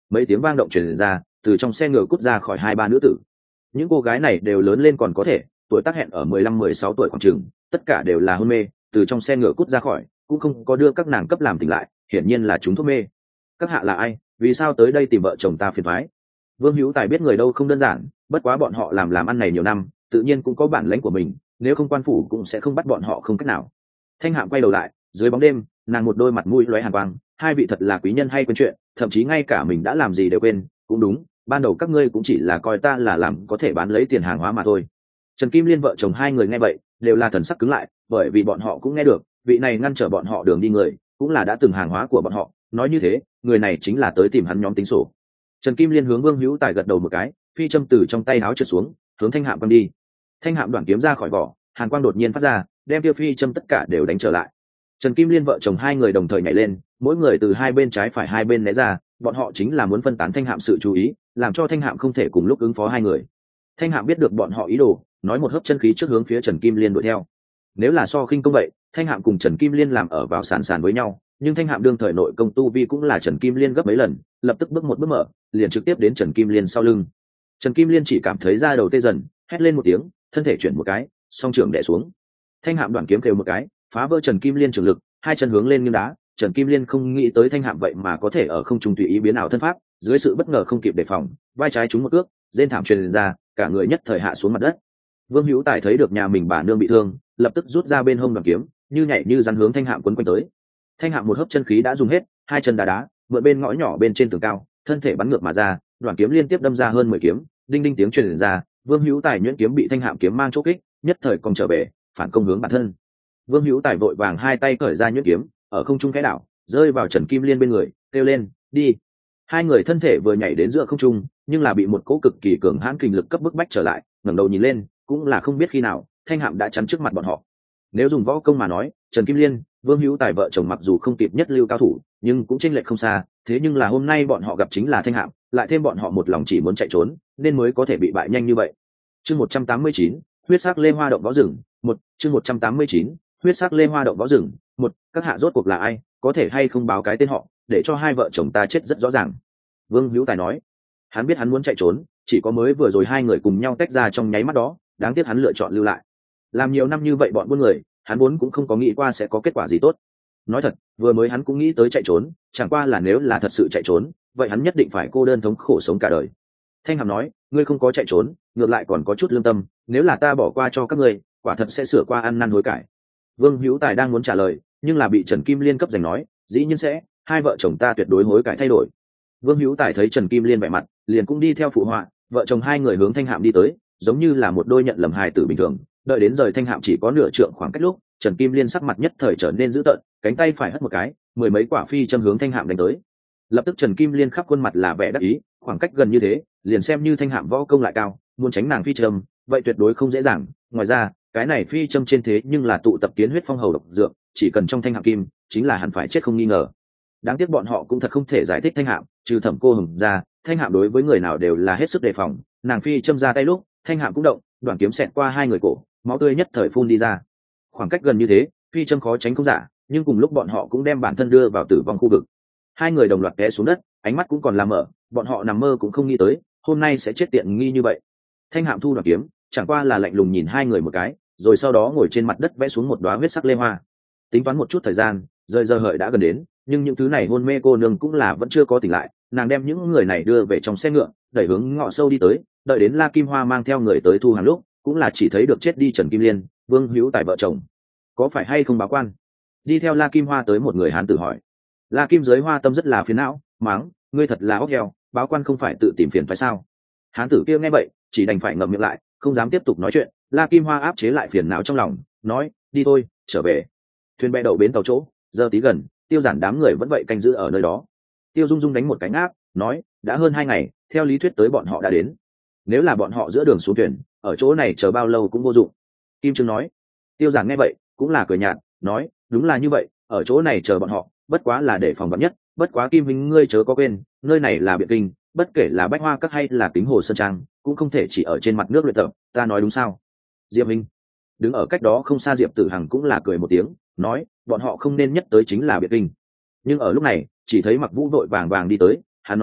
mấy tiếng vang động truyền ra, từ trong xe ngựa cút ra khỏi hai ba nữ tử. Những cô gái này đều lớn lên còn có thể, tuổi tác hẹn ở mười lăm mười sáu tuổi khoảng chừng, tất cả đều là hôn mê, từ trong xe ngựa cút ra khỏi, cũng không có đưa các nàng cấp làm tỉnh lại, hiển nhiên là chúng thuốc mê. Các hạ là ai, vì sao tới đây tìm vợ chồng ta phiền toái? Vương Hữu Tài biết người đâu không đơn giản, bất quá bọn họ làm làm ăn này nhiều năm, tự nhiên cũng có bản lãnh của mình, nếu không quan phủ cũng sẽ không bắt bọn họ không cách nào. Thanh Hạm quay đầu lại, dưới bóng đêm, nàng một đôi mặt mũi lóe hàn quang, hai vị thật là quý nhân hay quên chuyện, thậm chí ngay cả mình đã làm gì đều quên, cũng đúng, ban đầu các ngươi cũng chỉ là coi ta là làm có thể bán lấy tiền hàng hóa mà thôi. Trần Kim Liên vợ chồng hai người nghe vậy, đều là thần sắc cứng lại, bởi vì bọn họ cũng nghe được, vị này ngăn trở bọn họ đường đi người, cũng là đã từng hàng hóa của bọn họ, nói như thế, người này chính là tới tìm hắn nhóm tính sổ. Trần Kim Liên hướng Vương Hữu Tài gật đầu một cái, phi châm từ trong tay áo trượt xuống, hướng Thanh Hạm quăng đi. Thanh Hạm đoạn kiếm ra khỏi vỏ, hàn quang đột nhiên phát ra, đem tiêu phi châm tất cả đều đánh trở lại. Trần Kim Liên vợ chồng hai người đồng thời nhảy lên, mỗi người từ hai bên trái phải hai bên né ra, bọn họ chính là muốn phân tán Thanh Hạm sự chú ý, làm cho Thanh Hạm không thể cùng lúc ứng phó hai người. Thanh Hạm biết được bọn họ ý đồ, nói một hớp chân khí trước hướng phía Trần Kim Liên đuổi theo. Nếu là so khinh công vậy, Thanh Hạm cùng Trần Kim Liên làm ở vào sàn sàn với nhau, nhưng Thanh Hạm đương thời nội công tu vi cũng là Trần Kim Liên gấp mấy lần, lập tức bước một bước mở, liền trực tiếp đến Trần Kim Liên sau lưng. Trần Kim Liên chỉ cảm thấy da đầu tê dần, hét lên một tiếng, thân thể chuyển một cái, song trưởng đè xuống. Thanh Hạm đoạn kiếm kêu một cái, phá vỡ Trần Kim Liên trường lực, hai chân hướng lên nghiêng đá. Trần Kim Liên không nghĩ tới Thanh Hạm vậy mà có thể ở không trung tùy ý biến ảo thân pháp, dưới sự bất ngờ không kịp đề phòng, vai trái trúng một cước, rên thảm truyền ra, cả người nhất thời hạ xuống mặt đất. Vương Hữu Tài thấy được nhà mình bà nương bị thương, lập tức rút ra bên hông đoạn kiếm, như nhảy như rắn hướng Thanh Hạm quấn quanh tới. Thanh Hạm một hớp chân khí đã dùng hết, hai chân đá đá, mượn bên ngõ nhỏ bên trên tường cao, thân thể bắn ngược mà ra, đoạn kiếm liên tiếp đâm ra hơn mười kiếm, đinh đinh tiếng truyền ra. Vương Hữu Tài nhuyễn kiếm bị Thanh Hạm kiếm mang chỗ kích, nhất thời cong trở về, phản công hướng bản thân. Vương Hữu Tài vội vàng hai tay cởi ra nhuyễn kiếm, ở không trung khẽ đảo, rơi vào Trần Kim Liên bên người, kêu lên, đi. Hai người thân thể vừa nhảy đến giữa không trung, nhưng là bị một cỗ cực kỳ cường hãn kình lực cấp bức bách trở lại, ngẩng đầu nhìn lên, cũng là không biết khi nào, Thanh Hạm đã chắn trước mặt bọn họ. Nếu dùng võ công mà nói, Trần Kim Liên, Vương Hữu Tài vợ chồng mặc dù không kịp nhất lưu cao thủ, nhưng cũng chênh lệch không xa, thế nhưng là hôm nay bọn họ gặp chính là Thanh Hạm, lại thêm bọn họ một lòng chỉ muốn chạy trốn, nên mới có thể bị bại nhanh như vậy. Chương một trăm tám mươi chín, huyết sắc lê hoa động võ rừng, một, chương một trăm tám mươi chín, huyết sắc lê hoa động võ rừng, một, các hạ rốt cuộc là ai, có thể hay không báo cái tên họ, để cho hai vợ chồng ta chết rất rõ ràng. Vương Hữu Tài nói, hắn biết hắn muốn chạy trốn, chỉ có mới vừa rồi hai người cùng nhau tách ra trong nháy mắt đó, đáng tiếc hắn lựa chọn lưu lại. Làm nhiều năm như vậy bọn buôn người, hắn vốn cũng không có nghĩ qua sẽ có kết quả gì tốt. Nói thật, vừa mới hắn cũng nghĩ tới chạy trốn, chẳng qua là nếu là thật sự chạy trốn, vậy hắn nhất định phải cô đơn thống khổ sống cả đời. Thanh Hàm nói, ngươi không có chạy trốn, ngược lại còn có chút lương tâm, nếu là ta bỏ qua cho các ngươi, quả thật sẽ sửa qua ăn năn hối cải. Vương Hữu Tài đang muốn trả lời, nhưng là bị Trần Kim Liên cấp giành nói, dĩ nhiên sẽ, hai vợ chồng ta tuyệt đối hối cải thay đổi. Vương Hữu Tài thấy Trần Kim Liên vẻ mặt, liền cũng đi theo phụ họa, vợ chồng hai người hướng Thanh Hạm đi tới, giống như là một đôi nhận lầm hài tử bình thường. Đợi đến rời Thanh Hạm chỉ có nửa trượng khoảng cách lúc, Trần Kim Liên sắc mặt nhất thời trở nên dữ tợn, cánh tay phải hất một cái, mười mấy quả phi châm hướng Thanh Hạm đánh tới. Lập tức Trần Kim Liên khắp khuôn mặt là vẻ đắc ý, khoảng cách gần như thế, liền xem như Thanh Hạm võ công lại cao, muốn tránh nàng phi châm, vậy tuyệt đối không dễ dàng. Ngoài ra, cái này phi châm trên thế nhưng là tụ tập kiến huyết phong hầu độc dược, chỉ cần trong Thanh Hạm kim, chính là hẳn phải chết không nghi ngờ. Đáng tiếc bọn họ cũng thật không thể giải thích Thanh Hạm, trừ Thẩm Cô Hồng ra, Thanh Hạm đối với người nào đều là hết sức đề phòng. Nàng phi châm ra tay lúc, Thanh Hạm cũng động, đoạn kiếm xẹt qua hai người cổ, máu tươi nhất thời phun đi ra. Khoảng cách gần như thế, phi châm khó tránh không giả, nhưng cùng lúc bọn họ cũng đem bản thân đưa vào tử vong khu vực. Hai người đồng loạt té xuống đất, ánh mắt cũng còn làm mở, bọn họ nằm mơ cũng không nghĩ tới, hôm nay sẽ chết tiện nghi như vậy. Thanh Hạm thu đoạn kiếm, chẳng qua là lạnh lùng nhìn hai người một cái, rồi sau đó ngồi trên mặt đất vẽ xuống một đóa huyết sắc lê hoa. Tính toán một chút thời gian, rời giờ hợi đã gần đến, nhưng những thứ này hôn mê cô nương cũng là vẫn chưa có tỉnh lại. Nàng đem những người này đưa về trong xe ngựa, đẩy hướng ngõ sâu đi tới, đợi đến La Kim Hoa mang theo người tới thu hàng lúc, cũng là chỉ thấy được chết đi Trần Kim Liên, Vương Hữu Tài vợ chồng. Có phải hay không báo quan? Đi theo La Kim Hoa tới một người hán tử hỏi. La Kim giới hoa tâm rất là phiền não, mắng, ngươi thật là ốc heo, báo quan không phải tự tìm phiền phải sao? Hán tử kia nghe vậy, chỉ đành phải ngậm miệng lại, không dám tiếp tục nói chuyện. La Kim Hoa áp chế lại phiền não trong lòng, nói, đi thôi, trở về. Thuyền bè đậu bến tàu chỗ, giờ tí gần, Tiêu Giản đám người vẫn vậy canh giữ ở nơi đó. Tiêu Dung Dung đánh một cái áp, nói, đã hơn hai ngày, theo lý thuyết tới bọn họ đã đến. Nếu là bọn họ giữa đường xuống thuyền, ở chỗ này chờ bao lâu cũng vô dụng. Kim Trương nói. Tiêu Giản nghe vậy, cũng là cười nhạt, nói, đúng là như vậy, ở chỗ này chờ bọn họ, bất quá là để phòng vắn nhất. Bất quá Kim Minh ngươi chớ có quên, nơi này là Biện Kinh, bất kể là Bách Hoa Các hay là Kính Hồ Sơn Trang, cũng không thể chỉ ở trên mặt nước luyện tập, ta nói đúng sao? Diệp Minh đứng ở cách đó không xa, Diệp Tử Hằng cũng là cười một tiếng, nói, bọn họ không nên nhất tới chính là Biện Kinh. Nhưng ở lúc này, chỉ thấy Mặc Vũ vội vàng vàng đi tới, hắn nói,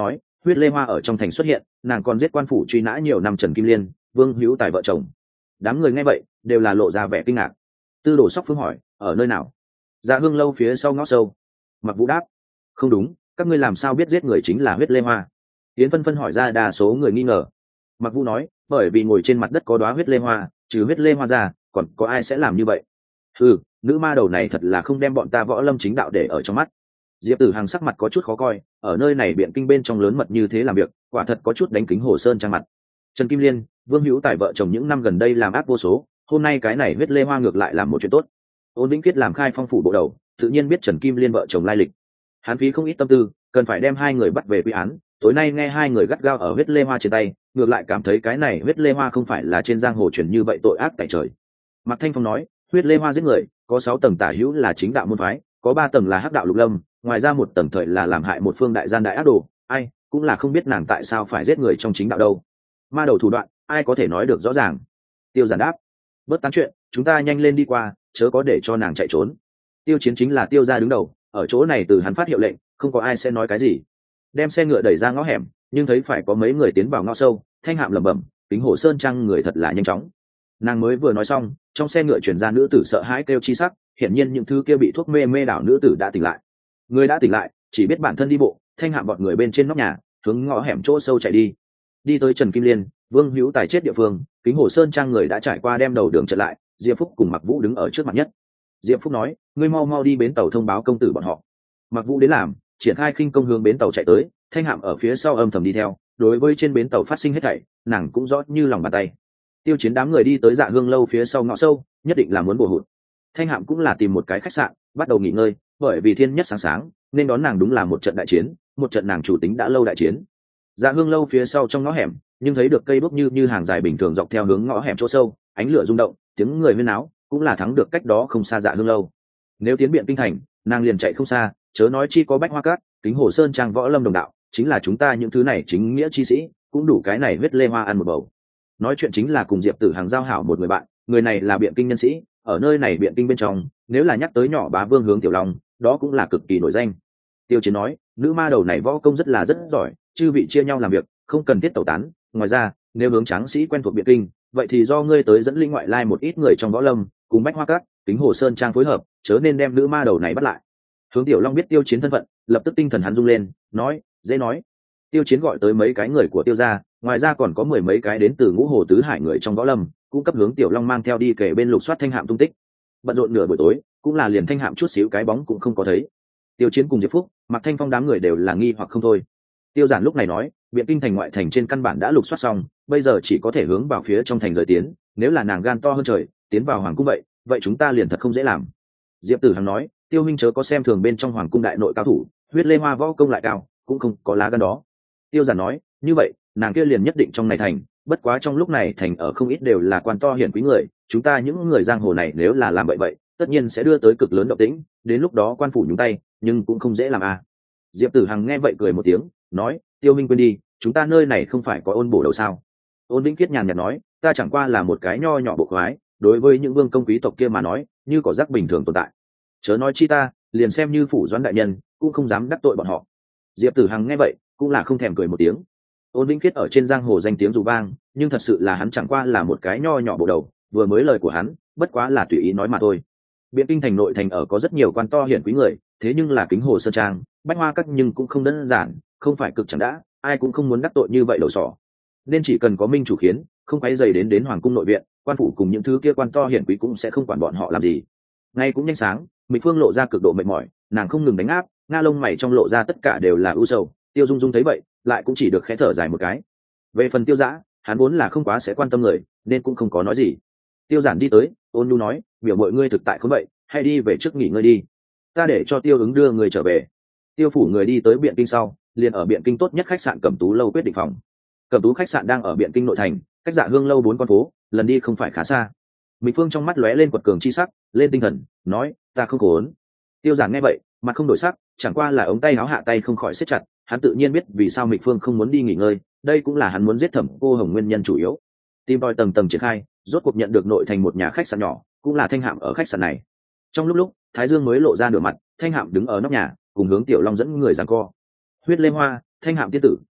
huyết lê hoa ở trong thành xuất hiện, nàng còn giết quan phủ truy nã nhiều năm Trần Kim Liên, Vương Hữu Tài vợ chồng. Đám người nghe vậy đều là lộ ra vẻ kinh ngạc. Tư Đồ Sóc Phương hỏi, ở nơi nào? Dạ Hương lâu phía sau ngõ sâu. Mặc Vũ đáp, không đúng, các ngươi làm sao biết giết người chính là huyết lê hoa? Yến Phân Phân hỏi ra đa số người nghi ngờ. Mặc Vũ nói, bởi vì ngồi trên mặt đất có đóa huyết lê hoa, trừ huyết lê hoa ra, còn có ai sẽ làm như vậy? Ừ, nữ ma đầu này thật là không đem bọn ta võ lâm chính đạo để ở trong mắt. Diệp Tử Hằng sắc mặt có chút khó coi, ở nơi này biện kinh bên trong lớn mật như thế làm việc, quả thật có chút đánh kính Hồ Sơn trang mặt. Trần Kim Liên, Vương Hữu Tài vợ chồng những năm gần đây làm ác vô số, hôm nay cái này huyết lê hoa ngược lại làm một chuyện tốt. Ôn Vĩnh Kiết làm khai phong phủ bộ đầu, tự nhiên biết Trần Kim Liên vợ chồng lai lịch. Hắn phí không ít tâm tư, cần phải đem hai người bắt về quy án. Tối nay nghe hai người gắt gao ở huyết lê hoa trên tay, ngược lại cảm thấy cái này huyết lê hoa không phải là trên giang hồ truyền như vậy tội ác tại trời. Mạc Thanh Phong nói, huyết lê hoa giết người, có sáu tầng tả hữu là chính đạo môn phái, có ba tầng là hắc đạo lục lâm, ngoài ra một tầng thời là làm hại một phương đại gian đại ác đồ. Ai cũng là không biết nàng tại sao phải giết người trong chính đạo đâu. Ma đầu thủ đoạn, ai có thể nói được rõ ràng. Tiêu Giản đáp, bớt tán chuyện, chúng ta nhanh lên đi qua, chớ có để cho nàng chạy trốn. Tiêu Chiến chính là Tiêu gia đứng đầu, ở chỗ này từ hắn phát hiệu lệnh, không có ai sẽ nói cái gì. Đem xe ngựa đẩy ra ngõ hẻm, nhưng thấy phải có mấy người tiến vào ngõ sâu. Thanh Hạm lẩm bẩm, Kính Hồ Sơn trang người thật là nhanh chóng. Nàng mới vừa nói xong, trong xe ngựa chuyển ra nữ tử sợ hãi kêu chi sắc, hiển nhiên những thứ kia bị thuốc mê mê đảo nữ tử đã tỉnh lại. Người đã tỉnh lại, chỉ biết bản thân đi bộ. Thanh Hạm bọn người bên trên nóc nhà, hướng ngõ hẻm chỗ sâu chạy đi. Đi tới Trần Kim Liên, Vương Hữu Tài chết địa phương, Kính Hồ Sơn trang người đã trải qua đem đầu đường trở lại. Diệp Phúc cùng Mặc Vũ đứng ở trước mặt nhất. Diệp Phúc nói, ngươi mau mau đi bến tàu thông báo công tử bọn họ. Mặc Vũ đến làm, triển khai khinh công hướng bến tàu chạy tới. Thanh Hạm ở phía sau âm thầm đi theo. Đối với trên bến tàu phát sinh hết thảy, nàng cũng rõ như lòng bàn tay. Tiêu Chiến đám người đi tới Dạ Hương lâu phía sau ngõ sâu, nhất định là muốn bổ hụt. Thanh Hạm cũng là tìm một cái khách sạn, bắt đầu nghỉ ngơi, bởi vì thiên nhất sáng sáng, nên đón nàng đúng là một trận đại chiến, một trận nàng chủ tính đã lâu đại chiến. Dạ Hương lâu phía sau trong ngõ hẻm, nhưng thấy được cây đuốc như như hàng dài bình thường dọc theo hướng ngõ hẻm chỗ sâu, ánh lửa rung động, tiếng người huyên náo, cũng là thắng được cách đó không xa Dạ Hương lâu. Nếu tiến biện kinh thành, nàng liền chạy không xa, chớ nói chi có Bách Hoa Cát, Kính Hồ Sơn trang võ lâm đồng đạo, chính là chúng ta những thứ này chính nghĩa chi sĩ, cũng đủ cái này huyết lê hoa ăn một bầu. Nói chuyện chính là cùng Diệp Tử Hằng giao hảo một người bạn, người này là biện kinh nhân sĩ, ở nơi này biện kinh bên trong, nếu là nhắc tới nhỏ bá vương Hướng Tiểu Long, đó cũng là cực kỳ nổi danh. Tiêu Chiến nói, nữ ma đầu này võ công rất là rất giỏi, chư vị chia nhau làm việc, không cần thiết tẩu tán. Ngoài ra, nếu hướng tráng sĩ quen thuộc biện kinh, vậy thì do ngươi tới dẫn linh ngoại lai một ít người trong võ lâm, cùng Bách Hoa Cát, Kính Hồ Sơn trang phối hợp, chớ nên đem nữ ma đầu này bắt lại. Hướng Tiểu Long biết Tiêu Chiến thân phận, lập tức tinh thần hắn rung lên, nói, dễ nói. Tiêu Chiến gọi tới mấy cái người của Tiêu gia, ngoài ra còn có mười mấy cái đến từ Ngũ Hồ tứ hải người trong võ lâm, cũng cấp Hướng Tiểu Long mang theo đi kể bên lục soát Thanh Hạm tung tích. Bận rộn nửa buổi tối, cũng là liền Thanh Hạm chút xíu cái bóng cũng không có thấy. Tiêu Chiến cùng Diệp Phúc, Mạc Thanh Phong đám người đều là nghi hoặc không thôi. Tiêu Giản lúc này nói, biện kinh thành ngoại thành trên căn bản đã lục soát xong, bây giờ chỉ có thể hướng vào phía trong thành rời tiến, nếu là nàng gan to hơn trời, tiến vào hoàng cung vậy, vậy chúng ta liền thật không dễ làm. Diệp Tử Hằng nói, Tiêu huynh chớ có xem thường bên trong hoàng cung đại nội cao thủ, huyết lê hoa võ công lại cao, cũng không có lá gan đó. Tiêu Giản nói, như vậy, nàng kia liền nhất định trong này thành, bất quá trong lúc này thành ở không ít đều là quan to hiển quý người, chúng ta những người giang hồ này nếu là làm vậy vậy, tất nhiên sẽ đưa tới cực lớn động tĩnh, đến lúc đó quan phủ nhúng tay, nhưng cũng không dễ làm à. Diệp Tử Hằng nghe vậy cười một tiếng, nói, Tiêu minh quên đi, chúng ta nơi này không phải có ôn bổ đầu sao? Ôn Vĩnh Kiết nhàn nhạt nói, ta chẳng qua là một cái nho nhỏ bộ khoái, đối với những vương công quý tộc kia mà nói, như cỏ rác bình thường tồn tại. Chớ nói chi ta, liền xem như phủ doãn đại nhân, cũng không dám đắc tội bọn họ. Diệp Tử Hằng nghe vậy, cũng là không thèm cười một tiếng. Ôn Vĩnh Kiết ở trên giang hồ danh tiếng dù vang, nhưng thật sự là hắn chẳng qua là một cái nho nhỏ bộ đầu, vừa mới lời của hắn, bất quá là tùy ý nói mà thôi. Biện kinh thành nội thành ở có rất nhiều quan to hiển quý người, thế nhưng là Kính Hồ Sơn trang, Bách Hoa Các nhưng cũng không đơn giản, không phải cực chẳng đã, ai cũng không muốn đắc tội như vậy đầu sỏ. Nên chỉ cần có minh chủ khiến, không quấy dày đến đến hoàng cung nội viện, quan phủ cùng những thứ kia quan to hiển quý cũng sẽ không quản bọn họ làm gì. Ngay cũng nhanh sáng, Mỹ Phương lộ ra cực độ mệt mỏi, nàng không ngừng đánh áp, nga lông mày trong lộ ra tất cả đều là ưu sầu. Tiêu Dung Dung thấy vậy, lại cũng chỉ được khẽ thở dài một cái. Về phần Tiêu Dã, hắn vốn là không quá sẽ quan tâm người, nên cũng không có nói gì. Tiêu Giản đi tới, ôn nhu nói, biểu mọi ngươi thực tại không vậy, hay đi về trước nghỉ ngơi đi, ta để cho Tiêu ứng đưa người trở về. Tiêu phủ người đi tới biện kinh sau, liền ở biện kinh tốt nhất khách sạn Cẩm Tú lâu quyết định phòng. Cẩm Tú khách sạn đang ở biện kinh nội thành, cách Dạ Hương lâu bốn con phố, lần đi không phải khá xa. Mỹ Phương trong mắt lóe lên quật cường chi sắc, lên tinh thần, nói, ta không khốn. Tiêu Giản nghe vậy, mặt không đổi sắc, chẳng qua là ống tay áo hạ tay không khỏi siết chặt, hắn tự nhiên biết vì sao Mỹ Phương không muốn đi nghỉ ngơi, đây cũng là hắn muốn giết Thẩm Cô Hồng nguyên nhân chủ yếu. Tìm tòi tầng tầng triển khai, rốt cuộc nhận được nội thành một nhà khách sạn nhỏ, cũng là Thanh Hạm ở khách sạn này. Trong lúc lúc, Thái Dương mới lộ ra nửa mặt, Thanh Hạm đứng ở nóc nhà, cùng Hướng Tiểu Long dẫn người giằng co. Huyết Lê Hoa, Thanh Hạm tiên tử,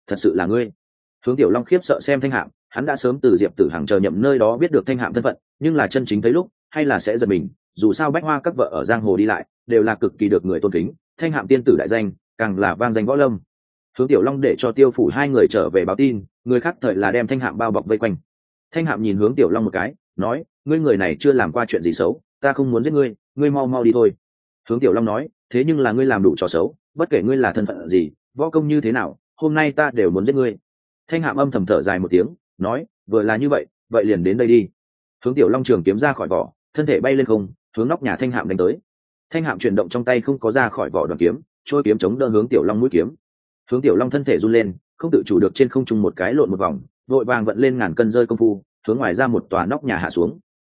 thật sự là ngươi. Hướng Tiểu Long khiếp sợ xem Thanh Hạm, hắn đã sớm từ Diệp Tử Hằng chờ nhậm nơi đó biết được Thanh Hạm thân phận, nhưng là chân chính thấy lúc hay là sẽ giật mình, dù sao bách hoa các vợ ở giang hồ đi lại đều là cực kỳ được người tôn kính, Thanh Hạm tiên tử đại danh càng là vang danh võ lâm. Hướng Tiểu Long để cho Tiêu phủ hai người trở về báo tin, người khác thời là đem Thanh Hạm bao bọc vây quanh. Thanh Hạm nhìn Hướng Tiểu Long một cái, nói: ngươi người này chưa làm qua chuyện gì xấu, ta không muốn giết ngươi, ngươi mau mau đi thôi. Hướng Tiểu Long nói: thế nhưng là ngươi làm đủ trò xấu, bất kể ngươi là thân phận gì, võ công như thế nào, hôm nay ta đều muốn giết ngươi. Thanh Hạm âm thầm thở dài một tiếng, nói: vừa là như vậy, vậy liền đến đây đi. Hướng Tiểu Long trường kiếm ra khỏi vỏ, thân thể bay lên không, hướng nóc nhà Thanh Hạm đánh tới. Thanh Hạm chuyển động trong tay không có ra khỏi vỏ đoàn kiếm, trôi kiếm chống đỡ Hướng Tiểu Long mũi kiếm. Hướng Tiểu Long thân thể run lên, không tự chủ được trên không trung một cái lộn một vòng, vội vàng vận lên ngàn cân rơi công phu, hướng ngoài ra một tòa nóc nhà hạ xuống.